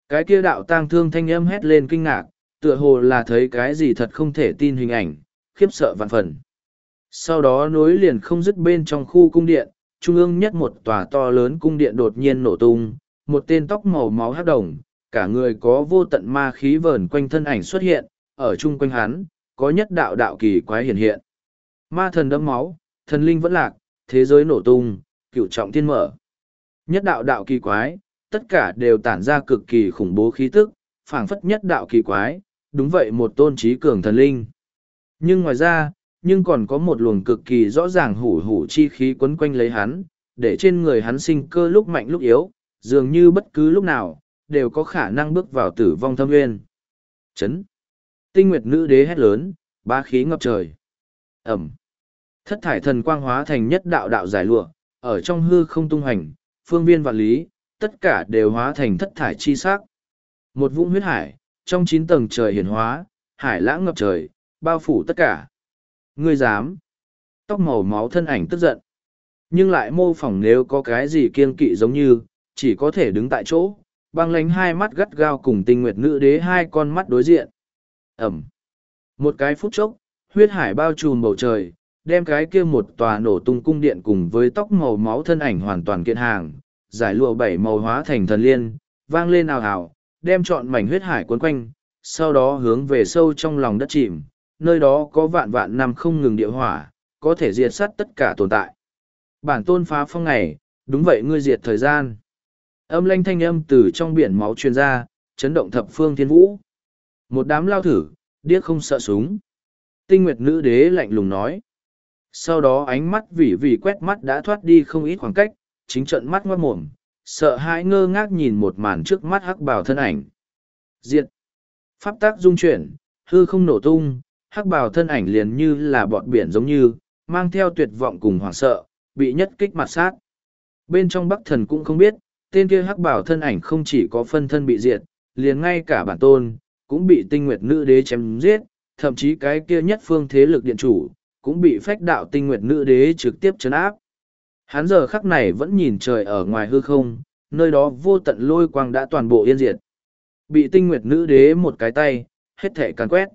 Cái kia đạo tang thương thanh âm hét lên kinh ngạc, tựa hồ là thấy cái gì thật không thể tin hình ảnh, khiếp sợ vạn phần. Sau đó nối liền không dứt bên trong khu cung điện, trung ương nhất một tòa to lớn cung điện đột nhiên nổ tung, một tên tóc màu máu hắc đồng, cả người có vô tận ma khí vờn quanh thân ảnh xuất hiện, ở chung quanh hắn, có nhất đạo đạo kỳ quái hiện hiện. Ma thần đẫm máu, thần linh vẫn lạc, thế giới nổ tung, cựu trọng thiên mở. Nhất đạo đạo kỳ quái, tất cả đều tản ra cực kỳ khủng bố khí tức, phảng phất nhất đạo kỳ quái, đúng vậy một tôn trí cường thần linh. Nhưng ngoài ra, nhưng còn có một luồng cực kỳ rõ ràng hủ hủ chi khí quấn quanh lấy hắn, để trên người hắn sinh cơ lúc mạnh lúc yếu, dường như bất cứ lúc nào, đều có khả năng bước vào tử vong thâm nguyên. Chấn! Tinh Nguyệt Nữ Đế hét lớn, bá khí ngập trời. Ẩm! Thất thải thần quang hóa thành nhất đạo đạo giải lụa, ở trong hư không tung hành, phương viên vạn lý, tất cả đều hóa thành thất thải chi sắc. Một vũng huyết hải, trong chín tầng trời hiển hóa, hải lãng ngập trời, bao phủ tất cả. Ngươi dám! Tóc màu máu thân ảnh tức giận. Nhưng lại mô phỏng nếu có cái gì kiên kỵ giống như, chỉ có thể đứng tại chỗ, băng lánh hai mắt gắt gao cùng Tinh Nguyệt Nữ Đế hai con mắt đối diện. Ẩm! Một cái phút chốc, huyết hải bao trùm bầu trời, đem cái kia một tòa nổ tung cung điện cùng với tóc màu máu thân ảnh hoàn toàn kiện hàng, giải lụa bảy màu hóa thành thần liên, vang lên ào ào, đem trọn mảnh huyết hải cuốn quanh, sau đó hướng về sâu trong lòng đất chìm, nơi đó có vạn vạn năm không ngừng địa hỏa, có thể diệt sát tất cả tồn tại. Bản tôn phá phong ngày, đúng vậy ngươi diệt thời gian. Âm lanh thanh âm từ trong biển máu truyền ra, chấn động thập phương thiên vũ. Một đám lao thử, điếc không sợ súng. Tinh Nguyệt Nữ Đế lạnh lùng nói. Sau đó ánh mắt vỉ vỉ quét mắt đã thoát đi không ít khoảng cách, chính trận mắt ngoát mồm, sợ hãi ngơ ngác nhìn một màn trước mắt hắc bào thân ảnh. Diệt! Pháp tác dung chuyển, hư không nổ tung, hắc bào thân ảnh liền như là bọt biển giống như, mang theo tuyệt vọng cùng hoảng sợ, bị nhất kích mặt sát. Bên trong Bắc Thần cũng không biết, tên kia hắc bào thân ảnh không chỉ có phân thân bị diệt, liền ngay cả bản tôn, cũng bị Tinh Nguyệt Nữ Đế chém giết, thậm chí cái kia nhất phương thế lực điện chủ, cũng bị phách đạo Tinh Nguyệt Nữ Đế trực tiếp chấn áp. Hắn giờ khắc này vẫn nhìn trời ở ngoài hư không, nơi đó vô tận lôi quang đã toàn bộ yên diệt. Bị Tinh Nguyệt Nữ Đế một cái tay, hết thể càn quét.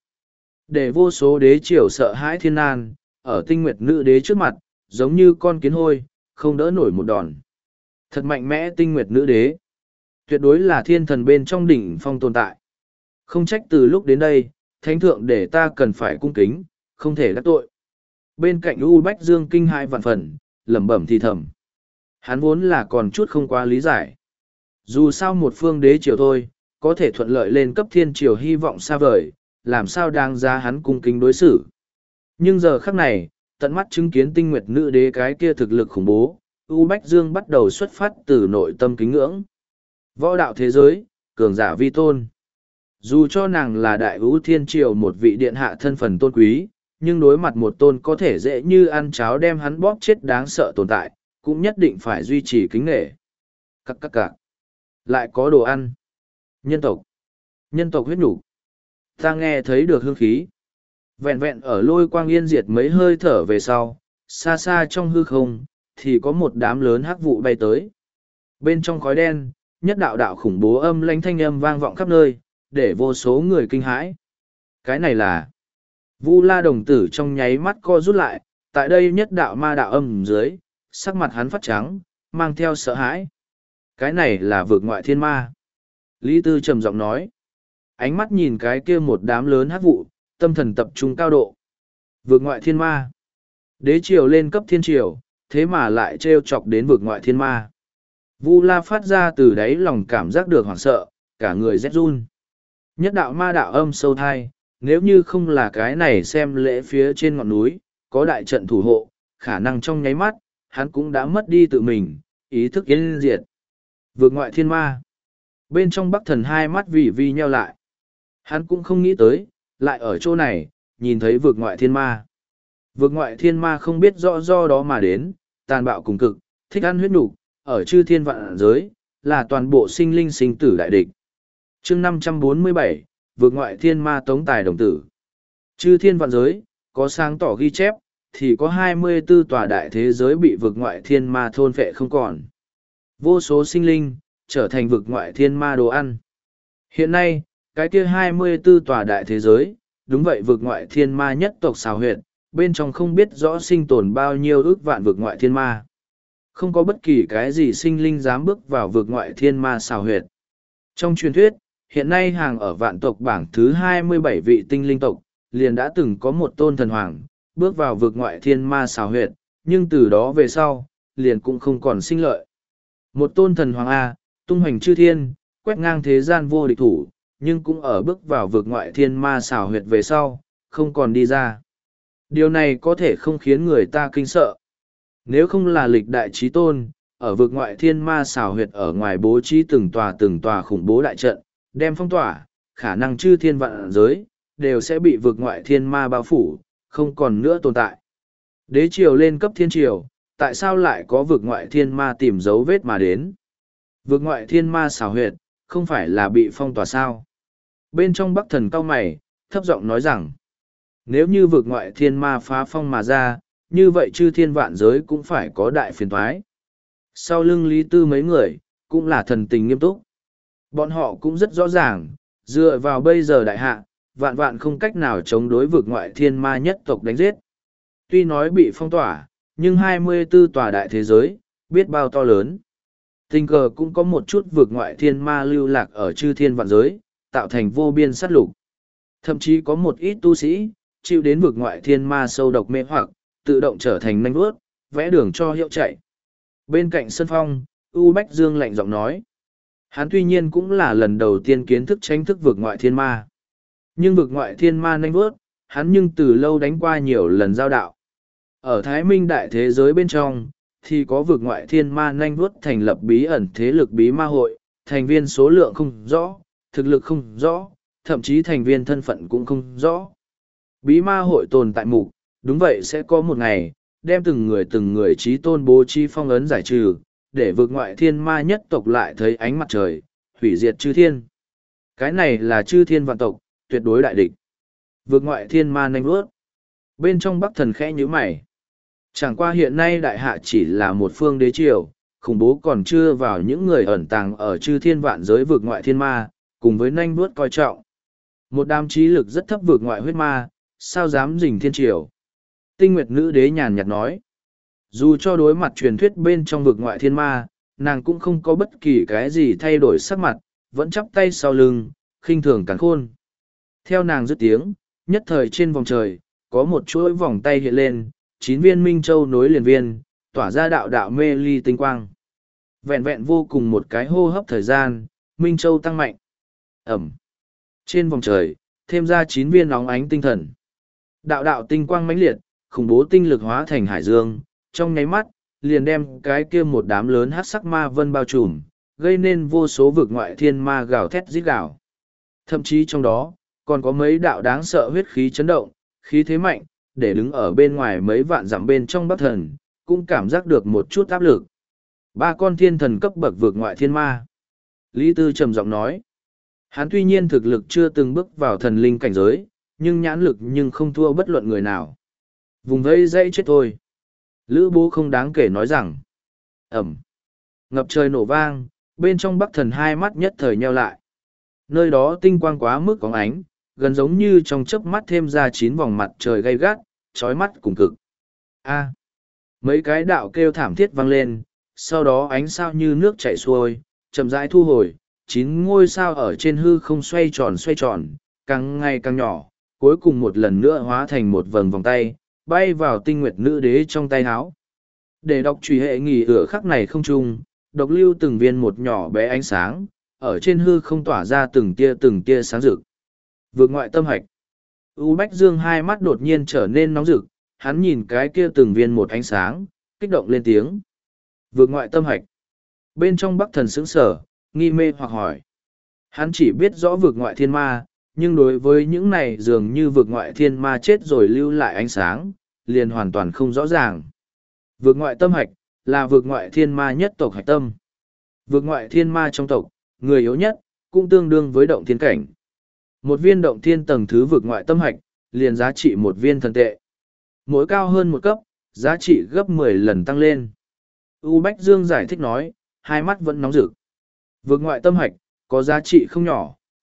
Để vô số đế triều sợ hãi thiên nan, ở Tinh Nguyệt Nữ Đế trước mặt, giống như con kiến hôi, không đỡ nổi một đòn. Thật mạnh mẽ Tinh Nguyệt Nữ Đế. Tuyệt đối là thiên thần bên trong đỉnh phong tồn tại. Không trách từ lúc đến đây, thánh thượng để ta cần phải cung kính, không thể đắc tội. Bên cạnh U Bách Dương kinh hai vạn phần, lẩm bẩm thì thầm. Hắn vốn là còn chút không quá lý giải. Dù sao một phương đế triều thôi, có thể thuận lợi lên cấp thiên triều hy vọng xa vời, làm sao đáng giá hắn cung kính đối xử. Nhưng giờ khắc này, tận mắt chứng kiến Tinh Nguyệt Nữ Đế cái kia thực lực khủng bố, U Bách Dương bắt đầu xuất phát từ nội tâm kính ngưỡng. Võ đạo thế giới, cường giả vi tôn. Dù cho nàng là đại ưu thiên triều một vị điện hạ thân phần tôn quý, nhưng đối mặt một tôn có thể dễ như ăn cháo đem hắn bóp chết đáng sợ tồn tại, cũng nhất định phải duy trì kính nghệ. Các các cạc. Lại có đồ ăn. Nhân tộc. Nhân tộc huyết nhục. Ta nghe thấy được hương khí. Vẹn vẹn ở lôi quang yên diệt mấy hơi thở về sau, xa xa trong hư không, thì có một đám lớn hắc vụ bay tới. Bên trong khói đen, nhất đạo đạo khủng bố âm lãnh thanh âm vang vọng khắp nơi, để vô số người kinh hãi. Cái này là Vu La đồng tử trong nháy mắt co rút lại, tại đây nhất đạo ma đạo âm dưới, sắc mặt hắn phát trắng, mang theo sợ hãi. Cái này là vượt ngoại thiên ma. Lý Tư trầm giọng nói. Ánh mắt nhìn cái kia một đám lớn hắc vụ, tâm thần tập trung cao độ. Vượt ngoại thiên ma. Đế triều lên cấp thiên triều, thế mà lại trêu chọc đến vượt ngoại thiên ma. Vu La phát ra từ đáy lòng cảm giác được hoảng sợ, cả người rét run. Nhất đạo ma đạo âm sâu thai, nếu như không là cái này xem lễ phía trên ngọn núi, có đại trận thủ hộ, khả năng trong nháy mắt, hắn cũng đã mất đi tự mình, ý thức yên diệt. Vượt ngoại thiên ma. Bên trong Bắc Thần hai mắt vì vi nheo lại. Hắn cũng không nghĩ tới, lại ở chỗ này, nhìn thấy vượt ngoại thiên ma. Vượt ngoại thiên ma không biết rõ do đó mà đến, tàn bạo cùng cực, thích ăn huyết nục, ở chư thiên vạn giới, là toàn bộ sinh linh sinh tử đại địch. Chương năm trăm bốn mươi bảy, vượt ngoại thiên ma tống tài đồng tử. Chư thiên vạn giới, có sáng tỏ ghi chép, thì có hai mươi tư tòa đại thế giới bị vượt ngoại thiên ma thôn phệ không còn. Vô số sinh linh, trở thành vượt ngoại thiên ma đồ ăn. Hiện nay, cái kia hai mươi tư tòa đại thế giới, đúng vậy vực ngoại thiên ma nhất tộc xào huyệt, bên trong không biết rõ sinh tồn bao nhiêu ước vạn vực ngoại thiên ma. Không có bất kỳ cái gì sinh linh dám bước vào vực ngoại thiên ma xào huyệt. Trong truyền thuyết, hiện nay hàng ở vạn tộc bảng thứ hai mươi bảy vị tinh linh tộc, liền đã từng có một tôn thần hoàng, bước vào vực ngoại thiên ma xào huyệt, nhưng từ đó về sau, liền cũng không còn sinh lợi. Một tôn thần hoàng A, tung hoành chư thiên, quét ngang thế gian vô địch thủ, nhưng cũng ở bước vào vực ngoại thiên ma xào huyệt về sau, không còn đi ra. Điều này có thể không khiến người ta kinh sợ. Nếu không là lịch đại trí tôn, ở vực ngoại thiên ma xào huyệt ở ngoài bố trí từng tòa từng tòa khủng bố đại trận, đem phong tỏa, khả năng chư thiên vạn giới, đều sẽ bị vực ngoại thiên ma bao phủ, không còn nữa tồn tại. Đế triều lên cấp thiên triều, tại sao lại có vực ngoại thiên ma tìm dấu vết mà đến? Vực ngoại thiên ma xào huyệt, không phải là bị phong tỏa sao? Bên trong bắc thần cao mày, thấp giọng nói rằng, nếu như vực ngoại thiên ma phá phong mà ra, như vậy chư thiên vạn giới cũng phải có đại phiền thoái. Sau lưng Lý Tư mấy người, cũng là thần tình nghiêm túc. Bọn họ cũng rất rõ ràng, dựa vào bây giờ đại hạ, vạn vạn không cách nào chống đối vực ngoại thiên ma nhất tộc đánh giết. Tuy nói bị phong tỏa, nhưng hai mươi tư tòa đại thế giới, biết bao to lớn. Tình cờ cũng có một chút vực ngoại thiên ma lưu lạc ở chư thiên vạn giới, tạo thành vô biên sát lục. Thậm chí có một ít tu sĩ, chịu đến vực ngoại thiên ma sâu độc mê hoặc, tự động trở thành nanh vuốt, vẽ đường cho hiệu chạy. Bên cạnh sân phong, U Bách Dương lạnh giọng nói. Hắn tuy nhiên cũng là lần đầu tiên kiến thức tranh thức vực ngoại thiên ma. Nhưng vực ngoại thiên ma nanh vuốt, hắn nhưng từ lâu đánh qua nhiều lần giao đạo. Ở Thái Minh đại thế giới bên trong, thì có vực ngoại thiên ma nanh vuốt thành lập bí ẩn thế lực bí ma hội, thành viên số lượng không rõ, thực lực không rõ, thậm chí thành viên thân phận cũng không rõ. Bí ma hội tồn tại mục, đúng vậy sẽ có một ngày, đem từng người từng người trí tôn bố trí phong ấn giải trừ, để vực ngoại thiên ma nhất tộc lại thấy ánh mặt trời, hủy diệt chư thiên. Cái này là chư thiên vạn tộc, tuyệt đối đại địch. Vực ngoại thiên ma nanh vuốt. Bên trong bắc thần khẽ nhíu mày. Chẳng qua hiện nay đại hạ chỉ là một phương đế triều, khủng bố còn chưa vào những người ẩn tàng ở chư thiên vạn giới vực ngoại thiên ma, cùng với nanh vuốt coi trọng. Một đám trí lực rất thấp vực ngoại huyết ma, sao dám rình thiên triều. Tinh Nguyệt nữ đế nhàn nhạt nói. Dù cho đối mặt truyền thuyết bên trong vực ngoại thiên ma, nàng cũng không có bất kỳ cái gì thay đổi sắc mặt, vẫn chắp tay sau lưng, khinh thường cắn khôn. Theo nàng dứt tiếng, nhất thời trên vòng trời, có một chuỗi vòng tay hiện lên, chín viên minh châu nối liền viên, tỏa ra đạo đạo mê ly tinh quang. Vẹn vẹn vô cùng một cái hô hấp thời gian, minh châu tăng mạnh. Ẩm. Trên vòng trời, thêm ra chín viên óng ánh tinh thần. Đạo đạo tinh quang mãnh liệt, khủng bố tinh lực hóa thành hải dương, trong nháy mắt, liền đem cái kia một đám lớn hát sắc ma vân bao trùm, gây nên vô số vực ngoại thiên ma gào thét rít gào. Thậm chí trong đó, còn có mấy đạo đáng sợ huyết khí chấn động, khí thế mạnh, để đứng ở bên ngoài mấy vạn dặm bên trong bắc thần, cũng cảm giác được một chút áp lực. Ba con thiên thần cấp bậc vực ngoại thiên ma. Lý Tư trầm giọng nói, hắn tuy nhiên thực lực chưa từng bước vào thần linh cảnh giới, nhưng nhãn lực nhưng không thua bất luận người nào. Vùng vây dây chết thôi. Lữ bố không đáng kể nói rằng, ẩm, ngập trời nổ vang, bên trong bắc thần hai mắt nhất thời nheo lại. Nơi đó tinh quang quá mức có ánh, gần giống như trong chớp mắt thêm ra chín vòng mặt trời gay gắt, trói mắt cùng cực. A, mấy cái đạo kêu thảm thiết vang lên, sau đó ánh sao như nước chảy xuôi, chậm rãi thu hồi, chín ngôi sao ở trên hư không xoay tròn xoay tròn, càng ngày càng nhỏ, cuối cùng một lần nữa hóa thành một vầng vòng tay, bay vào tinh nguyệt nữ đế trong tay háo. Để đọc truy hệ nghỉ ửa khắc này không chung, độc lưu từng viên một nhỏ bé ánh sáng, ở trên hư không tỏa ra từng tia từng tia sáng rực. Vượt ngoại tâm hạch. U Bách Dương hai mắt đột nhiên trở nên nóng rực, hắn nhìn cái kia từng viên một ánh sáng, kích động lên tiếng. Vượt ngoại tâm hạch. Bên trong bắc thần sững sở, nghi mê hoặc hỏi. Hắn chỉ biết rõ vượt ngoại thiên ma, nhưng đối với những này dường như vượt ngoại thiên ma chết rồi lưu lại ánh sáng, liền hoàn toàn không rõ ràng. Vượt ngoại tâm hạch, là vượt ngoại thiên ma nhất tộc hạch tâm. Vượt ngoại thiên ma trong tộc, người yếu nhất, cũng tương đương với động thiên cảnh. Một viên động thiên tầng thứ vượt ngoại tâm hạch, liền giá trị một viên thần tệ. Mỗi cao hơn một cấp, giá trị gấp mười lần tăng lên. U Bách Dương giải thích nói, hai mắt vẫn nóng rực. Vượt ngoại tâm hạch, có giá trị không nhỏ,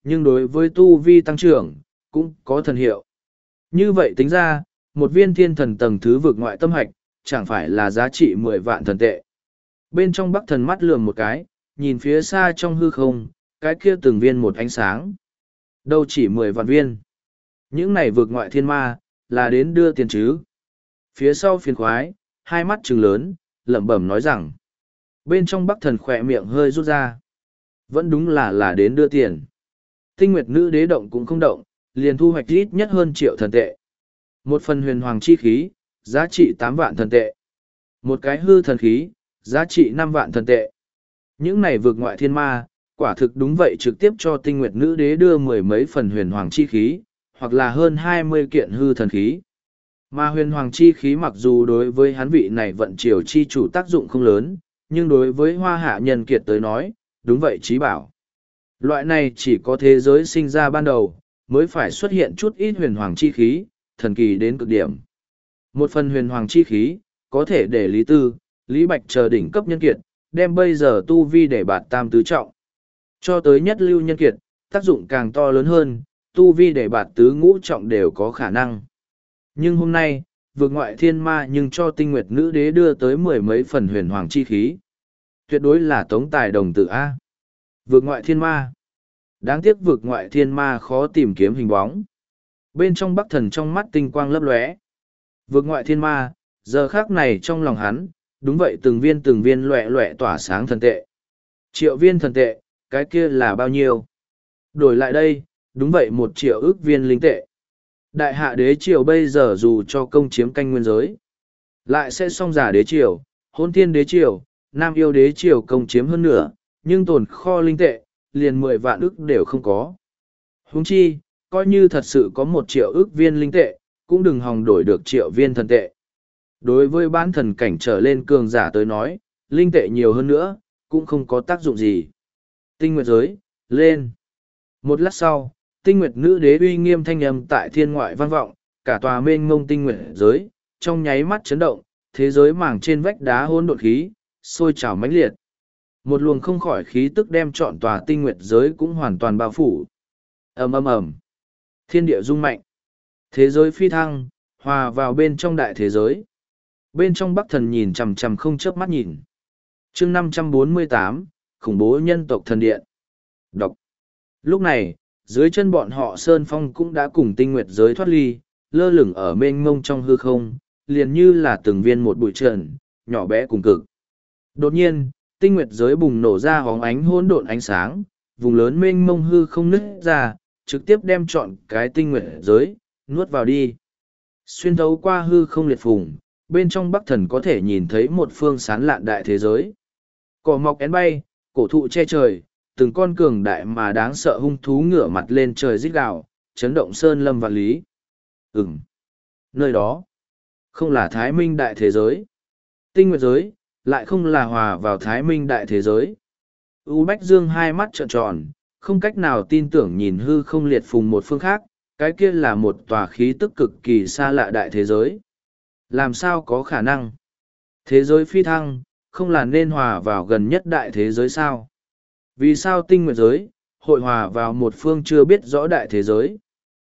nhưng đối với tu vi tăng trưởng, cũng có thần hiệu. Như vậy tính ra, một viên thiên thần tầng thứ vực ngoại tâm hạch, chẳng phải là giá trị mười vạn thần tệ. Bên trong Bắc Thần mắt lườm một cái, nhìn phía xa trong hư không, cái kia từng viên một ánh sáng. Đâu chỉ mười vạn viên. Những này vực ngoại thiên ma, là đến đưa tiền chứ. Phía sau phiền khoái, hai mắt trừng lớn, lẩm bẩm nói rằng. Bên trong Bắc Thần khỏe miệng hơi rút ra. Vẫn đúng là là đến đưa tiền. Tinh Nguyệt Nữ Đế động cũng không động, liền thu hoạch ít nhất hơn triệu thần tệ. Một phần huyền hoàng chi khí, giá trị tám vạn thần tệ. Một cái hư thần khí, giá trị năm vạn thần tệ. Những này vượt ngoại thiên ma, quả thực đúng vậy trực tiếp cho Tinh Nguyệt Nữ Đế đưa mười mấy phần huyền hoàng chi khí, hoặc là hơn hai mươi kiện hư thần khí. Mà huyền hoàng chi khí mặc dù đối với hắn vị này vận triều chi chủ tác dụng không lớn, nhưng đối với hoa hạ nhân kiệt tới nói, đúng vậy trí bảo. Loại này chỉ có thế giới sinh ra ban đầu, mới phải xuất hiện chút ít huyền hoàng chi khí, thần kỳ đến cực điểm. Một phần huyền hoàng chi khí, có thể để Lý Tư, Lý Bạch chờ đỉnh cấp nhân kiệt, đem bây giờ tu vi để bạt tam tứ trọng. Cho tới nhất lưu nhân kiệt, tác dụng càng to lớn hơn, tu vi để bạt tứ ngũ trọng đều có khả năng. Nhưng hôm nay, vượt ngoại thiên ma nhưng cho Tinh Nguyệt Nữ Đế đưa tới mười mấy phần huyền hoàng chi khí. Tuyệt đối là tống tài đồng tử A. Vượt ngoại thiên ma. Đáng tiếc vượt ngoại thiên ma khó tìm kiếm hình bóng. Bên trong Bắc Thần trong mắt tinh quang lấp lóe. Vượt ngoại thiên ma, giờ khác này trong lòng hắn, đúng vậy từng viên từng viên loẹ loẹ tỏa sáng thần tệ. Triệu viên thần tệ, cái kia là bao nhiêu? Đổi lại đây, đúng vậy một triệu ước viên linh tệ. Đại hạ đế triều bây giờ dù cho công chiếm canh nguyên giới, lại sẽ song giả đế triều, hôn thiên đế triều, nam yêu đế triều công chiếm hơn nữa, nhưng tồn kho linh tệ, liền mười vạn ức đều không có. Huống chi, coi như thật sự có một triệu ức viên linh tệ, cũng đừng hòng đổi được triệu viên thần tệ. Đối với bán thần cảnh trở lên cường giả tới nói, linh tệ nhiều hơn nữa, cũng không có tác dụng gì. Tinh Nguyệt giới, lên. Một lát sau, Tinh Nguyệt Nữ Đế uy nghiêm thanh âm tại thiên ngoại vang vọng, cả tòa mênh mông Tinh Nguyệt giới, trong nháy mắt chấn động, thế giới mảng trên vách đá hỗn độn khí, sôi trào mãnh liệt. Một luồng không khỏi khí tức đem trọn tòa Tinh Nguyệt giới cũng hoàn toàn bao phủ. Ầm ầm ầm. Thiên địa rung mạnh. Thế giới phi thăng, hòa vào bên trong đại thế giới. Bên trong Bắc Thần nhìn chằm chằm không chớp mắt nhìn. Chương năm trăm bốn mươi tám, khủng bố nhân tộc thần điện. Đọc. Lúc này, dưới chân bọn họ Sơn Phong cũng đã cùng Tinh Nguyệt giới thoát ly, lơ lửng ở mênh mông trong hư không, liền như là từng viên một bụi trần, nhỏ bé cùng cực. Đột nhiên, Tinh Nguyệt giới bùng nổ ra hóng ánh hỗn độn ánh sáng, vùng lớn mênh mông hư không nứt ra, trực tiếp đem trọn cái Tinh Nguyệt giới, nuốt vào đi. Xuyên thấu qua hư không liệt phùng, bên trong Bắc Thần có thể nhìn thấy một phương sán lạn đại thế giới. Cỏ mọc én bay, cổ thụ che trời, từng con cường đại mà đáng sợ hung thú ngửa mặt lên trời rít gào, chấn động sơn lâm vạn lý. Ừm. Nơi đó, không là Thái Minh đại thế giới. Tinh Nguyệt giới, lại không là hòa vào Thái Minh đại thế giới. U Bách Dương hai mắt trợn tròn, không cách nào tin tưởng nhìn hư không liệt phùng một phương khác, cái kia là một tòa khí tức cực kỳ xa lạ đại thế giới. Làm sao có khả năng? Thế giới phi thăng, không là nên hòa vào gần nhất đại thế giới sao? Vì sao Tinh Nguyệt giới, hội hòa vào một phương chưa biết rõ đại thế giới?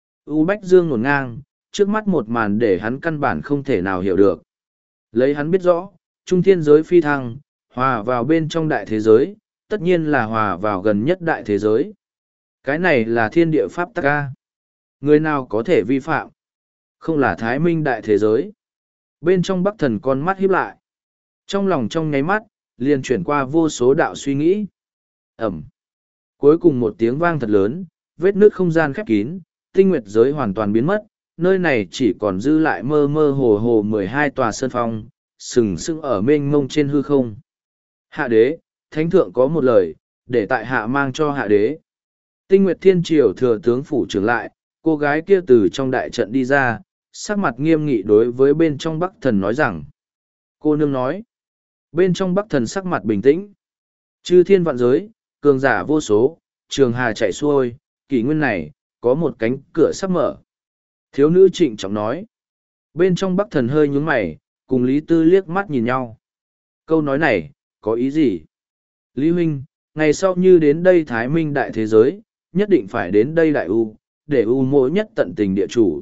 U Bách Dương ngổn ngang, trước mắt một màn để hắn căn bản không thể nào hiểu được. Lấy hắn biết rõ, trung thiên giới phi thăng, hòa vào bên trong đại thế giới, tất nhiên là hòa vào gần nhất đại thế giới. Cái này là thiên địa pháp tắc ca. Người nào có thể vi phạm? Không là Thái Minh đại thế giới. Bên trong Bắc Thần con mắt híp lại. Trong lòng trong nháy mắt, liền chuyển qua vô số đạo suy nghĩ. Ẩm. Cuối cùng một tiếng vang thật lớn, vết nước không gian khép kín, Tinh Nguyệt giới hoàn toàn biến mất, nơi này chỉ còn dư lại mơ mơ hồ hồ mười hai tòa sơn phong, sừng sững ở mênh mông trên hư không. Hạ đế, thánh thượng có một lời, để tại hạ mang cho hạ đế. Tinh Nguyệt Thiên Triều thừa tướng phủ trưởng lại, cô gái kia từ trong đại trận đi ra, sắc mặt nghiêm nghị đối với bên trong Bắc Thần nói rằng. Cô nương nói. Bên trong Bắc Thần sắc mặt bình tĩnh. Chư thiên vạn giới, cường giả vô số, trường hà chạy xuôi, kỷ nguyên này, có một cánh cửa sắp mở. Thiếu nữ trịnh trọng nói. Bên trong Bắc Thần hơi nhướng mày, cùng Lý Tư liếc mắt nhìn nhau. Câu nói này, có ý gì? Lý huynh, ngày sau như đến đây Thái Minh đại thế giới, nhất định phải đến đây đại U, để U mỗ nhất tận tình địa chủ.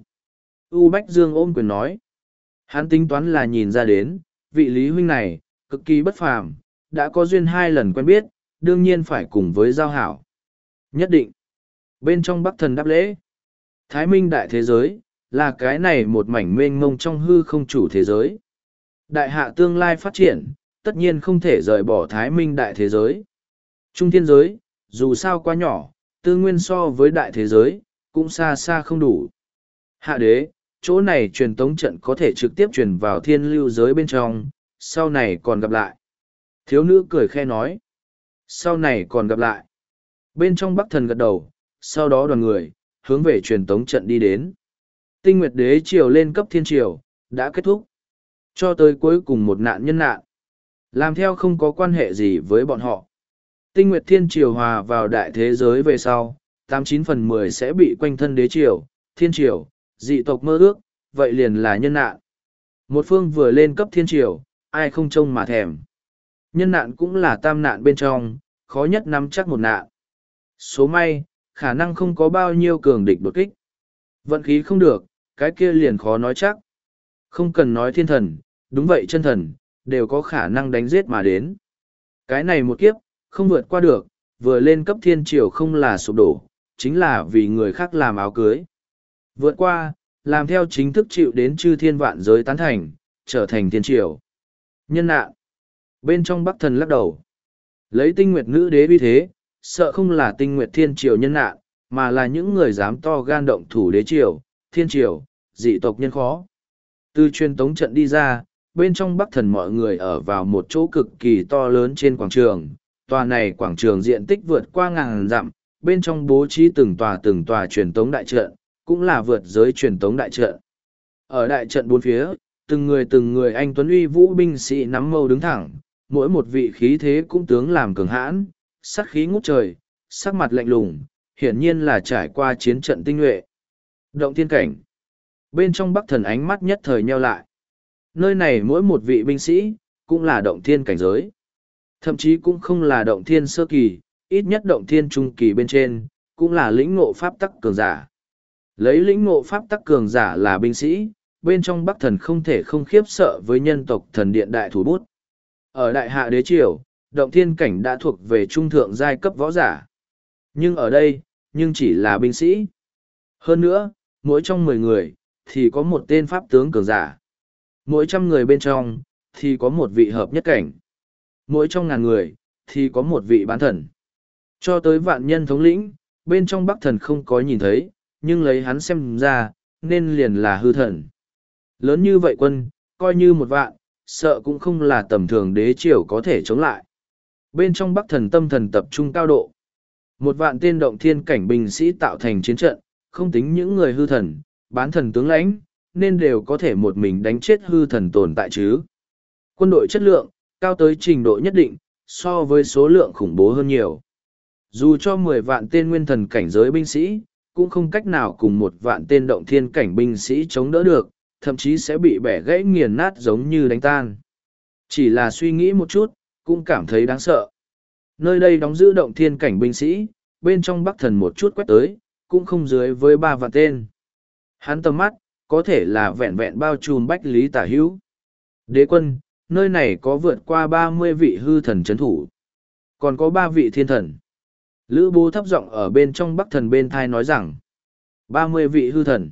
U Bách Dương ôm quyền nói. Hắn tính toán là nhìn ra đến, vị Lý huynh này, cực kỳ bất phàm, đã có duyên hai lần quen biết, đương nhiên phải cùng với giao hảo. Nhất định. Bên trong Bắc Thần đáp lễ. Thái Minh đại thế giới, là cái này một mảnh mênh mông trong hư không chủ thế giới. Đại hạ tương lai phát triển, tất nhiên không thể rời bỏ Thái Minh đại thế giới. Trung thiên giới, dù sao quá nhỏ, tư nguyên so với đại thế giới, cũng xa xa không đủ. Hạ đế, chỗ này truyền tống trận có thể trực tiếp truyền vào thiên lưu giới bên trong, sau này còn gặp lại. Thiếu nữ cười khe nói. Sau này còn gặp lại. Bên trong Bắc Thần gật đầu, sau đó đoàn người, hướng về truyền tống trận đi đến. Tinh Nguyệt Đế triều lên cấp thiên triều, đã kết thúc. Cho tới cuối cùng một nạn nhân nạn. Làm theo không có quan hệ gì với bọn họ. Tinh Nguyệt Thiên Triều hòa vào đại thế giới về sau, tám chín phần mười sẽ bị quanh thân đế triều, thiên triều, dị tộc mơ ước, vậy liền là nhân nạn. Một phương vừa lên cấp thiên triều, ai không trông mà thèm. Nhân nạn cũng là tam nạn bên trong, khó nhất nắm chắc một nạn. Số may, khả năng không có bao nhiêu cường địch đột kích. Vận khí không được, cái kia liền khó nói chắc. Không cần nói thiên thần, đúng vậy chân thần, đều có khả năng đánh giết mà đến. Cái này một kiếp, không vượt qua được, vừa lên cấp thiên triều không là sụp đổ, chính là vì người khác làm áo cưới. Vượt qua, làm theo chính thức chịu đến chư thiên vạn giới tán thành, trở thành thiên triều. Nhân nạn. Bên trong Bắc Thần lắc đầu. Lấy tinh nguyệt nữ đế uy thế, sợ không là tinh nguyệt thiên triều nhân nạn, mà là những người dám to gan động thủ đế triều, thiên triều, dị tộc nhân khó. Từ truyền tống trận đi ra, bên trong Bắc Thần mọi người ở vào một chỗ cực kỳ to lớn trên quảng trường. Tòa này quảng trường diện tích vượt qua ngàn dặm, bên trong bố trí từng tòa từng tòa truyền tống đại trận, cũng là vượt giới truyền tống đại trận. Ở đại trận bốn phía, từng người từng người anh tuấn uy vũ binh sĩ nắm mâu đứng thẳng, mỗi một vị khí thế cũng tướng làm cường hãn, sát khí ngút trời, sắc mặt lạnh lùng, hiển nhiên là trải qua chiến trận tinh nhuệ. Động thiên cảnh. Bên trong Bắc Thần ánh mắt nhất thời nheo lại. Nơi này mỗi một vị binh sĩ, cũng là động thiên cảnh giới. Thậm chí cũng không là động thiên sơ kỳ, ít nhất động thiên trung kỳ bên trên, cũng là lĩnh ngộ pháp tắc cường giả. Lấy lĩnh ngộ pháp tắc cường giả là binh sĩ, bên trong Bắc Thần không thể không khiếp sợ với nhân tộc thần điện đại thủ bút. Ở đại hạ đế triều, động thiên cảnh đã thuộc về trung thượng giai cấp võ giả. Nhưng ở đây, nhưng chỉ là binh sĩ. Hơn nữa, mỗi trong mười người, thì có một tên pháp tướng cường giả. Mỗi trăm người bên trong, thì có một vị hợp nhất cảnh. Mỗi trong ngàn người, thì có một vị bán thần. Cho tới vạn nhân thống lĩnh, bên trong Bắc Thần không có nhìn thấy, nhưng lấy hắn xem ra, nên liền là hư thần. Lớn như vậy quân, coi như một vạn, sợ cũng không là tầm thường đế triều có thể chống lại. Bên trong Bắc Thần tâm thần tập trung cao độ. Một vạn tên động thiên cảnh binh sĩ tạo thành chiến trận, không tính những người hư thần, bán thần tướng lãnh, nên đều có thể một mình đánh chết hư thần tồn tại chứ. Quân đội chất lượng, cao tới trình độ nhất định, so với số lượng khủng bố hơn nhiều. Dù cho mười vạn tên nguyên thần cảnh giới binh sĩ, cũng không cách nào cùng một vạn tên động thiên cảnh binh sĩ chống đỡ được, thậm chí sẽ bị bẻ gãy nghiền nát giống như đánh tan. Chỉ là suy nghĩ một chút, cũng cảm thấy đáng sợ. Nơi đây đóng giữ động thiên cảnh binh sĩ, bên trong Bắc Thần một chút quét tới, cũng không dưới với ba vạn tên. Hắn tầm mắt, có thể là vẹn vẹn bao trùm bách lý tả hữu. Đế quân, nơi này có vượt qua ba mươi vị hư thần chấn thủ. Còn có ba vị thiên thần. Lữ Bố thấp giọng ở bên trong Bắc Thần bên thai nói rằng, ba mươi vị hư thần,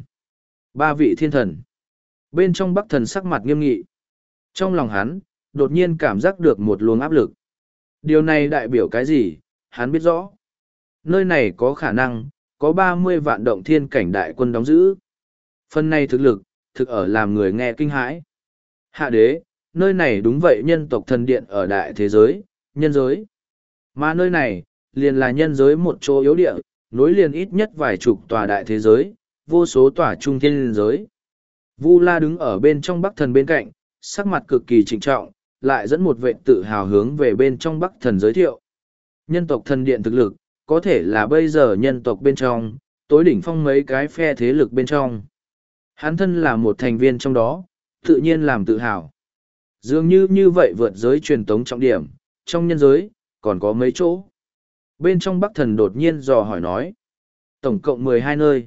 ba vị thiên thần. Bên trong Bắc Thần sắc mặt nghiêm nghị. Trong lòng hắn, đột nhiên cảm giác được một luồng áp lực. Điều này đại biểu cái gì, hắn biết rõ. Nơi này có khả năng, có ba mươi vạn động thiên cảnh đại quân đóng giữ. Phần này thực lực, thực ở làm người nghe kinh hãi. Hạ đế, nơi này đúng vậy nhân tộc thần điện ở đại thế giới, nhân giới. Mà nơi này, liền là nhân giới một chỗ yếu địa, nối liền ít nhất vài chục tòa đại thế giới, vô số tòa trung thiên liên giới. Vu La đứng ở bên trong Bắc Thần bên cạnh, sắc mặt cực kỳ trịnh trọng, lại dẫn một vệ tự hào hướng về bên trong Bắc Thần giới thiệu. Nhân tộc thần điện thực lực, có thể là bây giờ nhân tộc bên trong, tối đỉnh phong mấy cái phe thế lực bên trong. Hắn thân là một thành viên trong đó, tự nhiên làm tự hào. Dường như như vậy vượt giới truyền tống trọng điểm, trong nhân giới, còn có mấy chỗ. Bên trong Bắc Thần đột nhiên dò hỏi nói. Tổng cộng mười hai nơi.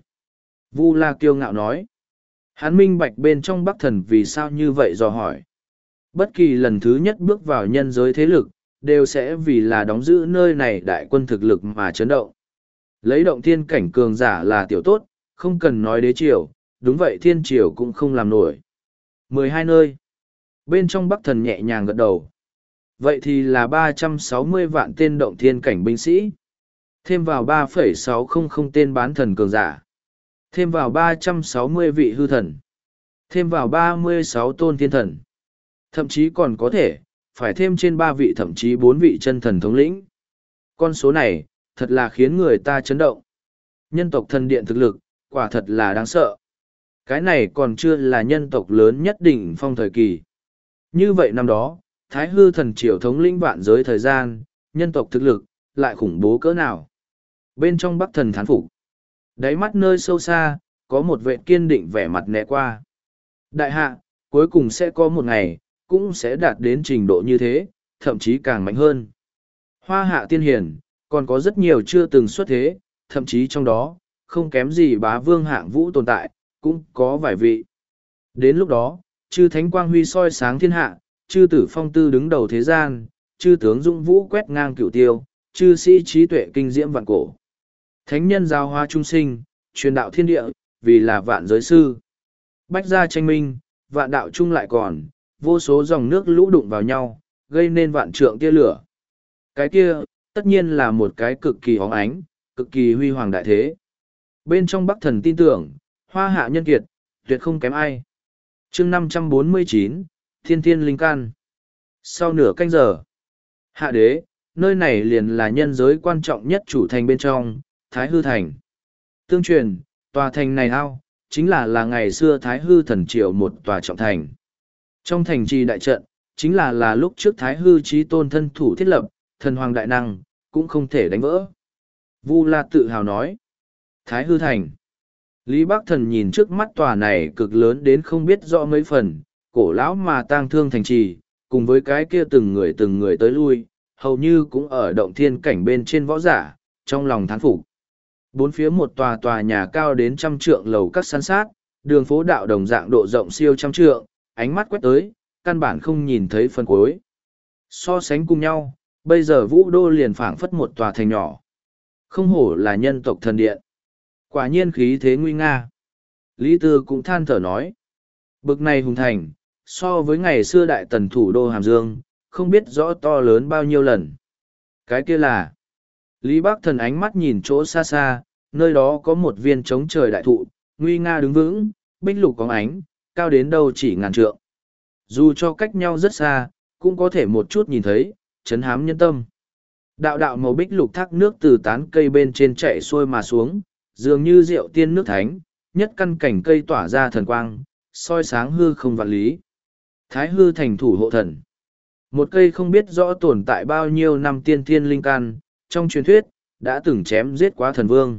Vu La kiêu ngạo nói. Hắn minh bạch bên trong Bắc Thần vì sao như vậy dò hỏi. Bất kỳ lần thứ nhất bước vào nhân giới thế lực, đều sẽ vì là đóng giữ nơi này đại quân thực lực mà chấn động. Lấy động thiên cảnh cường giả là tiểu tốt, không cần nói đế triều, đúng vậy thiên triều cũng không làm nổi. mười hai nơi. Bên trong Bắc Thần nhẹ nhàng gật đầu. Vậy thì là ba trăm sáu mươi vạn tên động thiên cảnh binh sĩ. Thêm vào ba phẩy sáu không không tên bán thần cường giả. Thêm vào ba trăm sáu mươi vị hư thần. Thêm vào ba mươi sáu tôn thiên thần. Thậm chí còn có thể, phải thêm trên ba vị thậm chí bốn vị chân thần thống lĩnh. Con số này, thật là khiến người ta chấn động. Nhân tộc thần điện thực lực, quả thật là đáng sợ. Cái này còn chưa là nhân tộc lớn nhất đỉnh phong thời kỳ. Như vậy năm đó, Thái hư thần triều thống lĩnh vạn giới thời gian, nhân tộc thực lực, lại khủng bố cỡ nào. Bên trong Bắc Thần thán phục, đáy mắt nơi sâu xa, có một vệ kiên định vẻ mặt né qua. Đại hạ, cuối cùng sẽ có một ngày, cũng sẽ đạt đến trình độ như thế, thậm chí càng mạnh hơn. Hoa hạ tiên hiền, còn có rất nhiều chưa từng xuất thế, thậm chí trong đó, không kém gì bá vương hạng vũ tồn tại, cũng có vài vị. Đến lúc đó, chư thánh quang huy soi sáng thiên hạ, chư tử phong tư đứng đầu thế gian, chư tướng dũng vũ quét ngang cửu tiêu, chư sĩ trí tuệ kinh diễm vạn cổ. Thánh nhân giao hoa trung sinh, truyền đạo thiên địa, vì là vạn giới sư. Bách gia tranh minh, vạn đạo chung lại còn, vô số dòng nước lũ đụng vào nhau, gây nên vạn trượng tia lửa. Cái kia, tất nhiên là một cái cực kỳ óng ánh, cực kỳ huy hoàng đại thế. Bên trong Bắc Thần tin tưởng, hoa hạ nhân kiệt, tuyệt không kém ai. chương năm trăm bốn mươi chín, Thiên Thiên Linh Can. Sau nửa canh giờ, hạ đế, nơi này liền là nhân giới quan trọng nhất chủ thành bên trong, Thái Hư Thành. Tương truyền, tòa thành này ao, chính là là ngày xưa Thái Hư Thần Triều một tòa trọng thành. Trong thành trì đại trận, chính là là lúc trước Thái Hư Chí Tôn thân thủ thiết lập, thần hoàng đại năng, cũng không thể đánh vỡ. Vu La tự hào nói. Thái Hư Thành. Lý Bắc Thần nhìn trước mắt tòa này cực lớn đến không biết rõ mấy phần, cổ lão mà tang thương thành trì, cùng với cái kia từng người từng người tới lui, hầu như cũng ở động thiên cảnh bên trên võ giả, trong lòng thán phục. Bốn phía một tòa tòa nhà cao đến trăm trượng lầu các san sát, đường phố đạo đồng dạng độ rộng siêu trăm trượng, ánh mắt quét tới, căn bản không nhìn thấy phần cuối. So sánh cùng nhau, bây giờ Vũ Đô liền phảng phất một tòa thành nhỏ. Không hổ là nhân tộc thần điện. Quả nhiên khí thế nguy nga. Lý Tư cũng than thở nói. Bực này hùng thành, so với ngày xưa đại tần thủ đô Hàm Dương, không biết rõ to lớn bao nhiêu lần. Cái kia là... Lý Bắc Thần ánh mắt nhìn chỗ xa xa, nơi đó có một viên trống trời đại thụ, nguy nga đứng vững, bích lục có ánh, cao đến đâu chỉ ngàn trượng. Dù cho cách nhau rất xa, cũng có thể một chút nhìn thấy, chấn hám nhân tâm. Đạo đạo màu bích lục thác nước từ tán cây bên trên chạy xuôi mà xuống, dường như rượu tiên nước thánh, nhất căn cảnh cây tỏa ra thần quang, soi sáng hư không vạn lý. Thái hư thành thủ hộ thần. Một cây không biết rõ tồn tại bao nhiêu năm tiên thiên linh can, trong truyền thuyết, đã từng chém giết quá thần vương.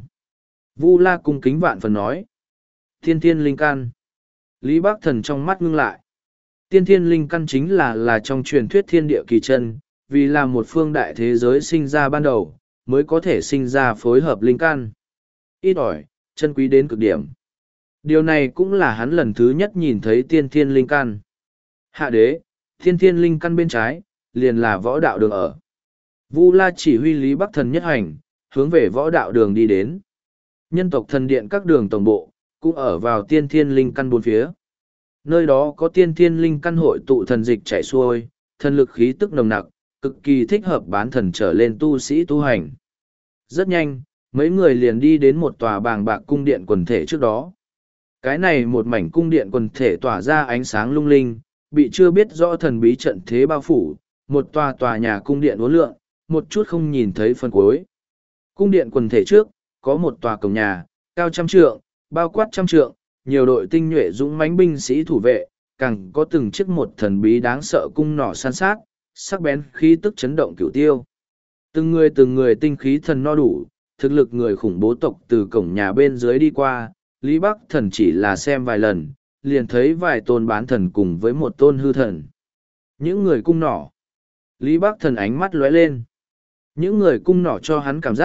Vu La cung kính vạn phần nói. Tiên thiên linh can. Lý Bắc Thần trong mắt ngưng lại. Tiên thiên linh căn chính là là trong truyền thuyết thiên địa kỳ chân, vì là một phương đại thế giới sinh ra ban đầu, mới có thể sinh ra phối hợp linh căn. Ít ỏi, chân quý đến cực điểm. Điều này cũng là hắn lần thứ nhất nhìn thấy tiên thiên linh căn. Hạ đế, tiên thiên linh căn bên trái, liền là võ đạo đường ở. Vu La chỉ huy Lý Bắc Thần nhất hành, hướng về võ đạo đường đi đến. Nhân tộc thần điện các đường tổng bộ, cũng ở vào tiên thiên linh căn bốn phía. Nơi đó có tiên thiên linh căn hội tụ thần dịch chảy xuôi, thần lực khí tức nồng nặc, cực kỳ thích hợp bán thần trở lên tu sĩ tu hành. Rất nhanh, mấy người liền đi đến một tòa bàng bạc cung điện quần thể trước đó. Cái này một mảnh cung điện quần thể tỏa ra ánh sáng lung linh, bị chưa biết rõ thần bí trận thế bao phủ, một tòa tòa nhà cung điện uốn lượn, một chút không nhìn thấy phần cuối. Cung điện quần thể trước, có một tòa cổng nhà, cao trăm trượng, bao quát trăm trượng, nhiều đội tinh nhuệ dũng mãnh binh sĩ thủ vệ, càng có từng chiếc một thần bí đáng sợ cung nỏ san sát, sắc bén khí tức chấn động cửu tiêu. Từng người từng người tinh khí thần no đủ, thực lực người khủng bố tộc từ cổng nhà bên dưới đi qua, Lý Bắc Thần chỉ là xem vài lần, liền thấy vài tôn bán thần cùng với một tôn hư thần. Những người cung nỏ. Lý Bắc Thần ánh mắt lóe lên. Những người cung nỏ cho hắn cảm giác,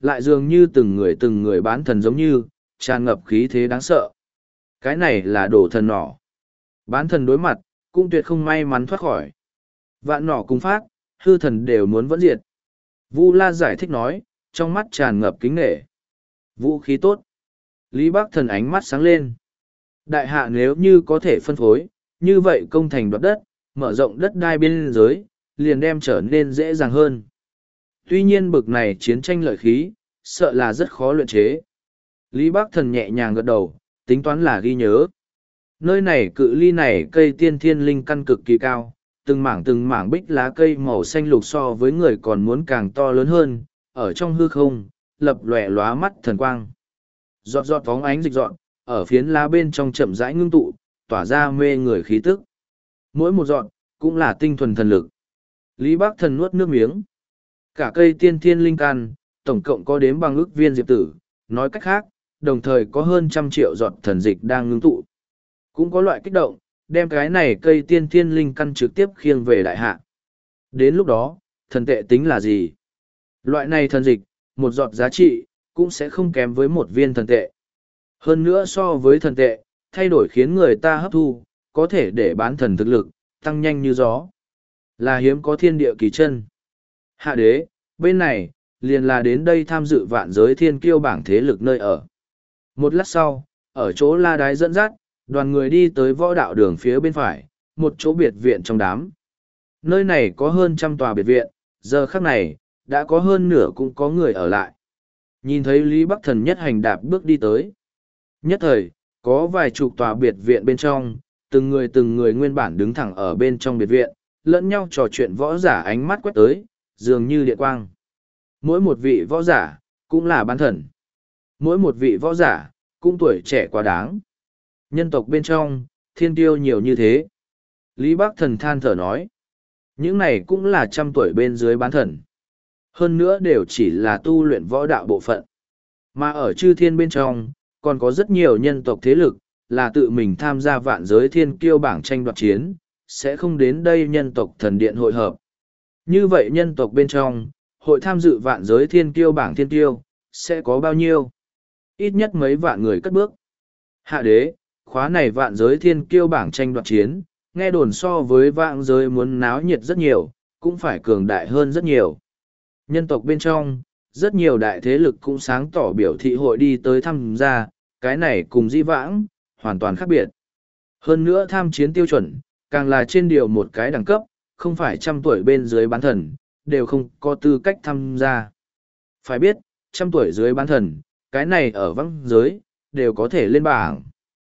lại dường như từng người từng người bán thần giống như, tràn ngập khí thế đáng sợ. Cái này là đổ thần nỏ. Bán thần đối mặt, cũng tuyệt không may mắn thoát khỏi. Vạn nỏ cùng phát, hư thần đều muốn vẫn diệt. Vu La giải thích nói, trong mắt tràn ngập kính nghệ. Vũ khí tốt. Lý Bắc Thần ánh mắt sáng lên. Đại hạ nếu như có thể phân phối, như vậy công thành đoạt đất, mở rộng đất đai biên giới, liền đem trở nên dễ dàng hơn. Tuy nhiên bực này chiến tranh lợi khí, sợ là rất khó luyện chế. Lý Bắc Thần nhẹ nhàng gật đầu, tính toán là ghi nhớ. Nơi này cự ly này cây tiên thiên linh căn cực kỳ cao, từng mảng từng mảng bích lá cây màu xanh lục so với người còn muốn càng to lớn hơn, ở trong hư không, lập lòe lóa mắt thần quang. Giọt giọt phóng ánh dịch dọn, ở phiến lá bên trong chậm rãi ngưng tụ, tỏa ra mê người khí tức. Mỗi một giọt, cũng là tinh thuần thần lực. Lý Bắc Thần nuốt nước miếng. Cả cây tiên thiên linh căn, tổng cộng có đếm bằng ức viên diệp tử, nói cách khác, đồng thời có hơn trăm triệu giọt thần dịch đang ngưng tụ. Cũng có loại kích động, đem cái này cây tiên thiên linh căn trực tiếp khiêng về đại hạ. Đến lúc đó, thần tệ tính là gì? Loại này thần dịch, một giọt giá trị, cũng sẽ không kém với một viên thần tệ. Hơn nữa so với thần tệ, thay đổi khiến người ta hấp thu, có thể để bán thần thực lực, tăng nhanh như gió. Là hiếm có thiên địa kỳ chân. Hạ đế, bên này, liền là đến đây tham dự vạn giới thiên kiêu bảng thế lực nơi ở. Một lát sau, ở chỗ la đái dẫn dắt, đoàn người đi tới võ đạo đường phía bên phải, một chỗ biệt viện trong đám. Nơi này có hơn trăm tòa biệt viện, giờ khắc này, đã có hơn nửa cũng có người ở lại. Nhìn thấy Lý Bắc Thần nhất hành đạp bước đi tới. Nhất thời, có vài chục tòa biệt viện bên trong, từng người từng người nguyên bản đứng thẳng ở bên trong biệt viện, lẫn nhau trò chuyện võ giả ánh mắt quét tới, dường như điện quang. Mỗi một vị võ giả, cũng là bán thần. Mỗi một vị võ giả, cũng tuổi trẻ quá đáng. Nhân tộc bên trong, thiên tiêu nhiều như thế. Lý Bắc Thần than thở nói. Những này cũng là trăm tuổi bên dưới bán thần. Hơn nữa đều chỉ là tu luyện võ đạo bộ phận. Mà ở chư thiên bên trong, còn có rất nhiều nhân tộc thế lực, là tự mình tham gia vạn giới thiên kiêu bảng tranh đoạt chiến, sẽ không đến đây nhân tộc thần điện hội hợp. Như vậy nhân tộc bên trong, hội tham dự vạn giới thiên kiêu bảng thiên kiêu, sẽ có bao nhiêu? Ít nhất mấy vạn người cất bước. Hạ đế, khóa này vạn giới thiên kiêu bảng tranh đoạt chiến, nghe đồn so với vạn giới muốn náo nhiệt rất nhiều, cũng phải cường đại hơn rất nhiều. Nhân tộc bên trong, rất nhiều đại thế lực cũng sáng tỏ biểu thị hội đi tới tham gia, cái này cùng di vãng, hoàn toàn khác biệt. Hơn nữa tham chiến tiêu chuẩn, càng là trên điều một cái đẳng cấp, không phải trăm tuổi bên dưới bán thần, đều không có tư cách tham gia. Phải biết, trăm tuổi dưới bán thần, cái này ở vắng giới, đều có thể lên bảng.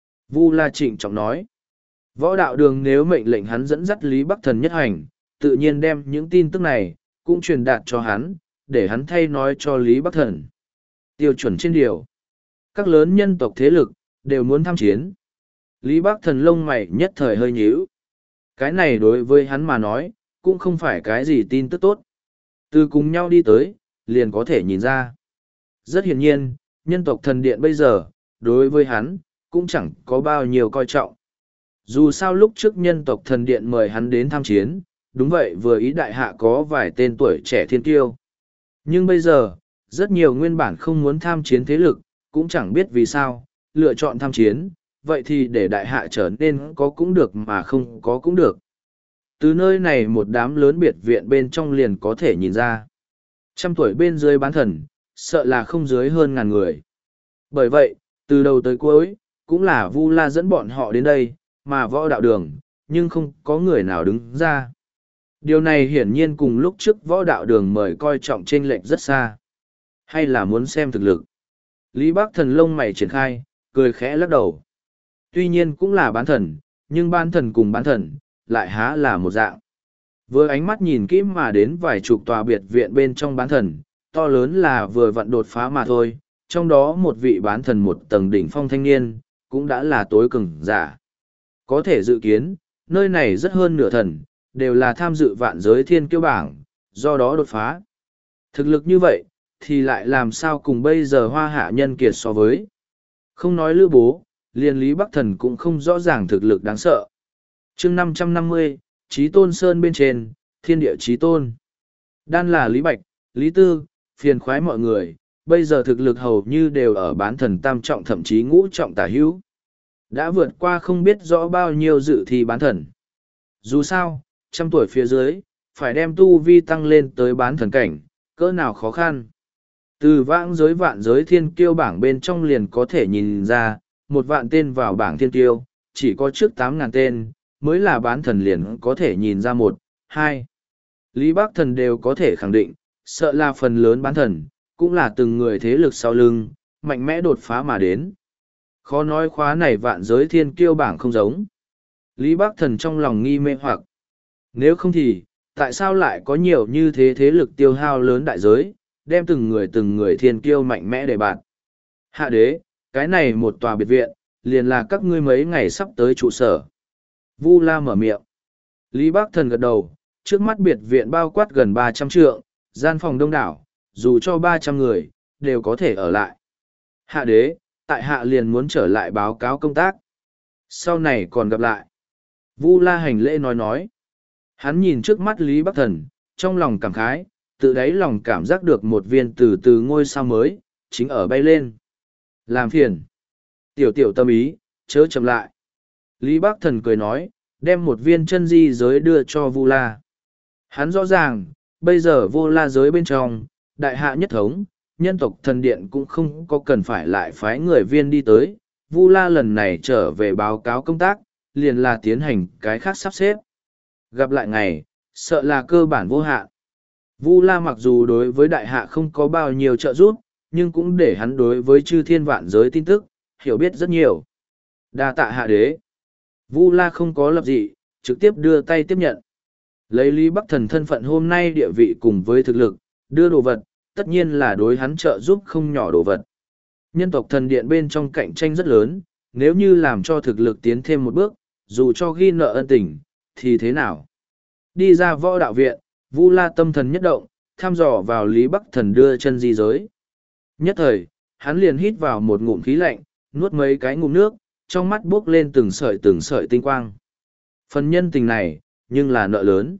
Vu La trịnh trọng nói, võ đạo đường nếu mệnh lệnh hắn dẫn dắt Lý Bắc Thần nhất hành, tự nhiên đem những tin tức này, cũng truyền đạt cho hắn, để hắn thay nói cho Lý Bắc Thần. Tiêu chuẩn trên điều, các lớn nhân tộc thế lực, đều muốn tham chiến. Lý Bắc Thần lông mày nhất thời hơi nhíu. Cái này đối với hắn mà nói, cũng không phải cái gì tin tức tốt. Từ cùng nhau đi tới, liền có thể nhìn ra. Rất hiển nhiên, nhân tộc thần điện bây giờ, đối với hắn, cũng chẳng có bao nhiêu coi trọng. Dù sao lúc trước nhân tộc thần điện mời hắn đến tham chiến, đúng vậy vừa ý đại hạ có vài tên tuổi trẻ thiên kiêu. Nhưng bây giờ, rất nhiều nguyên bản không muốn tham chiến thế lực, cũng chẳng biết vì sao, lựa chọn tham chiến, vậy thì để đại hạ trở nên có cũng được mà không có cũng được. Từ nơi này một đám lớn biệt viện bên trong liền có thể nhìn ra. Trăm tuổi bên dưới bán thần, sợ là không dưới hơn ngàn người. Bởi vậy, từ đầu tới cuối, cũng là Vu La dẫn bọn họ đến đây, mà võ đạo đường, nhưng không có người nào đứng ra. Điều này hiển nhiên cùng lúc trước võ đạo đường mời coi trọng chênh lệch rất xa. Hay là muốn xem thực lực. Lý Bắc Thần lông mày triển khai, cười khẽ lắc đầu. Tuy nhiên cũng là bán thần, nhưng bán thần cùng bán thần, lại há là một dạng. Với ánh mắt nhìn kỹ mà đến vài chục tòa biệt viện bên trong bán thần, to lớn là vừa vặn đột phá mà thôi, trong đó một vị bán thần một tầng đỉnh phong thanh niên, cũng đã là tối cường giả. Có thể dự kiến, nơi này rất hơn nửa thần, đều là tham dự vạn giới thiên kiêu bảng, do đó đột phá. Thực lực như vậy, thì lại làm sao cùng bây giờ hoa hạ nhân kiệt so với. Không nói Lữ Bố, liền Lý Bắc Thần cũng không rõ ràng thực lực đáng sợ. chương năm trăm năm mươi, Chí Tôn Sơn bên trên, thiên địa Chí Tôn. Đan là Lý Bạch, Lý Tư, phiền khoái mọi người, bây giờ thực lực hầu như đều ở bán thần tam trọng thậm chí ngũ trọng tả hữu. Đã vượt qua không biết rõ bao nhiêu dự thi bán thần. Dù sao, trăm tuổi phía dưới, phải đem tu vi tăng lên tới bán thần cảnh, cỡ nào khó khăn. Từ vãng giới vạn giới thiên kiêu bảng bên trong liền có thể nhìn ra, một vạn tên vào bảng thiên kiêu, chỉ có trước tám ngàn tên, mới là bán thần liền có thể nhìn ra một, hai. Lý Bắc Thần đều có thể khẳng định, sợ là phần lớn bán thần, cũng là từng người thế lực sau lưng, mạnh mẽ đột phá mà đến. Khó nói khóa này vạn giới thiên kiêu bảng không giống. Lý Bắc Thần trong lòng nghi mê hoặc. Nếu không thì, tại sao lại có nhiều như thế thế lực tiêu hao lớn đại giới, đem từng người từng người thiên kiêu mạnh mẽ để bạn. Hạ đế, cái này một tòa biệt viện, liền là các ngươi mấy ngày sắp tới trụ sở. Vu La mở miệng. Lý Bắc Thần gật đầu, trước mắt biệt viện bao quát gần ba trăm trượng, gian phòng đông đảo, dù cho ba trăm người, đều có thể ở lại. Hạ đế, tại hạ liền muốn trở lại báo cáo công tác. Sau này còn gặp lại. Vu La hành lễ nói nói. Hắn nhìn trước mắt Lý Bắc Thần, trong lòng cảm khái, tự đáy lòng cảm giác được một viên từ từ ngôi sao mới, chính ở bay lên. Làm phiền. Tiểu tiểu tâm ý, chớ chậm lại. Lý Bắc Thần cười nói, đem một viên chân di giới đưa cho Vu La. Hắn rõ ràng, bây giờ vô la giới bên trong, đại hạ nhất thống, nhân tộc thần điện cũng không có cần phải lại phái người viên đi tới. Vu La lần này trở về báo cáo công tác, liền là tiến hành cái khác sắp xếp. Gặp lại ngày, sợ là cơ bản vô hạn. Vu La mặc dù đối với đại hạ không có bao nhiêu trợ giúp, nhưng cũng để hắn đối với chư thiên vạn giới tin tức, hiểu biết rất nhiều. Đa tạ hạ đế. Vu La không có lập dị, trực tiếp đưa tay tiếp nhận. Lấy Lý Bắc Thần thân phận hôm nay địa vị cùng với thực lực, đưa đồ vật, tất nhiên là đối hắn trợ giúp không nhỏ đồ vật. Nhân tộc thần điện bên trong cạnh tranh rất lớn, nếu như làm cho thực lực tiến thêm một bước, dù cho ghi nợ ân tình, thì thế nào? Đi ra võ đạo viện, Vu La tâm thần nhất động, thăm dò vào Lý Bắc Thần đưa chân di giới. Nhất thời, hắn liền hít vào một ngụm khí lạnh, nuốt mấy cái ngụm nước, trong mắt buốc lên từng sợi từng sợi tinh quang. Phần nhân tình này, nhưng là nợ lớn.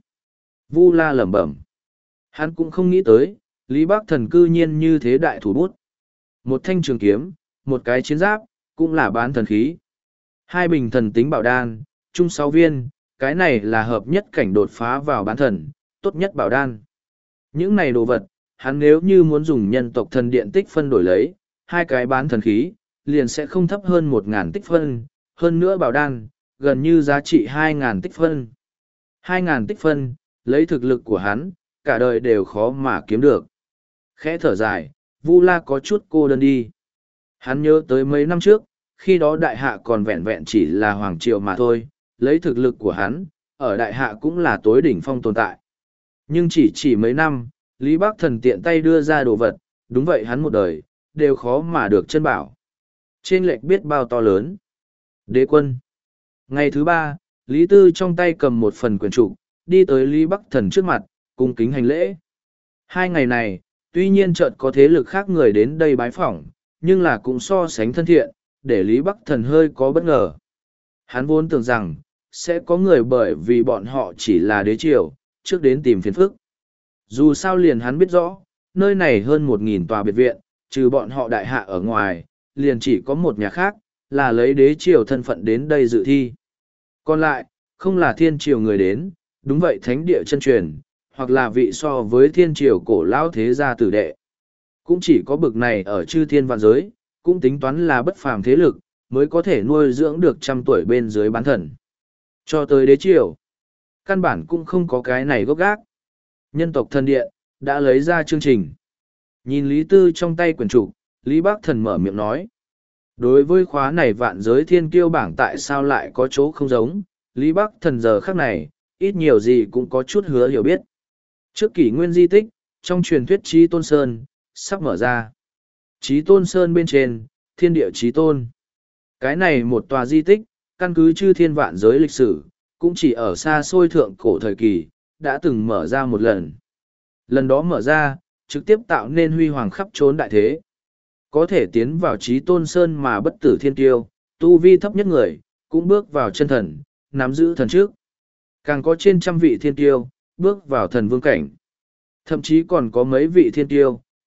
Vu La lẩm bẩm. Hắn cũng không nghĩ tới, Lý Bắc Thần cư nhiên như thế đại thủ bút. Một thanh trường kiếm, một cái chiến giáp, cũng là bán thần khí. Hai bình thần tính bảo đan, chung sáu viên, cái này là hợp nhất cảnh đột phá vào bán thần, tốt nhất bảo đan. Những này đồ vật, hắn nếu như muốn dùng nhân tộc thần điện tích phân đổi lấy, hai cái bán thần khí, liền sẽ không thấp hơn một ngàn tích phân, hơn nữa bảo đan, gần như giá trị hai ngàn tích phân. Hai ngàn tích phân, lấy thực lực của hắn, cả đời đều khó mà kiếm được. Khẽ thở dài, Vu La có chút cô đơn đi. Hắn nhớ tới mấy năm trước, khi đó đại hạ còn vẹn vẹn chỉ là hoàng triều mà thôi, lấy thực lực của hắn, ở đại hạ cũng là tối đỉnh phong tồn tại. Nhưng chỉ chỉ mấy năm, Lý Bắc Thần tiện tay đưa ra đồ vật, đúng vậy hắn một đời, đều khó mà được chân bảo. Trên lệch biết bao to lớn. Đế quân. Ngày thứ ba, Lý Tư trong tay cầm một phần quyển trục, đi tới Lý Bắc Thần trước mặt, cung kính hành lễ. Hai ngày này, tuy nhiên chợt có thế lực khác người đến đây bái phỏng, nhưng là cũng so sánh thân thiện, để Lý Bắc Thần hơi có bất ngờ. Hắn vốn tưởng rằng, sẽ có người bởi vì bọn họ chỉ là đế triều, trước đến tìm phiền phức. Dù sao liền hắn biết rõ, nơi này hơn một nghìn tòa biệt viện, trừ bọn họ đại hạ ở ngoài, liền chỉ có một nhà khác, là lấy đế triều thân phận đến đây dự thi. Còn lại, không là thiên triều người đến, đúng vậy thánh địa chân truyền, hoặc là vị so với thiên triều cổ lão thế gia tử đệ. Cũng chỉ có bực này ở chư thiên vạn giới, cũng tính toán là bất phàm thế lực, mới có thể nuôi dưỡng được trăm tuổi bên dưới bán thần. Cho tới đế triều, căn bản cũng không có cái này gốc gác. Nhân tộc thần điện, đã lấy ra chương trình. Nhìn Lý Tư trong tay quyển trục, Lý Bắc Thần mở miệng nói. Đối với khóa này vạn giới thiên kiêu bảng tại sao lại có chỗ không giống, Lý Bắc Thần giờ khắc này, ít nhiều gì cũng có chút hứa hiểu biết. Trước kỷ nguyên di tích, trong truyền thuyết Chí Tôn Sơn, sắp mở ra. Chí Tôn Sơn bên trên, thiên địa Chí Tôn. Cái này một tòa di tích, căn cứ chư thiên vạn giới lịch sử, cũng chỉ ở xa xôi thượng cổ thời kỳ, đã từng mở ra một lần. Lần đó mở ra, trực tiếp tạo nên huy hoàng khắp trốn đại thế. Có thể tiến vào Chí Tôn Sơn mà bất tử thiên tiêu, tu vi thấp nhất người, cũng bước vào chân thần, nắm giữ thần trước. Càng có trên trăm vị thiên tiêu, bước vào thần vương cảnh. Thậm chí còn có mấy vị thiên tiêu,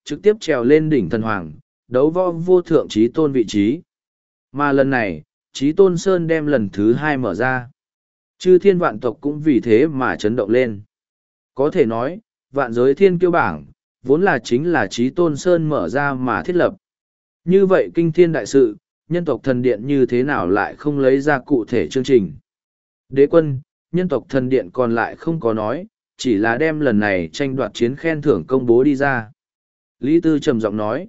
trực tiếp trèo lên đỉnh thần hoàng, đấu võ vô thượng trí tôn vị trí. Mà lần này, trí tôn Sơn đem lần thứ hai mở ra. Chư thiên vạn tộc cũng vì thế mà chấn động lên. Có thể nói, vạn giới thiên kiêu bảng, vốn là chính là trí tôn Sơn mở ra mà thiết lập. Như vậy kinh thiên đại sự, nhân tộc thần điện như thế nào lại không lấy ra cụ thể chương trình. Đế quân, nhân tộc thần điện còn lại không có nói, chỉ là đem lần này tranh đoạt chiến khen thưởng công bố đi ra. Lý Tư trầm giọng nói.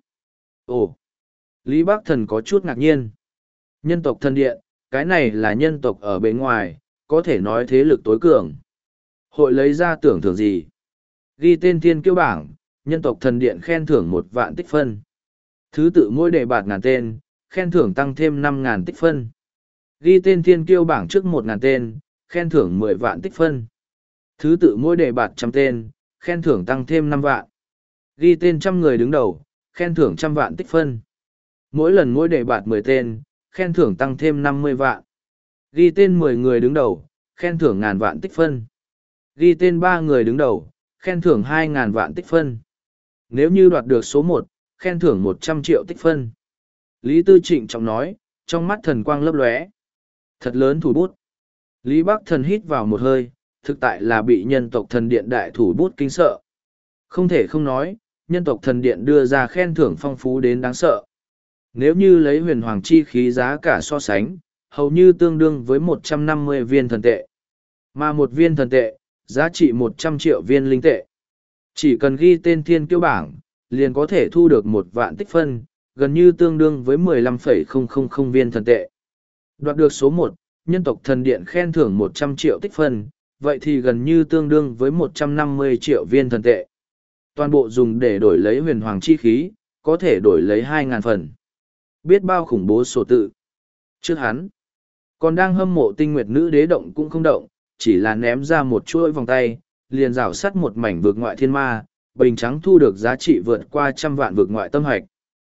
Ồ! Lý Bác Thần có chút ngạc nhiên. Nhân tộc thần điện, cái này là nhân tộc ở bên ngoài, có thể nói thế lực tối cường. Hội lấy ra tưởng thưởng gì? Ghi tên thiên kiêu bảng, nhân tộc thần điện khen thưởng một vạn tích phân. Thứ tự mỗi đề bạt ngàn tên, khen thưởng tăng thêm năm ngàn tích phân. Ghi tên thiên kiêu bảng trước một ngàn tên, khen thưởng mười vạn tích phân. Thứ tự mỗi đề bạt trăm tên, khen thưởng tăng thêm năm vạn. Ghi tên trăm người đứng đầu, khen thưởng trăm vạn tích phân. Mỗi lần mỗi đề bạt mười tên, khen thưởng tăng thêm năm mươi vạn. Ghi tên mười người đứng đầu, khen thưởng ngàn vạn tích phân. Ghi tên ba người đứng đầu, khen thưởng hai ngàn vạn tích phân. Nếu như đoạt được số một, khen thưởng một trăm triệu tích phân. Lý Tư Trịnh trọng nói, trong mắt thần quang lấp lóe. Thật lớn thủ bút. Lý Bắc Thần hít vào một hơi, thực tại là bị nhân tộc thần điện đại thủ bút kinh sợ. Không thể không nói, nhân tộc thần điện đưa ra khen thưởng phong phú đến đáng sợ. Nếu như lấy huyền hoàng chi khí giá cả so sánh, hầu như tương đương với một trăm năm mươi viên thần tệ. Mà một viên thần tệ, giá trị một trăm triệu viên linh tệ. Chỉ cần ghi tên thiên kiêu bảng, liền có thể thu được một vạn tích phân, gần như tương đương với mười lăm phẩy không không không viên thần tệ. Đoạt được số một, nhân tộc thần điện khen thưởng một trăm triệu tích phân, vậy thì gần như tương đương với một trăm năm mươi triệu viên thần tệ. Toàn bộ dùng để đổi lấy huyền hoàng chi khí, có thể đổi lấy hai ngàn phần. Biết bao khủng bố sổ tự. Trước hắn, còn đang hâm mộ tinh nguyệt nữ đế động cũng không động, chỉ là ném ra một chuỗi vòng tay, liền rảo sắt một mảnh vực ngoại thiên ma, bình trắng thu được giá trị vượt qua trăm vạn vực ngoại tâm hạch.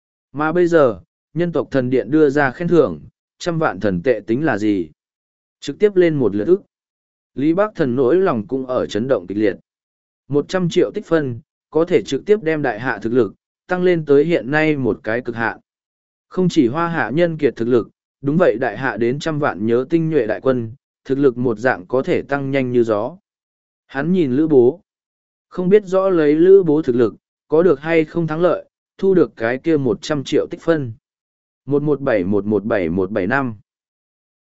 Mà bây giờ, nhân tộc thần điện đưa ra khen thưởng, trăm vạn thần tệ tính là gì? Trực tiếp lên một lượt ức. Lý Bác Thần nỗi lòng cũng ở chấn động kịch liệt. Một trăm triệu tích phân, có thể trực tiếp đem đại hạ thực lực, tăng lên tới hiện nay một cái cực hạn. Không chỉ hoa hạ nhân kiệt thực lực, đúng vậy đại hạ đến trăm vạn nhớ tinh nhuệ đại quân, thực lực một dạng có thể tăng nhanh như gió. Hắn nhìn Lữ Bố. Không biết rõ lấy Lữ Bố thực lực, có được hay không thắng lợi, thu được cái kia một trăm triệu tích phân. một một bảy một một bảy một bảy năm